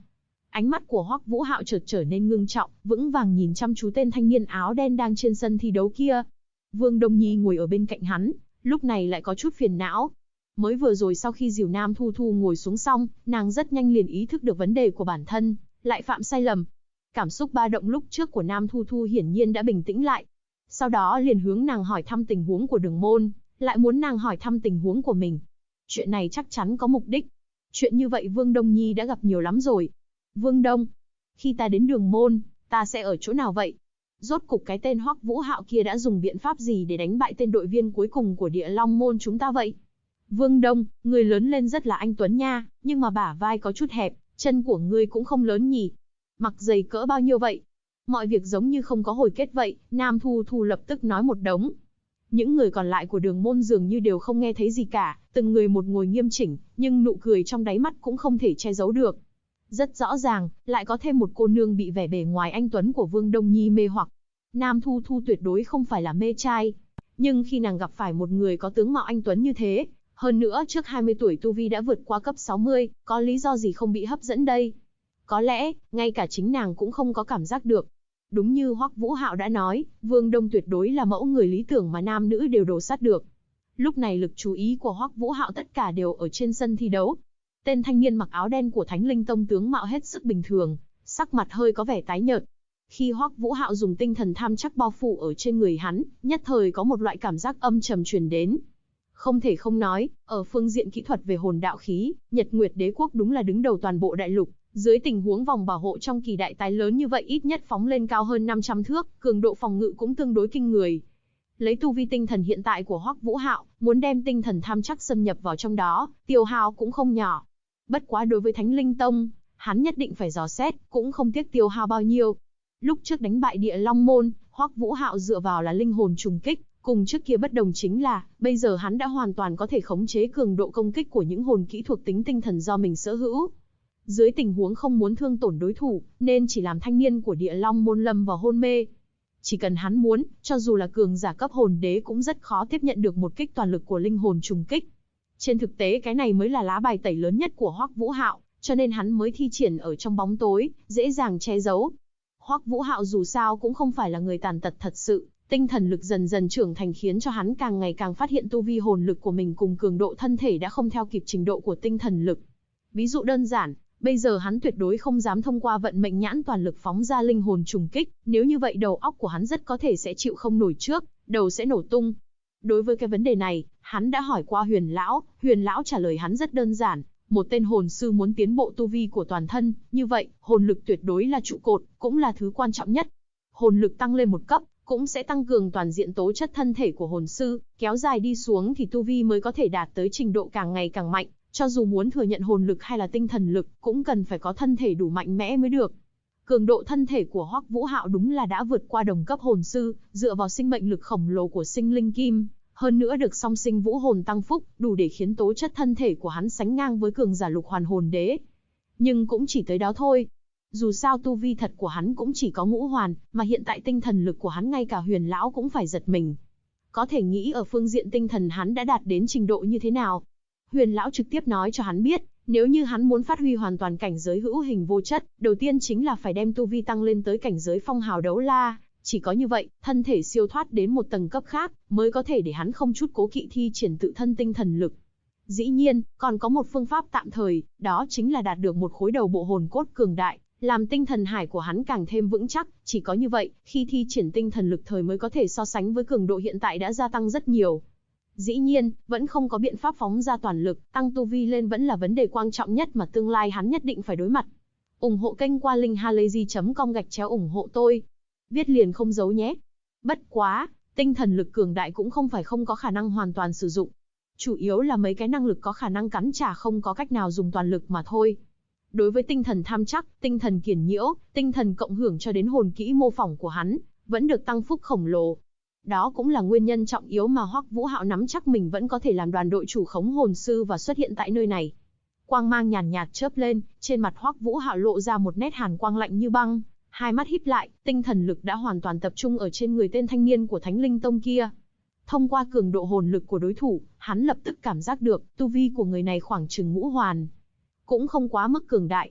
Ánh mắt của Hoắc Vũ Hạo chợt trở nên ngưng trọng, vững vàng nhìn chăm chú tên thanh niên áo đen đang trên sân thi đấu kia. Vương Đông Nhi ngồi ở bên cạnh hắn, lúc này lại có chút phiền não. Mới vừa rồi sau khi dìu Nam Thu Thu ngồi xuống xong, nàng rất nhanh liền ý thức được vấn đề của bản thân, lại phạm sai lầm. Cảm xúc ba động lúc trước của Nam Thu Thu hiển nhiên đã bình tĩnh lại. Sau đó liền hướng nàng hỏi thăm tình huống của Đường Môn, lại muốn nàng hỏi thăm tình huống của mình. Chuyện này chắc chắn có mục đích. Chuyện như vậy Vương Đông Nhi đã gặp nhiều lắm rồi. Vương Đông, khi ta đến Đường Môn, ta sẽ ở chỗ nào vậy? Rốt cục cái tên Hoắc Vũ Hạo kia đã dùng biện pháp gì để đánh bại tên đội viên cuối cùng của Địa Long Môn chúng ta vậy? Vương Đông, người lớn lên rất là anh tuấn nha, nhưng mà bả vai có chút hẹp, chân của ngươi cũng không lớn nhỉ? Mặc giày cỡ bao nhiêu vậy? Mọi việc giống như không có hồi kết vậy, Nam Thu Thu lập tức nói một đống. Những người còn lại của Đường Môn dường như đều không nghe thấy gì cả, từng người một ngồi nghiêm chỉnh, nhưng nụ cười trong đáy mắt cũng không thể che giấu được. Rất rõ ràng, lại có thêm một cô nương bị vẻ bề ngoài anh tuấn của Vương Đông Nhi mê hoặc. Nam Thu Thu tuyệt đối không phải là mê trai, nhưng khi nàng gặp phải một người có tướng mạo anh tuấn như thế, hơn nữa trước 20 tuổi tu vi đã vượt qua cấp 60, có lý do gì không bị hấp dẫn đây? Có lẽ, ngay cả chính nàng cũng không có cảm giác được. Đúng như Hoắc Vũ Hạo đã nói, Vương Đông tuyệt đối là mẫu người lý tưởng mà nam nữ đều đồ sát được. Lúc này lực chú ý của Hoắc Vũ Hạo tất cả đều ở trên sân thi đấu. Tên thanh niên mặc áo đen của Thánh Linh Tông tướng mạo hết sức bình thường, sắc mặt hơi có vẻ tái nhợt. Khi Hoắc Vũ Hạo dùng tinh thần tham chắc bao phủ ở trên người hắn, nhất thời có một loại cảm giác âm trầm truyền đến. Không thể không nói, ở phương diện kỹ thuật về hồn đạo khí, Nhật Nguyệt Đế quốc đúng là đứng đầu toàn bộ đại lục. Dưới tình huống vòng bảo hộ trong kỳ đại tái lớn như vậy ít nhất phóng lên cao hơn 500 thước, cường độ phòng ngự cũng tương đối kinh người. Lấy tu vi tinh thần hiện tại của Hoắc Vũ Hạo, muốn đem tinh thần tham chắc xâm nhập vào trong đó, tiêu hao cũng không nhỏ. Bất quá đối với Thánh Linh Tông, hắn nhất định phải dò xét, cũng không tiếc tiêu hao bao nhiêu. Lúc trước đánh bại Địa Long Môn, Hoắc Vũ Hạo dựa vào là linh hồn trùng kích, cùng trước kia bất đồng chính là, bây giờ hắn đã hoàn toàn có thể khống chế cường độ công kích của những hồn kỹ thuộc tính tinh thần do mình sở hữu. Dưới tình huống không muốn thương tổn đối thủ, nên chỉ làm thanh niên của Địa Long Môn lâm vào hôn mê. Chỉ cần hắn muốn, cho dù là cường giả cấp hồn đế cũng rất khó tiếp nhận được một kích toàn lực của linh hồn trùng kích. Trên thực tế cái này mới là lá bài tẩy lớn nhất của Hoắc Vũ Hạo, cho nên hắn mới thi triển ở trong bóng tối, dễ dàng che giấu. Hoắc Vũ Hạo dù sao cũng không phải là người tàn tật thật sự, tinh thần lực dần dần trưởng thành khiến cho hắn càng ngày càng phát hiện tu vi hồn lực của mình cùng cường độ thân thể đã không theo kịp trình độ của tinh thần lực. Ví dụ đơn giản, bây giờ hắn tuyệt đối không dám thông qua vận mệnh nhãn toàn lực phóng ra linh hồn trùng kích, nếu như vậy đầu óc của hắn rất có thể sẽ chịu không nổi trước, đầu sẽ nổ tung. Đối với cái vấn đề này, hắn đã hỏi qua Huyền Lão trả lời hắn rất đơn giản, một tên hồn sư muốn tiến bộ tu vi của toàn thân, như vậy, hồn lực tuyệt đối là trụ cột, cũng là thứ quan trọng nhất. Hồn lực tăng lên một cấp, cũng sẽ tăng cường toàn diện tố chất thân thể của hồn sư, kéo dài đi xuống thì tu vi mới có thể đạt tới trình độ càng ngày càng mạnh, cho dù muốn thừa nhận hồn lực hay là tinh thần lực, cũng cần phải có thân thể đủ mạnh mẽ mới được. Cường độ thân thể của Hoắc Vũ Hạo đúng là đã vượt qua đồng cấp hồn sư, dựa vào sinh mệnh lực khổng lồ của sinh linh kim, hơn nữa được song sinh vũ hồn tăng phúc, đủ để khiến tố chất thân thể của hắn sánh ngang với cường giả lục hoàn hồn đế. Nhưng cũng chỉ tới đó thôi. Dù sao tu vi thật của hắn cũng chỉ có ngũ hoàn, mà hiện tại tinh thần lực của hắn ngay cả Huyền Lão cũng phải giật mình. Có thể nghĩ ở phương diện tinh thần hắn đã đạt đến trình độ như thế nào. Huyền Lão trực tiếp nói cho hắn biết, nếu như hắn muốn phát huy hoàn toàn cảnh giới hữu hình vô chất, đầu tiên chính là phải đem tu vi tăng lên tới cảnh giới phong hào đấu la. Chỉ có như vậy, thân thể siêu thoát đến một tầng cấp khác, mới có thể để hắn không chút cố kỵ thi triển tự thân tinh thần lực. Dĩ nhiên, còn có một phương pháp tạm thời, đó chính là đạt được một khối đầu bộ hồn cốt cường đại, làm tinh thần hải của hắn càng thêm vững chắc, chỉ có như vậy, khi thi triển tinh thần lực thời mới có thể so sánh với cường độ hiện tại đã gia tăng rất nhiều. Dĩ nhiên, vẫn không có biện pháp phóng ra toàn lực, tăng tu vi lên vẫn là vấn đề quan trọng nhất mà tương lai hắn nhất định phải đối mặt. Ủng hộ kênh qua linkhalazy.com/ủng hộ tôi. Viết liền không giấu nhé. Bất quá, tinh thần lực cường đại cũng không phải không có khả năng hoàn toàn sử dụng. Chủ yếu là mấy cái năng lực có khả năng cắn trả không có cách nào dùng toàn lực mà thôi. Đối với tinh thần tham chắc, tinh thần kiển nhiễu, tinh thần cộng hưởng cho đến hồn kỹ mô phỏng của hắn, vẫn được tăng phúc khổng lồ. Đó cũng là nguyên nhân trọng yếu mà Hoắc Vũ Hạo nắm chắc mình vẫn có thể làm đoàn đội chủ khống hồn sư và xuất hiện tại nơi này. Quang mang nhàn nhạt chớp lên, trên mặt Hoắc Vũ Hạo lộ ra một nét hàn quang lạnh như băng, hai mắt híp lại, tinh thần lực đã hoàn toàn tập trung ở trên người tên thanh niên của Thánh Linh Tông kia. Thông qua cường độ hồn lực của đối thủ, hắn lập tức cảm giác được tu vi của người này khoảng chừng ngũ hoàn, cũng không quá mức cường đại.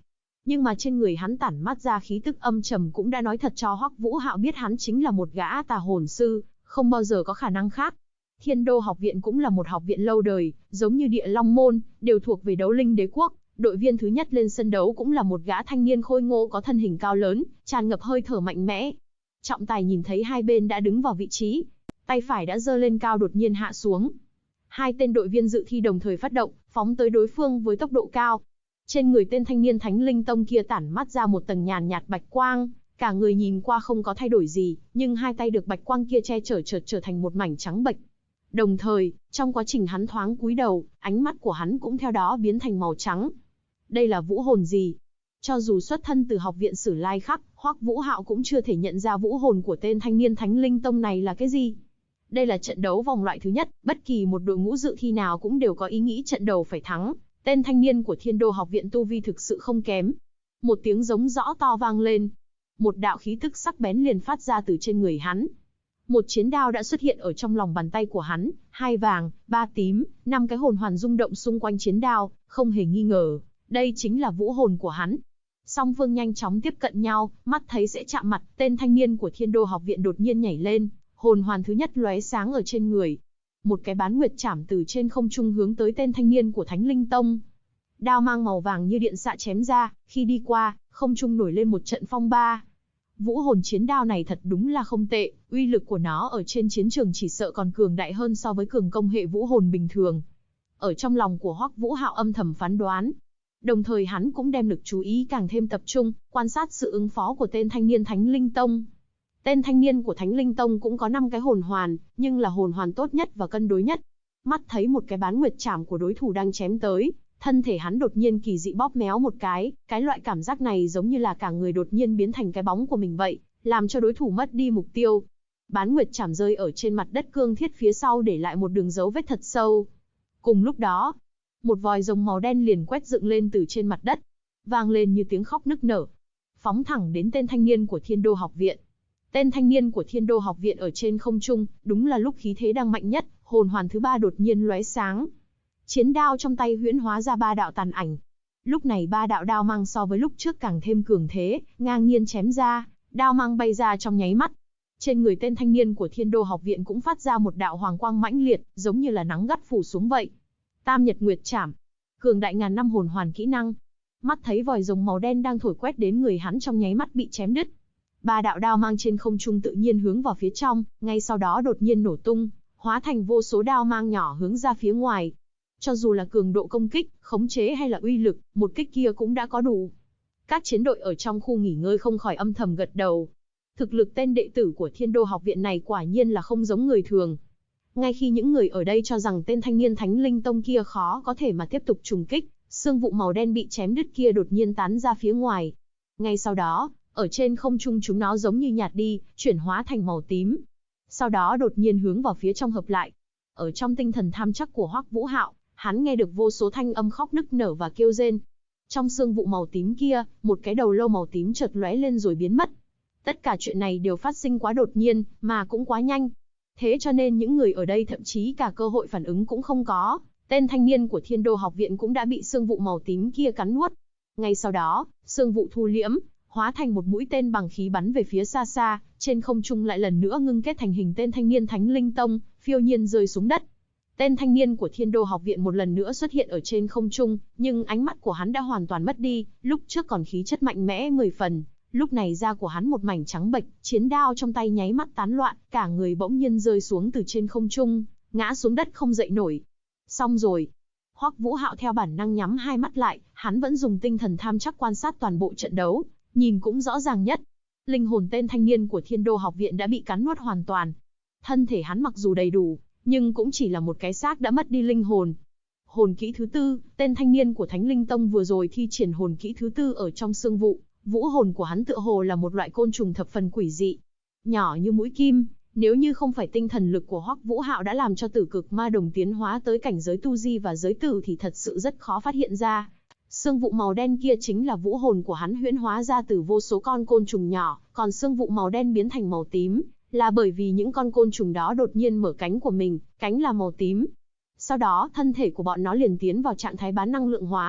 Nhưng mà trên người hắn tản mát ra khí tức âm trầm cũng đã nói thật cho Hoắc Vũ Hạo biết hắn chính là một gã tà hồn sư, không bao giờ có khả năng khác. Thiên Đô học viện cũng là một học viện lâu đời, giống như Địa Long môn, đều thuộc về Đấu Linh Đế quốc. Đội viên thứ nhất lên sân đấu cũng là một gã thanh niên khôi ngô có thân hình cao lớn, tràn ngập hơi thở mạnh mẽ. Trọng tài nhìn thấy hai bên đã đứng vào vị trí, tay phải đã giơ lên cao đột nhiên hạ xuống. Hai tên đội viên dự thi đồng thời phát động, phóng tới đối phương với tốc độ cao. Trên người tên thanh niên Thánh Linh Tông kia tản mát ra một tầng nhàn nhạt bạch quang, cả người nhìn qua không có thay đổi gì, nhưng hai tay được bạch quang kia che chở chợt trở thành một mảnh trắng bệch. Đồng thời, trong quá trình hắn thoáng cúi đầu, ánh mắt của hắn cũng theo đó biến thành màu trắng. Đây là vũ hồn gì? Cho dù xuất thân từ học viện Sử Lai Khắc, Hoắc Vũ Hạo cũng chưa thể nhận ra vũ hồn của tên thanh niên Thánh Linh Tông này là cái gì. Đây là trận đấu vòng loại thứ nhất, bất kỳ một đội ngũ dự thi nào cũng đều có ý nghĩ trận đầu phải thắng. Tên thanh niên của Thiên Đô học viện tu vi thực sự không kém. Một tiếng giống rõ to vang lên. Một đạo khí tức sắc bén liền phát ra từ trên người hắn. Một chiến đao đã xuất hiện ở trong lòng bàn tay của hắn, 2 vàng, 3 tím, 5 cái hồn hoàn rung động xung quanh chiến đao, không hề nghi ngờ, đây chính là vũ hồn của hắn. Song phương nhanh chóng tiếp cận nhau, mắt thấy sẽ chạm mặt, tên thanh niên của Thiên Đô học viện đột nhiên nhảy lên, hồn hoàn thứ nhất lóe sáng ở trên người. Một cái bán nguyệt chảm từ trên không trung hướng tới tên thanh niên của Thánh Linh Tông. Đao mang màu vàng như điện xạ chém ra, khi đi qua, không trung nổi lên một trận phong ba. Vũ hồn chiến đao này thật đúng là không tệ, uy lực của nó ở trên chiến trường chỉ sợ còn cường đại hơn so với cường công hệ vũ hồn bình thường. Ở trong lòng của Hoắc Vũ Hạo âm thầm phán đoán. Đồng thời hắn cũng đem lực chú ý càng thêm tập trung, quan sát sự ứng phó của tên thanh niên Thánh Linh Tông. Tên thanh niên của Thánh Linh Tông cũng có 5 cái hồn hoàn, nhưng là hồn hoàn tốt nhất và cân đối nhất. Mắt thấy một cái bán nguyệt chảm của đối thủ đang chém tới, thân thể hắn đột nhiên kỳ dị bóp méo một cái loại cảm giác này giống như là cả người đột nhiên biến thành cái bóng của mình vậy, làm cho đối thủ mất đi mục tiêu. Bán nguyệt chảm rơi ở trên mặt đất cương thiết phía sau để lại một đường dấu vết thật sâu. Cùng lúc đó, một vòi rồng màu đen liền quét dựng lên từ trên mặt đất, vang lên như tiếng khóc nức nở, phóng thẳng đến tên thanh niên của Thiên Đô học viện. Tên thanh niên của Thiên Đô học viện ở trên không trung, đúng là lúc khí thế đang mạnh nhất, hồn hoàn thứ 3 đột nhiên lóe sáng. Chiến đao trong tay huyễn hóa ra 3 đạo tàn ảnh. Lúc này 3 đạo đao mang so với lúc trước càng thêm cường thế, ngang nhiên chém ra, đao mang bay ra trong nháy mắt. Trên người tên thanh niên của Thiên Đô học viện cũng phát ra một đạo hoàng quang mãnh liệt, giống như là nắng gắt phủ xuống vậy. Tam Nhật Nguyệt Trảm, cường đại ngàn năm hồn hoàn kỹ năng. Mắt thấy vòi rồng màu đen đang thổi quét đến người hắn trong nháy mắt bị chém đứt. 3 đạo đao mang trên không trung tự nhiên hướng vào phía trong, ngay sau đó đột nhiên nổ tung, hóa thành vô số đao mang nhỏ hướng ra phía ngoài. Cho dù là cường độ công kích, khống chế hay là uy lực, một kích kia cũng đã có đủ. Các chiến đội ở trong khu nghỉ ngơi không khỏi âm thầm gật đầu. Thực lực tên đệ tử của Thiên Đô học viện này quả nhiên là không giống người thường. Ngay khi những người ở đây cho rằng tên thanh niên Thánh Linh Tông kia khó có thể mà tiếp tục trùng kích, xương vụ màu đen bị chém đứt kia đột nhiên tán ra phía ngoài. Ngay sau đó, ở trên không trung chúng nó giống như nhạt đi, chuyển hóa thành màu tím. Sau đó đột nhiên hướng vào phía trong hợp lại. Ở trong tinh thần tham chắc của Hoắc Vũ Hạo, hắn nghe được vô số thanh âm khóc nức nở và kêu rên. Trong xương vụ màu tím kia, một cái đầu lâu màu tím chợt lóe lên rồi biến mất. Tất cả chuyện này đều phát sinh quá đột nhiên, mà cũng quá nhanh. Thế cho nên những người ở đây thậm chí cả cơ hội phản ứng cũng không có. Tên thanh niên của Thiên Đô học viện cũng đã bị xương vụ màu tím kia cắn nuốt. Ngay sau đó, xương vụ thu liễm, hóa thành một mũi tên bằng khí bắn về phía xa xa, trên không trung lại lần nữa ngưng kết thành hình tên thanh niên Thánh Linh Tông, phiêu nhiên rơi xuống đất. Tên thanh niên của Thiên Đô học viện một lần nữa xuất hiện ở trên không trung, nhưng ánh mắt của hắn đã hoàn toàn mất đi, lúc trước còn khí chất mạnh mẽ 10 phần, lúc này da của hắn một mảnh trắng bệch, chiến đao trong tay nháy mắt tán loạn, cả người bỗng nhiên rơi xuống từ trên không trung, ngã xuống đất không dậy nổi. Xong rồi. Hoắc Vũ Hạo theo bản năng nhắm hai mắt lại, hắn vẫn dùng tinh thần tham chắc quan sát toàn bộ trận đấu, nhìn cũng rõ ràng nhất. Linh hồn tên thanh niên của Thiên Đô học viện đã bị cắn nuốt hoàn toàn. Thân thể hắn mặc dù đầy đủ, nhưng cũng chỉ là một cái xác đã mất đi linh hồn. Hồn kỹ thứ 4, tên thanh niên của Thánh Linh Tông vừa rồi thi triển hồn kỹ thứ 4 ở trong xương vụ, vũ hồn của hắn tựa hồ là một loại côn trùng thập phần quỷ dị, nhỏ như mũi kim, nếu như không phải tinh thần lực của Hoắc Vũ Hạo đã làm cho Tử Cực Ma Đồng tiến hóa tới cảnh giới tu di và giới tử thì thật sự rất khó phát hiện ra. Xương vụ màu đen kia chính là vũ hồn của hắn huyễn hóa ra từ vô số con côn trùng nhỏ, còn xương vụ màu đen biến thành màu tím, là bởi vì những con côn trùng đó đột nhiên mở cánh của mình, cánh là màu tím. Sau đó, thân thể của bọn nó liền tiến vào trạng thái bán năng lượng hóa,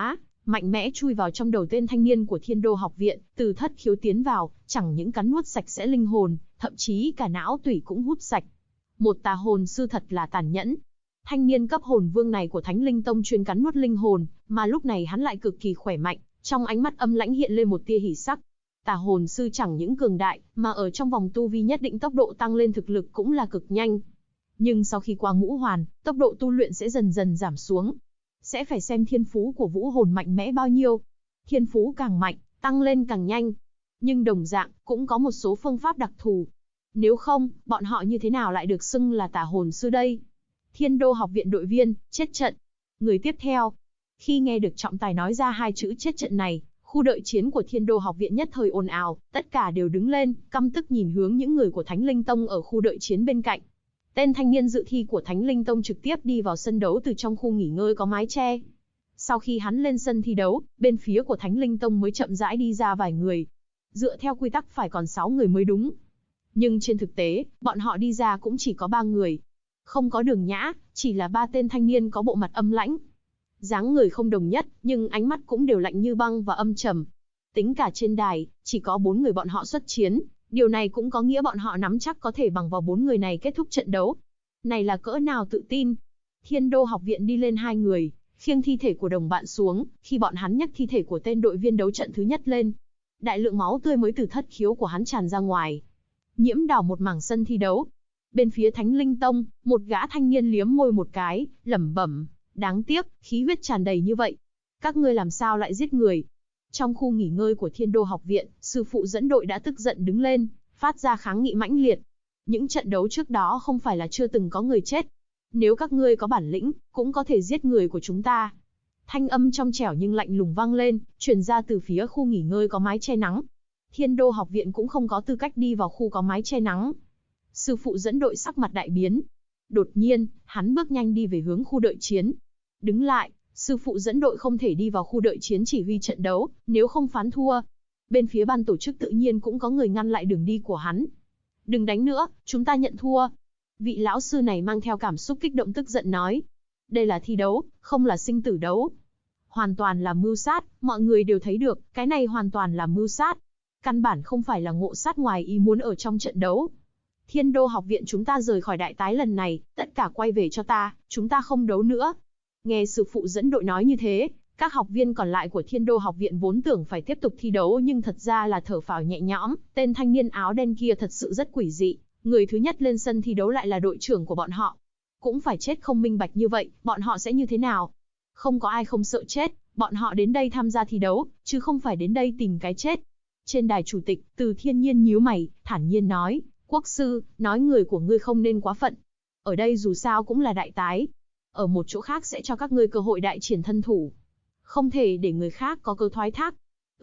mạnh mẽ chui vào trong đầu tên thanh niên của Thiên Đô học viện, từ thất khiếu tiến vào, chẳng những cắn nuốt sạch sẽ linh hồn, thậm chí cả não tủy cũng hút sạch. Một tà hồn sư thật là tàn nhẫn. Thanh niên cấp hồn vương này của Thánh Linh Tông chuyên cắn nuốt linh hồn, mà lúc này hắn lại cực kỳ khỏe mạnh, trong ánh mắt âm lãnh hiện lên một tia hỉ sắc. Tà hồn sư chẳng những cường đại, mà ở trong vòng tu vi nhất định tốc độ tăng lên thực lực cũng là cực nhanh. Nhưng sau khi qua ngũ hoàn, tốc độ tu luyện sẽ dần dần giảm xuống. Sẽ phải xem thiên phú của vũ hồn mạnh mẽ bao nhiêu. Thiên phú càng mạnh, tăng lên càng nhanh. Nhưng đồng dạng, cũng có một số phương pháp đặc thù. Nếu không, bọn họ như thế nào lại được xưng là tà hồn sư đây? Thiên Đô học viện đội viên, chết trận. Người tiếp theo. Khi nghe được trọng tài nói ra hai chữ chết trận này, khu đợi chiến của Thiên Đô học viện nhất thời ồn ào, tất cả đều đứng lên, căm tức nhìn hướng những người của Thánh Linh Tông ở khu đợi chiến bên cạnh. Tên thanh niên dự thi của Thánh Linh Tông trực tiếp đi vào sân đấu từ trong khu nghỉ ngơi có mái che. Sau khi hắn lên sân thi đấu, bên phía của Thánh Linh Tông mới chậm rãi đi ra vài người. Dựa theo quy tắc phải còn 6 người mới đúng. Nhưng trên thực tế, bọn họ đi ra cũng chỉ có 3 người. Không có Đường Nhã, chỉ là 3 tên thanh niên có bộ mặt âm lãnh. Dáng người không đồng nhất, nhưng ánh mắt cũng đều lạnh như băng và âm trầm. Tính cả trên đài, chỉ có 4 người bọn họ xuất chiến. Điều này cũng có nghĩa bọn họ nắm chắc có thể bằng vào 4 người này kết thúc trận đấu. Này là cỡ nào tự tin. Thiên Đô học viện đi lên 2 người, khiêng thi thể của đồng bạn xuống, khi bọn hắn nhấc thi thể của tên đội viên đấu trận thứ nhất lên. Đại lượng máu tươi mới từ thất khiếu của hắn tràn ra ngoài, nhiễm đỏ một mảng sân thi đấu. Bên phía Thánh Linh Tông, một gã thanh niên liếm môi một cái, lẩm bẩm, đáng tiếc, khí huyết tràn đầy như vậy. Các ngươi làm sao lại giết người? Trong khu nghỉ ngơi của Thiên Đô học viện, sư phụ dẫn đội đã tức giận đứng lên, phát ra kháng nghị mãnh liệt. Những trận đấu trước đó không phải là chưa từng có người chết. Nếu các ngươi có bản lĩnh, cũng có thể giết người của chúng ta. Thanh âm trong trẻo nhưng lạnh lùng vang lên, truyền ra từ phía khu nghỉ ngơi có mái che nắng. Thiên Đô học viện cũng không có tư cách đi vào khu có mái che nắng. Sư phụ dẫn đội sắc mặt đại biến. Đột nhiên, hắn bước nhanh đi về hướng khu đợi chiến. Đứng lại, sư phụ dẫn đội không thể đi vào khu đợi chiến chỉ huy trận đấu, nếu không phán thua. Bên phía ban tổ chức tự nhiên cũng có người ngăn lại đường đi của hắn. Đừng đánh nữa, chúng ta nhận thua. Vị lão sư này mang theo cảm xúc kích động tức giận nói. Đây là thi đấu, không là sinh tử đấu. Hoàn toàn là mưu sát, mọi người đều thấy được, cái này hoàn toàn là mưu sát. Căn bản không phải là ngộ sát ngoài ý muốn ở trong trận đấu. Thiên Đô học viện chúng ta rời khỏi đại tái lần này, tất cả quay về cho ta, chúng ta không đấu nữa. Nghe sư phụ dẫn đội nói như thế, các học viên còn lại của Thiên Đô học viện vốn tưởng phải tiếp tục thi đấu nhưng thật ra là thở phào nhẹ nhõm, tên thanh niên áo đen kia thật sự rất quỷ dị, người thứ nhất lên sân thi đấu lại là đội trưởng của bọn họ. Cũng phải chết không minh bạch như vậy, bọn họ sẽ như thế nào? Không có ai không sợ chết, bọn họ đến đây tham gia thi đấu, chứ không phải đến đây tìm cái chết. Trên đài chủ tịch, Từ Thiên Nhiên nhíu mày, thản nhiên nói, quốc sư, nói người của ngươi không nên quá phận. Ở đây dù sao cũng là đại tái. Ở một chỗ khác sẽ cho các ngươi cơ hội đại triển thân thủ. Không thể để người khác có cơ thoái thác.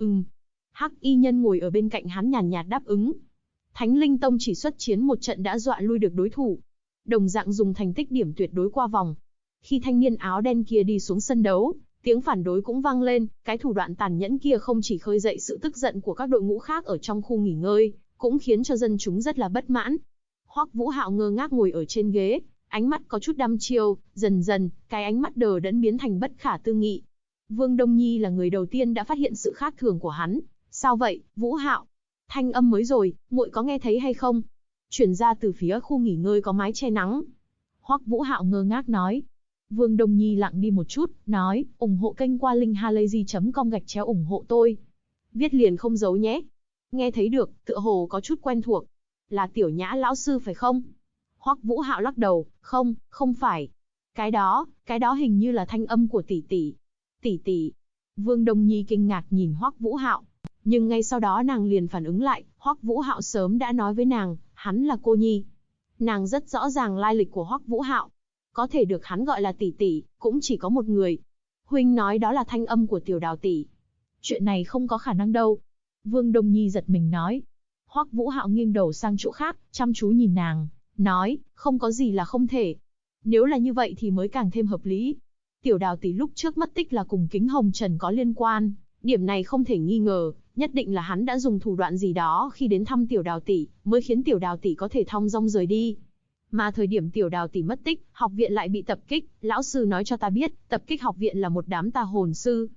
Hắc y nhân ngồi ở bên cạnh hắn nhàn nhạt đáp ứng. Thánh Linh Tông chỉ xuất chiến một trận đã dọa lui được đối thủ. Đồng dạng dùng thành tích điểm tuyệt đối qua vòng. Khi thanh niên áo đen kia đi xuống sân đấu, tiếng phản đối cũng vang lên, cái thủ đoạn tàn nhẫn kia không chỉ khơi dậy sự tức giận của các đội ngũ khác ở trong khu nghỉ ngơi, cũng khiến cho dân chúng rất là bất mãn. Hoắc Vũ Hạo ngơ ngác ngồi ở trên ghế, ánh mắt có chút đăm chiêu, dần dần, cái ánh mắt đờ đẫn biến thành bất khả tư nghị. Vương Đông Nhi là người đầu tiên đã phát hiện sự khác thường của hắn. Sao vậy, Vũ Hạo? Thanh âm mới rồi, muội có nghe thấy hay không? Truyền ra từ phía khu nghỉ ngơi có mái che nắng. Hoắc Vũ Hạo ngơ ngác nói. Vương Đông Nhi lặng đi một chút, nói, ủng hộ kênh qua linkhalazy.com/, ủng hộ tôi. Viết liền không giấu nhé. Nghe thấy được, tựa hồ có chút quen thuộc. Là Tiểu Nhã lão sư phải không? Hoắc Vũ Hạo lắc đầu, không, không phải. Cái đó hình như là thanh âm của tỷ tỷ. Tỷ tỷ. Vương Đông Nhi kinh ngạc nhìn Hoắc Vũ Hạo. Nhưng ngay sau đó nàng liền phản ứng lại, Hoắc Vũ Hạo sớm đã nói với nàng, hắn là cô nhi. Nàng rất rõ ràng lai lịch của Hoắc Vũ Hạo. Có thể được hắn gọi là tỷ tỷ, cũng chỉ có một người. Huynh nói đó là thanh âm của Tiểu Đào tỷ. Chuyện này không có khả năng đâu. Vương Đông Nhi giật mình nói. Hoắc Vũ Hạo nghiêng đầu sang chỗ khác, chăm chú nhìn nàng, nói, không có gì là không thể. Nếu là như vậy thì mới càng thêm hợp lý. Tiểu Đào tỷ lúc trước mất tích là cùng Kính Hồng Trần có liên quan, điểm này không thể nghi ngờ, nhất định là hắn đã dùng thủ đoạn gì đó khi đến thăm Tiểu Đào tỷ, mới khiến Tiểu Đào tỷ có thể thong dong rời đi. Mà thời điểm Tiểu Đào tỷ mất tích, học viện lại bị tập kích, lão sư nói cho ta biết, tập kích học viện là một đám tà hồn sư.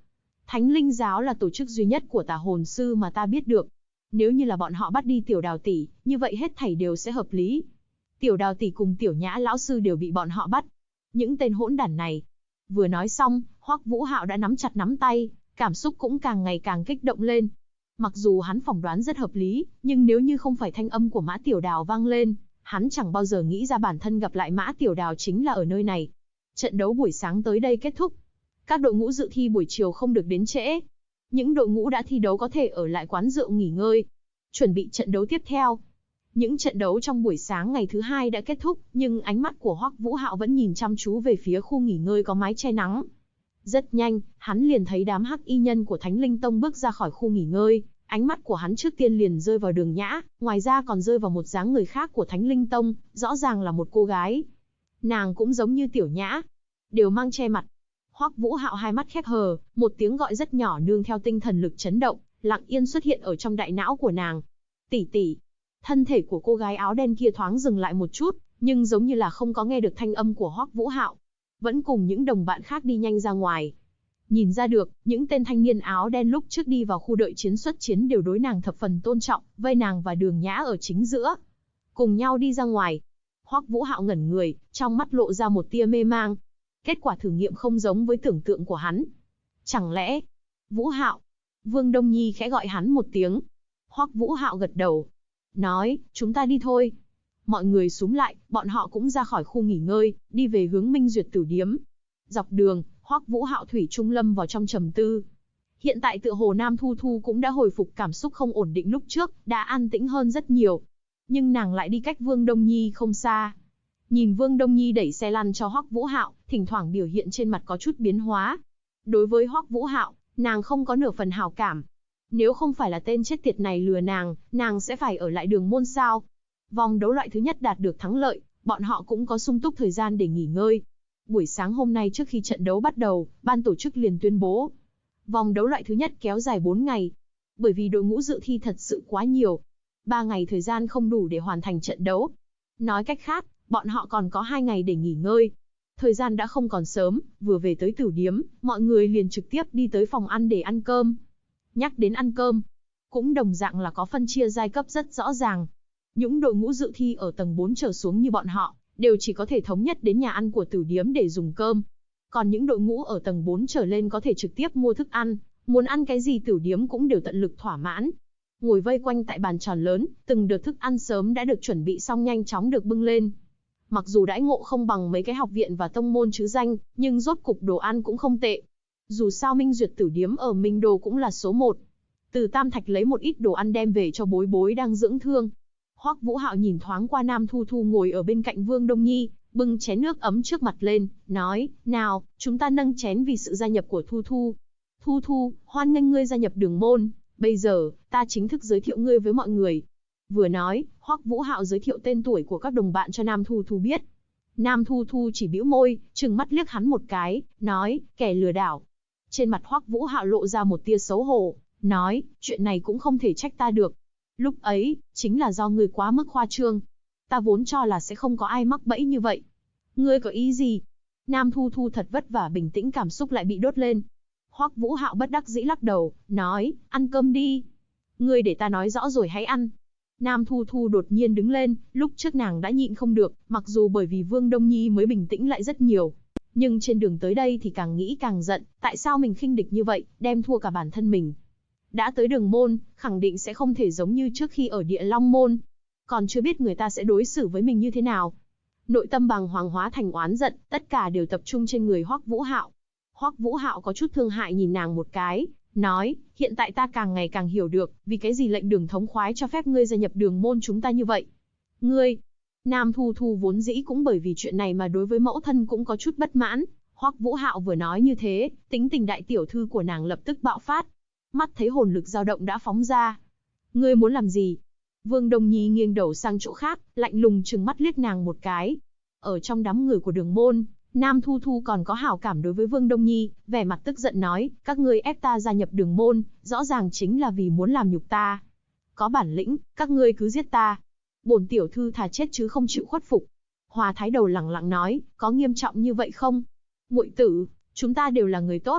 Thánh linh giáo là tổ chức duy nhất của tà hồn sư mà ta biết được. Nếu như là bọn họ bắt đi tiểu Đào tỷ, như vậy hết thảy đều sẽ hợp lý. Tiểu Đào tỷ cùng tiểu Nhã lão sư đều bị bọn họ bắt. Những tên hỗn đản này. Vừa nói xong, Hoắc Vũ Hạo đã nắm chặt nắm tay, cảm xúc cũng càng ngày càng kích động lên. Mặc dù hắn phỏng đoán rất hợp lý, nhưng nếu như không phải thanh âm của Mã Tiểu Đào vang lên, hắn chẳng bao giờ nghĩ ra bản thân gặp lại Mã Tiểu Đào chính là ở nơi này. Trận đấu buổi sáng tới đây kết thúc. Các đội ngũ dự thi buổi chiều không được đến trễ. Những đội ngũ đã thi đấu có thể ở lại quán rượu nghỉ ngơi, chuẩn bị trận đấu tiếp theo. Những trận đấu trong buổi sáng ngày thứ hai đã kết thúc, nhưng ánh mắt của Hoắc Vũ Hạo vẫn nhìn chăm chú về phía khu nghỉ ngơi có mái che nắng. Rất nhanh, hắn liền thấy đám hắc y nhân của Thánh Linh Tông bước ra khỏi khu nghỉ ngơi, ánh mắt của hắn trước tiên liền rơi vào Đường Nhã, ngoài ra còn rơi vào một dáng người khác của Thánh Linh Tông, rõ ràng là một cô gái. Nàng cũng giống như Tiểu Nhã, đều mang che mặt. Hoắc Vũ Hạo hai mắt khép hờ, một tiếng gọi rất nhỏ nương theo tinh thần lực chấn động, lặng yên xuất hiện ở trong đại não của nàng. Tỷ tỷ. Thân thể của cô gái áo đen kia thoáng dừng lại một chút, nhưng giống như là không có nghe được thanh âm của Hoắc Vũ Hạo, vẫn cùng những đồng bạn khác đi nhanh ra ngoài. Nhìn ra được, những tên thanh niên áo đen lúc trước đi vào khu đợi chiến xuất chiến đều đối nàng thập phần tôn trọng, vây nàng và Đường Nhã ở chính giữa, cùng nhau đi ra ngoài. Hoắc Vũ Hạo ngẩn người, trong mắt lộ ra một tia mê mang. Kết quả thử nghiệm không giống với tưởng tượng của hắn. Chẳng lẽ... Vũ Hạo? Vương Đông Nhi khẽ gọi hắn một tiếng. Hoắc Vũ Hạo gật đầu, nói, chúng ta đi thôi. Mọi người xúm lại, bọn họ cũng ra khỏi khu nghỉ ngơi, đi về hướng Minh Duyệt Tử Điếm. Dọc đường, Hoắc Vũ Hạo thủy chung lâm vào trong trầm tư. Hiện tại tựa hồ Nam Thu Thu cũng đã hồi phục cảm xúc không ổn định lúc trước, đã an tĩnh hơn rất nhiều. Nhưng nàng lại đi cách Vương Đông Nhi không xa. Nhìn Vương Đông Nhi đẩy xe lăn cho Hoắc Vũ Hạo, thỉnh thoảng biểu hiện trên mặt có chút biến hóa. Đối với Hoắc Vũ Hạo, nàng không có nửa phần hảo cảm. Nếu không phải là tên chết tiệt này lừa nàng sẽ phải ở lại Đường Môn sao? Vòng đấu loại thứ nhất đạt được thắng lợi, bọn họ cũng có sung túc thời gian để nghỉ ngơi. Buổi sáng hôm nay trước khi trận đấu bắt đầu, ban tổ chức liền tuyên bố. Vòng đấu loại thứ nhất kéo dài 4 ngày. Bởi vì đội ngũ dự thi thật sự quá nhiều. 3 ngày thời gian không đủ để hoàn thành trận đấu. Nói cách khác, bọn họ còn có 2 ngày để nghỉ ngơi. Thời gian đã không còn sớm, vừa về tới Tử Điếm, mọi người liền trực tiếp đi tới phòng ăn để ăn cơm. Nhắc đến ăn cơm, cũng đồng dạng là có phân chia giai cấp rất rõ ràng. Những đội ngũ dự thi ở tầng 4 trở xuống như bọn họ, đều chỉ có thể thống nhất đến nhà ăn của Tử Điếm để dùng cơm. Còn những đội ngũ ở tầng 4 trở lên có thể trực tiếp mua thức ăn, muốn ăn cái gì Tử Điếm cũng đều tận lực thỏa mãn. Ngồi vây quanh tại bàn tròn lớn, từng đợt thức ăn sớm đã được chuẩn bị xong nhanh chóng được bưng lên. Mặc dù đãi ngộ không bằng mấy cái học viện và tông môn chứ danh, nhưng rốt cục đồ ăn cũng không tệ. Dù sao Minh Duyệt Tử Điếm ở Minh Đô cũng là số 1. Từ Tam Thạch lấy một ít đồ ăn đem về cho Bối Bối đang dưỡng thương. Hoắc Vũ Hạo nhìn thoáng qua Nam Thu Thu ngồi ở bên cạnh Vương Đông Nhi, bưng chén nước ấm trước mặt lên, nói, nào, chúng ta nâng chén vì sự gia nhập của Thu Thu. Thu Thu, hoan nghênh ngươi gia nhập Đường Môn, bây giờ, ta chính thức giới thiệu ngươi với mọi người. Vừa nói, Hoắc Vũ Hạo giới thiệu tên tuổi của các đồng bạn cho Nam Thu Thu biết. Nam Thu Thu chỉ bĩu môi, trừng mắt liếc hắn một cái, nói, kẻ lừa đảo. Trên mặt Hoắc Vũ Hạo lộ ra một tia xấu hổ, nói, chuyện này cũng không thể trách ta được. Lúc ấy, chính là do ngươi quá mức khoa trương. Ta vốn cho là sẽ không có ai mắc bẫy như vậy. Ngươi có ý gì? Nam Thu Thu thật vất vả bình tĩnh cảm xúc lại bị đốt lên. Hoắc Vũ Hạo bất đắc dĩ lắc đầu, nói, ăn cơm đi. Ngươi để ta nói rõ rồi hãy ăn. Nam Thu Thu đột nhiên đứng lên, lúc trước nàng đã nhịn không được, mặc dù bởi vì Vương Đông Nhi mới bình tĩnh lại rất nhiều. Nhưng trên đường tới đây thì càng nghĩ càng giận, tại sao mình khinh địch như vậy, đem thua cả bản thân mình. Đã tới Đường Môn, khẳng định sẽ không thể giống như trước khi ở Địa Long Môn. Còn chưa biết người ta sẽ đối xử với mình như thế nào. Nội tâm bàng hoàng hóa thành oán giận, tất cả đều tập trung trên người Hoắc Vũ Hạo. Hoắc Vũ Hạo có chút thương hại nhìn nàng một cái, nói, hiện tại ta càng ngày càng hiểu được, vì cái gì lệnh Đường thống khoái cho phép ngươi gia nhập Đường Môn chúng ta như vậy. Ngươi, Nam Thu Thu vốn dĩ cũng bởi vì chuyện này mà đối với mẫu thân cũng có chút bất mãn. Hoắc Vũ Hạo vừa nói như thế, tính tình đại tiểu thư của nàng lập tức bạo phát. Mắt thấy hồn lực dao động đã phóng ra. Ngươi muốn làm gì? Vương Đông Nhi nghiêng đầu sang chỗ khác, lạnh lùng trừng mắt liếc nàng một cái. Ở trong đám người của Đường Môn, Nam Thu Thu còn có hảo cảm đối với Vương Đông Nhi, vẻ mặt tức giận nói, các ngươi ép ta gia nhập Đường Môn, rõ ràng chính là vì muốn làm nhục ta. Có bản lĩnh, các ngươi cứ giết ta. Bổn tiểu thư thà chết chứ không chịu khuất phục. Hòa Thái Đầu lẳng lặng nói, có nghiêm trọng như vậy không? Muội tử, chúng ta đều là người tốt.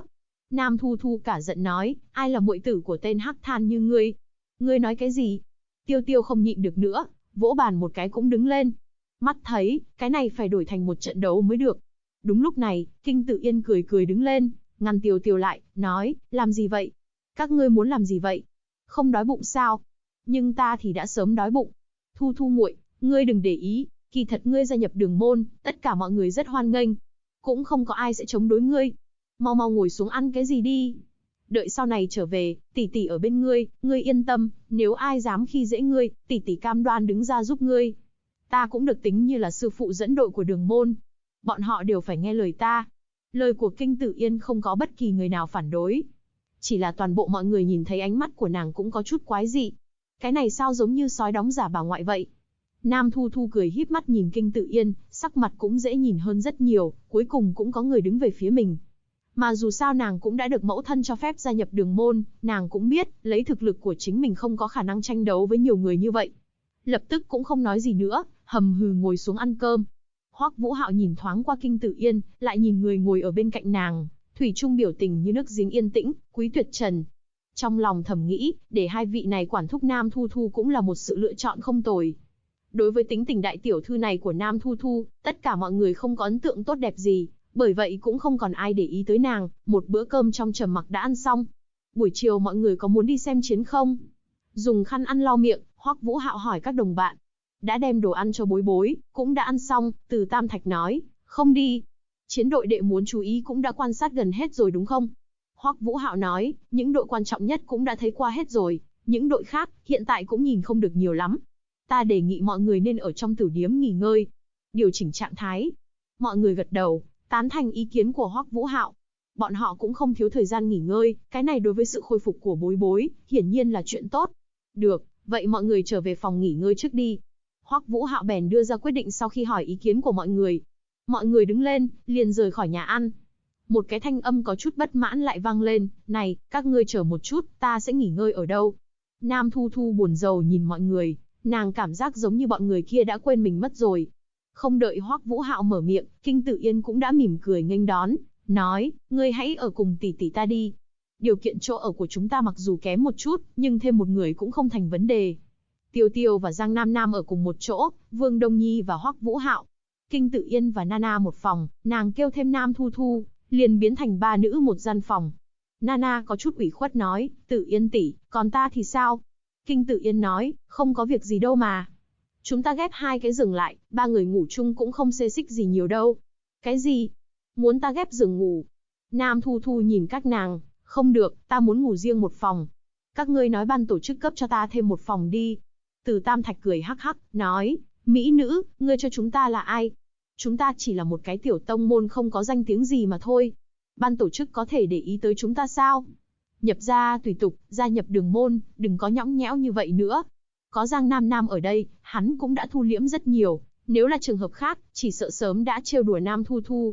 Nam Thu Thu cả giận nói, ai là muội tử của tên Hắc Than như ngươi? Ngươi nói cái gì? Tiêu Tiêu không nhịn được nữa, vỗ bàn một cái cũng đứng lên. Mắt thấy, cái này phải đổi thành một trận đấu mới được. Đúng lúc này, Kinh Tự Yên cười cười đứng lên, ngăn Tiêu Tiêu lại, nói, làm gì vậy? Các ngươi muốn làm gì vậy? Không đói bụng sao? Nhưng ta thì đã sớm đói bụng. Thu Thu muội, ngươi đừng để ý, kỳ thật ngươi gia nhập Đường môn, tất cả mọi người rất hoan nghênh. Cũng không có ai sẽ chống đối ngươi. Mau mau ngồi xuống ăn cái gì đi. Đợi sau này trở về, tỷ tỷ ở bên ngươi yên tâm, nếu ai dám khi dễ ngươi, tỷ tỷ cam đoan đứng ra giúp ngươi. Ta cũng được tính như là sư phụ dẫn đội của Đường môn. Bọn họ đều phải nghe lời ta. Lời của Kinh Tử Yên không có bất kỳ người nào phản đối. Chỉ là toàn bộ mọi người nhìn thấy ánh mắt của nàng cũng có chút quái dị. Cái này sao giống như sói đóng giả bà ngoại vậy? Nam Thu Thu cười híp mắt nhìn Kinh Tự Yên, sắc mặt cũng dễ nhìn hơn rất nhiều, cuối cùng cũng có người đứng về phía mình. Mà dù sao nàng cũng đã được mẫu thân cho phép gia nhập Đường môn, nàng cũng biết, lấy thực lực của chính mình không có khả năng tranh đấu với nhiều người như vậy. Lập tức cũng không nói gì nữa, hầm hừ ngồi xuống ăn cơm. Hoắc Vũ Hạo nhìn thoáng qua Kinh Tự Yên, lại nhìn người ngồi ở bên cạnh nàng, thủy chung biểu tình như nước giếng yên tĩnh, Quý Tuyệt Trần. Trong lòng thầm nghĩ, để hai vị này quản thúc Nam Thu Thu cũng là một sự lựa chọn không tồi. Đối với tính tình đại tiểu thư này của Nam Thu Thu, tất cả mọi người không có ấn tượng tốt đẹp gì, bởi vậy cũng không còn ai để ý tới nàng, một bữa cơm trong trầm mặc đã ăn xong. Buổi chiều mọi người có muốn đi xem chiến không? Dùng khăn ăn lau miệng, Hoắc Vũ Hạo hỏi các đồng bạn. Đã đem đồ ăn cho Bối Bối, cũng đã ăn xong, Từ Tam Thạch nói, không đi. Chiến đội đệ muốn chú ý cũng đã quan sát gần hết rồi đúng không? Hoắc Vũ Hạo nói, những đội quan trọng nhất cũng đã thấy qua hết rồi, những đội khác, hiện tại cũng nhìn không được nhiều lắm. Ta đề nghị mọi người nên ở trong tử điếm nghỉ ngơi, điều chỉnh trạng thái. Mọi người gật đầu, tán thành ý kiến của Hoắc Vũ Hạo. Bọn họ cũng không thiếu thời gian nghỉ ngơi, cái này đối với sự khôi phục của Bối Bối, hiển nhiên là chuyện tốt. Được, vậy mọi người trở về phòng nghỉ ngơi trước đi. Hoắc Vũ Hạo bèn đưa ra quyết định sau khi hỏi ý kiến của mọi người. Mọi người đứng lên, liền rời khỏi nhà ăn. Một cái thanh âm có chút bất mãn lại vang lên, này, các ngươi chờ một chút, ta sẽ nghỉ ngơi ở đâu? Nam Thu Thu buồn rầu nhìn mọi người, nàng cảm giác giống như bọn người kia đã quên mình mất rồi. Không đợi Hoắc Vũ Hạo mở miệng, Kinh Tự Yên cũng đã mỉm cười nghênh đón, nói, ngươi hãy ở cùng tỷ tỷ ta đi. Điều kiện chỗ ở của chúng ta mặc dù kém một chút, nhưng thêm một người cũng không thành vấn đề. Tiêu Tiêu và Giang Nam Nam ở cùng một chỗ, Vương Đông Nhi và Hoắc Vũ Hạo. Kinh Tự Yên và Nana một phòng, nàng kêu thêm Nam Thu Thu, liền biến thành ba nữ một gian phòng. Nana có chút ủy khuất nói, Tự Yên tỷ, còn ta thì sao? Kinh Tự Yên nói, không có việc gì đâu mà. Chúng ta ghép hai cái giường lại, ba người ngủ chung cũng không xê xích gì nhiều đâu. Cái gì? Muốn ta ghép giường ngủ? Nam Thu Thu nhìn các nàng, không được, ta muốn ngủ riêng một phòng. Các ngươi nói ban tổ chức cấp cho ta thêm một phòng đi. Từ Tam Thạch cười hắc hắc, nói, mỹ nữ, ngươi cho chúng ta là ai? Chúng ta chỉ là một cái tiểu tông môn không có danh tiếng gì mà thôi. Ban tổ chức có thể để ý tới chúng ta sao? Nhập gia tùy tục, gia nhập Đường môn, đừng có nhõng nhẽo như vậy nữa. Có Giang Nam Nam ở đây, hắn cũng đã thu liễm rất nhiều. Nếu là trường hợp khác, chỉ sợ sớm đã trêu đùa Nam Thu Thu.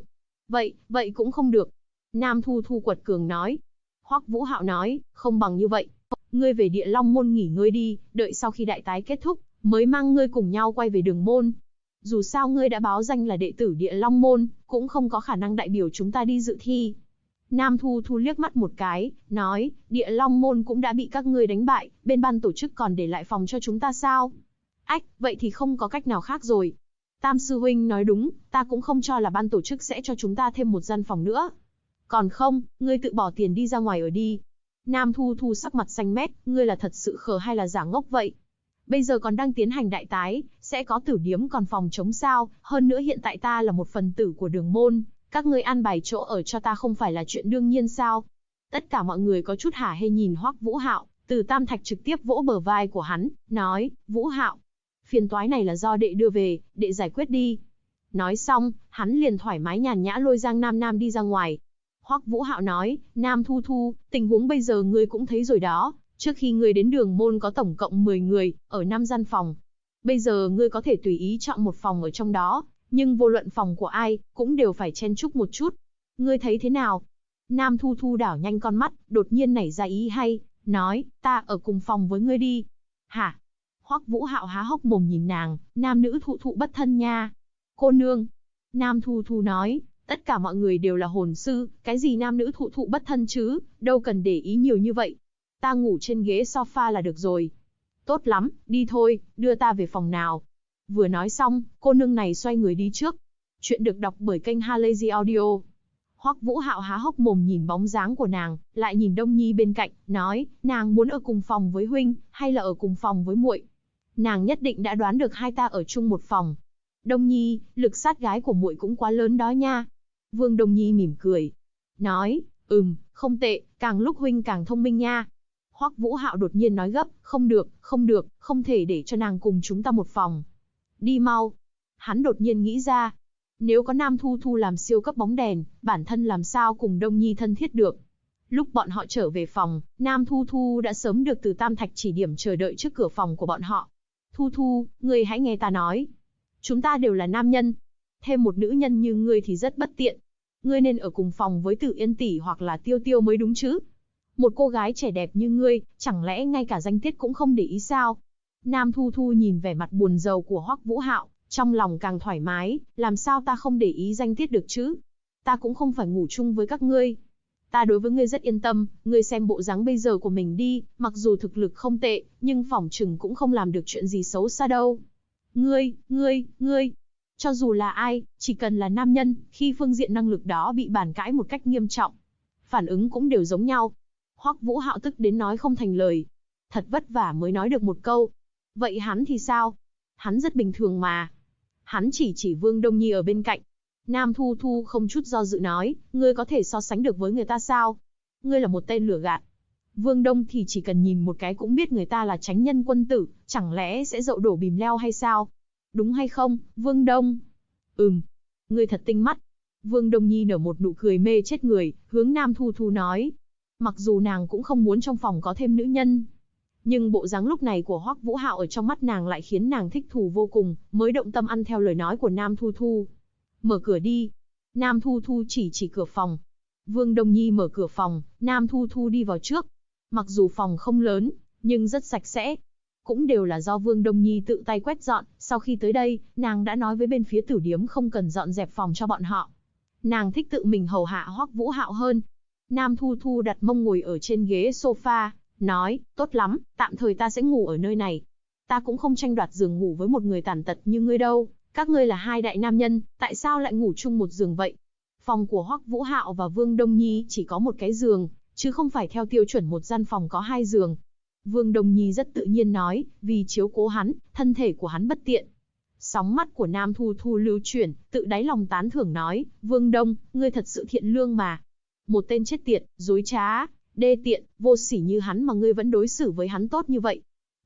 Vậy cũng không được. Nam Thu Thu quật cường nói. Hoắc Vũ Hạo nói, không bằng như vậy. Ngươi về Địa Long môn nghỉ ngơi đi, đợi sau khi đại tái kết thúc, mới mang ngươi cùng nhau quay về Đường môn. Dù sao ngươi đã báo danh là đệ tử Địa Long môn, cũng không có khả năng đại biểu chúng ta đi dự thi. Nam Thu Thu liếc mắt một cái, nói, Địa Long môn cũng đã bị các ngươi đánh bại, bên ban tổ chức còn để lại phòng cho chúng ta sao? Ách, vậy thì không có cách nào khác rồi. Tam sư huynh nói đúng, ta cũng không cho là ban tổ chức sẽ cho chúng ta thêm một gian phòng nữa. Còn không, ngươi tự bỏ tiền đi ra ngoài ở đi. Nam Thu Thu sắc mặt xanh mét, ngươi là thật sự khờ hay là giả ngốc vậy? Bây giờ còn đang tiến hành đại tái, sẽ có tử điếm còn phòng chống sao, hơn nữa hiện tại ta là một phần tử của Đường môn, các ngươi an bài chỗ ở cho ta không phải là chuyện đương nhiên sao? Tất cả mọi người có chút hả hê nhìn Hoắc Vũ Hạo, Từ Tam Thạch trực tiếp vỗ bờ vai của hắn, nói, Vũ Hạo, phiền toái này là do đệ đưa về, đệ giải quyết đi. Nói xong, hắn liền thoải mái nhàn nhã lôi Giang Nam Nam đi ra ngoài. Hoắc Vũ Hạo nói, Nam Thu Thu, tình huống bây giờ ngươi cũng thấy rồi đó, trước khi ngươi đến Đường môn có tổng cộng 10 người, ở 5 gian phòng. Bây giờ ngươi có thể tùy ý chọn một phòng ở trong đó, nhưng vô luận phòng của ai, cũng đều phải chen chúc một chút. Ngươi thấy thế nào? Nam Thu Thu đảo nhanh con mắt, đột nhiên nảy ra ý hay, nói, ta ở cùng phòng với ngươi đi. Hả? Hoắc Vũ Hạo há hốc mồm nhìn nàng, nam nữ thụ thụ bất thân nha. Cô nương. Nam Thu Thu nói, Tất cả mọi người đều là hồn sư, cái gì nam nữ thụ thụ bất thân chứ, đâu cần để ý nhiều như vậy. Ta ngủ trên ghế sofa là được rồi. Tốt lắm, đi thôi, đưa ta về phòng nào. Vừa nói xong, cô nương này xoay người đi trước. Chuyện được đọc bởi kênh Halazy Audio. Hoắc Vũ Hạo há hốc mồm nhìn bóng dáng của nàng, lại nhìn Đông Nhi bên cạnh, nói, nàng muốn ở cùng phòng với huynh, hay là ở cùng phòng với muội? Nàng nhất định đã đoán được hai ta ở chung một phòng. Đông Nhi, lực sát gái của muội cũng quá lớn đó nha. Vương Đông Nhi mỉm cười, nói, không tệ, càng lúc huynh càng thông minh nha. Hoắc Vũ Hạo đột nhiên nói gấp, không được, không thể để cho nàng cùng chúng ta một phòng. Đi mau. Hắn đột nhiên nghĩ ra, nếu có Nam Thu Thu làm siêu cấp bóng đèn, bản thân làm sao cùng Đông Nhi thân thiết được. Lúc bọn họ trở về phòng, Nam Thu Thu đã sớm được Từ Tam Thạch chỉ điểm chờ đợi trước cửa phòng của bọn họ. Thu Thu, ngươi hãy nghe ta nói. Chúng ta đều là nam nhân. Thêm một nữ nhân như ngươi thì rất bất tiện. Ngươi nên ở cùng phòng với Tử Yên tỷ hoặc là Tiêu Tiêu mới đúng chứ. Một cô gái trẻ đẹp như ngươi, chẳng lẽ ngay cả danh tiết cũng không để ý sao? Nam Thu Thu nhìn vẻ mặt buồn rầu của Hoắc Vũ Hạo, trong lòng càng thoải mái, làm sao ta không để ý danh tiết được chứ? Ta cũng không phải ngủ chung với các ngươi. Ta đối với ngươi rất yên tâm, ngươi xem bộ dáng bây giờ của mình đi, mặc dù thực lực không tệ, nhưng phỏng chừng cũng không làm được chuyện gì xấu xa đâu. Ngươi, cho dù là ai, chỉ cần là nam nhân, khi phương diện năng lực đó bị bàn cãi một cách nghiêm trọng, phản ứng cũng đều giống nhau. Hoắc Vũ Hạo tức đến nói không thành lời. Thật vất vả mới nói được một câu. Vậy hắn thì sao? Hắn rất bình thường mà. Hắn chỉ Vương Đông Nhi ở bên cạnh. Nam Thu Thu không chút do dự nói, ngươi có thể so sánh được với người ta sao? Ngươi là một tên lừa gạt. Vương Đông thì chỉ cần nhìn một cái cũng biết người ta là chánh nhân quân tử, chẳng lẽ sẽ dậu đổ bìm leo hay sao? Đúng hay không, Vương Đông? Ngươi thật tinh mắt. Vương Đông Nhi nở một nụ cười mê chết người, hướng Nam Thu Thu nói. Mặc dù nàng cũng không muốn trong phòng có thêm nữ nhân, nhưng bộ dáng lúc này của Hoắc Vũ Hạo ở trong mắt nàng lại khiến nàng thích thú vô cùng, mới động tâm ăn theo lời nói của Nam Thu Thu. Mở cửa đi. Nam Thu Thu chỉ cửa phòng. Vương Đông Nhi mở cửa phòng, Nam Thu Thu đi vào trước. Mặc dù phòng không lớn, nhưng rất sạch sẽ. Cũng đều là do Vương Đông Nhi tự tay quét dọn, sau khi tới đây, nàng đã nói với bên phía tử điếm không cần dọn dẹp phòng cho bọn họ. Nàng thích tự mình hầu hạ Hoắc Vũ Hạo hơn. Nam Thu Thu đặt mông ngồi ở trên ghế sofa, nói, tốt lắm, tạm thời ta sẽ ngủ ở nơi này. Ta cũng không tranh đoạt giường ngủ với một người tàn tật như ngươi đâu, các ngươi là hai đại nam nhân, tại sao lại ngủ chung một giường vậy? Phòng của Hoắc Vũ Hạo và Vương Đông Nhi chỉ có một cái giường, chứ không phải theo tiêu chuẩn một gian phòng có hai giường. Vương Đông Nhi rất tự nhiên nói, vì chiếu cố hắn, thân thể của hắn bất tiện. Sóng mắt của Nam Thu Thu lưu chuyển, tự đáy lòng tán thưởng nói, Vương Đông, ngươi thật sự thiện lương mà. Một tên chết tiệt, dối trá, đê tiện, vô sỉ như hắn mà ngươi vẫn đối xử với hắn tốt như vậy.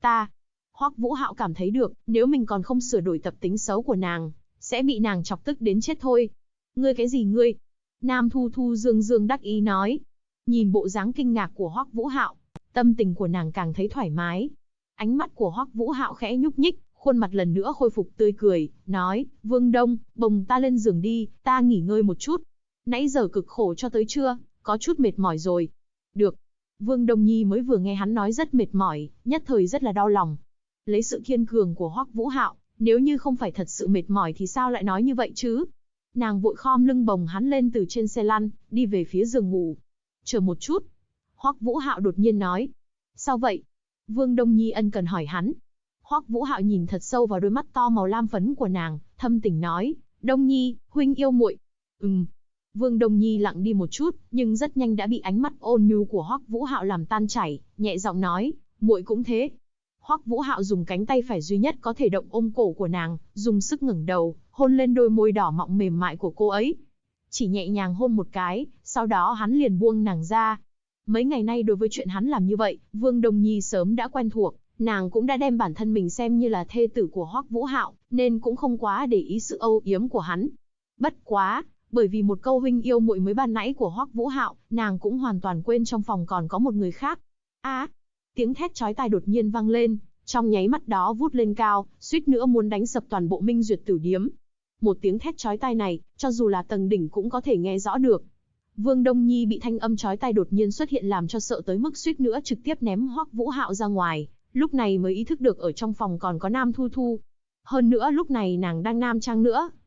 Hoắc Vũ Hạo cảm thấy được, nếu mình còn không sửa đổi tập tính xấu của nàng, sẽ bị nàng chọc tức đến chết thôi. Ngươi cái gì ngươi? Nam Thu Thu dương đắc ý nói. Nhìn bộ dáng kinh ngạc của Hoắc Vũ Hạo, tâm tình của nàng càng thấy thoải mái. Ánh mắt của Hoắc Vũ Hạo khẽ nhúc nhích, khuôn mặt lần nữa khôi phục tươi cười, nói, Vương Đông, bồng ta lên giường đi, ta nghỉ ngơi một chút. Nãy giờ cực khổ cho tới trưa, có chút mệt mỏi rồi. Được. Vương Đông Nhi mới vừa nghe hắn nói rất mệt mỏi, nhất thời rất là đau lòng. Lấy sự kiên cường của Hoắc Vũ Hạo, nếu như không phải thật sự mệt mỏi thì sao lại nói như vậy chứ? Nàng vội khom lưng bồng hắn lên từ trên xe lăn, đi về phía giường ngủ. Chờ một chút. Hoắc Vũ Hạo đột nhiên nói. Sao vậy? Vương Đông Nhi ân cần hỏi hắn. Hoắc Vũ Hạo nhìn thật sâu vào đôi mắt to màu lam phấn của nàng, thâm tình nói, Đông Nhi, huynh yêu muội. Vương Đông Nhi lặng đi một chút, nhưng rất nhanh đã bị ánh mắt ôn nhu của Hoắc Vũ Hạo làm tan chảy, nhẹ giọng nói, muội cũng thế. Hoắc Vũ Hạo dùng cánh tay phải duy nhất có thể động ôm cổ của nàng, dùng sức ngẩng đầu, hôn lên đôi môi đỏ mọng mềm mại của cô ấy. Chỉ nhẹ nhàng hôn một cái, sau đó hắn liền buông nàng ra. Mấy ngày nay đối với chuyện hắn làm như vậy, Vương Đông Nhi sớm đã quen thuộc, nàng cũng đã đem bản thân mình xem như là thê tử của Hoắc Vũ Hạo, nên cũng không quá để ý sự âu yếm của hắn. Bất quá, bởi vì một câu huynh yêu muội mới ban nãy của Hoắc Vũ Hạo, nàng cũng hoàn toàn quên trong phòng còn có một người khác. Tiếng thét chói tai đột nhiên vang lên, trong nháy mắt đó vút lên cao, suýt nữa muốn đánh sập toàn bộ Minh Duyệt Tử Điếm. Một tiếng thét chói tai này, cho dù là tầng đỉnh cũng có thể nghe rõ được. Vương Đông Nhi bị thanh âm chói tai đột nhiên xuất hiện làm cho sợ tới mức suýt nữa trực tiếp ném Hoắc Vũ Hạo ra ngoài, lúc này mới ý thức được ở trong phòng còn có Nam Thu Thu. Hơn nữa lúc này nàng đang nam trang nữa.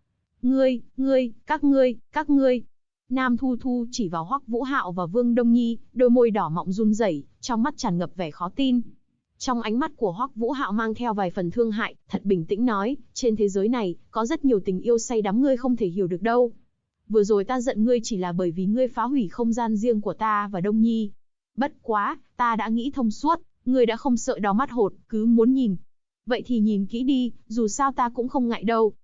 Các ngươi. Nam Thu Thu chỉ vào Hoắc Vũ Hạo và Vương Đông Nhi, đôi môi đỏ mọng run rẩy, trong mắt tràn ngập vẻ khó tin. Trong ánh mắt của Hoắc Vũ Hạo mang theo vài phần thương hại, thật bình tĩnh nói, trên thế giới này, có rất nhiều tình yêu say đắm ngươi không thể hiểu được đâu. Vừa rồi ta giận ngươi chỉ là bởi vì ngươi phá hủy không gian riêng của ta và Đông Nhi. Bất quá, ta đã nghĩ thông suốt, ngươi đã không sợ đau mắt hột, cứ muốn nhìn. Vậy thì nhìn kỹ đi, dù sao ta cũng không ngại đâu.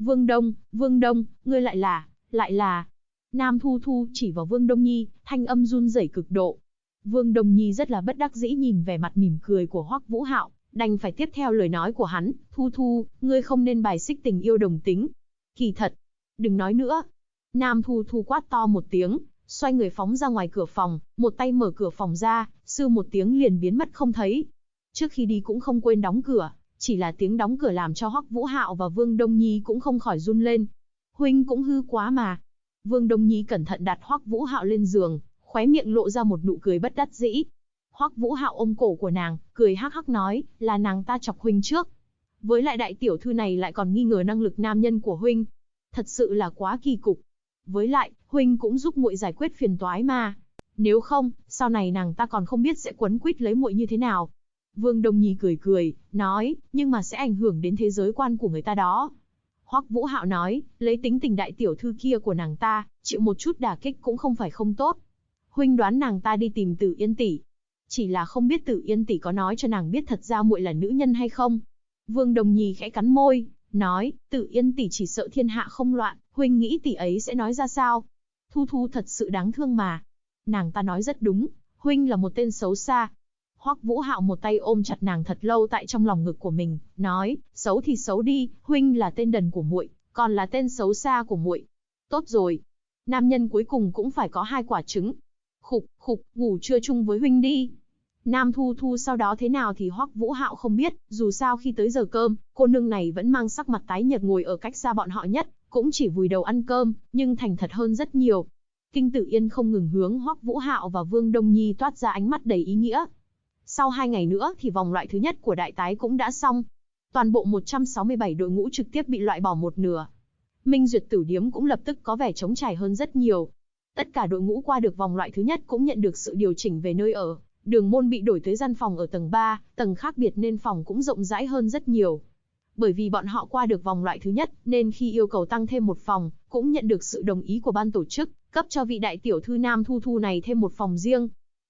Vương Đông, ngươi lại là... Nam Thu Thu chỉ vào Vương Đông Nhi, thanh âm run rẩy cực độ. Vương Đông Nhi rất là bất đắc dĩ nhìn vẻ mặt mỉm cười của Hoắc Vũ Hạo, đành phải tiếp theo lời nói của hắn, Thu Thu, ngươi không nên bài xích tình yêu đồng tính. Kỳ thật, đừng nói nữa. Nam Thu Thu quát to một tiếng, xoay người phóng ra ngoài cửa phòng, một tay mở cửa phòng ra, sư một tiếng liền biến mất không thấy. Trước khi đi cũng không quên đóng cửa, chỉ là tiếng đóng cửa làm cho Hoắc Vũ Hạo và Vương Đông Nhi cũng không khỏi run lên. Huynh cũng hư quá mà. Vương Đông Nhi cẩn thận đặt Hoắc Vũ Hạo lên giường, khóe miệng lộ ra một nụ cười bất đắc dĩ. Hoắc Vũ Hạo ôm cổ của nàng, cười hắc hắc nói, là nàng ta chọc huynh trước. Với lại đại tiểu thư này lại còn nghi ngờ năng lực nam nhân của huynh. Thật sự là quá kỳ cục. Với lại, huynh cũng giúp muội giải quyết phiền toái mà. Nếu không, sau này nàng ta còn không biết sẽ quấn quýt lấy muội như thế nào. Vương Đông Nhi cười, nói, nhưng mà sẽ ảnh hưởng đến thế giới quan của người ta đó. Hoắc Vũ Hạo nói, lấy tính tình đại tiểu thư kia của nàng ta, chịu một chút đả kích cũng không phải không tốt. Huynh đoán nàng ta đi tìm Tử Yên tỷ. Chỉ là không biết Tử Yên tỷ có nói cho nàng biết thật ra muội là nữ nhân hay không. Vương Đông Nhi khẽ cắn môi, nói, Tử Yên tỷ chỉ sợ thiên hạ không loạn, huynh nghĩ tỷ ấy sẽ nói ra sao? Thu Thu thật sự đáng thương mà. Nàng ta nói rất đúng, huynh là một tên xấu xa. Hoắc Vũ Hạo một tay ôm chặt nàng thật lâu tại trong lòng ngực của mình, nói, xấu thì xấu đi, huynh là tên đần của muội, còn là tên xấu xa của muội. Tốt rồi, nam nhân cuối cùng cũng phải có hai quả trứng. Khục, ngủ trưa chung với huynh đi. Nam Thu Thu sau đó thế nào thì Hoắc Vũ Hạo không biết, dù sao khi tới giờ cơm, cô nương này vẫn mang sắc mặt tái nhợt ngồi ở cách xa bọn họ nhất, cũng chỉ vùi đầu ăn cơm, nhưng thành thật hơn rất nhiều. Kinh Tử Yên không ngừng hướng Hoắc Vũ Hạo và Vương Đông Nhi toát ra ánh mắt đầy ý nghĩa. Sau 2 ngày nữa thì vòng loại thứ nhất của đại tái cũng đã xong. Toàn bộ 167 đội ngũ trực tiếp bị loại bỏ một nửa. Minh Duyệt Tử Điếm cũng lập tức có vẻ trống trải hơn rất nhiều. Tất cả đội ngũ qua được vòng loại thứ nhất cũng nhận được sự điều chỉnh về nơi ở. Đường môn bị đổi tới gian phòng ở tầng 3, tầng khác biệt nên phòng cũng rộng rãi hơn rất nhiều. Bởi vì bọn họ qua được vòng loại thứ nhất nên khi yêu cầu tăng thêm một phòng, cũng nhận được sự đồng ý của ban tổ chức, cấp cho vị đại tiểu thư Nam Thu Thu này thêm một phòng riêng.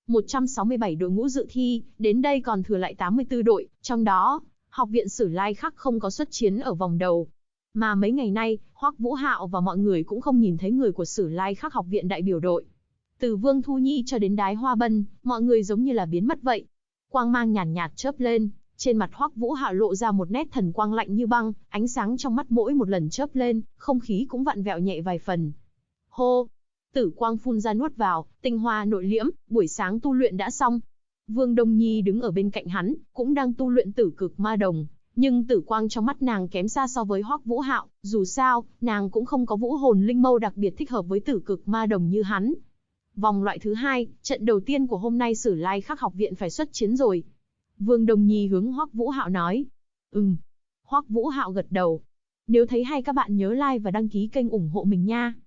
167 đội ngũ dự thi, đến đây còn thừa lại 84 đội, trong đó, Học viện Sử Lai Khắc không có xuất chiến ở vòng đầu. Mà mấy ngày nay, Hoắc Vũ Hạo và mọi người cũng không nhìn thấy người của Sử Lai Khắc học viện đại biểu đội. Từ Vương Thu Nhi cho đến Đái Hoa Bân, mọi người giống như là biến mất vậy. Quang mang nhàn nhạt chớp lên, trên mặt Hoắc Vũ Hạo lộ ra một nét thần quang lạnh như băng, ánh sáng trong mắt mỗi một lần chớp lên, không khí cũng vặn vẹo nhẹ vài phần. Hô! Tử quang phun ra nuốt vào, tinh hoa nội liễm, buổi sáng tu luyện đã xong. Vương Đông Nhi đứng ở bên cạnh hắn, cũng đang tu luyện Tử Cực Ma Đồng, nhưng tử quang trong mắt nàng kém xa so với Hoắc Vũ Hạo, dù sao, nàng cũng không có vũ hồn linh mâu đặc biệt thích hợp với Tử Cực Ma Đồng như hắn. Vòng loại thứ 2, trận đầu tiên của hôm nay Sử Lai Khắc học viện phải xuất chiến rồi. Vương Đông Nhi hướng Hoắc Vũ Hạo nói. Hoắc Vũ Hạo gật đầu. Nếu thấy hay các bạn nhớ like và đăng ký kênh ủng hộ mình nha.